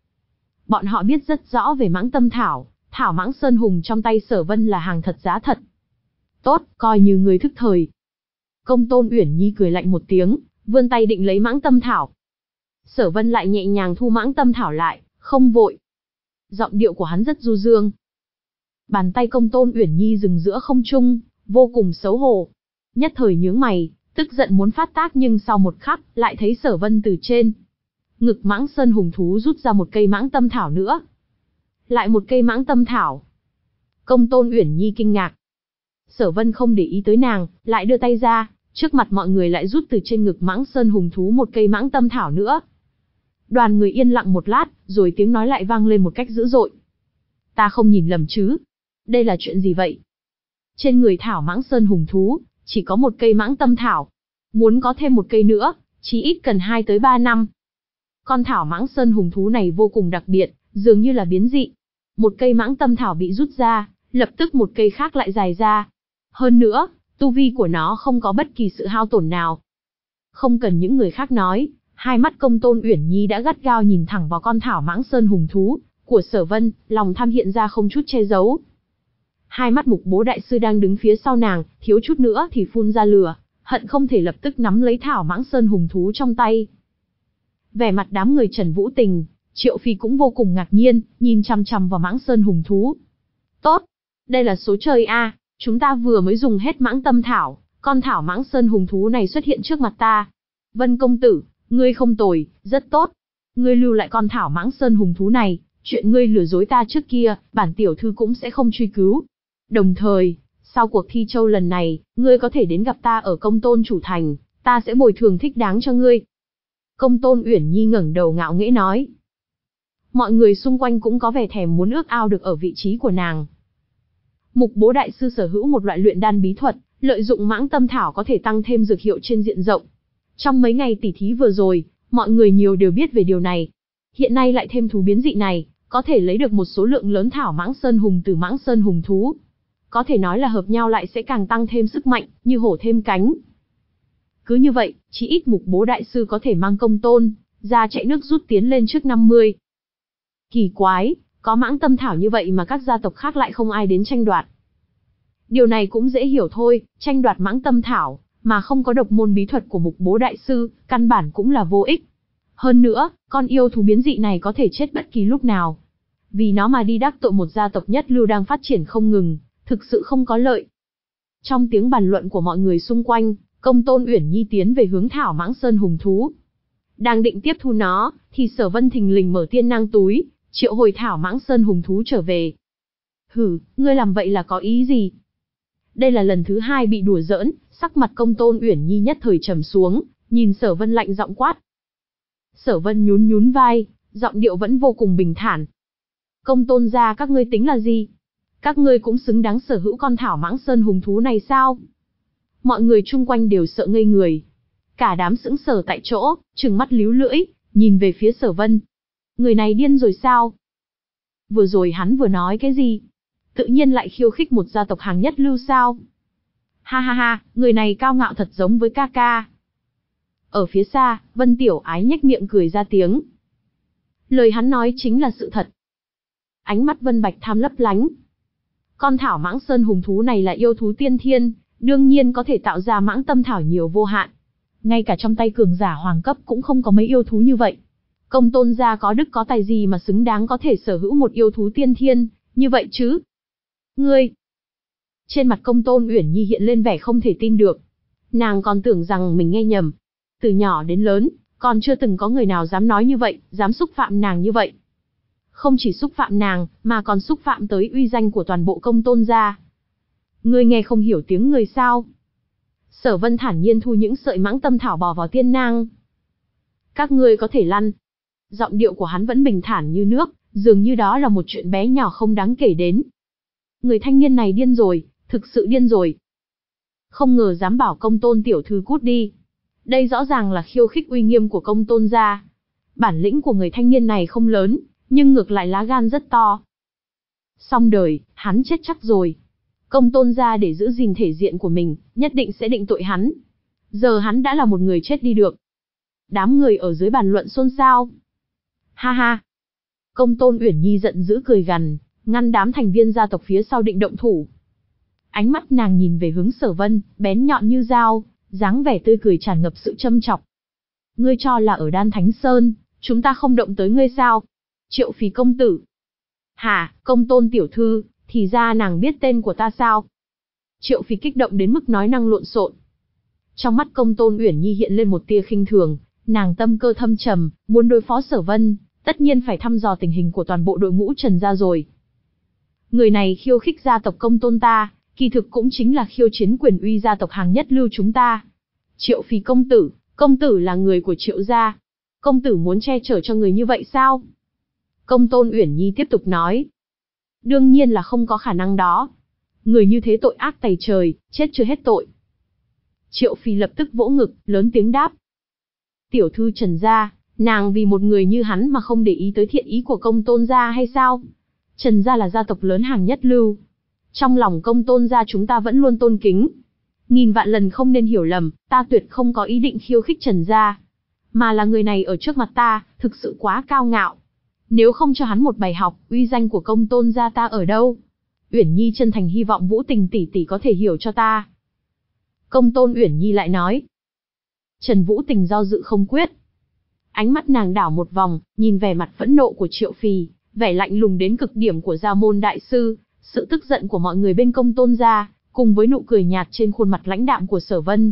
Bọn họ biết rất rõ về Mãng Tâm thảo, thảo Mãng Sơn Hùng trong tay Sở Vân là hàng thật giá thật. Tốt, coi như người thức thời. Công Tôn Uyển Nhi cười lạnh một tiếng, vươn tay định lấy Mãng Tâm thảo. Sở Vân lại nhẹ nhàng thu Mãng Tâm thảo lại, không vội. Giọng điệu của hắn rất du dương. Bàn tay Công Tôn Uyển Nhi dừng giữa không trung, vô cùng xấu hổ. Nhất thời nhướng mày, tức giận muốn phát tác nhưng sau một khắc, lại thấy Sở Vân từ trên ngực Mãng Sơn Hùng thú rút ra một cây Mãng Tâm thảo nữa. Lại một cây Mãng Tâm thảo. Công Tôn Uyển Nhi kinh ngạc. Sở Vân không để ý tới nàng, lại đưa tay ra, trước mặt mọi người lại rút từ trên ngực Mãng Sơn Hùng thú một cây Mãng Tâm thảo nữa. Đoàn người yên lặng một lát, rồi tiếng nói lại vang lên một cách dữ dội. Ta không nhìn lầm chứ? Đây là chuyện gì vậy? Trên người thảo Mãng Sơn Hùng thú, chỉ có một cây Mãng Tâm thảo. Muốn có thêm một cây nữa, chỉ ít cần hai tới ba năm. Con thảo Mãng Sơn Hùng thú này vô cùng đặc biệt, dường như là biến dị. Một cây Mãng Tâm thảo bị rút ra, lập tức một cây khác lại dài ra. Hơn nữa, tu vi của nó không có bất kỳ sự hao tổn nào. Không cần những người khác nói, hai mắt Công Tôn Uyển Nhi đã gắt gao nhìn thẳng vào con thảo Mãng Sơn Hùng thú của Sở Vân, lòng tham hiện ra không chút che giấu. Hai mắt Mục Bố đại sư đang đứng phía sau nàng, thiếu chút nữa thì phun ra lửa, hận không thể lập tức nắm lấy thảo Mãng Sơn Hùng thú trong tay. Vẻ mặt đám người Trần Vũ Tình, Triệu Phi cũng vô cùng ngạc nhiên, nhìn chằm chằm vào Mãng Sơn hùng thú. Tốt, đây là số trời a, chúng ta vừa mới dùng hết Mãng Tâm Thảo, con thảo Mãng Sơn hùng thú này xuất hiện trước mặt ta. Vân công tử, ngươi không tồi, rất tốt. Ngươi lưu lại con thảo Mãng Sơn hùng thú này, chuyện ngươi lừa dối ta trước kia, bản tiểu thư cũng sẽ không truy cứu. Đồng thời, sau cuộc thi châu lần này, ngươi có thể đến gặp ta ở Công Tôn chủ thành, ta sẽ bồi thường thích đáng cho ngươi. Công Tôn Uyển Nhi ngẩng đầu ngạo nghễ nói. Mọi người xung quanh cũng có vẻ thèm muốn ước ao được ở vị trí của nàng. Mục Bố đại sư sở hữu một loại luyện đan bí thuật, lợi dụng Mãng Tâm Thảo có thể tăng thêm dược hiệu trên diện rộng. Trong mấy ngày tỉ thí vừa rồi, mọi người nhiều đều biết về điều này. Hiện nay lại thêm thú biến dị này, có thể lấy được một số lượng lớn thảo Mãng Sơn hùng từ Mãng Sơn hùng thú. Có thể nói là hợp nhau lại sẽ càng tăng thêm sức mạnh, như hổ thêm cánh. Cứ như vậy, chỉ ít Mục Bố đại sư có thể mang Công Tôn ra chạy nước rút tiến lên trước năm mươi. Kỳ quái, có Mãng Tâm Thảo như vậy mà các gia tộc khác lại không ai đến tranh đoạt. Điều này cũng dễ hiểu thôi, tranh đoạt Mãng Tâm Thảo mà không có độc môn bí thuật của Mục Bố đại sư, căn bản cũng là vô ích. Hơn nữa, con yêu thú biến dị này có thể chết bất kỳ lúc nào. Vì nó mà đi đắc tội một gia tộc nhất lưu đang phát triển không ngừng, thực sự không có lợi. Trong tiếng bàn luận của mọi người xung quanh, Công Tôn Uyển Nhi tiến về hướng thảo Mãng Sơn hùng thú. Đang định tiếp thu nó, thì Sở Vân thình lình mở tiên nang túi, triệu hồi thảo Mãng Sơn hùng thú trở về. Hử, ngươi làm vậy là có ý gì? Đây là lần thứ hai bị đùa giỡn, sắc mặt Công Tôn Uyển Nhi nhất thời trầm xuống, nhìn Sở Vân lạnh giọng quát. Sở Vân nhún nhún vai, giọng điệu vẫn vô cùng bình thản. Công Tôn gia các ngươi tính là gì? Các ngươi cũng xứng đáng sở hữu con thảo Mãng Sơn hùng thú này sao? Mọi người chung quanh đều sợ ngây người. Cả đám sững sờ tại chỗ, trừng mắt líu lưỡi, nhìn về phía Sở Vân. Người này điên rồi sao? Vừa rồi hắn vừa nói cái gì? Tự nhiên lại khiêu khích một gia tộc hàng nhất lưu sao? Ha ha ha, người này cao ngạo thật giống với ca ca. Ở phía xa, Vân Tiểu Ái nhếch miệng cười ra tiếng. Lời hắn nói chính là sự thật. Ánh mắt Vân Bạch Tham lấp lánh. Con thảo Mãng Sơn hùng thú này là yêu thú tiên thiên, đương nhiên có thể tạo ra Mãng Tâm Thảo nhiều vô hạn. Ngay cả trong tay cường giả hoàng cấp cũng không có mấy yêu thú như vậy. Công Tôn gia có đức có tài gì mà xứng đáng có thể sở hữu một yêu thú tiên thiên, như vậy chứ? Ngươi! Trên mặt Công Tôn Uyển Nhi hiện lên vẻ không thể tin được. Nàng còn tưởng rằng mình nghe nhầm. Từ nhỏ đến lớn, còn chưa từng có người nào dám nói như vậy, dám xúc phạm nàng như vậy. Không chỉ xúc phạm nàng, mà còn xúc phạm tới uy danh của toàn bộ Công Tôn gia. Ngươi nghe không hiểu tiếng người sao? Sở Vân thản nhiên thu những sợi Mãng Tâm Thảo bò vào tiên nang. Các ngươi có thể lăn. Giọng điệu của hắn vẫn bình thản như nước, dường như đó là một chuyện bé nhỏ không đáng kể đến. Người thanh niên này điên rồi, thực sự điên rồi. Không ngờ dám bảo Công Tôn tiểu thư cút đi. Đây rõ ràng là khiêu khích uy nghiêm của Công Tôn gia. Bản lĩnh của người thanh niên này không lớn, nhưng ngược lại lá gan rất to. Xong đời, hắn chết chắc rồi. Công Tôn gia để giữ gìn thể diện của mình, nhất định sẽ định tội hắn. Giờ hắn đã là một người chết đi được. Đám người ở dưới bàn luận xôn xao. Ha ha. Công Tôn Uyển Nhi giận dữ cười gằn, ngăn đám thành viên gia tộc phía sau định động thủ. Ánh mắt nàng nhìn về hướng Sở Vân, bén nhọn như dao, dáng vẻ tươi cười tràn ngập sự châm chọc. Ngươi cho là ở Đan Thánh Sơn, chúng ta không động tới ngươi sao? Triệu Phì công tử. Hả, Công Tôn tiểu thư, thì ra nàng biết tên của ta sao? Triệu Phì kích động đến mức nói năng lộn xộn. Trong mắt Công Tôn Uyển Nhi hiện lên một tia khinh thường, nàng tâm cơ thâm trầm, muốn đối phó Sở Vân, tất nhiên phải thăm dò tình hình của toàn bộ đội ngũ Trần gia rồi. Người này khiêu khích gia tộc Công Tôn ta, kỳ thực cũng chính là khiêu chiến quyền uy gia tộc hàng nhất lưu chúng ta. Triệu Phì công tử, công tử là người của Triệu gia. Công tử muốn che chở cho người như vậy sao? Công Tôn Uyển Nhi tiếp tục nói. Đương nhiên là không có khả năng đó. Người như thế tội ác tày trời, chết chưa hết tội. Triệu Phì lập tức vỗ ngực, lớn tiếng đáp. Tiểu thư Trần gia, nàng vì một người như hắn mà không để ý tới thiện ý của Công Tôn gia hay sao? Trần gia là gia tộc lớn hàng nhất lưu. Trong lòng Công Tôn gia chúng ta vẫn luôn tôn kính. Nghìn vạn lần không nên hiểu lầm, ta tuyệt không có ý định khiêu khích Trần gia. Mà là người này ở trước mặt ta, thực sự quá cao ngạo. Nếu không cho hắn một bài học, uy danh của Công Tôn gia ta ở đâu? Uyển Nhi chân thành hy vọng Vũ Tình tỷ tỷ có thể hiểu cho ta. Công Tôn Uyển Nhi lại nói. Trần Vũ Tình do dự không quyết. Ánh mắt nàng đảo một vòng, nhìn vẻ mặt phẫn nộ của Triệu Phì, vẻ lạnh lùng đến cực điểm của Gia Môn đại sư, sự tức giận của mọi người bên Công Tôn gia, cùng với nụ cười nhạt trên khuôn mặt lãnh đạm của Sở Vân.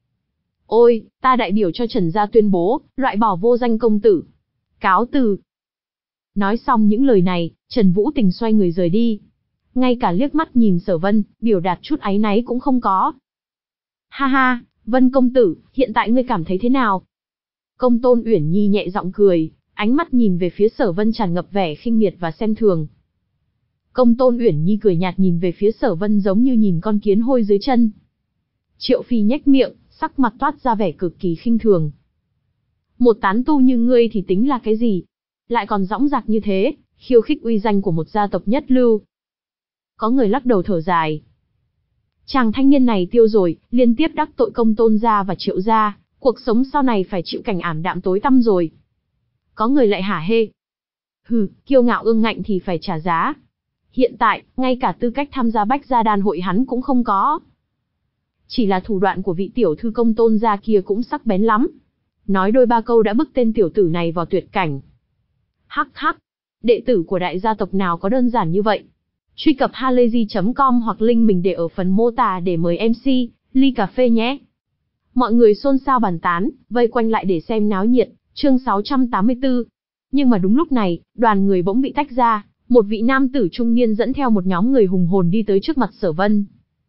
Ôi, ta đại biểu cho Trần gia tuyên bố, loại bỏ vô danh công tử. Cáo từ. Nói xong những lời này, Trần Vũ Tình xoay người rời đi. Ngay cả liếc mắt nhìn Sở Vân, biểu đạt chút áy náy cũng không có. Ha ha, Vân công tử, hiện tại ngươi cảm thấy thế nào? Công Tôn Uyển Nhi nhẹ giọng cười, ánh mắt nhìn về phía Sở Vân tràn ngập vẻ khinh miệt và xem thường. Công Tôn Uyển Nhi cười nhạt nhìn về phía Sở Vân giống như nhìn con kiến hôi dưới chân. Triệu Phi nhếch miệng, sắc mặt toát ra vẻ cực kỳ khinh thường. Một tán tu như ngươi thì tính là cái gì? Lại còn dõng dạc như thế, khiêu khích uy danh của một gia tộc nhất lưu. Có người lắc đầu thở dài. Chàng thanh niên này tiêu rồi, liên tiếp đắc tội Công Tôn gia và Triệu gia, cuộc sống sau này phải chịu cảnh ảm đạm tối tăm rồi. Có người lại hả hê. Hừ, kiêu ngạo ương ngạnh thì phải trả giá. Hiện tại, ngay cả tư cách tham gia Bách Gia Đan hội hắn cũng không có. Chỉ là thủ đoạn của vị tiểu thư Công Tôn gia kia cũng sắc bén lắm. Nói đôi ba câu đã bức tên tiểu tử này vào tuyệt cảnh. Hắc hắc, đệ tử của đại gia tộc nào có đơn giản như vậy. Truy cập halayzi chấm com hoặc link mình để ở phần mô tả để mời em xê, ly cà phê nhé. Mọi người xôn xao bàn tán, vây quanh lại để xem náo nhiệt, chương sáu trăm tám mươi tư. Nhưng mà đúng lúc này, đoàn người bỗng bị tách ra, một vị nam tử trung niên dẫn theo một nhóm người hùng hồn đi tới trước mặt Sở Vân.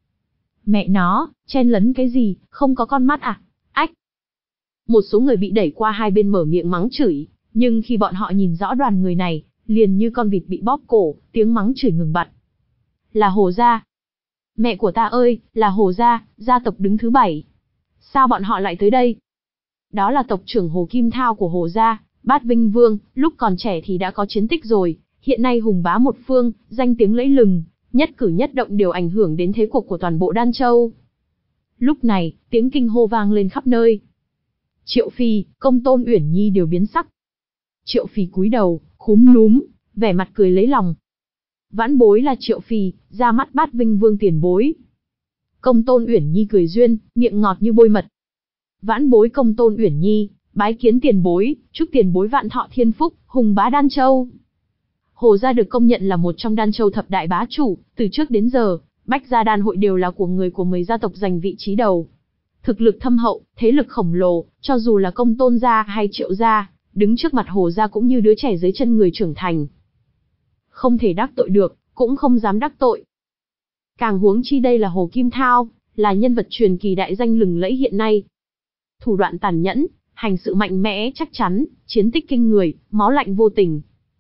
Mẹ nó, chen lấn cái gì, không có con mắt à? Ách! Một số người bị đẩy qua hai bên mở miệng mắng chửi, nhưng khi bọn họ nhìn rõ đoàn người này, liền như con vịt bị bóp cổ, tiếng mắng chửi ngừng bặt. Là Hồ gia. Mẹ của ta ơi, là Hồ gia, gia tộc đứng thứ bảy. Sao bọn họ lại tới đây? Đó là tộc trưởng Hồ Kim Thao của Hồ gia, Bát Vinh Vương, lúc còn trẻ thì đã có chiến tích rồi, hiện nay hùng bá một phương, danh tiếng lẫy lừng, nhất cử nhất động đều ảnh hưởng đến thế cục của toàn bộ Đan Châu. Lúc này, tiếng kinh hô vang lên khắp nơi. Triệu Phi, Công Tôn Uyển Nhi đều biến sắc. Triệu Phi cúi đầu, khúm núm, vẻ mặt cười lấy lòng. Vãn bối là Triệu Phi, ra mắt Bát Vinh Vương tiền bối. Công Tôn Uyển Nhi cười duyên, miệng ngọt như bôi mật. Vãn bối Công Tôn Uyển Nhi, bái kiến tiền bối, chúc tiền bối vạn thọ thiên phúc, hùng bá Đan Châu. Hồ gia được công nhận là một trong Đan Châu thập đại bá chủ, từ trước đến giờ, Bách Gia Đan hội đều là của người của mười gia tộc giành vị trí đầu. Thực lực thâm hậu, thế lực khổng lồ, cho dù là Công Tôn gia hay Triệu gia, đứng trước mặt Hồ gia cũng như đứa trẻ dưới chân người trưởng thành. Không thể đắc tội được, cũng không dám đắc tội. Càng huống chi đây là Hồ Kim Thao, là nhân vật truyền kỳ đại danh lừng lẫy hiện nay. Thủ đoạn tàn nhẫn, hành sự mạnh mẽ chắc chắn, chiến tích kinh người, máu lạnh vô tình.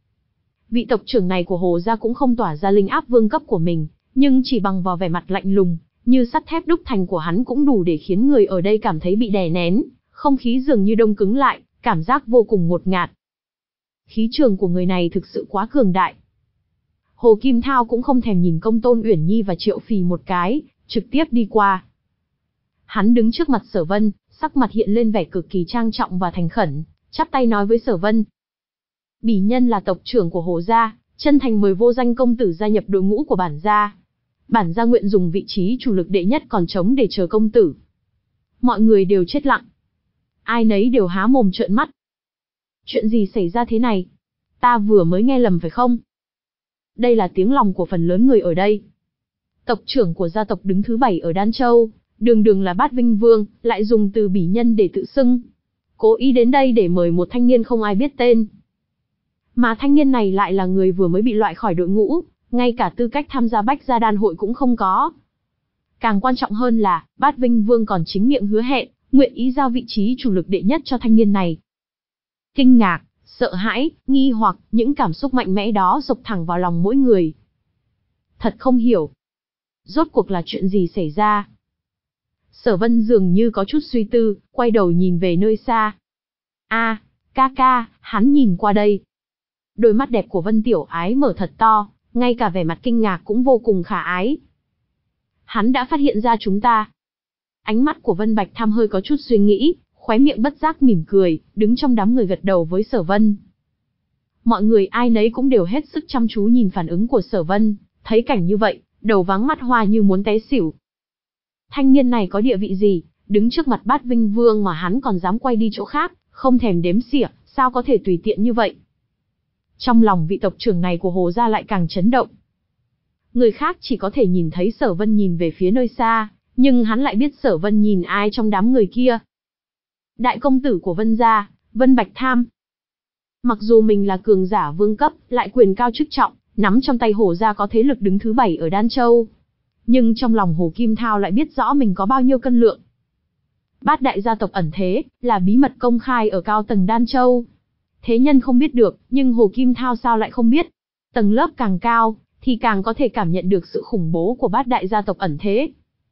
Vị tộc trưởng này của Hồ gia cũng không tỏa ra linh áp vương cấp của mình, nhưng chỉ bằng vào vẻ mặt lạnh lùng, như sắt thép đúc thành của hắn cũng đủ để khiến người ở đây cảm thấy bị đè nén, không khí dường như đông cứng lại, cảm giác vô cùng ngột ngạt. Khí trường của người này thực sự quá cường đại. Hồ Kim Thao cũng không thèm nhìn Công Tôn Uyển Nhi và Triệu Phì một cái, trực tiếp đi qua. Hắn đứng trước mặt Sở Vân, sắc mặt hiện lên vẻ cực kỳ trang trọng và thành khẩn, chắp tay nói với Sở Vân. Bỉ nhân là tộc trưởng của Hồ gia, chân thành mời vô danh công tử gia nhập đội ngũ của bản gia. Bản gia nguyện dùng vị trí chủ lực đệ nhất còn trống để chờ công tử. Mọi người đều chết lặng. Ai nấy đều há mồm trợn mắt. Chuyện gì xảy ra thế này? Ta vừa mới nghe lầm phải không? Đây là tiếng lòng của phần lớn người ở đây. Tộc trưởng của gia tộc đứng thứ bảy ở Đan Châu, đường đường là Bát Vinh Vương, lại dùng từ bỉ nhân để tự xưng. Cố ý đến đây để mời một thanh niên không ai biết tên. Mà thanh niên này lại là người vừa mới bị loại khỏi đội ngũ, ngay cả tư cách tham gia Bách Gia Đan hội cũng không có. Càng quan trọng hơn là, Bát Vinh Vương còn chính miệng hứa hẹn, nguyện ý giao vị trí chủ lực đệ nhất cho thanh niên này. Kinh ngạc, sợ hãi, nghi hoặc, những cảm xúc mạnh mẽ đó sộc thẳng vào lòng mỗi người. Thật không hiểu. Rốt cuộc là chuyện gì xảy ra? Sở Vân dường như có chút suy tư, quay đầu nhìn về nơi xa. A, ca ca, hắn nhìn qua đây. Đôi mắt đẹp của Vân Tiểu Ái mở thật to, ngay cả vẻ mặt kinh ngạc cũng vô cùng khả ái. Hắn đã phát hiện ra chúng ta. Ánh mắt của Vân Bạch Tham hơi có chút suy nghĩ, khóe miệng bất giác mỉm cười, đứng trong đám người gật đầu với Sở Vân. Mọi người ai nấy cũng đều hết sức chăm chú nhìn phản ứng của Sở Vân, thấy cảnh như vậy, đầu váng mắt hoa như muốn té xỉu. Thanh niên này có địa vị gì, đứng trước mặt Bát Vinh Vương mà hắn còn dám quay đi chỗ khác, không thèm đếm xỉa, sao có thể tùy tiện như vậy? Trong lòng vị tộc trưởng này của Hồ gia lại càng chấn động. Người khác chỉ có thể nhìn thấy Sở Vân nhìn về phía nơi xa, nhưng hắn lại biết Sở Vân nhìn ai trong đám người kia. Đại công tử của Vân gia, Vân Bạch Tham. Mặc dù mình là cường giả vương cấp, lại quyền cao chức trọng, nắm trong tay Hồ gia có thế lực đứng thứ bảy ở Đan Châu. Nhưng trong lòng Hồ Kim Thao lại biết rõ mình có bao nhiêu cân lượng. Bát đại gia tộc ẩn thế, là bí mật công khai ở cao tầng Đan Châu. Thế nhân không biết được, nhưng Hồ Kim Thao sao lại không biết. Tầng lớp càng cao, thì càng có thể cảm nhận được sự khủng bố của bát đại gia tộc ẩn thế.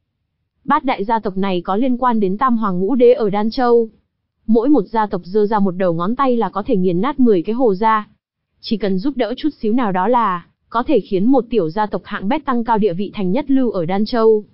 Bát đại gia tộc này có liên quan đến Tam Hoàng Ngũ Đế ở Đan Châu. Mỗi một gia tộc giơ ra một đầu ngón tay là có thể nghiền nát mười cái Hồ gia. Chỉ cần giúp đỡ chút xíu nào đó là có thể khiến một tiểu gia tộc hạng bét tăng cao địa vị thành nhất lưu ở Đan Châu.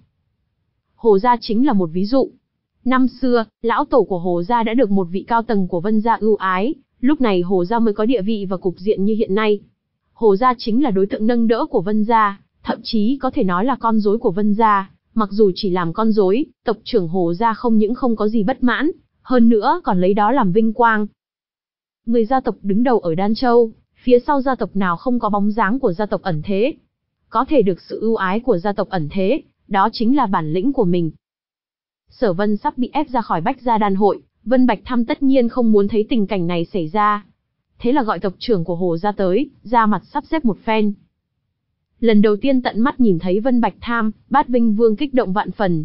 Hồ gia chính là một ví dụ. Năm xưa, lão tổ của Hồ gia đã được một vị cao tầng của Vân gia ưu ái, lúc này Hồ gia mới có địa vị và cục diện như hiện nay. Hồ gia chính là đối tượng nâng đỡ của Vân gia, thậm chí có thể nói là con rối của Vân gia. Mặc dù chỉ làm con rối, tộc trưởng Hồ gia không những không có gì bất mãn, hơn nữa còn lấy đó làm vinh quang. Người gia tộc đứng đầu ở Đan Châu, phía sau gia tộc nào không có bóng dáng của gia tộc ẩn thế. Có thể được sự ưu ái của gia tộc ẩn thế, đó chính là bản lĩnh của mình. Sở Vân sắp bị ép ra khỏi Bách Gia Đan hội, Vân Bạch Tham tất nhiên không muốn thấy tình cảnh này xảy ra. Thế là gọi tộc trưởng của Hồ gia tới, ra mặt sắp xếp một phen. Lần đầu tiên tận mắt nhìn thấy Vân Bạch Tham, Bát Vinh Vương kích động vạn phần.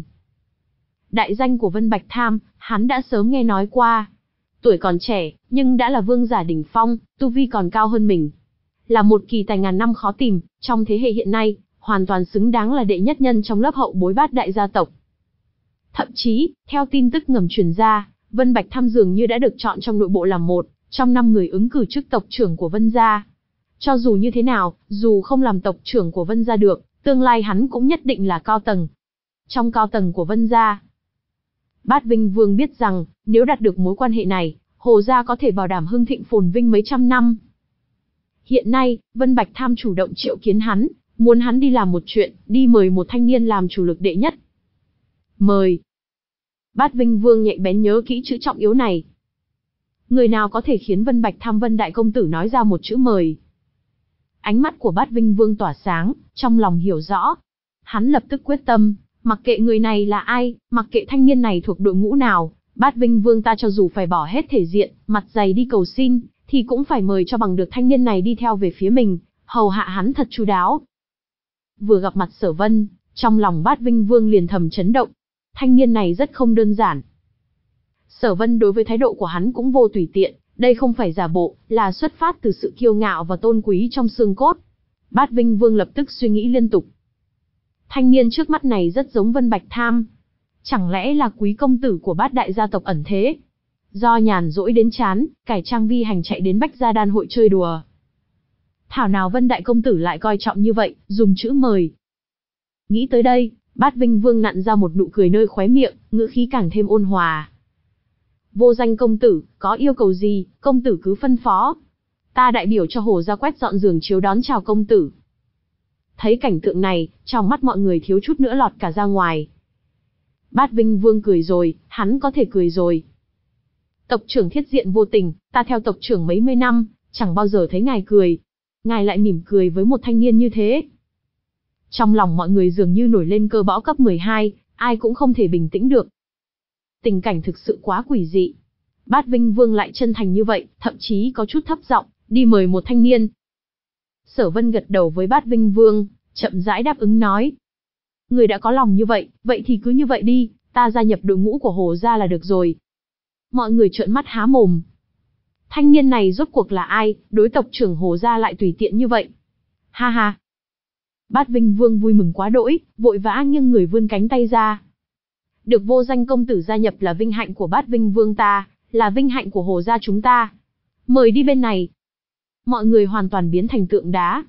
Đại danh của Vân Bạch Tham, hắn đã sớm nghe nói qua. Tuổi còn trẻ, nhưng đã là vương giả đỉnh phong, tu vi còn cao hơn mình. Là một kỳ tài ngàn năm khó tìm, trong thế hệ hiện nay, hoàn toàn xứng đáng là đệ nhất nhân trong lớp hậu bối bát đại gia tộc. Thậm chí, theo tin tức ngầm truyền ra, Vân Bạch Tham dường như đã được chọn trong nội bộ làm một trong năm người ứng cử chức tộc trưởng của Vân gia. Cho dù như thế nào, dù không làm tộc trưởng của Vân gia được, tương lai hắn cũng nhất định là cao tầng. Trong cao tầng của Vân gia, Bát Vinh Vương biết rằng, nếu đạt được mối quan hệ này, Hồ gia có thể bảo đảm hưng thịnh phồn vinh mấy trăm năm. Hiện nay, Vân Bạch Tham chủ động triệu kiến hắn, muốn hắn đi làm một chuyện, đi mời một thanh niên làm chủ lực đệ nhất. Mời. Bát Vinh Vương nhạy bén nhớ kỹ chữ trọng yếu này. Người nào có thể khiến Vân Bạch Tham Vân đại công tử nói ra một chữ mời? Ánh mắt của Bát Vinh Vương tỏa sáng, trong lòng hiểu rõ. Hắn lập tức quyết tâm, mặc kệ người này là ai, mặc kệ thanh niên này thuộc đội ngũ nào, Bát Vinh Vương ta cho dù phải bỏ hết thể diện, mặt dày đi cầu xin, thì cũng phải mời cho bằng được thanh niên này đi theo về phía mình, hầu hạ hắn thật chu đáo. Vừa gặp mặt Sở Vân, trong lòng Bát Vinh Vương liền thầm chấn động. Thanh niên này rất không đơn giản. Sở Vân đối với thái độ của hắn cũng vô tùy tiện, đây không phải giả bộ, là xuất phát từ sự kiêu ngạo và tôn quý trong xương cốt. Bát Vinh Vương lập tức suy nghĩ liên tục. Thanh niên trước mắt này rất giống Vân Bạch Tham. Chẳng lẽ là quý công tử của bát đại gia tộc ẩn thế? Do nhàn rỗi đến chán, cải trang vi hành chạy đến Bách Gia Đan hội chơi đùa. Thảo nào Vân đại công tử lại coi trọng như vậy, dùng chữ mời. Nghĩ tới đây, Bát Vinh Vương nặn ra một nụ cười nơi khóe miệng, ngữ khí càng thêm ôn hòa. Vô danh công tử, có yêu cầu gì, công tử cứ phân phó. Ta đại biểu cho Hồ gia quét dọn giường chiếu đón chào công tử. Thấy cảnh tượng này, trong mắt mọi người thiếu chút nữa lọt cả ra ngoài. Bát Vinh Vương cười rồi, hắn có thể cười rồi. Tộc trưởng thiết diện vô tình, ta theo tộc trưởng mấy mươi năm, chẳng bao giờ thấy ngài cười. Ngài lại mỉm cười với một thanh niên như thế. Trong lòng mọi người dường như nổi lên cơn bão cấp mười hai, ai cũng không thể bình tĩnh được. Tình cảnh thực sự quá quỷ dị. Bát Vinh Vương lại chân thành như vậy, thậm chí có chút thấp giọng, đi mời một thanh niên. Sở Vân gật đầu với Bát Vinh Vương, chậm rãi đáp ứng nói. Người đã có lòng như vậy, vậy thì cứ như vậy đi, ta gia nhập đội ngũ của Hồ gia là được rồi. Mọi người trợn mắt há mồm. Thanh niên này rốt cuộc là ai, đối tộc trưởng Hồ gia lại tùy tiện như vậy? Ha ha. Bát Vinh Vương vui mừng quá đỗi, vội vã nghiêng người vươn cánh tay ra. Được vô danh công tử gia nhập là vinh hạnh của Bát Vinh Vương ta, là vinh hạnh của Hồ gia chúng ta. Mời đi bên này. Mọi người hoàn toàn biến thành tượng đá.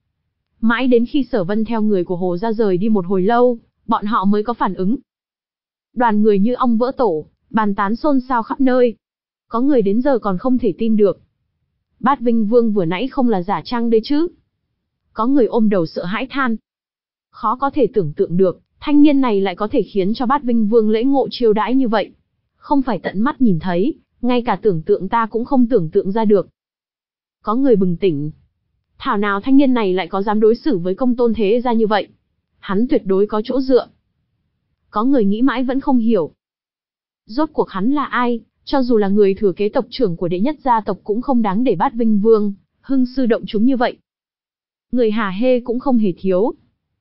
Mãi đến khi Sở Vân theo người của Hồ gia rời đi một hồi lâu, bọn họ mới có phản ứng. Đoàn người như ong vỡ tổ, bàn tán xôn xao khắp nơi. Có người đến giờ còn không thể tin được. Bát Vinh Vương vừa nãy không là giả trang đấy chứ? Có người ôm đầu sợ hãi than. Khó có thể tưởng tượng được, thanh niên này lại có thể khiến cho Bát Vinh Vương lễ ngộ chiêu đãi như vậy. Không phải tận mắt nhìn thấy, Ngay cả tưởng tượng ta cũng không tưởng tượng ra được. Có người bừng tỉnh. Thảo nào thanh niên này lại có dám đối xử với Công Tôn Thế Gia như vậy. Hắn tuyệt đối có chỗ dựa. Có người nghĩ mãi vẫn không hiểu. Rốt cuộc hắn là ai, cho dù là người thừa kế tộc trưởng của đệ nhất gia tộc cũng không đáng để bắt vinh vương, hưng sư động chúng như vậy. Người hả hê cũng không hề thiếu.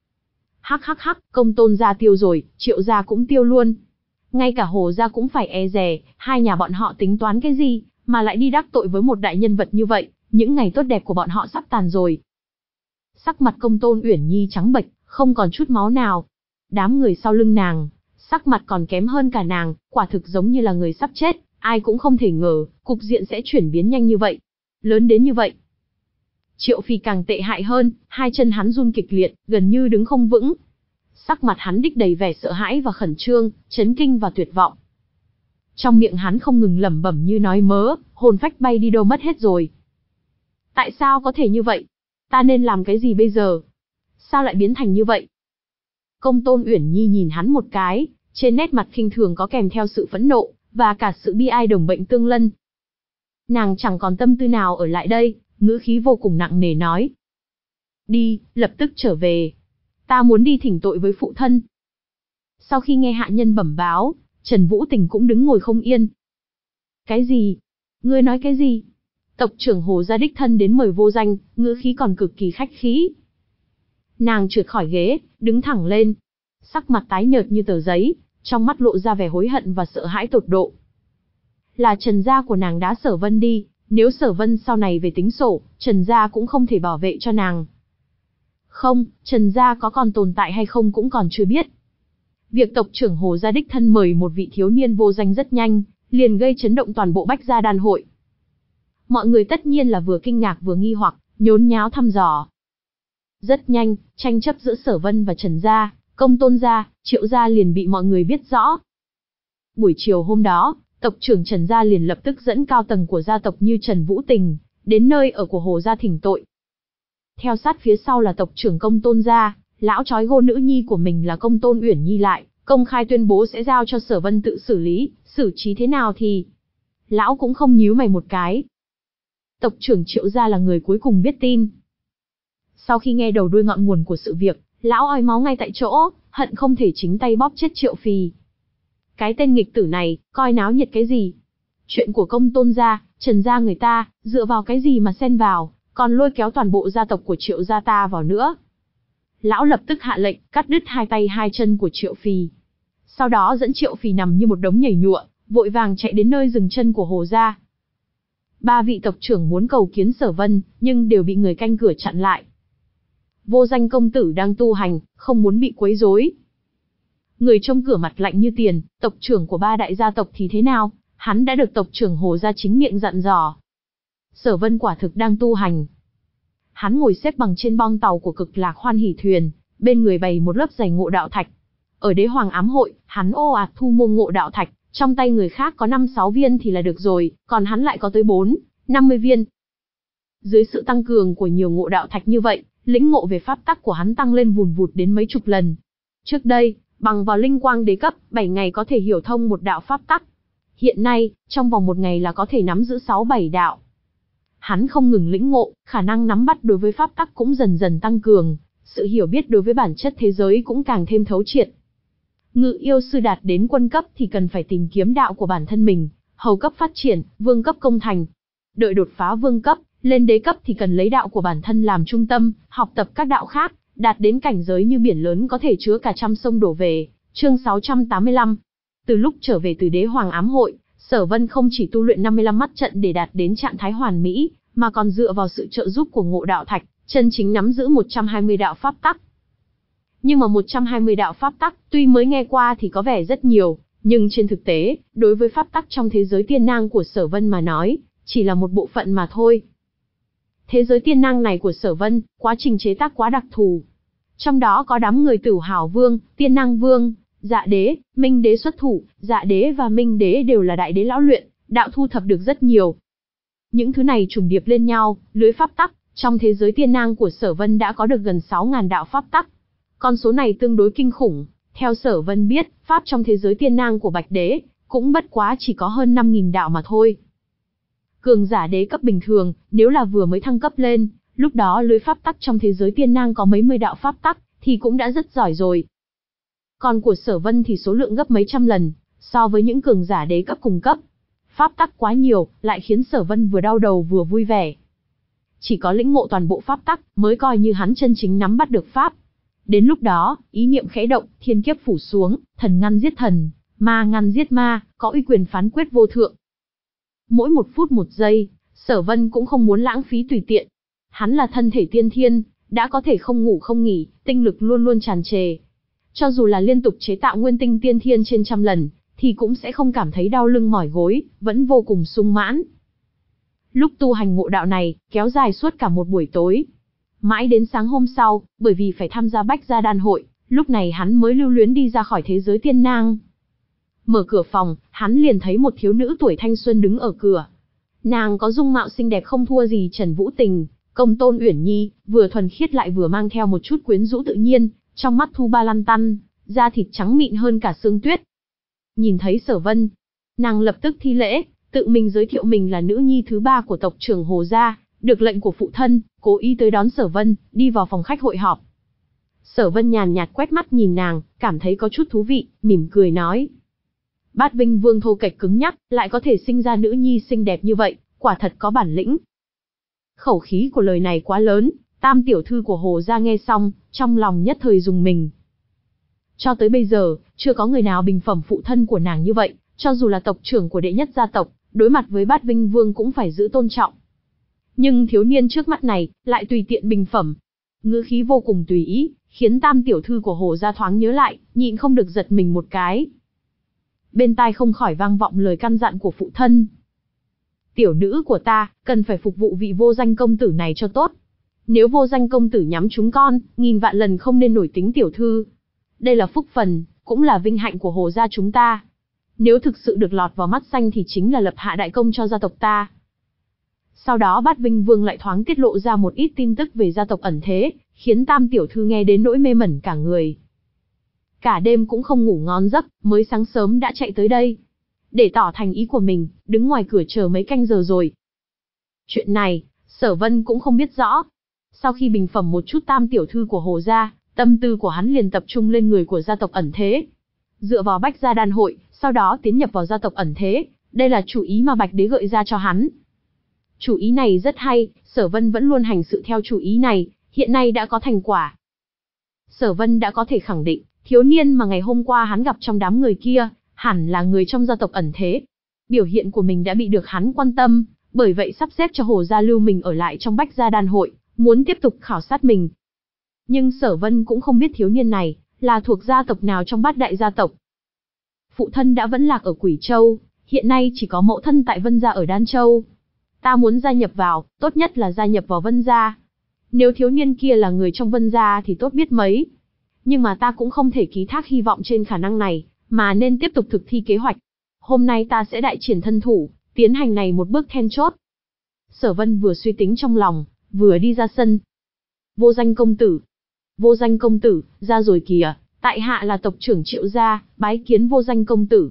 Hắc hắc hắc, Công Tôn gia tiêu rồi, Triệu gia cũng tiêu luôn. Ngay cả Hồ gia cũng phải e dè, hai nhà bọn họ tính toán cái gì, mà lại đi đắc tội với một đại nhân vật như vậy, những ngày tốt đẹp của bọn họ sắp tàn rồi. Sắc mặt Công Tôn Uyển Nhi trắng bệch, không còn chút máu nào. Đám người sau lưng nàng, sắc mặt còn kém hơn cả nàng, quả thực giống như là người sắp chết, ai cũng không thể ngờ, cục diện sẽ chuyển biến nhanh như vậy. Lớn đến như vậy. Triệu Phi càng tệ hại hơn, hai chân hắn run kịch liệt, gần như đứng không vững. Sắc mặt hắn đích đầy vẻ sợ hãi và khẩn trương, chấn kinh và tuyệt vọng. Trong miệng hắn không ngừng lẩm bẩm như nói mớ, hồn phách bay đi đâu mất hết rồi. Tại sao có thể như vậy? Ta nên làm cái gì bây giờ? Sao lại biến thành như vậy? Công Tôn Uyển Nhi nhìn hắn một cái, trên nét mặt khinh thường có kèm theo sự phẫn nộ, và cả sự bi ai đồng bệnh tương lân. Nàng chẳng còn tâm tư nào ở lại đây, ngữ khí vô cùng nặng nề nói. Đi, lập tức trở về. Ta muốn đi thỉnh tội với phụ thân. Sau khi nghe hạ nhân bẩm báo, Trần Vũ Tình cũng đứng ngồi không yên. Cái gì? Ngươi nói cái gì? Tộc trưởng Hồ gia đích thân đến mời Vô Danh, ngữ khí còn cực kỳ khách khí. Nàng trượt khỏi ghế, đứng thẳng lên. Sắc mặt tái nhợt như tờ giấy, trong mắt lộ ra vẻ hối hận và sợ hãi tột độ. Là Trần gia của nàng đá Sở Vân đi, nếu Sở Vân sau này về tính sổ, Trần gia cũng không thể bảo vệ cho nàng. Không, Trần gia có còn tồn tại hay không cũng còn chưa biết. Việc tộc trưởng Hồ gia đích thân mời một vị thiếu niên vô danh rất nhanh, liền gây chấn động toàn bộ Bách Gia Đan hội. Mọi người tất nhiên là vừa kinh ngạc vừa nghi hoặc, nhốn nháo thăm dò. Rất nhanh, tranh chấp giữa Sở Vân và Trần gia, Công Tôn gia, Triệu gia liền bị mọi người biết rõ. Buổi chiều hôm đó, tộc trưởng Trần gia liền lập tức dẫn cao tầng của gia tộc như Trần Vũ Tình đến nơi ở của Hồ gia thỉnh tội. Theo sát phía sau là tộc trưởng Công Tôn gia, lão trói gô nữ nhi của mình là Công Tôn Uyển Nhi lại, công khai tuyên bố sẽ giao cho Sở Vân tự xử lý, xử trí thế nào thì lão cũng không nhíu mày một cái. Tộc trưởng Triệu gia là người cuối cùng biết tin. Sau khi nghe đầu đuôi ngọn nguồn của sự việc, lão ói máu ngay tại chỗ, hận không thể chính tay bóp chết Triệu Phi. Cái tên nghịch tử này, coi náo nhiệt cái gì? Chuyện của Công Tôn gia, Trần gia người ta, dựa vào cái gì mà xen vào, còn lôi kéo toàn bộ gia tộc của Triệu gia ta vào nữa. Lão lập tức hạ lệnh, cắt đứt hai tay hai chân của Triệu Phi. Sau đó dẫn Triệu Phi nằm như một đống nhảy nhụa, vội vàng chạy đến nơi dừng chân của Hồ gia. Ba vị tộc trưởng muốn cầu kiến Sở Vân, nhưng đều bị người canh cửa chặn lại. Vô Danh công tử đang tu hành, không muốn bị quấy rối. Người trông cửa mặt lạnh như tiền, tộc trưởng của ba đại gia tộc thì thế nào, hắn đã được tộc trưởng Hồ gia chính miệng dặn dò. Sở Vân quả thực đang tu hành. Hắn ngồi xếp bằng trên bong tàu của Cực Lạc Hoan Hỷ thuyền, bên người bày một lớp dày ngộ đạo thạch. Ở Đế Hoàng ám hội, hắn ồ ạt thu mua ngộ đạo thạch, trong tay người khác có năm sáu viên thì là được rồi, còn hắn lại có tới bốn, năm mươi viên. Dưới sự tăng cường của nhiều ngộ đạo thạch như vậy, lĩnh ngộ về pháp tắc của hắn tăng lên vùn vụt đến mấy chục lần. Trước đây, bằng vào linh quang đế cấp, bảy ngày có thể hiểu thông một đạo pháp tắc. Hiện nay, trong vòng một ngày là có thể nắm giữ sáu bảy đạo. Hắn không ngừng lĩnh ngộ, khả năng nắm bắt đối với pháp tắc cũng dần dần tăng cường, sự hiểu biết đối với bản chất thế giới cũng càng thêm thấu triệt. Ngự yêu sư đạt đến quân cấp thì cần phải tìm kiếm đạo của bản thân mình, hầu cấp phát triển, vương cấp công thành. Đợi đột phá vương cấp, lên đế cấp thì cần lấy đạo của bản thân làm trung tâm, học tập các đạo khác, đạt đến cảnh giới như biển lớn có thể chứa cả trăm sông đổ về. Chương sáu trăm tám mươi lăm. Từ lúc trở về từ Đế Hoàng ám hội, Sở Vân không chỉ tu luyện năm mươi lăm mắt trận để đạt đến trạng thái hoàn mỹ, mà còn dựa vào sự trợ giúp của ngộ đạo thạch, chân chính nắm giữ một trăm hai mươi đạo pháp tắc. Nhưng mà một trăm hai mươi đạo pháp tắc, tuy mới nghe qua thì có vẻ rất nhiều, nhưng trên thực tế, đối với pháp tắc trong thế giới tiên năng của Sở Vân mà nói, chỉ là một bộ phận mà thôi. Thế giới tiên năng này của Sở Vân, quá trình chế tác quá đặc thù. Trong đó có đám người Tử Hào Vương, Tiên Năng Vương, Dạ Đế, Minh Đế xuất thủ, Dạ Đế và Minh Đế đều là đại đế lão luyện, đạo thu thập được rất nhiều. Những thứ này trùng điệp lên nhau, lưới pháp tắc, trong thế giới tiên năng của Sở Vân đã có được gần sáu nghìn đạo pháp tắc. Con số này tương đối kinh khủng, theo Sở Vân biết, pháp trong thế giới tiên năng của Bạch Đế cũng bất quá chỉ có hơn năm nghìn đạo mà thôi. Cường giả đế cấp bình thường, nếu là vừa mới thăng cấp lên, lúc đó lưới pháp tắc trong thế giới tiên nang có mấy mươi đạo pháp tắc, thì cũng đã rất giỏi rồi. Còn của Sở Vân thì số lượng gấp mấy trăm lần, so với những cường giả đế cấp cùng cấp. Pháp tắc quá nhiều, lại khiến Sở Vân vừa đau đầu vừa vui vẻ. Chỉ có lĩnh ngộ toàn bộ pháp tắc, mới coi như hắn chân chính nắm bắt được pháp. Đến lúc đó, ý niệm khẽ động, thiên kiếp phủ xuống, thần ngăn giết thần, ma ngăn giết ma, có uy quyền phán quyết vô thượng. Mỗi một phút một giây, Sở Vân cũng không muốn lãng phí tùy tiện. Hắn là thân thể tiên thiên, đã có thể không ngủ không nghỉ, tinh lực luôn luôn tràn trề. Cho dù là liên tục chế tạo nguyên tinh tiên thiên trên trăm lần, thì cũng sẽ không cảm thấy đau lưng mỏi gối, vẫn vô cùng sung mãn. Lúc tu hành ngộ đạo này, kéo dài suốt cả một buổi tối. Mãi đến sáng hôm sau, bởi vì phải tham gia Bách Gia Đan hội, lúc này hắn mới lưu luyến đi ra khỏi thế giới tiên nang. Mở cửa phòng, hắn liền thấy một thiếu nữ tuổi thanh xuân đứng ở cửa. Nàng có dung mạo xinh đẹp không thua gì Trần Vũ Tình, Công Tôn Uyển Nhi, vừa thuần khiết lại vừa mang theo một chút quyến rũ tự nhiên, trong mắt thu ba lăn tăn, da thịt trắng mịn hơn cả sương tuyết. Nhìn thấy Sở Vân, nàng lập tức thi lễ, tự mình giới thiệu mình là nữ nhi thứ ba của tộc trưởng Hồ gia, được lệnh của phụ thân, cố ý tới đón Sở Vân, đi vào phòng khách hội họp. Sở Vân nhàn nhạt quét mắt nhìn nàng, cảm thấy có chút thú vị, mỉm cười nói: Bát Vinh Vương thô kệch cứng nhắc, lại có thể sinh ra nữ nhi xinh đẹp như vậy, quả thật có bản lĩnh. Khẩu khí của lời này quá lớn, tam tiểu thư của Hồ gia nghe xong, trong lòng nhất thời rùng mình. Cho tới bây giờ, chưa có người nào bình phẩm phụ thân của nàng như vậy, cho dù là tộc trưởng của đệ nhất gia tộc, đối mặt với Bát Vinh Vương cũng phải giữ tôn trọng. Nhưng thiếu niên trước mắt này, lại tùy tiện bình phẩm. Ngữ khí vô cùng tùy ý, khiến tam tiểu thư của Hồ gia thoáng nhớ lại, nhịn không được giật mình một cái. Bên tai không khỏi vang vọng lời căn dặn của phụ thân. Tiểu nữ của ta, cần phải phục vụ vị vô danh công tử này cho tốt. Nếu vô danh công tử nhắm chúng con, nghìn vạn lần không nên nổi tính tiểu thư. Đây là phúc phần, cũng là vinh hạnh của Hồ gia chúng ta. Nếu thực sự được lọt vào mắt xanh thì chính là lập hạ đại công cho gia tộc ta. Sau đó Bát Vinh Vương lại thoáng tiết lộ ra một ít tin tức về gia tộc ẩn thế, khiến tam tiểu thư nghe đến nỗi mê mẩn cả người. Cả đêm cũng không ngủ ngon giấc, mới sáng sớm đã chạy tới đây. Để tỏ thành ý của mình, đứng ngoài cửa chờ mấy canh giờ rồi. Chuyện này, Sở Vân cũng không biết rõ. Sau khi bình phẩm một chút tam tiểu thư của Hồ gia, tâm tư của hắn liền tập trung lên người của gia tộc ẩn thế. Dựa vào Bách Gia Đan hội, sau đó tiến nhập vào gia tộc ẩn thế, đây là chủ ý mà Bạch Đế gợi ra cho hắn. Chủ ý này rất hay, Sở Vân vẫn luôn hành sự theo chủ ý này, hiện nay đã có thành quả. Sở Vân đã có thể khẳng định, thiếu niên mà ngày hôm qua hắn gặp trong đám người kia, hẳn là người trong gia tộc ẩn thế. Biểu hiện của mình đã bị được hắn quan tâm, bởi vậy sắp xếp cho Hồ gia lưu mình ở lại trong Bách Gia Đan hội, muốn tiếp tục khảo sát mình. Nhưng Sở Vân cũng không biết thiếu niên này là thuộc gia tộc nào trong bát đại gia tộc. Phụ thân đã vẫn lạc ở Quỷ Châu, hiện nay chỉ có mẫu thân tại Vân gia ở Đan Châu. Ta muốn gia nhập vào, tốt nhất là gia nhập vào Vân gia. Nếu thiếu niên kia là người trong Vân gia thì tốt biết mấy. Nhưng mà ta cũng không thể ký thác hy vọng trên khả năng này, mà nên tiếp tục thực thi kế hoạch. Hôm nay ta sẽ đại triển thân thủ, tiến hành này một bước then chốt. Sở Vân vừa suy tính trong lòng, vừa đi ra sân. Vô danh công tử. Vô danh công tử, ra rồi kìa, tại hạ là tộc trưởng Triệu gia, bái kiến vô danh công tử.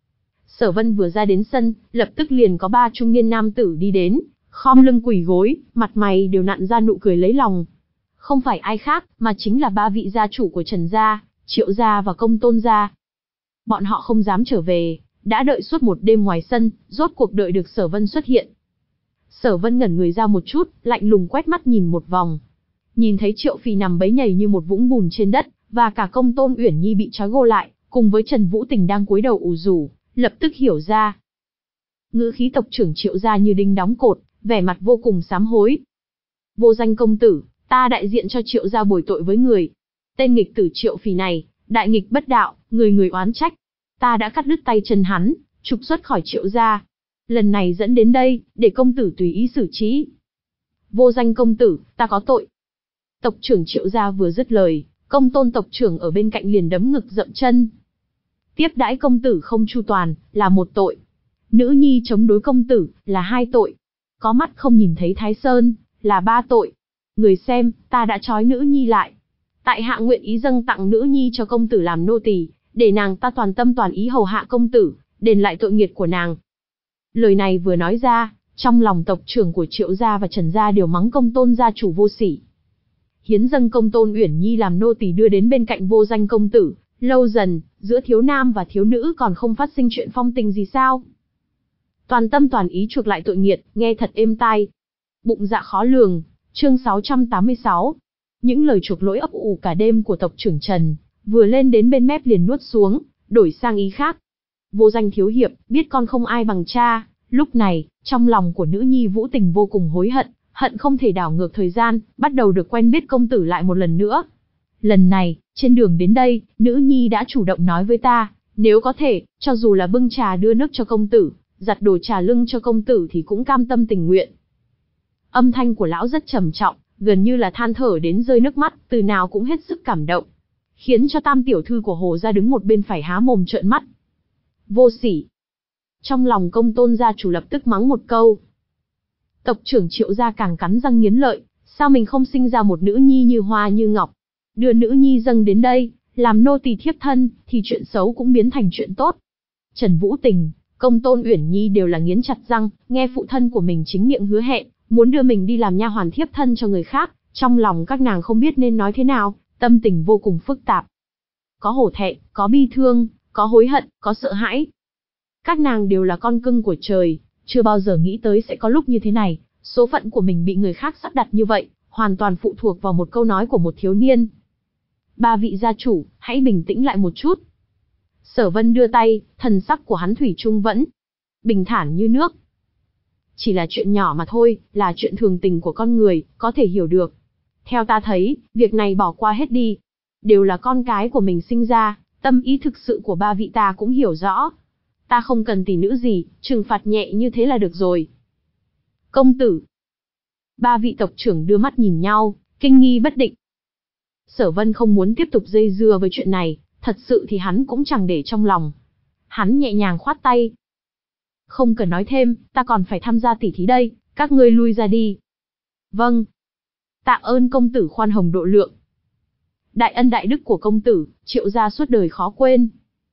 Sở Vân vừa ra đến sân, lập tức liền có ba trung niên nam tử đi đến, khom lưng quỳ gối, mặt mày đều nặn ra nụ cười lấy lòng. Không phải ai khác, mà chính là ba vị gia chủ của Trần gia, Triệu gia và Công Tôn gia. Bọn họ không dám trở về, đã đợi suốt một đêm ngoài sân, rốt cuộc đợi được Sở Vân xuất hiện. Sở Vân ngẩn người ra một chút, lạnh lùng quét mắt nhìn một vòng. Nhìn thấy Triệu Phì nằm bấy nhầy như một vũng bùn trên đất, và cả Công Tôn Uyển Nhi bị trói gô lại, cùng với Trần Vũ Tình đang cúi đầu ủ rủ, lập tức hiểu ra. Ngữ khí tộc trưởng Triệu gia như đinh đóng cột, vẻ mặt vô cùng sám hối. Vô danh công tử, ta đại diện cho Triệu gia bồi tội với người. Tên nghịch tử Triệu Phì này, đại nghịch bất đạo, người người oán trách. Ta đã cắt đứt tay chân hắn, trục xuất khỏi Triệu gia. Lần này dẫn đến đây, để công tử tùy ý xử trí. Vô danh công tử, ta có tội. Tộc trưởng Triệu gia vừa dứt lời, Công Tôn tộc trưởng ở bên cạnh liền đấm ngực dậm chân. Tiếp đãi công tử không chu toàn, là một tội. Nữ nhi chống đối công tử, là hai tội. Có mắt không nhìn thấy Thái Sơn, là ba tội. Người xem, ta đã trói nữ nhi lại. Tại hạ nguyện ý dâng tặng nữ nhi cho công tử làm nô tỳ, để nàng ta toàn tâm toàn ý hầu hạ công tử, đền lại tội nghiệt của nàng. Lời này vừa nói ra, trong lòng tộc trưởng của Triệu gia và Trần gia đều mắng Công Tôn gia chủ vô sỉ. Hiến dâng Công Tôn Uyển Nhi làm nô tỳ đưa đến bên cạnh vô danh công tử, lâu dần, giữa thiếu nam và thiếu nữ còn không phát sinh chuyện phong tình gì sao? Toàn tâm toàn ý chuộc lại tội nghiệt, nghe thật êm tai. Bụng dạ khó lường, chương sáu trăm tám mươi sáu. Những lời chuộc lỗi ấp ủ cả đêm của tộc trưởng Trần, vừa lên đến bên mép liền nuốt xuống, đổi sang ý khác. Vô danh thiếu hiệp, biết con không ai bằng cha, lúc này, trong lòng của nữ nhi Vũ Tình vô cùng hối hận, hận không thể đảo ngược thời gian, bắt đầu được quen biết công tử lại một lần nữa. Lần này, trên đường đến đây, nữ nhi đã chủ động nói với ta, nếu có thể, cho dù là bưng trà đưa nước cho công tử, giặt đồ trà lưng cho công tử thì cũng cam tâm tình nguyện. Âm thanh của lão rất trầm trọng, gần như là than thở đến rơi nước mắt, từ nào cũng hết sức cảm động, khiến cho tam tiểu thư của Hồ gia đứng một bên phải há mồm trợn mắt. Vô sỉ! Trong lòng Công Tôn gia chủ lập tức mắng một câu. Tộc trưởng Triệu gia càng cắn răng nghiến lợi, sao mình không sinh ra một nữ nhi như hoa như ngọc, đưa nữ nhi dâng đến đây, làm nô tỳ thiếp thân, thì chuyện xấu cũng biến thành chuyện tốt. Trần Vũ Tình, Công Tôn Uyển Nhi đều là nghiến chặt răng, nghe phụ thân của mình chính miệng hứa hẹn, muốn đưa mình đi làm nha hoàn thiếp thân cho người khác, trong lòng các nàng không biết nên nói thế nào, tâm tình vô cùng phức tạp. Có hổ thẹn, có bi thương, có hối hận, có sợ hãi. Các nàng đều là con cưng của trời, chưa bao giờ nghĩ tới sẽ có lúc như thế này, số phận của mình bị người khác sắp đặt như vậy, hoàn toàn phụ thuộc vào một câu nói của một thiếu niên. Ba vị gia chủ, hãy bình tĩnh lại một chút. Sở Vân đưa tay, thần sắc của hắn thủy chung vẫn bình thản như nước. Chỉ là chuyện nhỏ mà thôi, là chuyện thường tình của con người, có thể hiểu được. Theo ta thấy, việc này bỏ qua hết đi. Đều là con cái của mình sinh ra, tâm ý thực sự của ba vị ta cũng hiểu rõ. Ta không cần tỷ nữ gì, trừng phạt nhẹ như thế là được rồi. Công tử. Ba vị tộc trưởng đưa mắt nhìn nhau, kinh nghi bất định. Sở Vân không muốn tiếp tục dây dưa với chuyện này, thật sự thì hắn cũng chẳng để trong lòng. Hắn nhẹ nhàng khoát tay. Không cần nói thêm, ta còn phải tham gia tỉ thí đây, các ngươi lui ra đi. Vâng. Tạ ơn công tử khoan hồng độ lượng. Đại ân đại đức của công tử, Triệu gia suốt đời khó quên.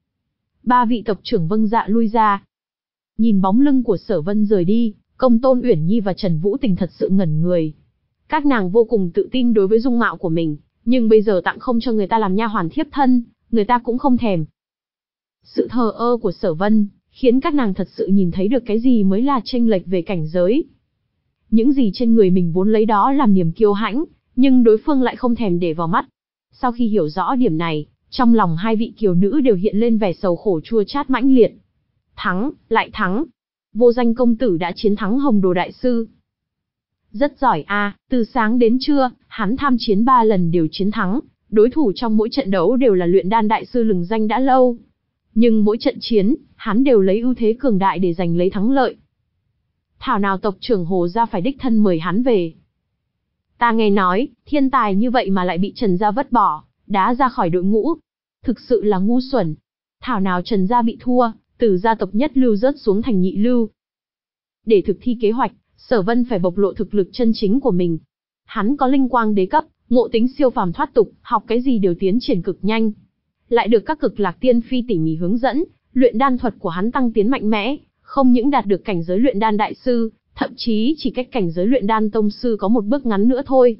Ba vị tộc trưởng vâng dạ lui ra. Nhìn bóng lưng của Sở Vân rời đi, Công Tôn Uyển Nhi và Trần Vũ Tình thật sự ngẩn người. Các nàng vô cùng tự tin đối với dung mạo của mình, nhưng bây giờ tặng không cho người ta làm nha hoàn thiếp thân, người ta cũng không thèm. Sự thờ ơ của Sở Vân khiến các nàng thật sự nhìn thấy được cái gì mới là chênh lệch về cảnh giới. Những gì trên người mình vốn lấy đó làm niềm kiêu hãnh, nhưng đối phương lại không thèm để vào mắt. Sau khi hiểu rõ điểm này, trong lòng hai vị kiều nữ đều hiện lên vẻ sầu khổ chua chát mãnh liệt. Thắng, lại thắng. Vô danh công tử đã chiến thắng Hồng Đồ đại sư. Rất giỏi a, à, từ sáng đến trưa, hắn tham chiến ba lần đều chiến thắng, đối thủ trong mỗi trận đấu đều là luyện đan đại sư lừng danh đã lâu. Nhưng mỗi trận chiến, hắn đều lấy ưu thế cường đại để giành lấy thắng lợi. Thảo nào tộc trưởng Hồ gia phải đích thân mời hắn về. Ta nghe nói, thiên tài như vậy mà lại bị Trần gia vứt bỏ, đá ra khỏi đội ngũ. Thực sự là ngu xuẩn. Thảo nào Trần gia bị thua, từ gia tộc nhất lưu rớt xuống thành nhị lưu. Để thực thi kế hoạch, Sở Vân phải bộc lộ thực lực chân chính của mình. Hắn có linh quang đế cấp, ngộ tính siêu phàm thoát tục, học cái gì đều tiến triển cực nhanh. Lại được các cực lạc tiên phi tỉ mỉ hướng dẫn, luyện đan thuật của hắn tăng tiến mạnh mẽ, không những đạt được cảnh giới luyện đan đại sư, thậm chí chỉ cách cảnh giới luyện đan tông sư có một bước ngắn nữa thôi.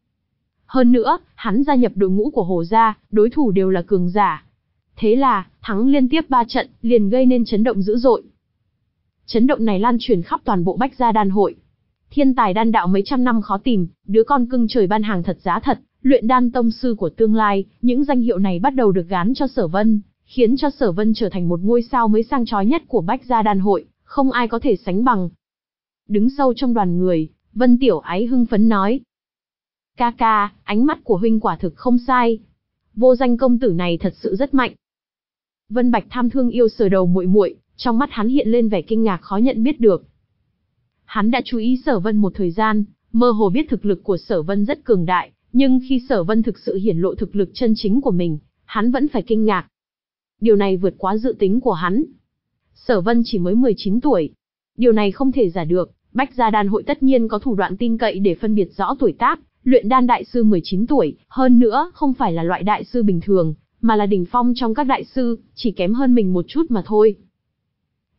Hơn nữa, hắn gia nhập đội ngũ của Hồ gia, đối thủ đều là cường giả. Thế là, thắng liên tiếp ba trận, liền gây nên chấn động dữ dội. Chấn động này lan truyền khắp toàn bộ Bách Gia Đan hội. Thiên tài đan đạo mấy trăm năm khó tìm, đứa con cưng trời ban hàng thật giá thật, luyện đan tông sư của tương lai, những danh hiệu này bắt đầu được gán cho Sở Vân, khiến cho Sở Vân trở thành một ngôi sao mới sang chói nhất của Bách Gia Đan hội, không ai có thể sánh bằng. Đứng sâu trong đoàn người, Vân Tiểu Ái hưng phấn nói: "Ca ca, ánh mắt của huynh quả thực không sai. Vô danh công tử này thật sự rất mạnh." Vân Bạch tham thương yêu sờ đầu muội muội, trong mắt hắn hiện lên vẻ kinh ngạc khó nhận biết được. Hắn đã chú ý Sở Vân một thời gian, mơ hồ biết thực lực của Sở Vân rất cường đại, nhưng khi Sở Vân thực sự hiển lộ thực lực chân chính của mình, hắn vẫn phải kinh ngạc. Điều này vượt quá dự tính của hắn. Sở Vân chỉ mới mười chín tuổi. Điều này không thể giả được, Bách Gia Đan hội tất nhiên có thủ đoạn tin cậy để phân biệt rõ tuổi tác, luyện đan đại sư mười chín tuổi, hơn nữa không phải là loại đại sư bình thường, mà là đỉnh phong trong các đại sư, chỉ kém hơn mình một chút mà thôi.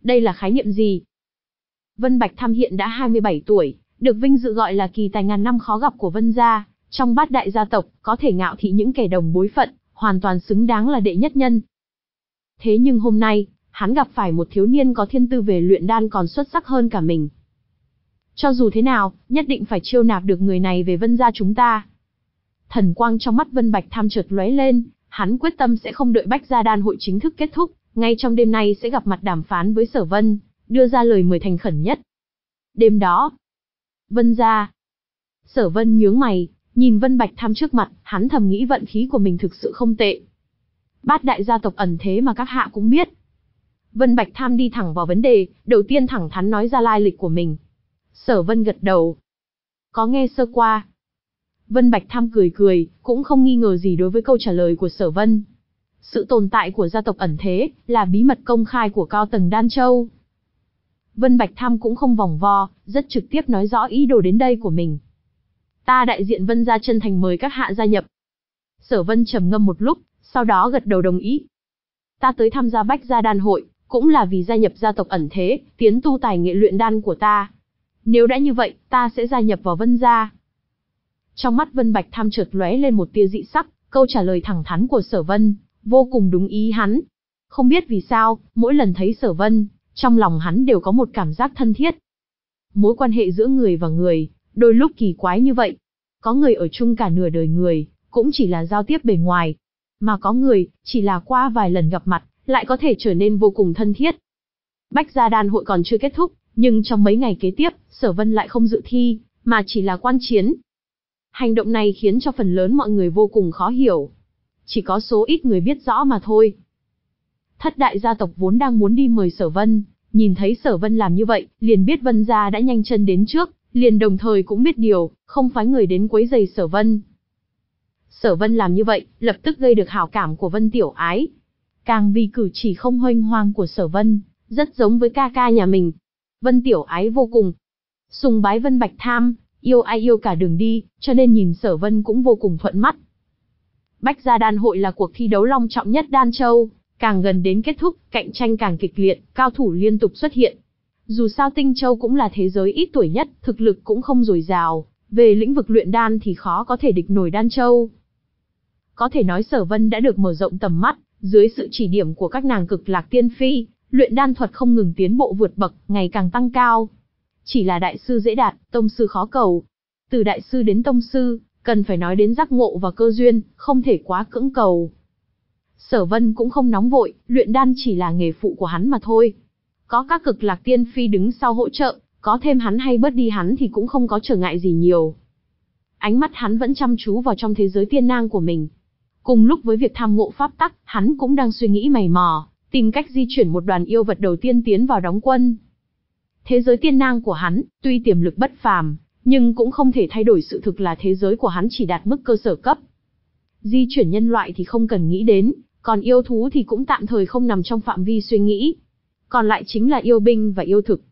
Đây là khái niệm gì? Vân Bạch Tham hiện đã hai mươi bảy tuổi, được vinh dự gọi là kỳ tài ngàn năm khó gặp của Vân gia, trong bát đại gia tộc, có thể ngạo thị những kẻ đồng bối phận, hoàn toàn xứng đáng là đệ nhất nhân. Thế nhưng hôm nay, hắn gặp phải một thiếu niên có thiên tư về luyện đan còn xuất sắc hơn cả mình. Cho dù thế nào, nhất định phải chiêu nạp được người này về Vân gia chúng ta. Thần quang trong mắt Vân Bạch Tham chợt lóe lên, hắn quyết tâm sẽ không đợi Bách Gia Đan hội chính thức kết thúc, ngay trong đêm nay sẽ gặp mặt đàm phán với Sở Vân, đưa ra lời mời thành khẩn nhất. Đêm đó, Vân gia. Sở Vân nhướng mày, nhìn Vân Bạch Tham trước mặt, hắn thầm nghĩ vận khí của mình thực sự không tệ. Bát đại gia tộc ẩn thế mà các hạ cũng biết. Vân Bạch Tham đi thẳng vào vấn đề, đầu tiên thẳng thắn nói ra lai lịch của mình. Sở Vân gật đầu. Có nghe sơ qua. Vân Bạch Tham cười cười, cũng không nghi ngờ gì đối với câu trả lời của Sở Vân. Sự tồn tại của gia tộc ẩn thế, là bí mật công khai của cao tầng Đan Châu. Vân Bạch Tham cũng không vòng vo, rất trực tiếp nói rõ ý đồ đến đây của mình. Ta đại diện Vân gia chân thành mời các hạ gia nhập. Sở Vân trầm ngâm một lúc, sau đó gật đầu đồng ý. Ta tới tham gia Bách Gia Đan hội, cũng là vì gia nhập gia tộc ẩn thế, tiến tu tài nghệ luyện đan của ta. Nếu đã như vậy, ta sẽ gia nhập vào Vân gia. Trong mắt Vân Bạch Tham chợt lóe lên một tia dị sắc, câu trả lời thẳng thắn của Sở Vân, vô cùng đúng ý hắn. Không biết vì sao, mỗi lần thấy Sở Vân, trong lòng hắn đều có một cảm giác thân thiết. Mối quan hệ giữa người và người, đôi lúc kỳ quái như vậy. Có người ở chung cả nửa đời người, cũng chỉ là giao tiếp bề ngoài. Mà có người, chỉ là qua vài lần gặp mặt, lại có thể trở nên vô cùng thân thiết. Bách Gia Đan hội còn chưa kết thúc, nhưng trong mấy ngày kế tiếp, Sở Vân lại không dự thi, mà chỉ là quan chiến. Hành động này khiến cho phần lớn mọi người vô cùng khó hiểu. Chỉ có số ít người biết rõ mà thôi. Thất đại gia tộc vốn đang muốn đi mời Sở Vân, nhìn thấy Sở Vân làm như vậy, liền biết Vân gia đã nhanh chân đến trước, liền đồng thời cũng biết điều, không phái người đến quấy rầy Sở Vân. Sở Vân làm như vậy, lập tức gây được hảo cảm của Vân Tiểu Ái. Càng vì cử chỉ không huênh hoang của Sở Vân, rất giống với ca ca nhà mình. Vân Tiểu Ái vô cùng sùng bái Vân Bạch Tham, yêu ai yêu cả đường đi, cho nên nhìn Sở Vân cũng vô cùng thuận mắt. Bách Gia Đan hội là cuộc thi đấu long trọng nhất Đan Châu, càng gần đến kết thúc, cạnh tranh càng kịch liệt, cao thủ liên tục xuất hiện. Dù sao Tinh Châu cũng là thế giới ít tuổi nhất, thực lực cũng không dồi dào, về lĩnh vực luyện đan thì khó có thể địch nổi Đan Châu. Có thể nói Sở Vân đã được mở rộng tầm mắt, dưới sự chỉ điểm của các nàng Cực Lạc Tiên Phi, luyện đan thuật không ngừng tiến bộ vượt bậc, ngày càng tăng cao. Chỉ là đại sư dễ đạt, tông sư khó cầu. Từ đại sư đến tông sư, cần phải nói đến giác ngộ và cơ duyên, không thể quá cưỡng cầu. Sở Vân cũng không nóng vội, luyện đan chỉ là nghề phụ của hắn mà thôi. Có các Cực Lạc Tiên Phi đứng sau hỗ trợ, có thêm hắn hay bớt đi hắn thì cũng không có trở ngại gì nhiều. Ánh mắt hắn vẫn chăm chú vào trong thế giới tiên nang của mình. Cùng lúc với việc tham ngộ pháp tắc, hắn cũng đang suy nghĩ mày mò, tìm cách di chuyển một đoàn yêu vật đầu tiên tiến vào đóng quân. Thế giới tiên nang của hắn, tuy tiềm lực bất phàm, nhưng cũng không thể thay đổi sự thực là thế giới của hắn chỉ đạt mức cơ sở cấp. Di chuyển nhân loại thì không cần nghĩ đến, còn yêu thú thì cũng tạm thời không nằm trong phạm vi suy nghĩ. Còn lại chính là yêu binh và yêu thực.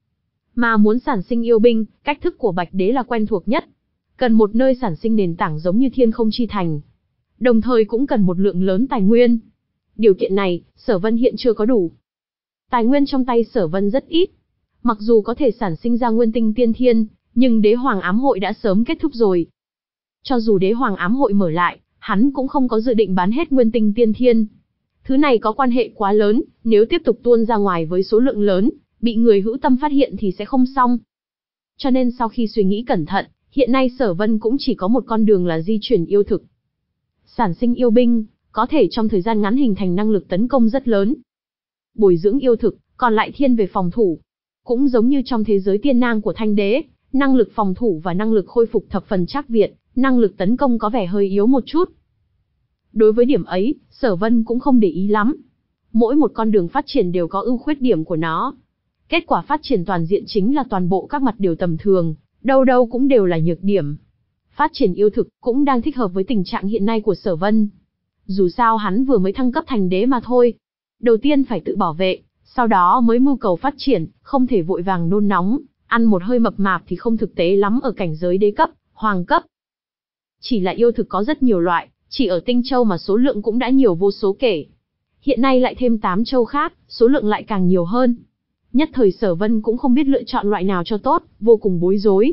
Mà muốn sản sinh yêu binh, cách thức của Bạch Đế là quen thuộc nhất. Cần một nơi sản sinh nền tảng giống như Thiên Không Chi Thành. Đồng thời cũng cần một lượng lớn tài nguyên. Điều kiện này, Sở Vân hiện chưa có đủ. Tài nguyên trong tay Sở Vân rất ít. Mặc dù có thể sản sinh ra nguyên tinh tiên thiên, nhưng đế hoàng ám hội đã sớm kết thúc rồi. Cho dù đế hoàng ám hội mở lại, hắn cũng không có dự định bán hết nguyên tinh tiên thiên. Thứ này có quan hệ quá lớn, nếu tiếp tục tuôn ra ngoài với số lượng lớn, bị người hữu tâm phát hiện thì sẽ không xong. Cho nên sau khi suy nghĩ cẩn thận, hiện nay Sở Vân cũng chỉ có một con đường là di chuyển yêu thực. Sản sinh yêu binh, có thể trong thời gian ngắn hình thành năng lực tấn công rất lớn. Bồi dưỡng yêu thực, còn lại thiên về phòng thủ. Cũng giống như trong thế giới tiên nang của Thanh Đế, năng lực phòng thủ và năng lực khôi phục thập phần trác việt, năng lực tấn công có vẻ hơi yếu một chút. Đối với điểm ấy, Sở Vân cũng không để ý lắm. Mỗi một con đường phát triển đều có ưu khuyết điểm của nó. Kết quả phát triển toàn diện chính là toàn bộ các mặt đều tầm thường, đâu đâu cũng đều là nhược điểm. Phát triển yêu thực cũng đang thích hợp với tình trạng hiện nay của Sở Vân. Dù sao hắn vừa mới thăng cấp thành đế mà thôi. Đầu tiên phải tự bảo vệ, sau đó mới mưu cầu phát triển, không thể vội vàng nôn nóng, ăn một hơi mập mạp thì không thực tế lắm ở cảnh giới đế cấp, hoàng cấp. Chỉ là yêu thực có rất nhiều loại, chỉ ở Tinh Châu mà số lượng cũng đã nhiều vô số kể. Hiện nay lại thêm tám châu khác, số lượng lại càng nhiều hơn. Nhất thời Sở Vân cũng không biết lựa chọn loại nào cho tốt, vô cùng bối rối.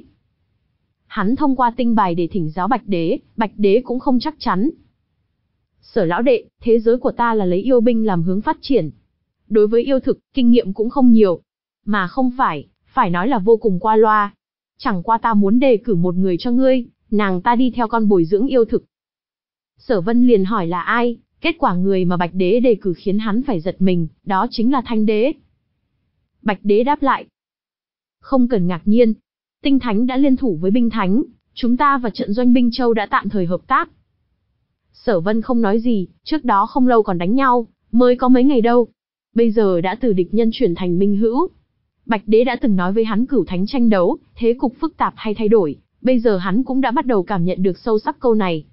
Hắn thông qua tinh bài để thỉnh giáo Bạch Đế, Bạch Đế cũng không chắc chắn. Sở lão đệ, thế giới của ta là lấy yêu binh làm hướng phát triển. Đối với yêu thực, kinh nghiệm cũng không nhiều. Mà không phải, phải nói là vô cùng qua loa. Chẳng qua ta muốn đề cử một người cho ngươi, nàng ta đi theo con bồi dưỡng yêu thực. Sở Vân liền hỏi là ai, kết quả người mà Bạch Đế đề cử khiến hắn phải giật mình, đó chính là Thanh Đế. Bạch Đế đáp lại. Không cần ngạc nhiên, Tinh Thánh đã liên thủ với binh thánh, chúng ta và trận doanh Binh Châu đã tạm thời hợp tác. Sở Vân không nói gì, trước đó không lâu còn đánh nhau, mới có mấy ngày đâu. Bây giờ đã từ địch nhân chuyển thành minh hữu. Bạch Đế đã từng nói với hắn cửu thánh tranh đấu, thế cục phức tạp hay thay đổi, bây giờ hắn cũng đã bắt đầu cảm nhận được sâu sắc câu này.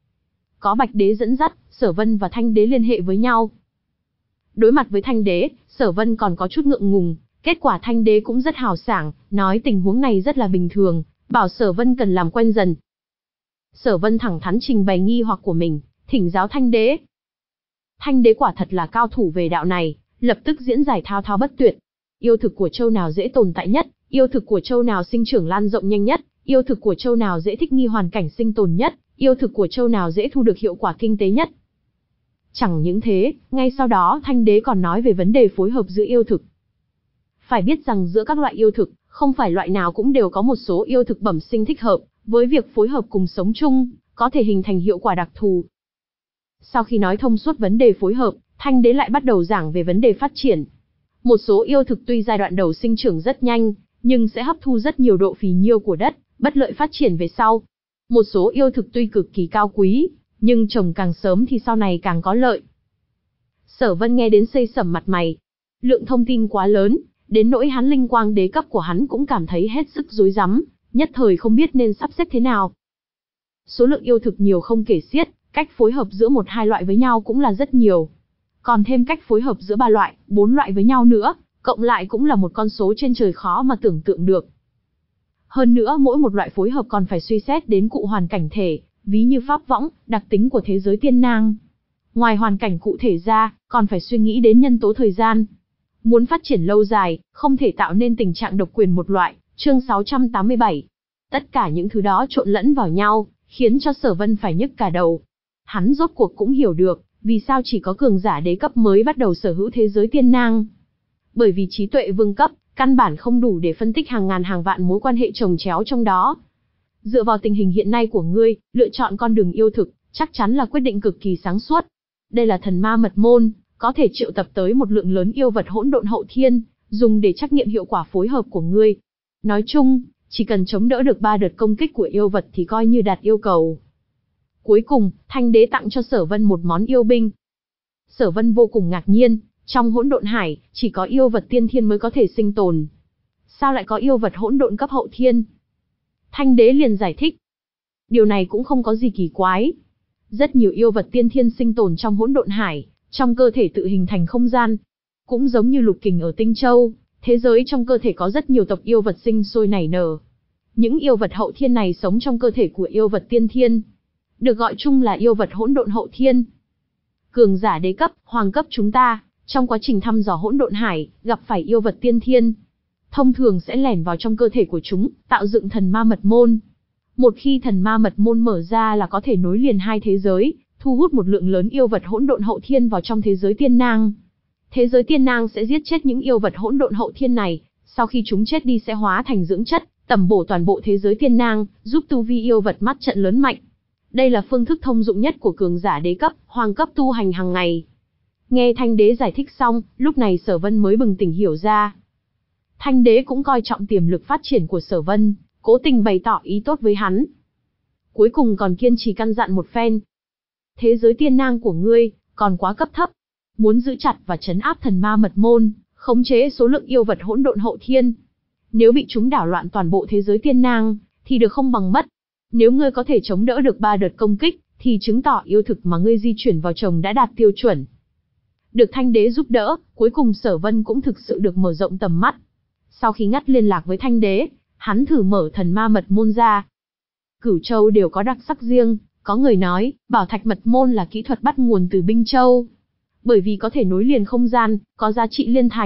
Có Bạch Đế dẫn dắt, Sở Vân và Thanh Đế liên hệ với nhau. Đối mặt với Thanh Đế, Sở Vân còn có chút ngượng ngùng, kết quả Thanh Đế cũng rất hào sảng, nói tình huống này rất là bình thường, bảo Sở Vân cần làm quen dần. Sở Vân thẳng thắn trình bày nghi hoặc của mình, thỉnh giáo Thanh Đế. Thanh Đế quả thật là cao thủ về đạo này, lập tức diễn giải thao thao bất tuyệt. Yêu thực của châu nào dễ tồn tại nhất, yêu thực của châu nào sinh trưởng lan rộng nhanh nhất, yêu thực của châu nào dễ thích nghi hoàn cảnh sinh tồn nhất, yêu thực của châu nào dễ thu được hiệu quả kinh tế nhất. Chẳng những thế, ngay sau đó Thanh Đế còn nói về vấn đề phối hợp giữa yêu thực. Phải biết rằng giữa các loại yêu thực, không phải loại nào cũng đều có một số yêu thực bẩm sinh thích hợp, với việc phối hợp cùng sống chung, có thể hình thành hiệu quả đặc thù. Sau khi nói thông suốt vấn đề phối hợp, Thanh Đế lại bắt đầu giảng về vấn đề phát triển. Một số yêu thực tuy giai đoạn đầu sinh trưởng rất nhanh, nhưng sẽ hấp thu rất nhiều độ phì nhiêu của đất, bất lợi phát triển về sau. Một số yêu thực tuy cực kỳ cao quý, nhưng trồng càng sớm thì sau này càng có lợi. Sở Vân nghe đến xây sẩm mặt mày. Lượng thông tin quá lớn, đến nỗi hắn linh quang đế cấp của hắn cũng cảm thấy hết sức rối rắm, nhất thời không biết nên sắp xếp thế nào. Số lượng yêu thực nhiều không kể xiết, cách phối hợp giữa một hai loại với nhau cũng là rất nhiều. Còn thêm cách phối hợp giữa ba loại, bốn loại với nhau nữa, cộng lại cũng là một con số trên trời khó mà tưởng tượng được. Hơn nữa mỗi một loại phối hợp còn phải suy xét đến cụ hoàn cảnh thể, ví như pháp võng, đặc tính của thế giới tiên nang. Ngoài hoàn cảnh cụ thể ra, còn phải suy nghĩ đến nhân tố thời gian. Muốn phát triển lâu dài, không thể tạo nên tình trạng độc quyền một loại, chương sáu trăm tám mươi bảy. Tất cả những thứ đó trộn lẫn vào nhau, khiến cho Sở Vân phải nhức cả đầu. Hắn rốt cuộc cũng hiểu được, vì sao chỉ có cường giả đế cấp mới bắt đầu sở hữu thế giới tiên nang. Bởi vì trí tuệ vương cấp, căn bản không đủ để phân tích hàng ngàn hàng vạn mối quan hệ chồng chéo trong đó. Dựa vào tình hình hiện nay của ngươi, lựa chọn con đường yêu thực, chắc chắn là quyết định cực kỳ sáng suốt. Đây là thần ma mật môn, có thể triệu tập tới một lượng lớn yêu vật hỗn độn hậu thiên, dùng để trắc nghiệm hiệu quả phối hợp của ngươi. Nói chung, chỉ cần chống đỡ được ba đợt công kích của yêu vật thì coi như đạt yêu cầu. Cuối cùng, Thanh Đế tặng cho Sở Vân một món yêu binh. Sở Vân vô cùng ngạc nhiên, trong hỗn độn hải, chỉ có yêu vật tiên thiên mới có thể sinh tồn. Sao lại có yêu vật hỗn độn cấp hậu thiên? Thanh Đế liền giải thích. Điều này cũng không có gì kỳ quái. Rất nhiều yêu vật tiên thiên sinh tồn trong hỗn độn hải, trong cơ thể tự hình thành không gian. Cũng giống như Lục Kình ở Tinh Châu, thế giới trong cơ thể có rất nhiều tộc yêu vật sinh sôi nảy nở. Những yêu vật hậu thiên này sống trong cơ thể của yêu vật tiên thiên, được gọi chung là yêu vật hỗn độn hậu thiên. Cường giả đế cấp, hoàng cấp chúng ta, trong quá trình thăm dò hỗn độn hải, gặp phải yêu vật tiên thiên, thông thường sẽ lẻn vào trong cơ thể của chúng, tạo dựng thần ma mật môn. Một khi thần ma mật môn mở ra là có thể nối liền hai thế giới, thu hút một lượng lớn yêu vật hỗn độn hậu thiên vào trong thế giới tiên nang. Thế giới tiên nang sẽ giết chết những yêu vật hỗn độn hậu thiên này, sau khi chúng chết đi sẽ hóa thành dưỡng chất, tẩm bổ toàn bộ thế giới tiên nang, giúp tu vi yêu vật mắt trận lớn mạnh. Đây là phương thức thông dụng nhất của cường giả đế cấp, hoàng cấp tu hành hàng ngày. Nghe Thanh Đế giải thích xong, lúc này Sở Vân mới bừng tỉnh hiểu ra. Thanh Đế cũng coi trọng tiềm lực phát triển của Sở Vân, cố tình bày tỏ ý tốt với hắn. Cuối cùng còn kiên trì căn dặn một phen. Thế giới tiên nang của ngươi, còn quá cấp thấp. Muốn giữ chặt và trấn áp thần ma mật môn, khống chế số lượng yêu vật hỗn độn hậu thiên. Nếu bị chúng đảo loạn toàn bộ thế giới tiên nang, thì được không bằng mất. Nếu ngươi có thể chống đỡ được ba đợt công kích, thì chứng tỏ yêu thực mà ngươi di chuyển vào trồng đã đạt tiêu chuẩn. Được Thanh Đế giúp đỡ, cuối cùng Sở Vân cũng thực sự được mở rộng tầm mắt. Sau khi ngắt liên lạc với Thanh Đế, hắn thử mở thần ma mật môn ra. Cửu Châu đều có đặc sắc riêng, có người nói, bảo thạch mật môn là kỹ thuật bắt nguồn từ Binh Châu. Bởi vì có thể nối liền không gian, có giá trị liên thành,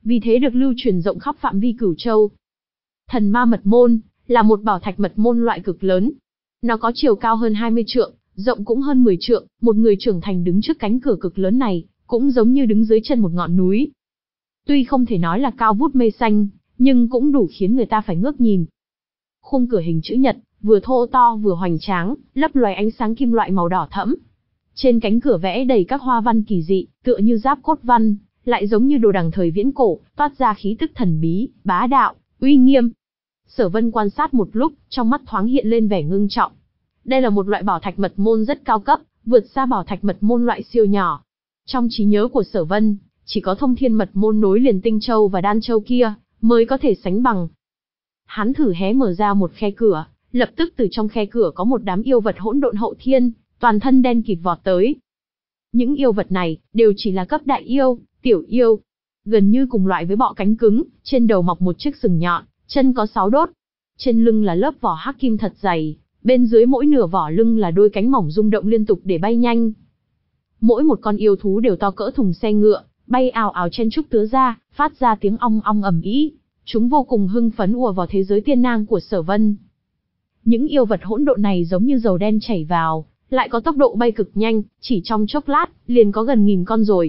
vì thế được lưu truyền rộng khắp phạm vi Cửu Châu. Thần Ma Mật Môn là một bảo thạch mật môn loại cực lớn. Nó có chiều cao hơn hai mươi trượng, rộng cũng hơn mười trượng, một người trưởng thành đứng trước cánh cửa cực lớn này, cũng giống như đứng dưới chân một ngọn núi. Tuy không thể nói là cao vút mây xanh, nhưng cũng đủ khiến người ta phải ngước nhìn. Khung cửa hình chữ nhật, vừa thô to vừa hoành tráng, lấp loài ánh sáng kim loại màu đỏ thẫm. Trên cánh cửa vẽ đầy các hoa văn kỳ dị, tựa như giáp cốt văn, lại giống như đồ đằng thời viễn cổ, toát ra khí tức thần bí, bá đạo, uy nghiêm. Sở Vân quan sát một lúc, trong mắt thoáng hiện lên vẻ ngưng trọng. Đây là một loại bảo thạch mật môn rất cao cấp, vượt xa bảo thạch mật môn loại siêu nhỏ. Trong trí nhớ của Sở Vân, chỉ có Thông Thiên Mật Môn nối liền Tinh Châu và Đan Châu kia mới có thể sánh bằng. Hắn thử hé mở ra một khe cửa, lập tức từ trong khe cửa có một đám yêu vật hỗn độn hậu thiên, toàn thân đen kịt vọt tới. Những yêu vật này đều chỉ là cấp đại yêu, tiểu yêu, gần như cùng loại với bọ cánh cứng, trên đầu mọc một chiếc sừng nhọn, chân có sáu đốt, trên lưng là lớp vỏ hắc kim thật dày, bên dưới mỗi nửa vỏ lưng là đôi cánh mỏng rung động liên tục để bay nhanh. Mỗi một con yêu thú đều to cỡ thùng xe ngựa, bay ào ào chen chúc tứa ra, phát ra tiếng ong ong ầm ĩ. Chúng vô cùng hưng phấn ùa vào thế giới tiên nang của Sở Vân. Những yêu vật hỗn độn này giống như dầu đen chảy vào, lại có tốc độ bay cực nhanh, chỉ trong chốc lát, liền có gần nghìn con rồi.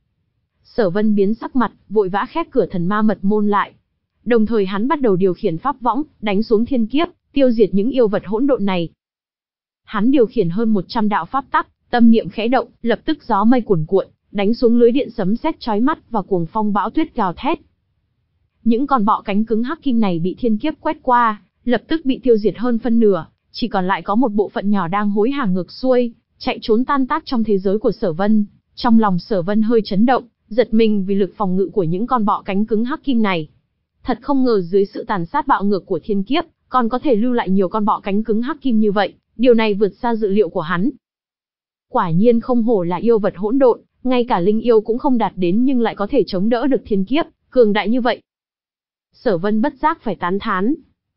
Sở Vân biến sắc mặt, vội vã khép cửa thần ma mật môn lại. Đồng thời hắn bắt đầu điều khiển pháp võng, đánh xuống thiên kiếp, tiêu diệt những yêu vật hỗn độn này. Hắn điều khiển hơn một trăm đạo pháp tắc, tâm niệm khẽ động, lập tức gió mây cuồn cuộn, đánh xuống lưới điện sấm sét chói mắt và cuồng phong bão tuyết gào thét. Những con bọ cánh cứng hắc kim này bị thiên kiếp quét qua, lập tức bị tiêu diệt hơn phân nửa, chỉ còn lại có một bộ phận nhỏ đang hối hả ngược xuôi, chạy trốn tan tác trong thế giới của Sở Vân. Trong lòng Sở Vân hơi chấn động, giật mình vì lực phòng ngự của những con bọ cánh cứng hắc kim này. Thật không ngờ dưới sự tàn sát bạo ngược của thiên kiếp, còn có thể lưu lại nhiều con bọ cánh cứng hắc kim như vậy, điều này vượt xa dự liệu của hắn. Quả nhiên không hổ là yêu vật hỗn độn, ngay cả linh yêu cũng không đạt đến nhưng lại có thể chống đỡ được thiên kiếp, cường đại như vậy. Sở Vân bất giác phải tán thán.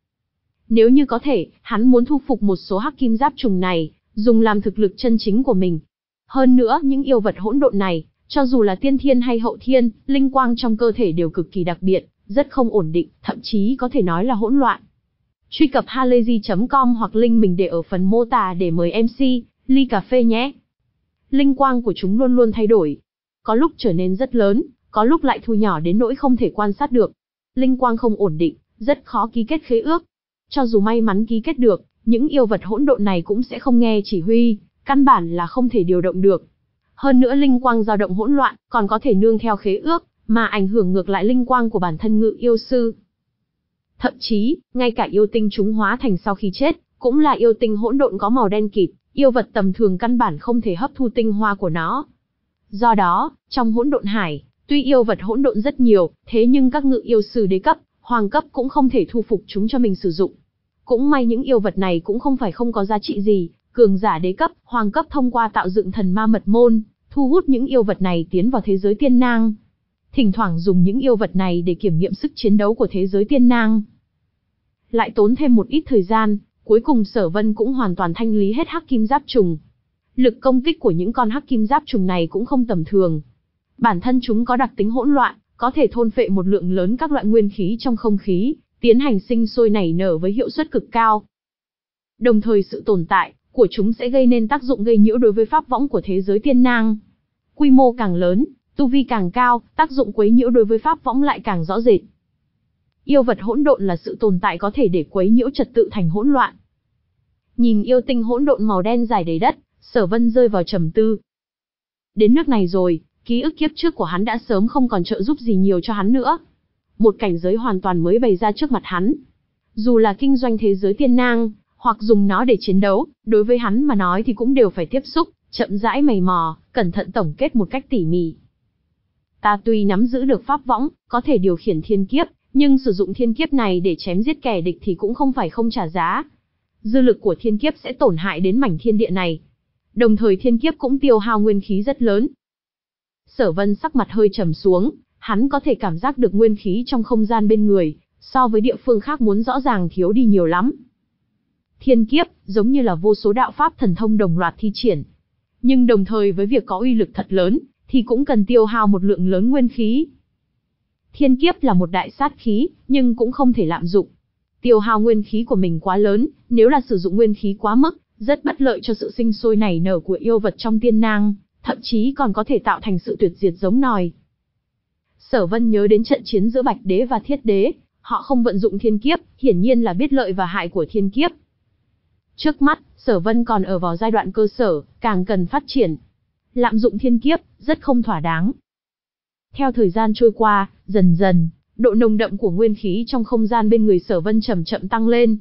Nếu như có thể, hắn muốn thu phục một số hắc kim giáp trùng này, dùng làm thực lực chân chính của mình. Hơn nữa, những yêu vật hỗn độn này, cho dù là tiên thiên hay hậu thiên, linh quang trong cơ thể đều cực kỳ đặc biệt, rất không ổn định, thậm chí có thể nói là hỗn loạn. Truy cập halayzi chấm com hoặc link mình để ở phần mô tả để mời em xê, ly cà phê nhé. Linh quang của chúng luôn luôn thay đổi. Có lúc trở nên rất lớn, có lúc lại thu nhỏ đến nỗi không thể quan sát được. Linh quang không ổn định, rất khó ký kết khế ước. Cho dù may mắn ký kết được, những yêu vật hỗn độn này cũng sẽ không nghe chỉ huy, căn bản là không thể điều động được. Hơn nữa linh quang dao động hỗn loạn, còn có thể nương theo khế ước, mà ảnh hưởng ngược lại linh quang của bản thân ngự yêu sư. Thậm chí, ngay cả yêu tinh chúng hóa thành sau khi chết, cũng là yêu tinh hỗn độn có màu đen kịt, yêu vật tầm thường căn bản không thể hấp thu tinh hoa của nó. Do đó, trong hỗn độn hải, tuy yêu vật hỗn độn rất nhiều, thế nhưng các ngự yêu sư đế cấp, hoàng cấp cũng không thể thu phục chúng cho mình sử dụng. Cũng may những yêu vật này cũng không phải không có giá trị gì, cường giả đế cấp, hoàng cấp thông qua tạo dựng thần ma mật môn, thu hút những yêu vật này tiến vào thế giới tiên nang. Thỉnh thoảng dùng những yêu vật này để kiểm nghiệm sức chiến đấu của thế giới tiên nang. Lại tốn thêm một ít thời gian, cuối cùng Sở Vân cũng hoàn toàn thanh lý hết hắc kim giáp trùng. Lực công kích của những con hắc kim giáp trùng này cũng không tầm thường. Bản thân chúng có đặc tính hỗn loạn, có thể thôn phệ một lượng lớn các loại nguyên khí trong không khí, tiến hành sinh sôi nảy nở với hiệu suất cực cao. Đồng thời sự tồn tại của chúng sẽ gây nên tác dụng gây nhiễu đối với pháp võng của thế giới tiên nang. Quy mô càng lớn, tu vi càng cao, tác dụng quấy nhiễu đối với pháp võng lại càng rõ rệt. Yêu vật hỗn độn là sự tồn tại có thể để quấy nhiễu trật tự thành hỗn loạn. Nhìn yêu tinh hỗn độn màu đen dài đầy đất, Sở Vân rơi vào trầm tư. Đến nước này rồi, ký ức kiếp trước của hắn đã sớm không còn trợ giúp gì nhiều cho hắn nữa. Một cảnh giới hoàn toàn mới bày ra trước mặt hắn. Dù là kinh doanh thế giới tiên nang, hoặc dùng nó để chiến đấu, đối với hắn mà nói thì cũng đều phải tiếp xúc, chậm rãi mày mò, cẩn thận tổng kết một cách tỉ mỉ. Ta tuy nắm giữ được pháp võng, có thể điều khiển thiên kiếp, nhưng sử dụng thiên kiếp này để chém giết kẻ địch thì cũng không phải không trả giá. Dư lực của thiên kiếp sẽ tổn hại đến mảnh thiên địa này. Đồng thời thiên kiếp cũng tiêu hao nguyên khí rất lớn. Sở Vân sắc mặt hơi trầm xuống, hắn có thể cảm giác được nguyên khí trong không gian bên người, so với địa phương khác muốn rõ ràng thiếu đi nhiều lắm. Thiên kiếp, giống như là vô số đạo pháp thần thông đồng loạt thi triển. Nhưng đồng thời với việc có uy lực thật lớn, thì cũng cần tiêu hao một lượng lớn nguyên khí. Thiên kiếp là một đại sát khí, nhưng cũng không thể lạm dụng. Tiêu hao nguyên khí của mình quá lớn, nếu là sử dụng nguyên khí quá mức, rất bất lợi cho sự sinh sôi nảy nở của yêu vật trong tiên nang, thậm chí còn có thể tạo thành sự tuyệt diệt giống nòi. Sở Vân nhớ đến trận chiến giữa Bạch Đế và Thiết Đế, họ không vận dụng thiên kiếp, hiển nhiên là biết lợi và hại của thiên kiếp. Trước mắt, Sở Vân còn ở vào giai đoạn cơ sở, càng cần phát triển. Lạm dụng thiên kiếp, rất không thỏa đáng. Theo thời gian trôi qua, dần dần, độ nồng đậm của nguyên khí trong không gian bên người Sở Vân chậm chậm tăng lên.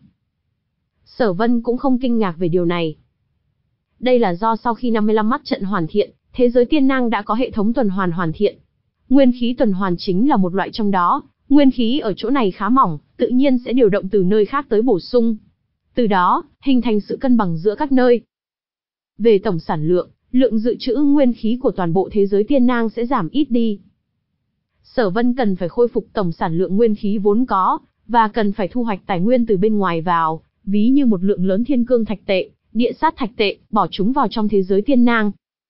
Sở Vân cũng không kinh ngạc về điều này. Đây là do sau khi năm mươi lăm mắt trận hoàn thiện, thế giới tiên nang đã có hệ thống tuần hoàn hoàn thiện. Nguyên khí tuần hoàn chính là một loại trong đó, nguyên khí ở chỗ này khá mỏng, tự nhiên sẽ điều động từ nơi khác tới bổ sung. Từ đó, hình thành sự cân bằng giữa các nơi. Về tổng sản lượng, lượng dự trữ nguyên khí của toàn bộ thế giới tiên nang sẽ giảm ít đi. Sở Vân cần phải khôi phục tổng sản lượng nguyên khí vốn có, và cần phải thu hoạch tài nguyên từ bên ngoài vào, ví như một lượng lớn thiên cương thạch tệ, địa sát thạch tệ, bỏ chúng vào trong thế giới tiên nang.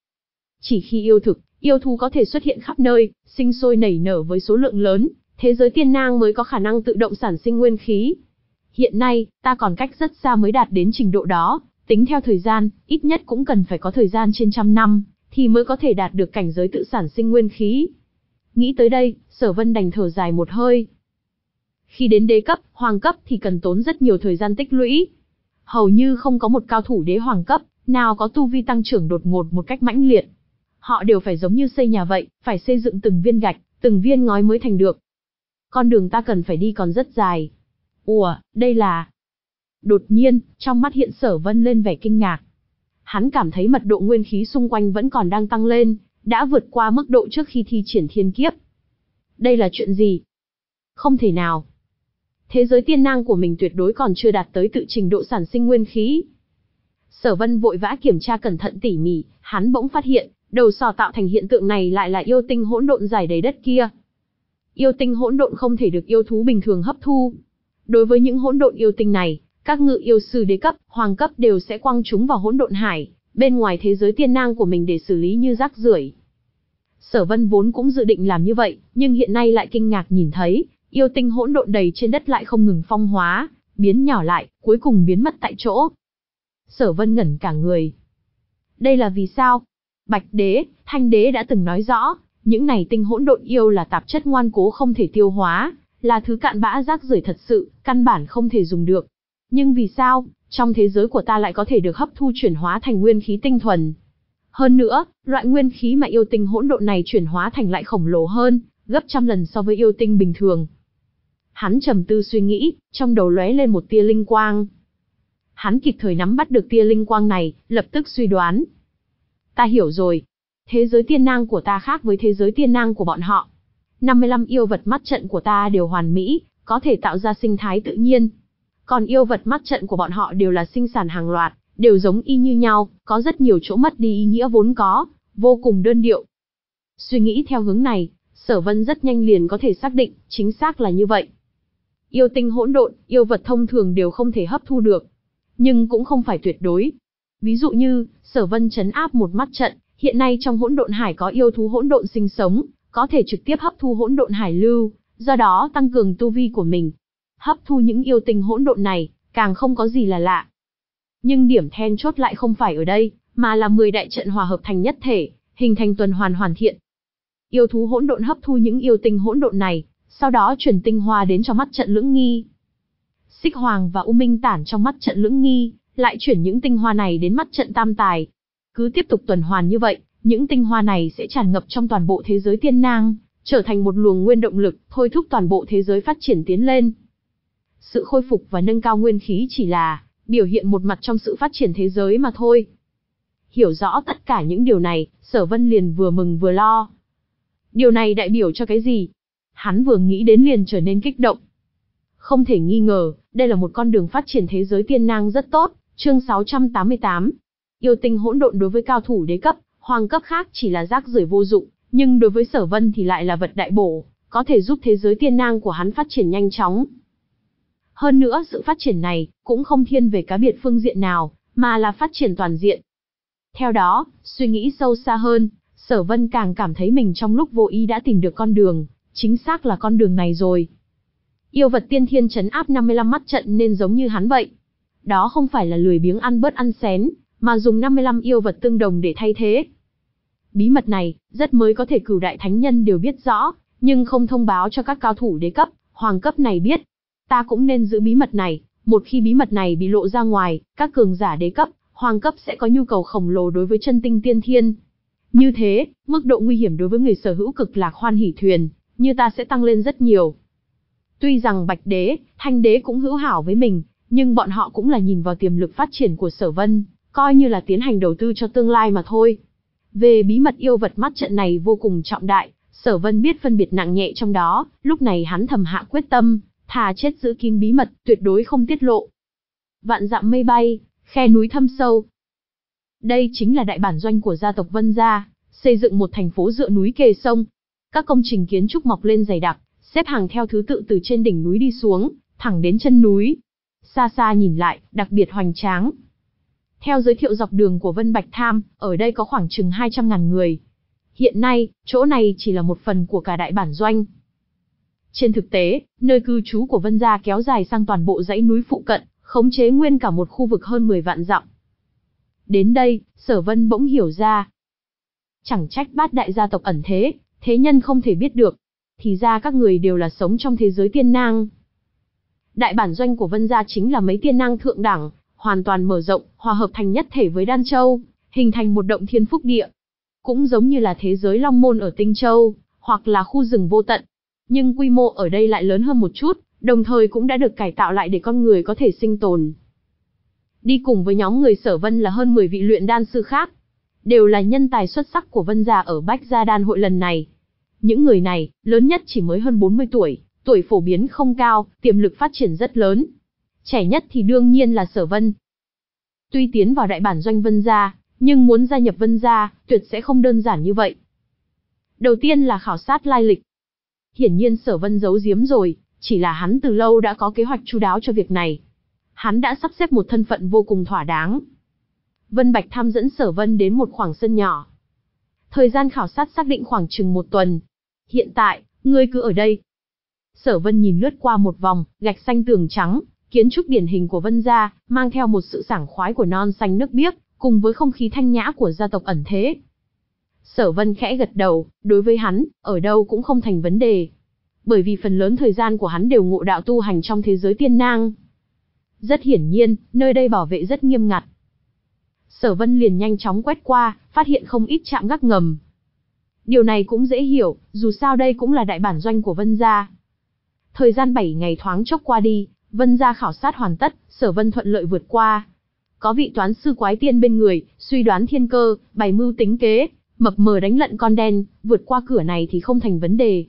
Chỉ khi yêu thực, yêu thú có thể xuất hiện khắp nơi, sinh sôi nảy nở với số lượng lớn, thế giới tiên nang mới có khả năng tự động sản sinh nguyên khí. Hiện nay, ta còn cách rất xa mới đạt đến trình độ đó, tính theo thời gian, ít nhất cũng cần phải có thời gian trên trăm năm, thì mới có thể đạt được cảnh giới tự sản sinh nguyên khí. Nghĩ tới đây, Sở Vân đành thở dài một hơi. Khi đến đế cấp, hoàng cấp thì cần tốn rất nhiều thời gian tích lũy. Hầu như không có một cao thủ đế hoàng cấp, nào có tu vi tăng trưởng đột ngột một cách mãnh liệt. Họ đều phải giống như xây nhà vậy, phải xây dựng từng viên gạch, từng viên ngói mới thành được. Con đường ta cần phải đi còn rất dài. Ủa, đây là... Đột nhiên, trong mắt hiện Sở Vân lên vẻ kinh ngạc. Hắn cảm thấy mật độ nguyên khí xung quanh vẫn còn đang tăng lên, đã vượt qua mức độ trước khi thi triển thiên kiếp. Đây là chuyện gì? Không thể nào. Thế giới tiên nang của mình tuyệt đối còn chưa đạt tới tự trình độ sản sinh nguyên khí. Sở Vân vội vã kiểm tra cẩn thận tỉ mỉ, hắn bỗng phát hiện, đầu sò tạo thành hiện tượng này lại là yêu tinh hỗn độn dài đầy đất kia. Yêu tinh hỗn độn không thể được yêu thú bình thường hấp thu. Đối với những hỗn độn yêu tinh này, các ngự yêu sư đế cấp, hoàng cấp đều sẽ quăng chúng vào hỗn độn hải, bên ngoài thế giới tiên nang của mình để xử lý như rác rưởi. Sở Vân vốn cũng dự định làm như vậy, nhưng hiện nay lại kinh ngạc nhìn thấy, yêu tinh hỗn độn đầy trên đất lại không ngừng phong hóa, biến nhỏ lại, cuối cùng biến mất tại chỗ. Sở Vân ngẩn cả người. Đây là vì sao? Bạch Đế, Thanh Đế đã từng nói rõ, những này tinh hỗn độn yêu là tạp chất ngoan cố không thể tiêu hóa, là thứ cặn bã rác rưởi thật sự, căn bản không thể dùng được. Nhưng vì sao, trong thế giới của ta lại có thể được hấp thu chuyển hóa thành nguyên khí tinh thuần? Hơn nữa, loại nguyên khí mà yêu tinh hỗn độn này chuyển hóa thành lại khổng lồ hơn, gấp trăm lần so với yêu tinh bình thường. Hắn trầm tư suy nghĩ, trong đầu lóe lên một tia linh quang. Hắn kịp thời nắm bắt được tia linh quang này, lập tức suy đoán. Ta hiểu rồi. Thế giới tiên nang của ta khác với thế giới tiên nang của bọn họ. năm mươi lăm yêu vật mắt trận của ta đều hoàn mỹ, có thể tạo ra sinh thái tự nhiên. Còn yêu vật mắt trận của bọn họ đều là sinh sản hàng loạt, đều giống y như nhau, có rất nhiều chỗ mất đi ý nghĩa vốn có, vô cùng đơn điệu. Suy nghĩ theo hướng này, Sở Vân rất nhanh liền có thể xác định, chính xác là như vậy. Yêu tinh hỗn độn, yêu vật thông thường đều không thể hấp thu được, nhưng cũng không phải tuyệt đối. Ví dụ như, Sở Vân trấn áp một mắt trận, hiện nay trong hỗn độn hải có yêu thú hỗn độn sinh sống, có thể trực tiếp hấp thu hỗn độn hải lưu, do đó tăng cường tu vi của mình. Hấp thu những yêu tinh hỗn độn này, càng không có gì là lạ. Nhưng điểm then chốt lại không phải ở đây, mà là mười đại trận hòa hợp thành nhất thể, hình thành tuần hoàn hoàn thiện. Yêu thú hỗn độn hấp thu những yêu tinh hỗn độn này, sau đó truyền tinh hoa đến cho mắt trận Lưỡng Nghi. Xích Hoàng và U Minh Tản trong mắt trận Lưỡng Nghi, lại chuyển những tinh hoa này đến mắt trận Tam Tài. Cứ tiếp tục tuần hoàn như vậy, những tinh hoa này sẽ tràn ngập trong toàn bộ thế giới tiên nang, trở thành một luồng nguyên động lực, thôi thúc toàn bộ thế giới phát triển tiến lên. Sự khôi phục và nâng cao nguyên khí chỉ là biểu hiện một mặt trong sự phát triển thế giới mà thôi. Hiểu rõ tất cả những điều này, Sở Vân liền vừa mừng vừa lo. Điều này đại biểu cho cái gì? Hắn vừa nghĩ đến liền trở nên kích động. Không thể nghi ngờ, đây là một con đường phát triển thế giới tiên nang rất tốt. Chương sáu trăm tám mươi tám. Yêu tinh hỗn độn đối với cao thủ đế cấp, hoàng cấp khác chỉ là rác rưởi vô dụng, nhưng đối với Sở Vân thì lại là vật đại bổ, có thể giúp thế giới tiên nang của hắn phát triển nhanh chóng. Hơn nữa sự phát triển này cũng không thiên về cá biệt phương diện nào, mà là phát triển toàn diện. Theo đó, suy nghĩ sâu xa hơn, Sở Vân càng cảm thấy mình trong lúc vô ý đã tìm được con đường, Chính xác là con đường này rồi. Yêu vật tiên thiên trấn áp năm mươi lăm mắt trận nên giống như hắn vậy. Đó không phải là lười biếng ăn bớt ăn xén, mà dùng năm mươi lăm yêu vật tương đồng để thay thế. Bí mật này, rất mới có thể cửu đại thánh nhân đều biết rõ, nhưng không thông báo cho các cao thủ đế cấp, hoàng cấp này biết. Ta cũng nên giữ bí mật này, một khi bí mật này bị lộ ra ngoài, các cường giả đế cấp, hoàng cấp sẽ có nhu cầu khổng lồ đối với chân tinh tiên thiên. Như thế, mức độ nguy hiểm đối với người sở hữu cực lạc hoan hỷ thuyền, như ta sẽ tăng lên rất nhiều. Tuy rằng Bạch Đế, Thanh Đế cũng hữu hảo với mình, nhưng bọn họ cũng là nhìn vào tiềm lực phát triển của Sở Vân, coi như là tiến hành đầu tư cho tương lai mà thôi. Về bí mật yêu vật mắt trận này vô cùng trọng đại, Sở Vân biết phân biệt nặng nhẹ trong đó, lúc này hắn thầm hạ quyết tâm, thà chết giữ kín bí mật, tuyệt đối không tiết lộ. Vạn dặm mây bay, khe núi thâm sâu. Đây chính là đại bản doanh của gia tộc Vân gia, xây dựng một thành phố dựa núi kề sông. Các công trình kiến trúc mọc lên dày đặc, xếp hàng theo thứ tự từ trên đỉnh núi đi xuống, thẳng đến chân núi. Xa xa nhìn lại, đặc biệt hoành tráng. Theo giới thiệu dọc đường của Vân Bạch Tham, ở đây có khoảng chừng hai trăm ngàn người. Hiện nay, chỗ này chỉ là một phần của cả đại bản doanh. Trên thực tế, nơi cư trú của Vân gia kéo dài sang toàn bộ dãy núi phụ cận, khống chế nguyên cả một khu vực hơn mười vạn dặm. Đến đây, Sở Vân bỗng hiểu ra. Chẳng trách bát đại gia tộc ẩn thế, thế nhân không thể biết được. Thì ra các người đều là sống trong thế giới tiên nang. Đại bản doanh của Vân gia chính là mấy tiên nang thượng đẳng, hoàn toàn mở rộng, hòa hợp thành nhất thể với Đan Châu, hình thành một động thiên phúc địa. Cũng giống như là thế giới Long Môn ở Tinh Châu, hoặc là khu rừng vô tận. Nhưng quy mô ở đây lại lớn hơn một chút, đồng thời cũng đã được cải tạo lại để con người có thể sinh tồn. Đi cùng với nhóm người Sở Vân là hơn mười vị luyện đan sư khác, đều là nhân tài xuất sắc của Vân gia ở Bách Gia Đan hội lần này. Những người này, lớn nhất chỉ mới hơn bốn mươi tuổi, tuổi phổ biến không cao, tiềm lực phát triển rất lớn. Trẻ nhất thì đương nhiên là Sở Vân. Tuy tiến vào đại bản doanh Vân gia, nhưng muốn gia nhập Vân gia, tuyệt sẽ không đơn giản như vậy. Đầu tiên là khảo sát lai lịch. Hiển nhiên Sở Vân giấu giếm rồi, chỉ là hắn từ lâu đã có kế hoạch chu đáo cho việc này. Hắn đã sắp xếp một thân phận vô cùng thỏa đáng. Vân Bạch Tham dẫn Sở Vân đến một khoảng sân nhỏ. Thời gian khảo sát xác định khoảng chừng một tuần. Hiện tại, ngươi cứ ở đây. Sở Vân nhìn lướt qua một vòng, gạch xanh tường trắng, kiến trúc điển hình của Vân gia, mang theo một sự sảng khoái của non xanh nước biếc, cùng với không khí thanh nhã của gia tộc ẩn thế. Sở Vân khẽ gật đầu, đối với hắn, ở đâu cũng không thành vấn đề. Bởi vì phần lớn thời gian của hắn đều ngộ đạo tu hành trong thế giới tiên nang. Rất hiển nhiên, nơi đây bảo vệ rất nghiêm ngặt. Sở Vân liền nhanh chóng quét qua, phát hiện không ít trạm gác ngầm. Điều này cũng dễ hiểu, dù sao đây cũng là đại bản doanh của Vân gia. Thời gian bảy ngày thoáng chốc qua đi, Vân gia khảo sát hoàn tất, Sở Vân thuận lợi vượt qua. Có vị toán sư quái tiên bên người, suy đoán thiên cơ, bày mưu tính kế, mập mờ đánh lận con đen, vượt qua cửa này thì không thành vấn đề.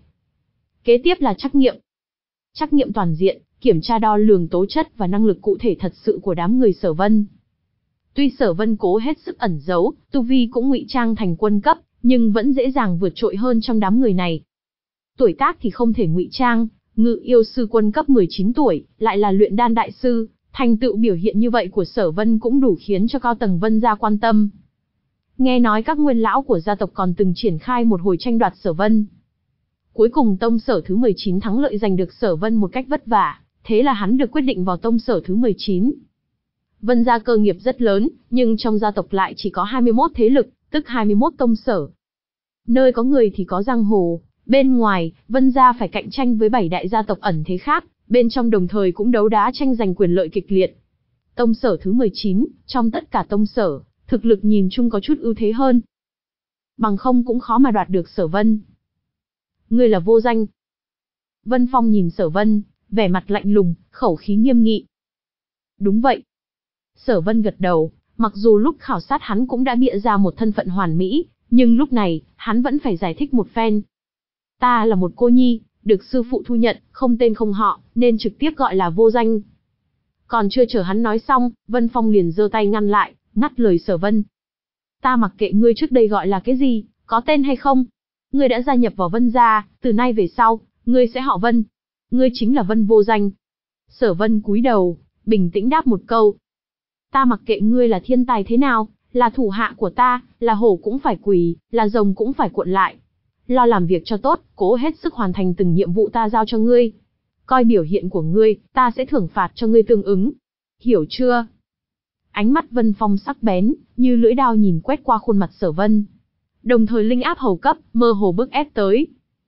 Kế tiếp là trắc nghiệm. Trắc nghiệm toàn diện, kiểm tra đo lường tố chất và năng lực cụ thể thật sự của đám người Sở Vân. Tuy Sở Vân cố hết sức ẩn giấu, tu vi cũng ngụy trang thành quân cấp, nhưng vẫn dễ dàng vượt trội hơn trong đám người này. Tuổi tác thì không thể ngụy trang, ngự yêu sư quân cấp mười chín tuổi, lại là luyện đan đại sư, thành tựu biểu hiện như vậy của Sở Vân cũng đủ khiến cho cao tầng Vân gia quan tâm. Nghe nói các nguyên lão của gia tộc còn từng triển khai một hồi tranh đoạt Sở Vân. Cuối cùng tông sở thứ mười chín thắng lợi giành được Sở Vân một cách vất vả, thế là hắn được quyết định vào tông sở thứ mười chín. Vân gia cơ nghiệp rất lớn, nhưng trong gia tộc lại chỉ có hai mươi mốt thế lực, tức hai mươi mốt tông sở. Nơi có người thì có giang hồ, bên ngoài, Vân gia phải cạnh tranh với bảy đại gia tộc ẩn thế khác, bên trong đồng thời cũng đấu đá tranh giành quyền lợi kịch liệt. Tông sở thứ mười chín, trong tất cả tông sở, thực lực nhìn chung có chút ưu thế hơn. Bằng không cũng khó mà đoạt được Sở Vân. Ngươi là vô danh. Vân Phong nhìn Sở Vân, vẻ mặt lạnh lùng, khẩu khí nghiêm nghị. Đúng vậy. Sở Vân gật đầu, mặc dù lúc khảo sát hắn cũng đã bịa ra một thân phận hoàn mỹ, nhưng lúc này, hắn vẫn phải giải thích một phen. Ta là một cô nhi, được sư phụ thu nhận, không tên không họ, nên trực tiếp gọi là vô danh. Còn chưa chờ hắn nói xong, Vân Phong liền giơ tay ngăn lại, ngắt lời Sở Vân. Ta mặc kệ ngươi trước đây gọi là cái gì, có tên hay không. Ngươi đã gia nhập vào Vân gia, từ nay về sau, ngươi sẽ họ Vân. Ngươi chính là Vân vô danh. Sở Vân cúi đầu, bình tĩnh đáp một câu. Ta mặc kệ ngươi là thiên tài thế nào, là thủ hạ của ta, là hổ cũng phải quỳ, là rồng cũng phải cuộn lại. lo làm việc cho tốt, cố hết sức hoàn thành từng nhiệm vụ ta giao cho ngươi. Coi biểu hiện của ngươi, ta sẽ thưởng phạt cho ngươi tương ứng. Hiểu chưa? Ánh mắt Vân Phong sắc bén, như lưỡi dao nhìn quét qua khuôn mặt Sở Vân. Đồng thời linh áp hầu cấp, mơ hồ bức ép tới.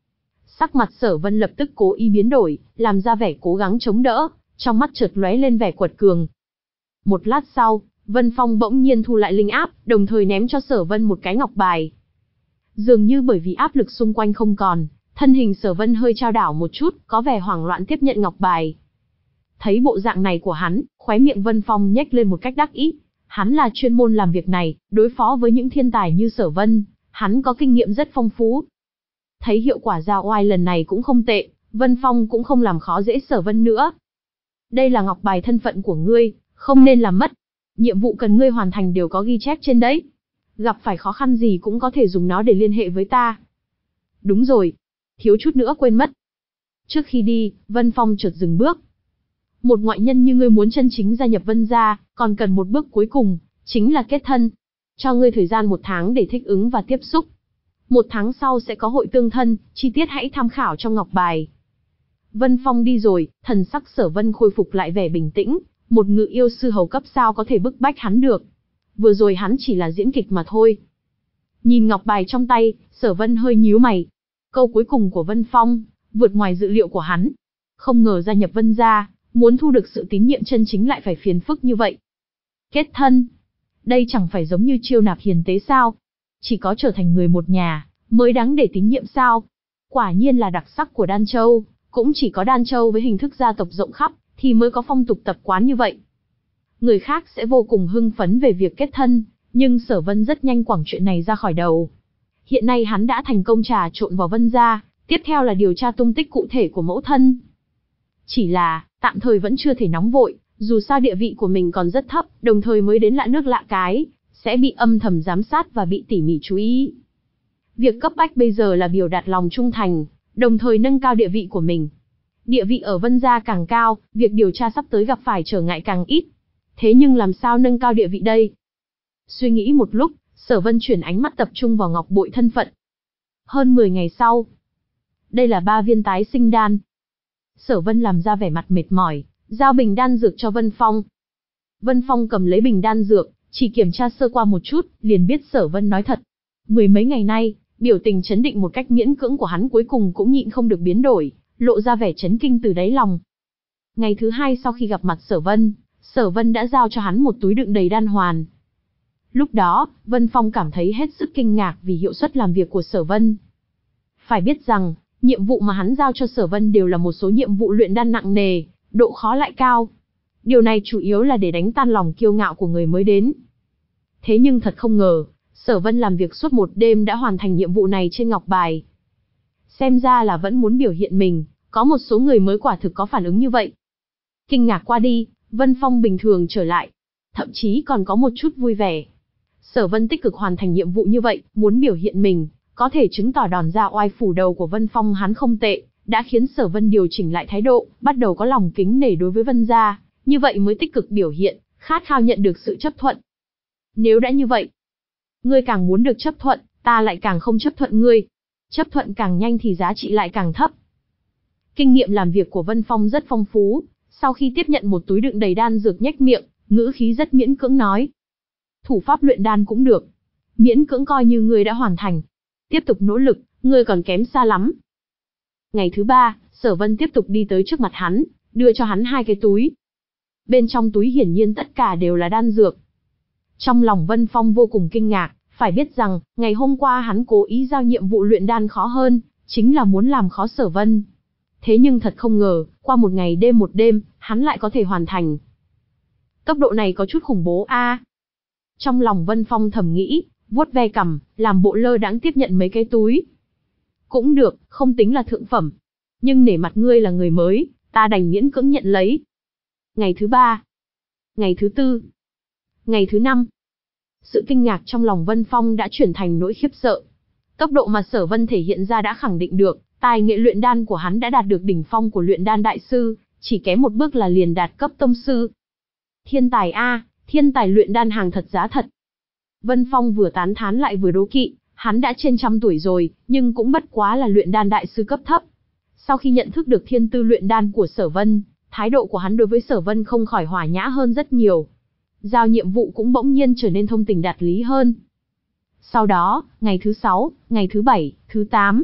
Sắc mặt Sở Vân lập tức cố ý biến đổi, làm ra vẻ cố gắng chống đỡ, trong mắt chợt lóe lên vẻ quật cường. Một lát sau, Vân Phong bỗng nhiên thu lại linh áp, đồng thời ném cho Sở Vân một cái ngọc bài. Dường như bởi vì áp lực xung quanh không còn, thân hình Sở Vân hơi chao đảo một chút, có vẻ hoảng loạn tiếp nhận ngọc bài. Thấy bộ dạng này của hắn, khóe miệng Vân Phong nhếch lên một cách đắc ý. Hắn là chuyên môn làm việc này, đối phó với những thiên tài như Sở Vân, hắn có kinh nghiệm rất phong phú. Thấy hiệu quả ra oai lần này cũng không tệ, Vân Phong cũng không làm khó dễ Sở Vân nữa. Đây là ngọc bài thân phận của ngươi, không nên làm mất. Nhiệm vụ cần ngươi hoàn thành đều có ghi chép trên đấy. Gặp phải khó khăn gì cũng có thể dùng nó để liên hệ với ta. Đúng rồi, thiếu chút nữa quên mất. Trước khi đi, Vân Phong chợt dừng bước. Một ngoại nhân như ngươi muốn chân chính gia nhập Vân gia, còn cần một bước cuối cùng, chính là kết thân. Cho ngươi thời gian một tháng để thích ứng và tiếp xúc. Một tháng sau sẽ có hội tương thân, chi tiết hãy tham khảo trong ngọc bài. Vân Phong đi rồi, thần sắc Sở Vân khôi phục lại vẻ bình tĩnh, một ngự yêu sư hầu cấp sao có thể bức bách hắn được. Vừa rồi hắn chỉ là diễn kịch mà thôi. Nhìn ngọc bài trong tay, Sở Vân hơi nhíu mày. Câu cuối cùng của Vân Phong, vượt ngoài dự liệu của hắn. Không ngờ gia nhập Vân gia, muốn thu được sự tín nhiệm chân chính lại phải phiền phức như vậy. Kết thân. Đây chẳng phải giống như chiêu nạp hiền tế sao? Chỉ có trở thành người một nhà, mới đáng để tín nhiệm sao? Quả nhiên là đặc sắc của Đan Châu, cũng chỉ có Đan Châu với hình thức gia tộc rộng khắp, thì mới có phong tục tập quán như vậy. Người khác sẽ vô cùng hưng phấn về việc kết thân, nhưng Sở Vân rất nhanh quẳng chuyện này ra khỏi đầu. Hiện nay hắn đã thành công trà trộn vào Vân gia, tiếp theo là điều tra tung tích cụ thể của mẫu thân. Chỉ là, tạm thời vẫn chưa thể nóng vội, dù sao địa vị của mình còn rất thấp, đồng thời mới đến lạ nước lạ cái, sẽ bị âm thầm giám sát và bị tỉ mỉ chú ý. Việc cấp bách bây giờ là biểu đạt lòng trung thành, đồng thời nâng cao địa vị của mình. Địa vị ở Vân gia càng cao, việc điều tra sắp tới gặp phải trở ngại càng ít. Thế nhưng làm sao nâng cao địa vị đây? Suy nghĩ một lúc, Sở Vân chuyển ánh mắt tập trung vào ngọc bội thân phận. Hơn mười ngày sau, đây là ba viên tái sinh đan. Sở Vân làm ra vẻ mặt mệt mỏi, giao bình đan dược cho Vân Phong. Vân Phong cầm lấy bình đan dược, chỉ kiểm tra sơ qua một chút, liền biết Sở Vân nói thật. Mười mấy ngày nay, biểu tình chấn định một cách miễn cưỡng của hắn cuối cùng cũng nhịn không được biến đổi, lộ ra vẻ chấn kinh từ đáy lòng. Ngày thứ hai sau khi gặp mặt Sở Vân, Sở Vân đã giao cho hắn một túi đựng đầy đan hoàn. Lúc đó, Vân Phong cảm thấy hết sức kinh ngạc vì hiệu suất làm việc của Sở Vân. Phải biết rằng, nhiệm vụ mà hắn giao cho Sở Vân đều là một số nhiệm vụ luyện đan nặng nề, độ khó lại cao. Điều này chủ yếu là để đánh tan lòng kiêu ngạo của người mới đến. Thế nhưng thật không ngờ, Sở Vân làm việc suốt một đêm đã hoàn thành nhiệm vụ này trên ngọc bài. Xem ra là vẫn muốn biểu hiện mình, có một số người mới quả thực có phản ứng như vậy. Kinh ngạc qua đi, Vân Phong bình thường trở lại, thậm chí còn có một chút vui vẻ. Sở Vân tích cực hoàn thành nhiệm vụ như vậy, muốn biểu hiện mình, có thể chứng tỏ đòn ra oai phủ đầu của Vân Phong hắn không tệ, đã khiến Sở Vân điều chỉnh lại thái độ, bắt đầu có lòng kính nể đối với Vân gia, như vậy mới tích cực biểu hiện, khát khao nhận được sự chấp thuận. Nếu đã như vậy, ngươi càng muốn được chấp thuận, ta lại càng không chấp thuận ngươi. Chấp thuận càng nhanh thì giá trị lại càng thấp. Kinh nghiệm làm việc của Vân Phong rất phong phú, sau khi tiếp nhận một túi đựng đầy đan dược nhếch miệng, ngữ khí rất miễn cưỡng nói. Thủ pháp luyện đan cũng được. Miễn cưỡng coi như ngươi đã hoàn thành. Tiếp tục nỗ lực, ngươi còn kém xa lắm. Ngày thứ ba, Sở Vân tiếp tục đi tới trước mặt hắn, đưa cho hắn hai cái túi. Bên trong túi hiển nhiên tất cả đều là đan dược. Trong lòng Vân Phong vô cùng kinh ngạc, phải biết rằng, ngày hôm qua hắn cố ý giao nhiệm vụ luyện đan khó hơn, chính là muốn làm khó Sở Vân. Thế nhưng thật không ngờ, qua một ngày đêm một đêm, hắn lại có thể hoàn thành. Tốc độ này có chút khủng bố a. À. Trong lòng Vân Phong thầm nghĩ, vuốt ve cằm, làm bộ lơ đãng tiếp nhận mấy cái túi. Cũng được, không tính là thượng phẩm. Nhưng nể mặt ngươi là người mới, ta đành miễn cưỡng nhận lấy. Ngày thứ ba. Ngày thứ tư. Ngày thứ năm. Sự kinh ngạc trong lòng Vân Phong đã chuyển thành nỗi khiếp sợ. Tốc độ mà Sở Vân thể hiện ra đã khẳng định được, tài nghệ luyện đan của hắn đã đạt được đỉnh phong của luyện đan đại sư, chỉ kém một bước là liền đạt cấp tông sư. Thiên tài a, thiên tài luyện đan hàng thật giá thật. Vân Phong vừa tán thán lại vừa đố kỵ, Hắn đã trên trăm tuổi rồi, nhưng cũng bất quá là luyện đan đại sư cấp thấp. Sau khi nhận thức được thiên tư luyện đan của Sở Vân, thái độ của hắn đối với Sở Vân không khỏi hòa nhã hơn rất nhiều. Giao nhiệm vụ cũng bỗng nhiên trở nên thông tình đạt lý hơn. Sau đó, ngày thứ sáu, ngày thứ bảy, thứ tám,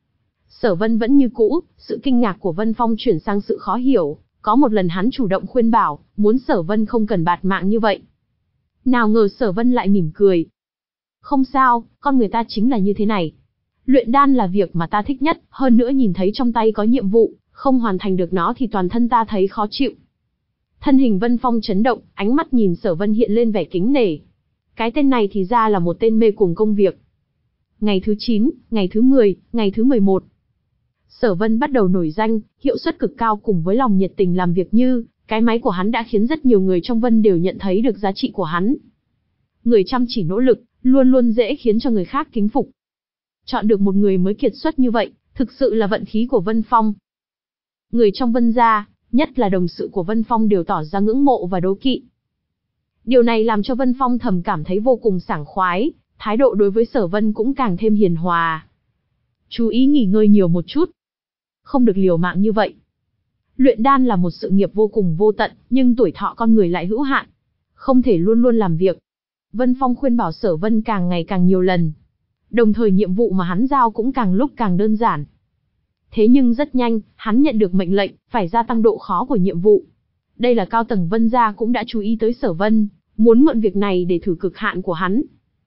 Sở Vân vẫn như cũ, sự kinh ngạc của Vân Phong chuyển sang sự khó hiểu. Có một lần hắn chủ động khuyên bảo, muốn Sở Vân không cần bạt mạng như vậy. Nào ngờ Sở Vân lại mỉm cười. Không sao, con người ta chính là như thế này. Luyện đan là việc mà ta thích nhất, hơn nữa nhìn thấy trong tay có nhiệm vụ, không hoàn thành được nó thì toàn thân ta thấy khó chịu. Thân hình Vân Phong chấn động, ánh mắt nhìn Sở Vân hiện lên vẻ kính nể. Cái tên này thì ra là một tên mê cuồng công việc. Ngày thứ chín, ngày thứ mười, ngày thứ mười một. Sở Vân bắt đầu nổi danh, hiệu suất cực cao cùng với lòng nhiệt tình làm việc như, cái máy của hắn đã khiến rất nhiều người trong Vân đều nhận thấy được giá trị của hắn. Người chăm chỉ nỗ lực, luôn luôn dễ khiến cho người khác kính phục. Chọn được một người mới kiệt xuất như vậy, thực sự là vận khí của Vân Phong. Người trong Vân gia, nhất là đồng sự của Vân Phong đều tỏ ra ngưỡng mộ và đố kỵ. Điều này làm cho Vân Phong thầm cảm thấy vô cùng sảng khoái, thái độ đối với Sở Vân cũng càng thêm hiền hòa. Chú ý nghỉ ngơi nhiều một chút. Không được liều mạng như vậy. Luyện đan là một sự nghiệp vô cùng vô tận, nhưng tuổi thọ con người lại hữu hạn. Không thể luôn luôn làm việc. Vân Phong khuyên bảo Sở Vân càng ngày càng nhiều lần. Đồng thời nhiệm vụ mà hắn giao cũng càng lúc càng đơn giản. Thế nhưng rất nhanh, hắn nhận được mệnh lệnh, phải gia tăng độ khó của nhiệm vụ. Đây là cao tầng Vân gia cũng đã chú ý tới Sở Vân, muốn mượn việc này để thử cực hạn của hắn.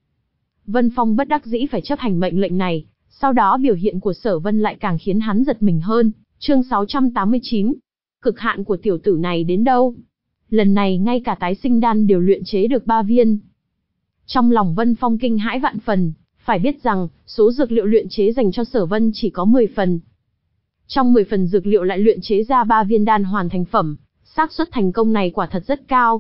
Vân Phong bất đắc dĩ phải chấp hành mệnh lệnh này, sau đó biểu hiện của Sở Vân lại càng khiến hắn giật mình hơn. Chương sáu trăm tám mươi chín. Cực hạn của tiểu tử này đến đâu? Lần này ngay cả tái sinh đan đều luyện chế được ba viên. Trong lòng Vân Phong kinh hãi vạn phần, phải biết rằng, số dược liệu luyện chế dành cho Sở Vân chỉ có mười phần. Trong mười phần dược liệu lại luyện chế ra ba viên đan hoàn thành phẩm, xác suất thành công này quả thật rất cao.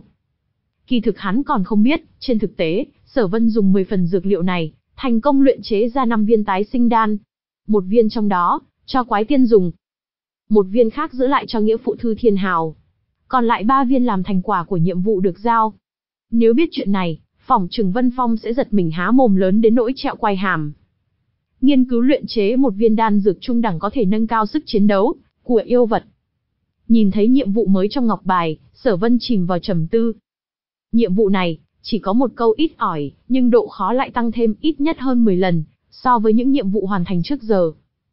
Kỳ thực hắn còn không biết, trên thực tế, Sở Vân dùng mười phần dược liệu này, thành công luyện chế ra năm viên tái sinh đan. Một viên trong đó, cho Quái Tiên dùng. Một viên khác giữ lại cho nghĩa phụ Thư Thiên Hào. Còn lại ba viên làm thành quả của nhiệm vụ được giao. Nếu biết chuyện này, phỏng chừng Vân Phong sẽ giật mình há mồm lớn đến nỗi trẹo quai hàm. Nghiên cứu luyện chế một viên đan dược trung đẳng có thể nâng cao sức chiến đấu của yêu vật. Nhìn thấy nhiệm vụ mới trong ngọc bài, Sở Vân chìm vào trầm tư. Nhiệm vụ này, chỉ có một câu ít ỏi, nhưng độ khó lại tăng thêm ít nhất hơn mười lần, so với những nhiệm vụ hoàn thành trước giờ.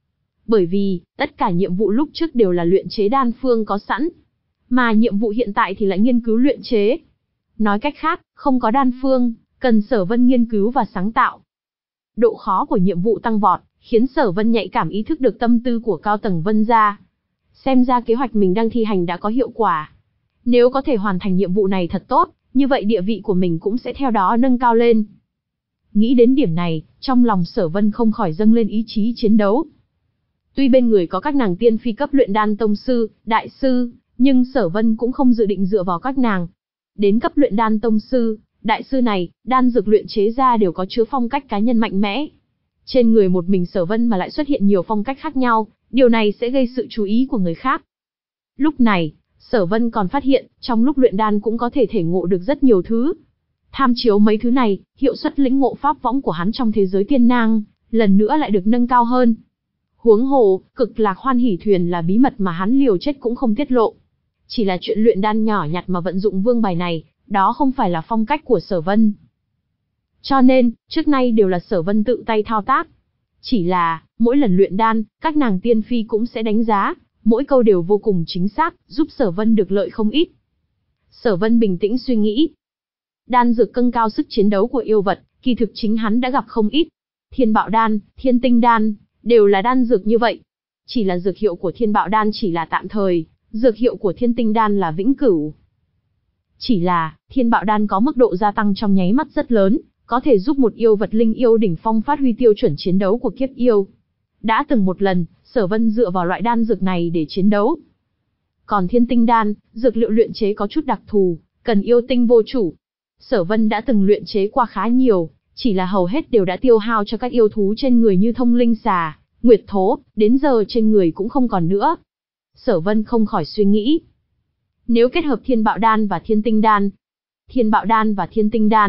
Bởi vì, tất cả nhiệm vụ lúc trước đều là luyện chế đan phương có sẵn. Mà nhiệm vụ hiện tại thì lại nghiên cứu luyện chế. Nói cách khác, không có đan phương, cần Sở Vân nghiên cứu và sáng tạo. Độ khó của nhiệm vụ tăng vọt, khiến Sở Vân nhạy cảm ý thức được tâm tư của cao tầng Vân gia. Xem ra kế hoạch mình đang thi hành đã có hiệu quả. Nếu có thể hoàn thành nhiệm vụ này thật tốt, như vậy địa vị của mình cũng sẽ theo đó nâng cao lên. Nghĩ đến điểm này, trong lòng Sở Vân không khỏi dâng lên ý chí chiến đấu. Tuy bên người có các nàng tiên phi cấp luyện đan tông sư, đại sư, nhưng Sở Vân cũng không dự định dựa vào các nàng. Đến cấp luyện đan tông sư, đại sư này, đan dược luyện chế ra đều có chứa phong cách cá nhân mạnh mẽ. Trên người một mình Sở Vân mà lại xuất hiện nhiều phong cách khác nhau, điều này sẽ gây sự chú ý của người khác. Lúc này, Sở Vân còn phát hiện, trong lúc luyện đan cũng có thể thể ngộ được rất nhiều thứ. Tham chiếu mấy thứ này, hiệu suất lĩnh ngộ pháp võng của hắn trong thế giới tiên nang, lần nữa lại được nâng cao hơn. Huống hồ, cực lạc hoan hỷ thuyền là bí mật mà hắn liều chết cũng không tiết lộ. Chỉ là chuyện luyện đan nhỏ nhặt mà vận dụng vương bài này, đó không phải là phong cách của Sở Vân. Cho nên, trước nay đều là Sở Vân tự tay thao tác. Chỉ là, mỗi lần luyện đan, các nàng tiên phi cũng sẽ đánh giá, mỗi câu đều vô cùng chính xác, giúp Sở Vân được lợi không ít. Sở Vân bình tĩnh suy nghĩ. Đan dược câng cao sức chiến đấu của yêu vật, kỳ thực chính hắn đã gặp không ít. Thiên Bạo Đan, Thiên Tinh Đan, đều là đan dược như vậy. Chỉ là dược hiệu của Thiên Bạo Đan chỉ là tạm thời, dược hiệu của Thiên Tinh Đan là vĩnh cửu. Chỉ là, Thiên Bạo Đan có mức độ gia tăng trong nháy mắt rất lớn, có thể giúp một yêu vật linh yêu đỉnh phong phát huy tiêu chuẩn chiến đấu của kiếp yêu. Đã từng một lần, Sở Vân dựa vào loại đan dược này để chiến đấu. Còn Thiên Tinh Đan, dược liệu luyện chế có chút đặc thù, cần yêu tinh vô chủ. Sở Vân đã từng luyện chế qua khá nhiều, chỉ là hầu hết đều đã tiêu hao cho các yêu thú trên người như thông linh xà, nguyệt thố, đến giờ trên người cũng không còn nữa. Sở Vân không khỏi suy nghĩ. Nếu kết hợp Thiên Bạo Đan và Thiên Tinh Đan, Thiên Bạo Đan và Thiên Tinh Đan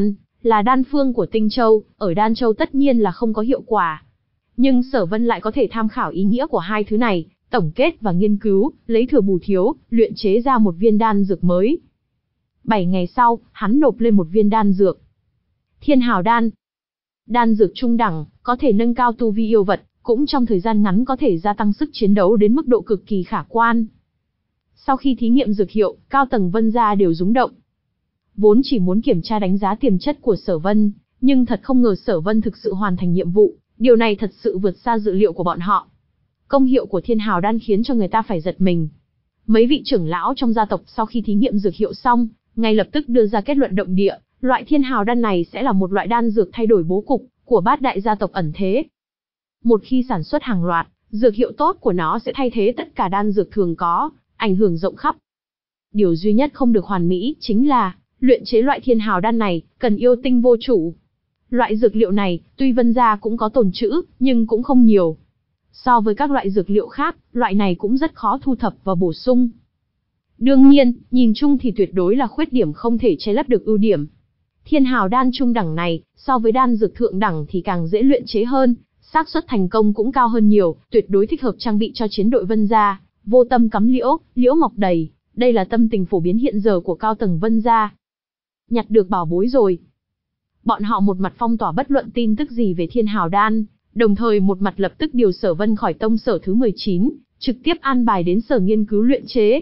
là đan phương của Tinh Châu, ở Đan Châu tất nhiên là không có hiệu quả. Nhưng Sở Vân lại có thể tham khảo ý nghĩa của hai thứ này, tổng kết và nghiên cứu, lấy thừa bù thiếu, luyện chế ra một viên đan dược mới. Bảy ngày sau, hắn nộp lên một viên đan dược. Thiên Hào đan. Đan dược trung đẳng, có thể nâng cao tu vi yêu vật, cũng trong thời gian ngắn có thể gia tăng sức chiến đấu đến mức độ cực kỳ khả quan. Sau khi thí nghiệm dược hiệu, cao tầng Vân gia đều rúng động. Vốn chỉ muốn kiểm tra đánh giá tiềm chất của Sở Vân, nhưng thật không ngờ Sở Vân thực sự hoàn thành nhiệm vụ, điều này thật sự vượt xa dự liệu của bọn họ. Công hiệu của Thiên Hào đan khiến cho người ta phải giật mình. Mấy vị trưởng lão trong gia tộc sau khi thí nghiệm dược hiệu xong, ngay lập tức đưa ra kết luận động địa, loại Thiên Hào đan này sẽ là một loại đan dược thay đổi bố cục của bát đại gia tộc ẩn thế. Một khi sản xuất hàng loạt, dược hiệu tốt của nó sẽ thay thế tất cả đan dược thường có, ảnh hưởng rộng khắp. Điều duy nhất không được hoàn mỹ chính là, luyện chế loại Thiên Hào đan này, cần yêu tinh vô chủ. Loại dược liệu này, tuy Vân gia cũng có tồn trữ, nhưng cũng không nhiều. So với các loại dược liệu khác, loại này cũng rất khó thu thập và bổ sung. Đương nhiên, nhìn chung thì tuyệt đối là khuyết điểm không thể che lấp được ưu điểm. Thiên Hào đan trung đẳng này, so với đan dược thượng đẳng thì càng dễ luyện chế hơn, xác suất thành công cũng cao hơn nhiều, tuyệt đối thích hợp trang bị cho chiến đội Vân gia. Vô tâm cắm liễu, liễu mọc đầy, đây là tâm tình phổ biến hiện giờ của cao tầng Vân gia. Nhặt được bảo bối rồi. Bọn họ một mặt phong tỏa bất luận tin tức gì về Thiên Hào đan, đồng thời một mặt lập tức điều Sở Vân khỏi tông sở thứ mười chín, trực tiếp an bài đến sở nghiên cứu luyện chế.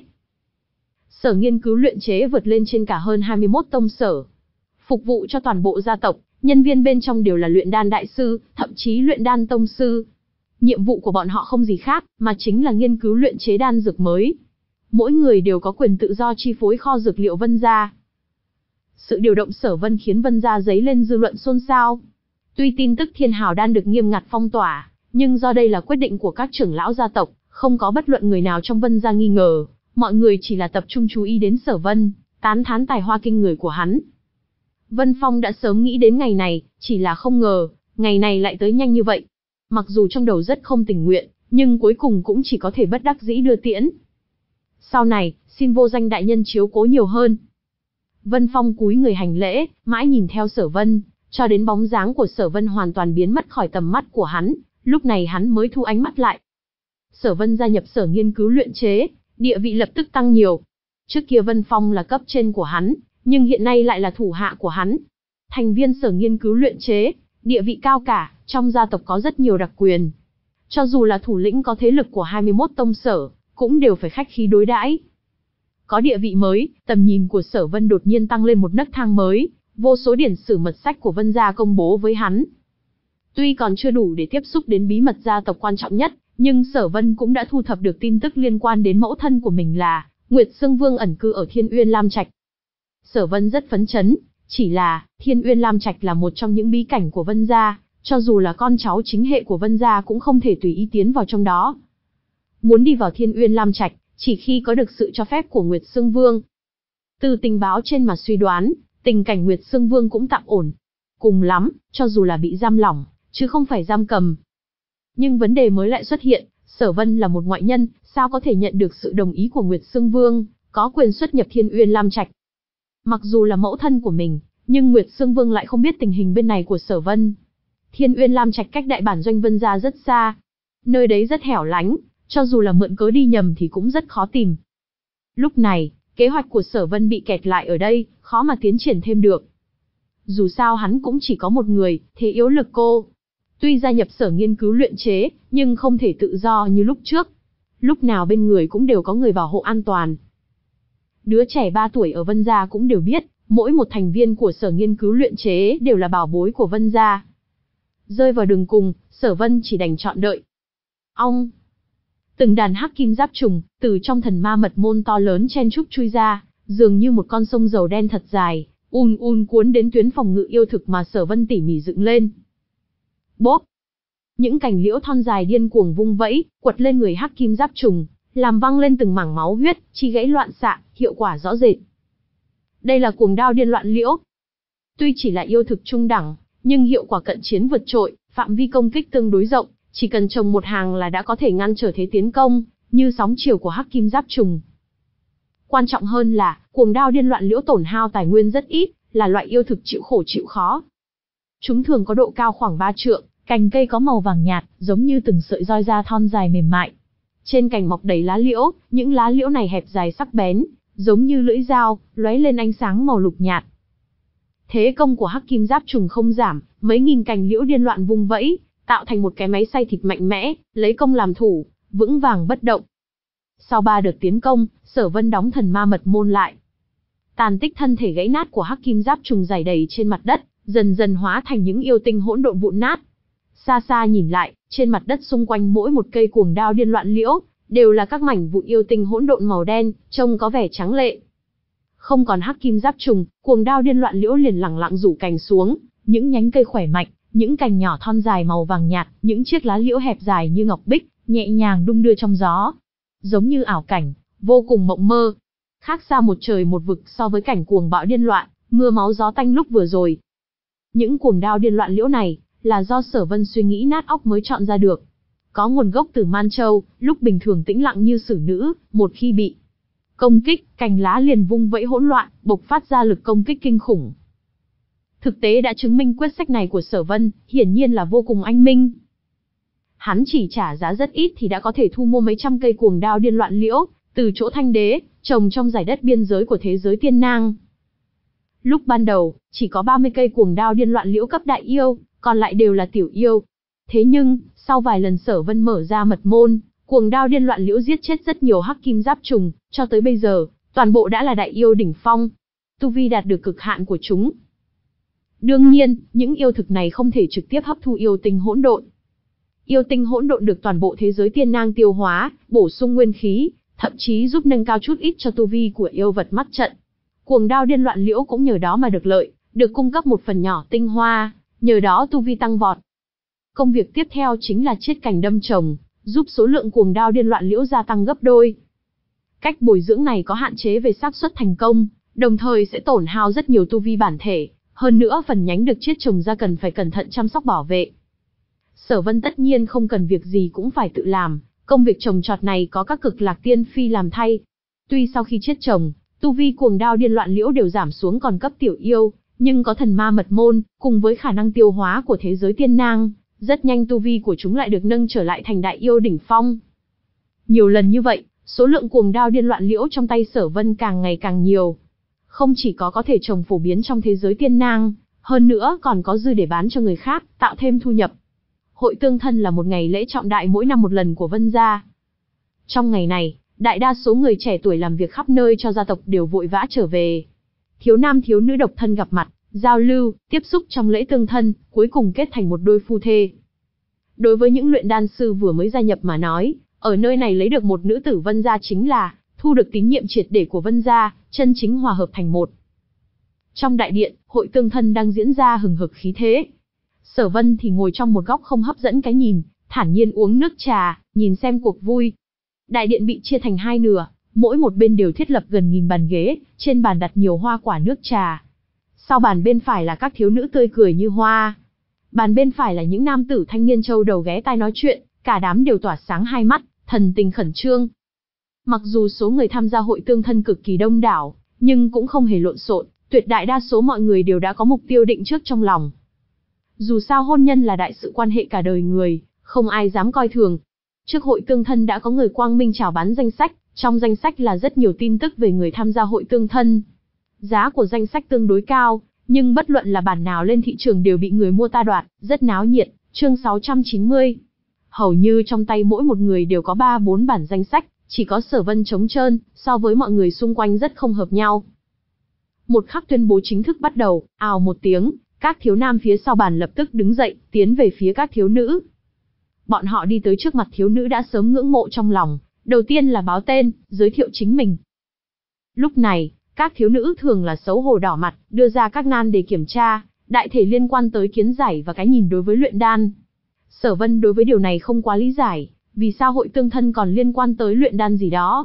Sở nghiên cứu luyện chế vượt lên trên cả hơn hai mươi mốt tông sở. Phục vụ cho toàn bộ gia tộc, nhân viên bên trong đều là luyện đan đại sư, thậm chí luyện đan tông sư. Nhiệm vụ của bọn họ không gì khác, mà chính là nghiên cứu luyện chế đan dược mới. Mỗi người đều có quyền tự do chi phối kho dược liệu Vân gia. Sự điều động Sở Vân khiến Vân gia dấy lên dư luận xôn xao. Tuy tin tức Thiên Hào đan được nghiêm ngặt phong tỏa, nhưng do đây là quyết định của các trưởng lão gia tộc, không có bất luận người nào trong Vân gia nghi ngờ, mọi người chỉ là tập trung chú ý đến Sở Vân, tán thán tài hoa kinh người của hắn. Vân Phong đã sớm nghĩ đến ngày này, chỉ là không ngờ, ngày này lại tới nhanh như vậy. Mặc dù trong đầu rất không tình nguyện, nhưng cuối cùng cũng chỉ có thể bất đắc dĩ đưa tiễn. Sau này, xin vô danh đại nhân chiếu cố nhiều hơn. Vân Phong cúi người hành lễ, mãi nhìn theo Sở Vân, cho đến bóng dáng của Sở Vân hoàn toàn biến mất khỏi tầm mắt của hắn, lúc này hắn mới thu ánh mắt lại. Sở Vân gia nhập sở nghiên cứu luyện chế, địa vị lập tức tăng nhiều. Trước kia Vân Phong là cấp trên của hắn, nhưng hiện nay lại là thủ hạ của hắn. Thành viên sở nghiên cứu luyện chế, địa vị cao cả, trong gia tộc có rất nhiều đặc quyền. Cho dù là thủ lĩnh có thế lực của hai mươi mốt tông sở, cũng đều phải khách khí đối đãi. Có địa vị mới, tầm nhìn của Sở Vân đột nhiên tăng lên một nấc thang mới, vô số điển sử mật sách của Vân gia công bố với hắn. Tuy còn chưa đủ để tiếp xúc đến bí mật gia tộc quan trọng nhất, nhưng Sở Vân cũng đã thu thập được tin tức liên quan đến mẫu thân của mình là Nguyệt Sương Vương ẩn cư ở Thiên Uyên Lam Trạch. Sở Vân rất phấn chấn, chỉ là Thiên Uyên Lam Trạch là một trong những bí cảnh của Vân gia, cho dù là con cháu chính hệ của Vân gia cũng không thể tùy ý tiến vào trong đó. Muốn đi vào Thiên Uyên Lam Trạch, chỉ khi có được sự cho phép của Nguyệt Sương Vương. Từ tình báo trên mà suy đoán, tình cảnh Nguyệt Sương Vương cũng tạm ổn. Cùng lắm, cho dù là bị giam lỏng, chứ không phải giam cầm. Nhưng vấn đề mới lại xuất hiện, Sở Vân là một ngoại nhân, sao có thể nhận được sự đồng ý của Nguyệt Sương Vương, có quyền xuất nhập Thiên Uyên Lam Trạch. Mặc dù là mẫu thân của mình, nhưng Nguyệt Sương Vương lại không biết tình hình bên này của Sở Vân. Thiên Uyên Lam Trạch cách đại bản doanh Vân gia rất xa. Nơi đấy rất hẻo lánh, cho dù là mượn cớ đi nhầm thì cũng rất khó tìm. Lúc này, kế hoạch của Sở Vân bị kẹt lại ở đây, khó mà tiến triển thêm được. Dù sao hắn cũng chỉ có một người, thế yếu lực cô. Tuy gia nhập sở nghiên cứu luyện chế, nhưng không thể tự do như lúc trước. Lúc nào bên người cũng đều có người bảo hộ an toàn. Đứa trẻ ba tuổi ở Vân gia cũng đều biết, mỗi một thành viên của sở nghiên cứu luyện chế đều là bảo bối của Vân gia. Rơi vào đường cùng, Sở Vân chỉ đành chọn đợi. Ong! Từng đàn hắc kim giáp trùng, từ trong thần ma mật môn to lớn chen chúc chui ra, dường như một con sông dầu đen thật dài, un un cuốn đến tuyến phòng ngự yêu thực mà Sở Vân tỉ mỉ dựng lên. Bốp! Những cành liễu thon dài điên cuồng vung vẫy, quật lên người hắc kim giáp trùng, làm văng lên từng mảng máu huyết, chi gãy loạn xạ, hiệu quả rõ rệt. Đây là cuồng đao điên loạn liễu. Tuy chỉ là yêu thực trung đẳng, nhưng hiệu quả cận chiến vượt trội, phạm vi công kích tương đối rộng, chỉ cần trồng một hàng là đã có thể ngăn trở thế tiến công, như sóng chiều của hắc kim giáp trùng. Quan trọng hơn là, cuồng đao điên loạn liễu tổn hao tài nguyên rất ít, là loại yêu thực chịu khổ chịu khó. Chúng thường có độ cao khoảng ba trượng, cành cây có màu vàng nhạt, giống như từng sợi roi da thon dài mềm mại. Trên cành mọc đầy lá liễu, những lá liễu này hẹp dài sắc bén, giống như lưỡi dao, lóe lên ánh sáng màu lục nhạt. Thế công của hắc kim giáp trùng không giảm, mấy nghìn cành liễu điên loạn vung vẫy, tạo thành một cái máy xay thịt mạnh mẽ, lấy công làm thủ, vững vàng bất động. Sau ba đợt tiến công, Sở Vân đóng thần ma mật môn lại. Tàn tích thân thể gãy nát của hắc kim giáp trùng rải đầy trên mặt đất, dần dần hóa thành những yêu tinh hỗn độn vụn nát. Xa xa nhìn lại, trên mặt đất xung quanh mỗi một cây cuồng đao điên loạn liễu, đều là các mảnh vụn yêu tinh hỗn độn màu đen, trông có vẻ trắng lệ. Không còn hắc kim giáp trùng, cuồng đao điên loạn liễu liền lẳng lặng rủ cành xuống, những nhánh cây khỏe mạnh, những cành nhỏ thon dài màu vàng nhạt, những chiếc lá liễu hẹp dài như ngọc bích, nhẹ nhàng đung đưa trong gió, giống như ảo cảnh, vô cùng mộng mơ. Khác xa một trời một vực so với cảnh cuồng bạo điên loạn, mưa máu gió tanh lúc vừa rồi. Những cuồng đao điên loạn liễu này, là do Sở Vân suy nghĩ nát óc mới chọn ra được. Có nguồn gốc từ Man Châu, lúc bình thường tĩnh lặng như xử nữ, một khi bị công kích, cành lá liền vung vẫy hỗn loạn, bộc phát ra lực công kích kinh khủng. Thực tế đã chứng minh quyết sách này của Sở Vân, hiển nhiên là vô cùng anh minh. Hắn chỉ trả giá rất ít thì đã có thể thu mua mấy trăm cây cuồng đao điên loạn liễu, từ chỗ Thanh Đế, trồng trong giải đất biên giới của thế giới tiên nang. Lúc ban đầu, chỉ có ba mươi cây cuồng đao điên loạn liễu cấp đại yêu, còn lại đều là tiểu yêu. Thế nhưng, sau vài lần Sở Vân mở ra mật môn, cuồng đao điên loạn liễu giết chết rất nhiều hắc kim giáp trùng, cho tới bây giờ, toàn bộ đã là đại yêu đỉnh phong. Tu vi đạt được cực hạn của chúng. Đương nhiên, những yêu thực này không thể trực tiếp hấp thu yêu tinh hỗn độn. Yêu tinh hỗn độn được toàn bộ thế giới tiên nang tiêu hóa, bổ sung nguyên khí, thậm chí giúp nâng cao chút ít cho tu vi của yêu vật mắt trận. Cuồng đao điên loạn liễu cũng nhờ đó mà được lợi, được cung cấp một phần nhỏ tinh hoa, nhờ đó tu vi tăng vọt. Công việc tiếp theo chính là chiết cành đâm trồng, giúp số lượng cuồng đao điên loạn liễu gia tăng gấp đôi. Cách bồi dưỡng này có hạn chế về xác suất thành công, đồng thời sẽ tổn hao rất nhiều tu vi bản thể, hơn nữa phần nhánh được chiết trồng ra cần phải cẩn thận chăm sóc bảo vệ. Sở Vân tất nhiên không cần việc gì cũng phải tự làm, công việc trồng trọt này có các cực lạc tiên phi làm thay. Tuy sau khi chiết trồng, tu vi cuồng đao điên loạn liễu đều giảm xuống còn cấp tiểu yêu, nhưng có thần ma mật môn, cùng với khả năng tiêu hóa của thế giới tiên nang, rất nhanh tu vi của chúng lại được nâng trở lại thành đại yêu đỉnh phong. Nhiều lần như vậy, số lượng cuồng đao điên loạn liễu trong tay Sở Vân càng ngày càng nhiều. Không chỉ có có thể trồng phổ biến trong thế giới tiên nang, hơn nữa còn có dư để bán cho người khác, tạo thêm thu nhập. Hội tương thân là một ngày lễ trọng đại mỗi năm một lần của Vân gia. Trong ngày này, đại đa số người trẻ tuổi làm việc khắp nơi cho gia tộc đều vội vã trở về. Thiếu nam thiếu nữ độc thân gặp mặt, giao lưu, tiếp xúc trong lễ tương thân, cuối cùng kết thành một đôi phu thê. Đối với những luyện đan sư vừa mới gia nhập mà nói, ở nơi này lấy được một nữ tử Vân gia chính là thu được tín nhiệm triệt để của Vân gia, chân chính hòa hợp thành một. Trong đại điện, hội tương thân đang diễn ra hừng hực khí thế. Sở Vân thì ngồi trong một góc không hấp dẫn cái nhìn, thản nhiên uống nước trà, nhìn xem cuộc vui. Đại điện bị chia thành hai nửa, mỗi một bên đều thiết lập gần nghìn bàn ghế, trên bàn đặt nhiều hoa quả nước trà. Sau bàn bên phải là các thiếu nữ tươi cười như hoa. Bàn bên phải là những nam tử thanh niên châu đầu ghé tai nói chuyện, cả đám đều tỏa sáng hai mắt, thần tình khẩn trương. Mặc dù số người tham gia hội tương thân cực kỳ đông đảo, nhưng cũng không hề lộn xộn, tuyệt đại đa số mọi người đều đã có mục tiêu định trước trong lòng. Dù sao hôn nhân là đại sự quan hệ cả đời người, không ai dám coi thường. Trước hội tương thân đã có người quang minh chào bán danh sách, trong danh sách là rất nhiều tin tức về người tham gia hội tương thân. Giá của danh sách tương đối cao, nhưng bất luận là bản nào lên thị trường đều bị người mua ta đoạt, rất náo nhiệt. Chương sáu trăm chín mươi. Hầu như trong tay mỗi một người đều có ba bốn bản danh sách, chỉ có Sở Vân trống trơn, so với mọi người xung quanh rất không hợp nhau. Một khắc tuyên bố chính thức bắt đầu, ào một tiếng, các thiếu nam phía sau bàn lập tức đứng dậy, tiến về phía các thiếu nữ. Bọn họ đi tới trước mặt thiếu nữ đã sớm ngưỡng mộ trong lòng, đầu tiên là báo tên, giới thiệu chính mình. Lúc này, các thiếu nữ thường là xấu hổ đỏ mặt, đưa ra các nan đề kiểm tra, đại thể liên quan tới kiến giải và cái nhìn đối với luyện đan. Sở Vân đối với điều này không quá lý giải, vì sao hội tương thân còn liên quan tới luyện đan gì đó.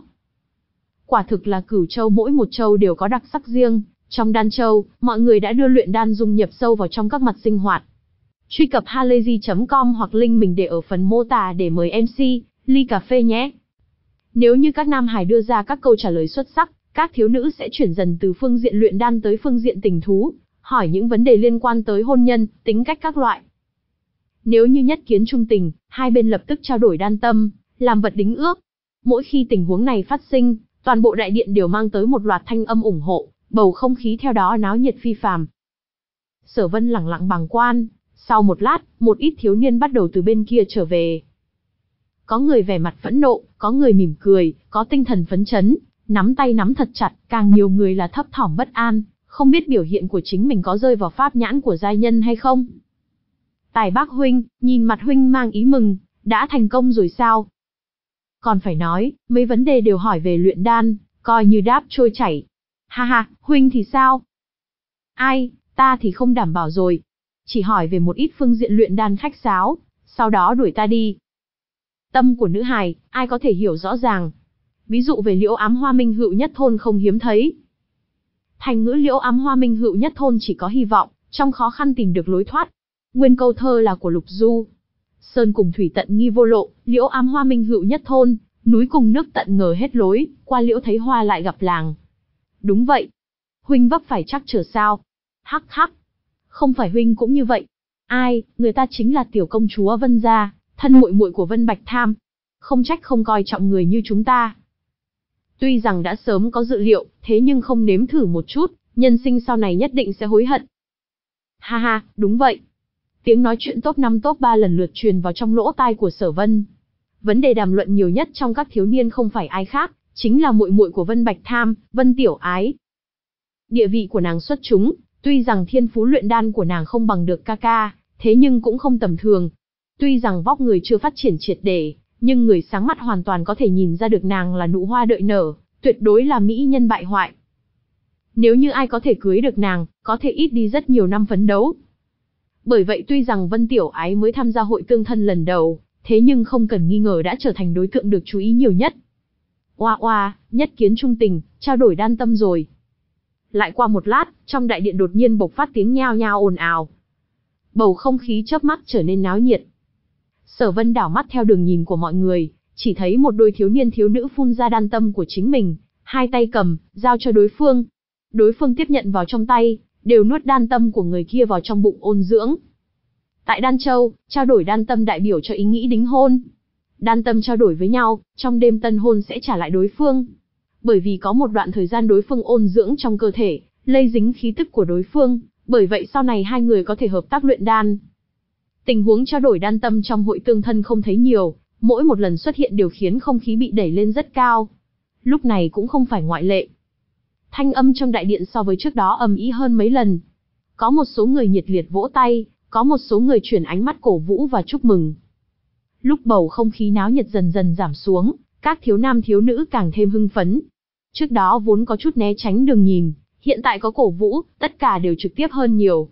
Quả thực là cửu châu mỗi một châu đều có đặc sắc riêng, trong đan châu, mọi người đã đưa luyện đan dung nhập sâu vào trong các mặt sinh hoạt. Truy cập halayzi chấm com hoặc link mình để ở phần mô tả để mời em xê, ly cà phê nhé. Nếu như các nam hải đưa ra các câu trả lời xuất sắc, các thiếu nữ sẽ chuyển dần từ phương diện luyện đan tới phương diện tình thú, hỏi những vấn đề liên quan tới hôn nhân, tính cách các loại. Nếu như nhất kiến trung tình, hai bên lập tức trao đổi đan tâm, làm vật đính ước. Mỗi khi tình huống này phát sinh, toàn bộ đại điện đều mang tới một loạt thanh âm ủng hộ, bầu không khí theo đó náo nhiệt phi phàm. Sở Vân lẳng lặng bàng quan, sau một lát, một ít thiếu niên bắt đầu từ bên kia trở về. Có người vẻ mặt phẫn nộ, có người mỉm cười, có tinh thần phấn chấn, nắm tay nắm thật chặt, càng nhiều người là thấp thỏm bất an, không biết biểu hiện của chính mình có rơi vào pháp nhãn của giai nhân hay không. Tài Bác huynh, nhìn mặt huynh mang ý mừng, đã thành công rồi sao? Còn phải nói, mấy vấn đề đều hỏi về luyện đan, coi như đáp trôi chảy. Ha ha, huynh thì sao? Ai, ta thì không đảm bảo rồi. Chỉ hỏi về một ít phương diện luyện đan khách sáo, sau đó đuổi ta đi. Tâm của nữ hài, ai có thể hiểu rõ ràng. Ví dụ về liễu ám hoa minh hữu nhất thôn không hiếm thấy. Thành ngữ liễu ám hoa minh hữu nhất thôn chỉ có hy vọng, trong khó khăn tìm được lối thoát. Nguyên câu thơ là của Lục Du. Sơn cùng thủy tận nghi vô lộ, liễu ám hoa minh hữu nhất thôn, núi cùng nước tận ngờ hết lối, qua liễu thấy hoa lại gặp làng. Đúng vậy. Huynh vấp phải chắc trở sao? Hắc hắc. Không phải huynh cũng như vậy. Ai, người ta chính là tiểu công chúa Vân gia, thân muội muội của Vân Bạch Tham. Không trách không coi trọng người như chúng ta. Tuy rằng đã sớm có dự liệu, thế nhưng không nếm thử một chút, nhân sinh sau này nhất định sẽ hối hận. Ha ha, đúng vậy. Tiếng nói chuyện top năm top ba lần lượt truyền vào trong lỗ tai của Sở Vân. Vấn đề đàm luận nhiều nhất trong các thiếu niên không phải ai khác, chính là muội muội của Vân Bạch Tham, Vân Tiểu Ái. Địa vị của nàng xuất chúng, tuy rằng thiên phú luyện đan của nàng không bằng được ca ca, thế nhưng cũng không tầm thường. Tuy rằng vóc người chưa phát triển triệt để, nhưng người sáng mắt hoàn toàn có thể nhìn ra được nàng là nụ hoa đợi nở, tuyệt đối là mỹ nhân bại hoại. Nếu như ai có thể cưới được nàng, có thể ít đi rất nhiều năm phấn đấu. Bởi vậy tuy rằng Vân Tiểu Ái mới tham gia hội tương thân lần đầu, thế nhưng không cần nghi ngờ đã trở thành đối tượng được chú ý nhiều nhất. Oa oa, nhất kiến trung tình, trao đổi đan tâm rồi. Lại qua một lát, trong đại điện đột nhiên bộc phát tiếng nhao nhao ồn ào. Bầu không khí chớp mắt trở nên náo nhiệt. Sở Vân đảo mắt theo đường nhìn của mọi người, chỉ thấy một đôi thiếu niên thiếu nữ phun ra đan tâm của chính mình, hai tay cầm, giao cho đối phương. Đối phương tiếp nhận vào trong tay, đều nuốt đan tâm của người kia vào trong bụng ôn dưỡng. Tại Đan Châu, trao đổi đan tâm đại biểu cho ý nghĩ đính hôn. Đan tâm trao đổi với nhau, trong đêm tân hôn sẽ trả lại đối phương. Bởi vì có một đoạn thời gian đối phương ôn dưỡng trong cơ thể, lây dính khí tức của đối phương, bởi vậy sau này hai người có thể hợp tác luyện đan. Tình huống trao đổi đan tâm trong hội tương thân không thấy nhiều, mỗi một lần xuất hiện đều khiến không khí bị đẩy lên rất cao. Lúc này cũng không phải ngoại lệ. Thanh âm trong đại điện so với trước đó ầm ĩ hơn mấy lần. Có một số người nhiệt liệt vỗ tay, có một số người chuyển ánh mắt cổ vũ và chúc mừng. Lúc bầu không khí náo nhiệt dần dần giảm xuống, các thiếu nam thiếu nữ càng thêm hưng phấn. Trước đó vốn có chút né tránh đường nhìn, hiện tại có cổ vũ, tất cả đều trực tiếp hơn nhiều.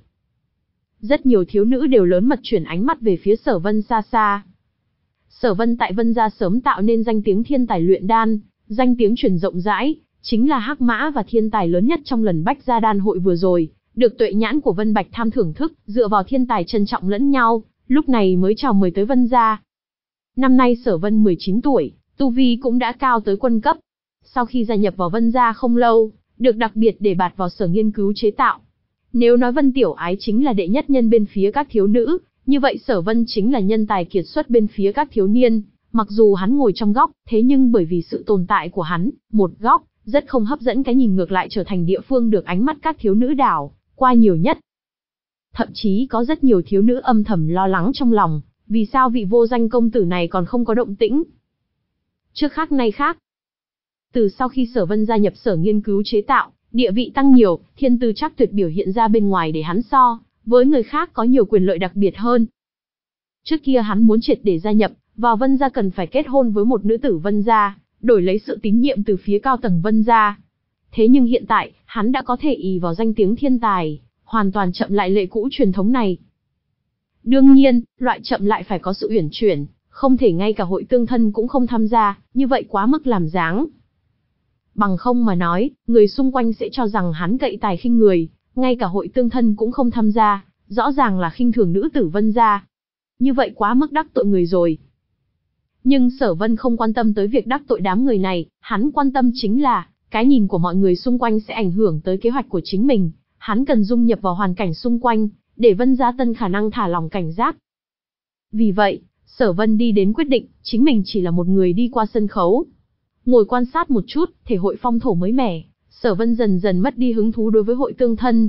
Rất nhiều thiếu nữ đều lớn mật chuyển ánh mắt về phía Sở Vân xa xa. Sở Vân tại Vân gia sớm tạo nên danh tiếng thiên tài luyện đan, danh tiếng truyền rộng rãi, chính là hắc mã và thiên tài lớn nhất trong lần Bách gia đan hội vừa rồi, được tuệ nhãn của Vân Bạch Tham thưởng thức, dựa vào thiên tài trân trọng lẫn nhau, lúc này mới chào mời tới Vân gia. Năm nay Sở Vân mười chín tuổi, tu vi cũng đã cao tới quân cấp. Sau khi gia nhập vào Vân gia không lâu, được đặc biệt để bạt vào sở nghiên cứu chế tạo. Nếu nói Vân Tiểu Ái chính là đệ nhất nhân bên phía các thiếu nữ, như vậy Sở Vân chính là nhân tài kiệt xuất bên phía các thiếu niên. Mặc dù hắn ngồi trong góc, thế nhưng bởi vì sự tồn tại của hắn, một góc, rất không hấp dẫn, cái nhìn ngược lại trở thành địa phương được ánh mắt các thiếu nữ đảo qua nhiều nhất. Thậm chí có rất nhiều thiếu nữ âm thầm lo lắng trong lòng, vì sao vị vô danh công tử này còn không có động tĩnh. Trước khác nay khác. Từ sau khi Sở Vân gia nhập sở nghiên cứu chế tạo, địa vị tăng nhiều, thiên tư chắc tuyệt biểu hiện ra bên ngoài để hắn so với người khác có nhiều quyền lợi đặc biệt hơn. Trước kia hắn muốn triệt để gia nhập vào Vân gia cần phải kết hôn với một nữ tử Vân gia, đổi lấy sự tín nhiệm từ phía cao tầng Vân gia. Thế nhưng hiện tại, hắn đã có thể ỷ vào danh tiếng thiên tài, hoàn toàn chậm lại lệ cũ truyền thống này. Đương nhiên, loại chậm lại phải có sự uyển chuyển, không thể ngay cả hội tương thân cũng không tham gia, như vậy quá mức làm dáng. Bằng không mà nói, người xung quanh sẽ cho rằng hắn cậy tài khinh người, ngay cả hội tương thân cũng không tham gia, rõ ràng là khinh thường nữ tử Vân gia. Như vậy quá mức đắc tội người rồi. Nhưng Sở Vân không quan tâm tới việc đắc tội đám người này, hắn quan tâm chính là Cái nhìn của mọi người xung quanh sẽ ảnh hưởng tới kế hoạch của chính mình, hắn cần dung nhập vào hoàn cảnh xung quanh, để Vân Gia Tân khả năng thả lỏng cảnh giác. Vì vậy, Sở Vân đi đến quyết định, chính mình chỉ là một người đi qua sân khấu. Ngồi quan sát một chút, thể hội phong thổ mới mẻ, Sở Vân dần dần mất đi hứng thú đối với hội tương thân.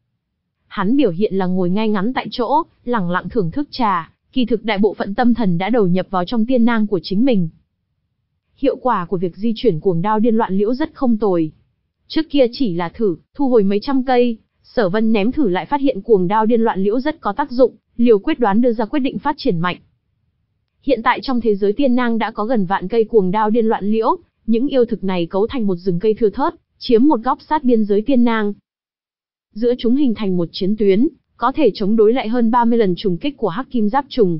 Hắn biểu hiện là ngồi ngay ngắn tại chỗ, lẳng lặng thưởng thức trà, kỳ thực đại bộ phận tâm thần đã đầu nhập vào trong tiên nang của chính mình. Hiệu quả của việc di chuyển cuồng đao điên loạn liễu rất không tồi. Trước kia chỉ là thử, thu hồi mấy trăm cây, Sở Vân ném thử lại phát hiện cuồng đao điên loạn liễu rất có tác dụng, liều quyết đoán đưa ra quyết định phát triển mạnh. Hiện tại trong thế giới tiên nang đã có gần vạn cây cuồng đao điên loạn liễu, những yêu thực này cấu thành một rừng cây thưa thớt, chiếm một góc sát biên giới tiên nang. Giữa chúng hình thành một chiến tuyến, có thể chống đối lại hơn ba mươi lần trùng kích của hắc kim giáp trùng.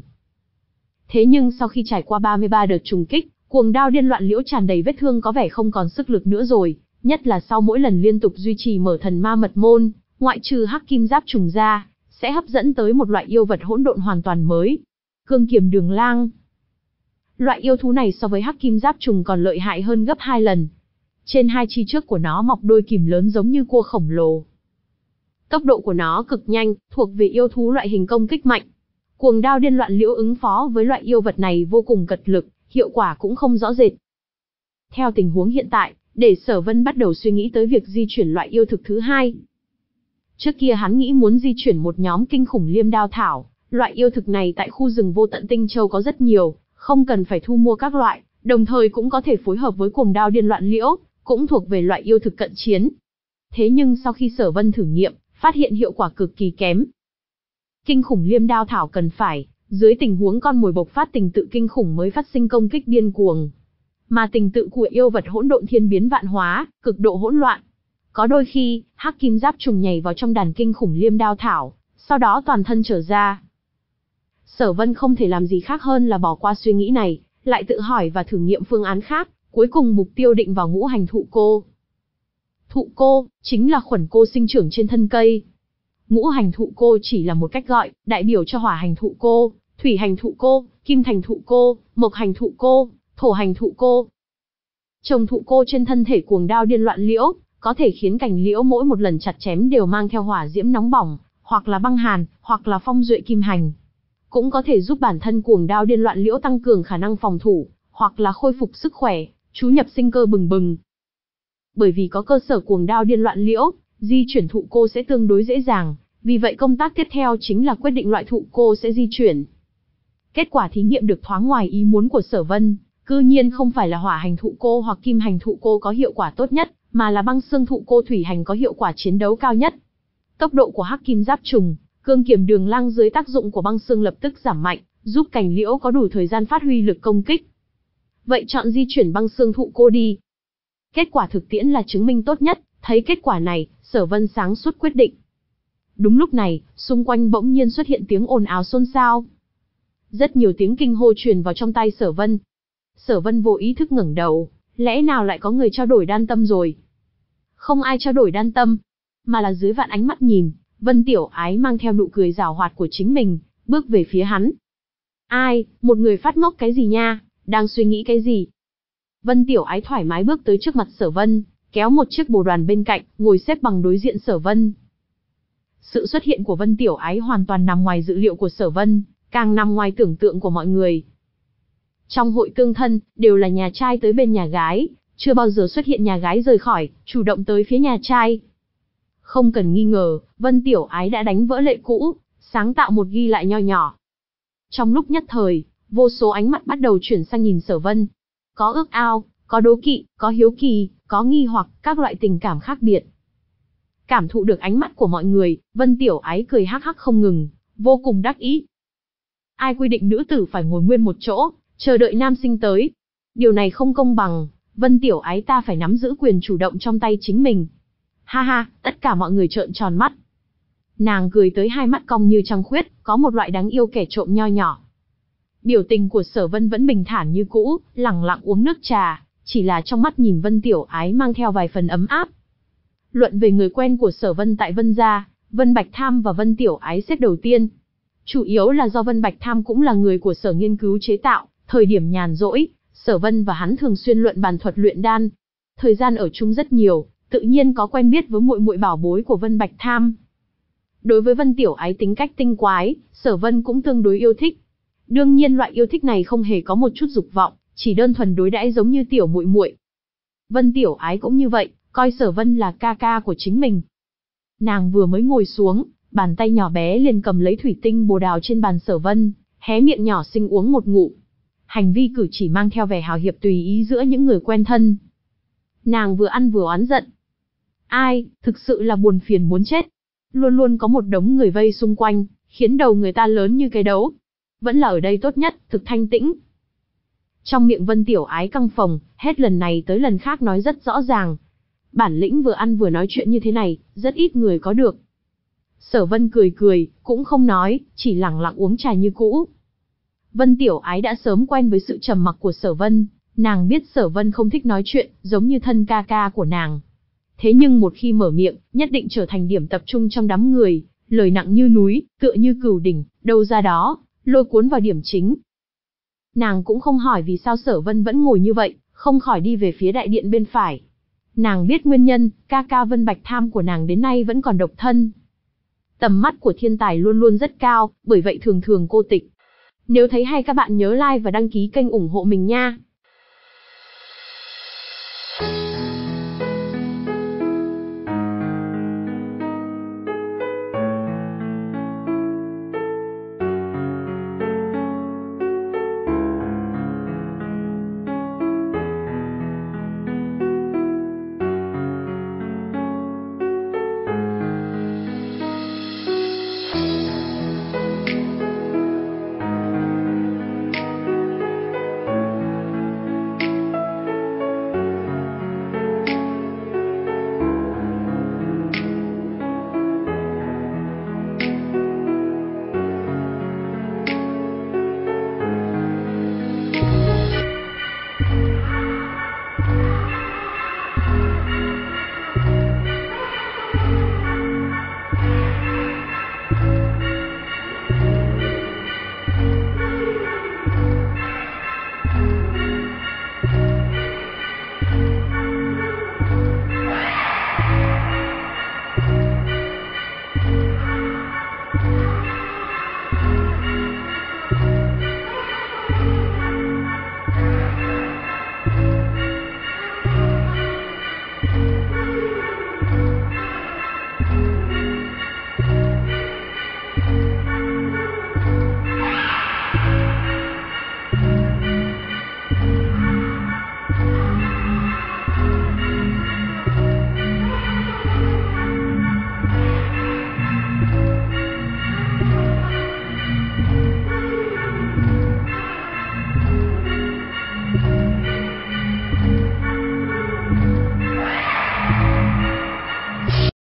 Thế nhưng sau khi trải qua ba mươi ba đợt trùng kích, cuồng đao điên loạn liễu tràn đầy vết thương có vẻ không còn sức lực nữa rồi, nhất là sau mỗi lần liên tục duy trì mở thần ma mật môn, ngoại trừ hắc kim giáp trùng ra, sẽ hấp dẫn tới một loại yêu vật hỗn độn hoàn toàn mới. Cương Kiềm Đường Lang. Loại yêu thú này so với hắc kim giáp trùng còn lợi hại hơn gấp hai lần. Trên hai chi trước của nó mọc đôi kìm lớn giống như cua khổng lồ. Tốc độ của nó cực nhanh, thuộc về yêu thú loại hình công kích mạnh. Cuồng đao điên loạn liễu ứng phó với loại yêu vật này vô cùng cật lực, hiệu quả cũng không rõ rệt. Theo tình huống hiện tại, để Sở Vân bắt đầu suy nghĩ tới việc di chuyển loại yêu thực thứ hai. Trước kia hắn nghĩ muốn di chuyển một nhóm kinh khủng liêm đao thảo, loại yêu thực này tại khu rừng vô tận Tinh Châu có rất nhiều, không cần phải thu mua các loại, đồng thời cũng có thể phối hợp với cuồng đao điên loạn liễu, cũng thuộc về loại yêu thực cận chiến. Thế nhưng sau khi Sở Vân thử nghiệm, phát hiện hiệu quả cực kỳ kém. Kinh khủng liêm đao thảo cần phải, dưới tình huống con mồi bộc phát tình tự kinh khủng mới phát sinh công kích điên cuồng. Mà tình tự của yêu vật hỗn độn thiên biến vạn hóa, cực độ hỗn loạn. Có đôi khi, hắc kim giáp trùng nhảy vào trong đàn kinh khủng liêm đao thảo, sau đó toàn thân trở ra. Sở Vân không thể làm gì khác hơn là bỏ qua suy nghĩ này, lại tự hỏi và thử nghiệm phương án khác, cuối cùng mục tiêu định vào ngũ hành thụ cô. Thụ cô, chính là khuẩn cô sinh trưởng trên thân cây. Ngũ hành thụ cô chỉ là một cách gọi, đại biểu cho hỏa hành thụ cô, thủy hành thụ cô, kim thành thụ cô, mộc hành thụ cô, thổ hành thụ cô. Trồng thụ cô trên thân thể cuồng đao điên loạn liễu, có thể khiến cành liễu mỗi một lần chặt chém đều mang theo hỏa diễm nóng bỏng, hoặc là băng hàn, hoặc là phong duệ kim hành. Cũng có thể giúp bản thân cuồng đao điên loạn liễu tăng cường khả năng phòng thủ, hoặc là khôi phục sức khỏe, chú nhập sinh cơ bừng bừng. Bởi vì có cơ sở cuồng đao điên loạn liễu, di chuyển thụ cô sẽ tương đối dễ dàng, vì vậy công tác tiếp theo chính là quyết định loại thụ cô sẽ di chuyển. Kết quả thí nghiệm được thoáng ngoài ý muốn của Sở Vân, cư nhiên không phải là hỏa hành thụ cô hoặc kim hành thụ cô có hiệu quả tốt nhất, mà là băng xương thụ cô thủy hành có hiệu quả chiến đấu cao nhất. Tốc độ của hắc kim giáp trùng, Cương Kiềm Đường Lang dưới tác dụng của băng xương lập tức giảm mạnh, giúp cành liễu có đủ thời gian phát huy lực công kích. Vậy chọn di chuyển băng xương thụ cô đi. Kết quả thực tiễn là chứng minh tốt nhất, thấy kết quả này, Sở Vân sáng suốt quyết định. Đúng lúc này, xung quanh bỗng nhiên xuất hiện tiếng ồn ào xôn xao. Rất nhiều tiếng kinh hô truyền vào trong tai Sở Vân. Sở Vân vô ý thức ngẩng đầu, lẽ nào lại có người trao đổi đan tâm rồi? Không ai trao đổi đan tâm, mà là dưới vạn ánh mắt nhìn, Vân Tiểu Ái mang theo nụ cười giảo hoạt của chính mình, bước về phía hắn. Ai, một người phát ngốc cái gì nha, đang suy nghĩ cái gì? Vân Tiểu Ái thoải mái bước tới trước mặt Sở Vân, kéo một chiếc bồ đoàn bên cạnh, ngồi xếp bằng đối diện Sở Vân. Sự xuất hiện của Vân Tiểu Ái hoàn toàn nằm ngoài dự liệu của Sở Vân, càng nằm ngoài tưởng tượng của mọi người. Trong hội tương thân, đều là nhà trai tới bên nhà gái, chưa bao giờ xuất hiện nhà gái rời khỏi, chủ động tới phía nhà trai. Không cần nghi ngờ, Vân Tiểu Ái đã đánh vỡ lệ cũ, sáng tạo một ghi lại nho nhỏ. Trong lúc nhất thời, vô số ánh mắt bắt đầu chuyển sang nhìn Sở Vân. Có ước ao, có đố kỵ, có hiếu kỳ, có nghi hoặc, các loại tình cảm khác biệt. Cảm thụ được ánh mắt của mọi người, Vân Tiểu Ái cười hắc hắc không ngừng, vô cùng đắc ý. Ai quy định nữ tử phải ngồi nguyên một chỗ, chờ đợi nam sinh tới? Điều này không công bằng, Vân Tiểu Ái ta phải nắm giữ quyền chủ động trong tay chính mình. Ha ha, tất cả mọi người trợn tròn mắt. Nàng cười tới hai mắt cong như trăng khuyết, có một loại đáng yêu kẻ trộm nho nhỏ. Biểu tình của Sở Vân vẫn bình thản như cũ, lẳng lặng uống nước trà, chỉ là trong mắt nhìn Vân Tiểu Ái mang theo vài phần ấm áp. Luận về người quen của Sở Vân tại Vân gia, Vân Bạch Tham và Vân Tiểu Ái xếp đầu tiên. Chủ yếu là do Vân Bạch Tham cũng là người của Sở nghiên cứu chế tạo, thời điểm nhàn rỗi, Sở Vân và hắn thường xuyên luận bàn thuật luyện đan. Thời gian ở chung rất nhiều, tự nhiên có quen biết với muội muội bảo bối của Vân Bạch Tham. Đối với Vân Tiểu Ái tính cách tinh quái, Sở Vân cũng tương đối yêu thích. Đương nhiên loại yêu thích này không hề có một chút dục vọng, chỉ đơn thuần đối đãi giống như tiểu muội muội. Vân Tiểu Ái cũng như vậy, coi Sở Vân là ca ca của chính mình. Nàng vừa mới ngồi xuống, bàn tay nhỏ bé liền cầm lấy thủy tinh bồ đào trên bàn Sở Vân, hé miệng nhỏ xinh uống một ngụm. Hành vi cử chỉ mang theo vẻ hào hiệp tùy ý giữa những người quen thân. Nàng vừa ăn vừa oán giận. Ai, thực sự là buồn phiền muốn chết. Luôn luôn có một đống người vây xung quanh, khiến đầu người ta lớn như cái đấu. Vẫn là ở đây tốt nhất, thực thanh tĩnh. Trong miệng Vân Tiểu Ái căng phồng, hết lần này tới lần khác nói rất rõ ràng. Bản lĩnh vừa ăn vừa nói chuyện như thế này, rất ít người có được. Sở Vân cười cười, cũng không nói, chỉ lặng lặng uống trà như cũ. Vân Tiểu Ái đã sớm quen với sự trầm mặc của Sở Vân, nàng biết Sở Vân không thích nói chuyện, giống như thân ca ca của nàng. Thế nhưng một khi mở miệng, nhất định trở thành điểm tập trung trong đám người, lời nặng như núi, tựa như cửu đỉnh, đâu ra đó, lôi cuốn vào điểm chính. Nàng cũng không hỏi vì sao Sở Vân vẫn ngồi như vậy, không khỏi đi về phía đại điện bên phải. Nàng biết nguyên nhân, ca ca Vân Bạch Tham của nàng đến nay vẫn còn độc thân. Tầm mắt của thiên tài luôn luôn rất cao, bởi vậy thường thường cô tịch. Nếu thấy hay các bạn nhớ like và đăng ký kênh ủng hộ mình nha.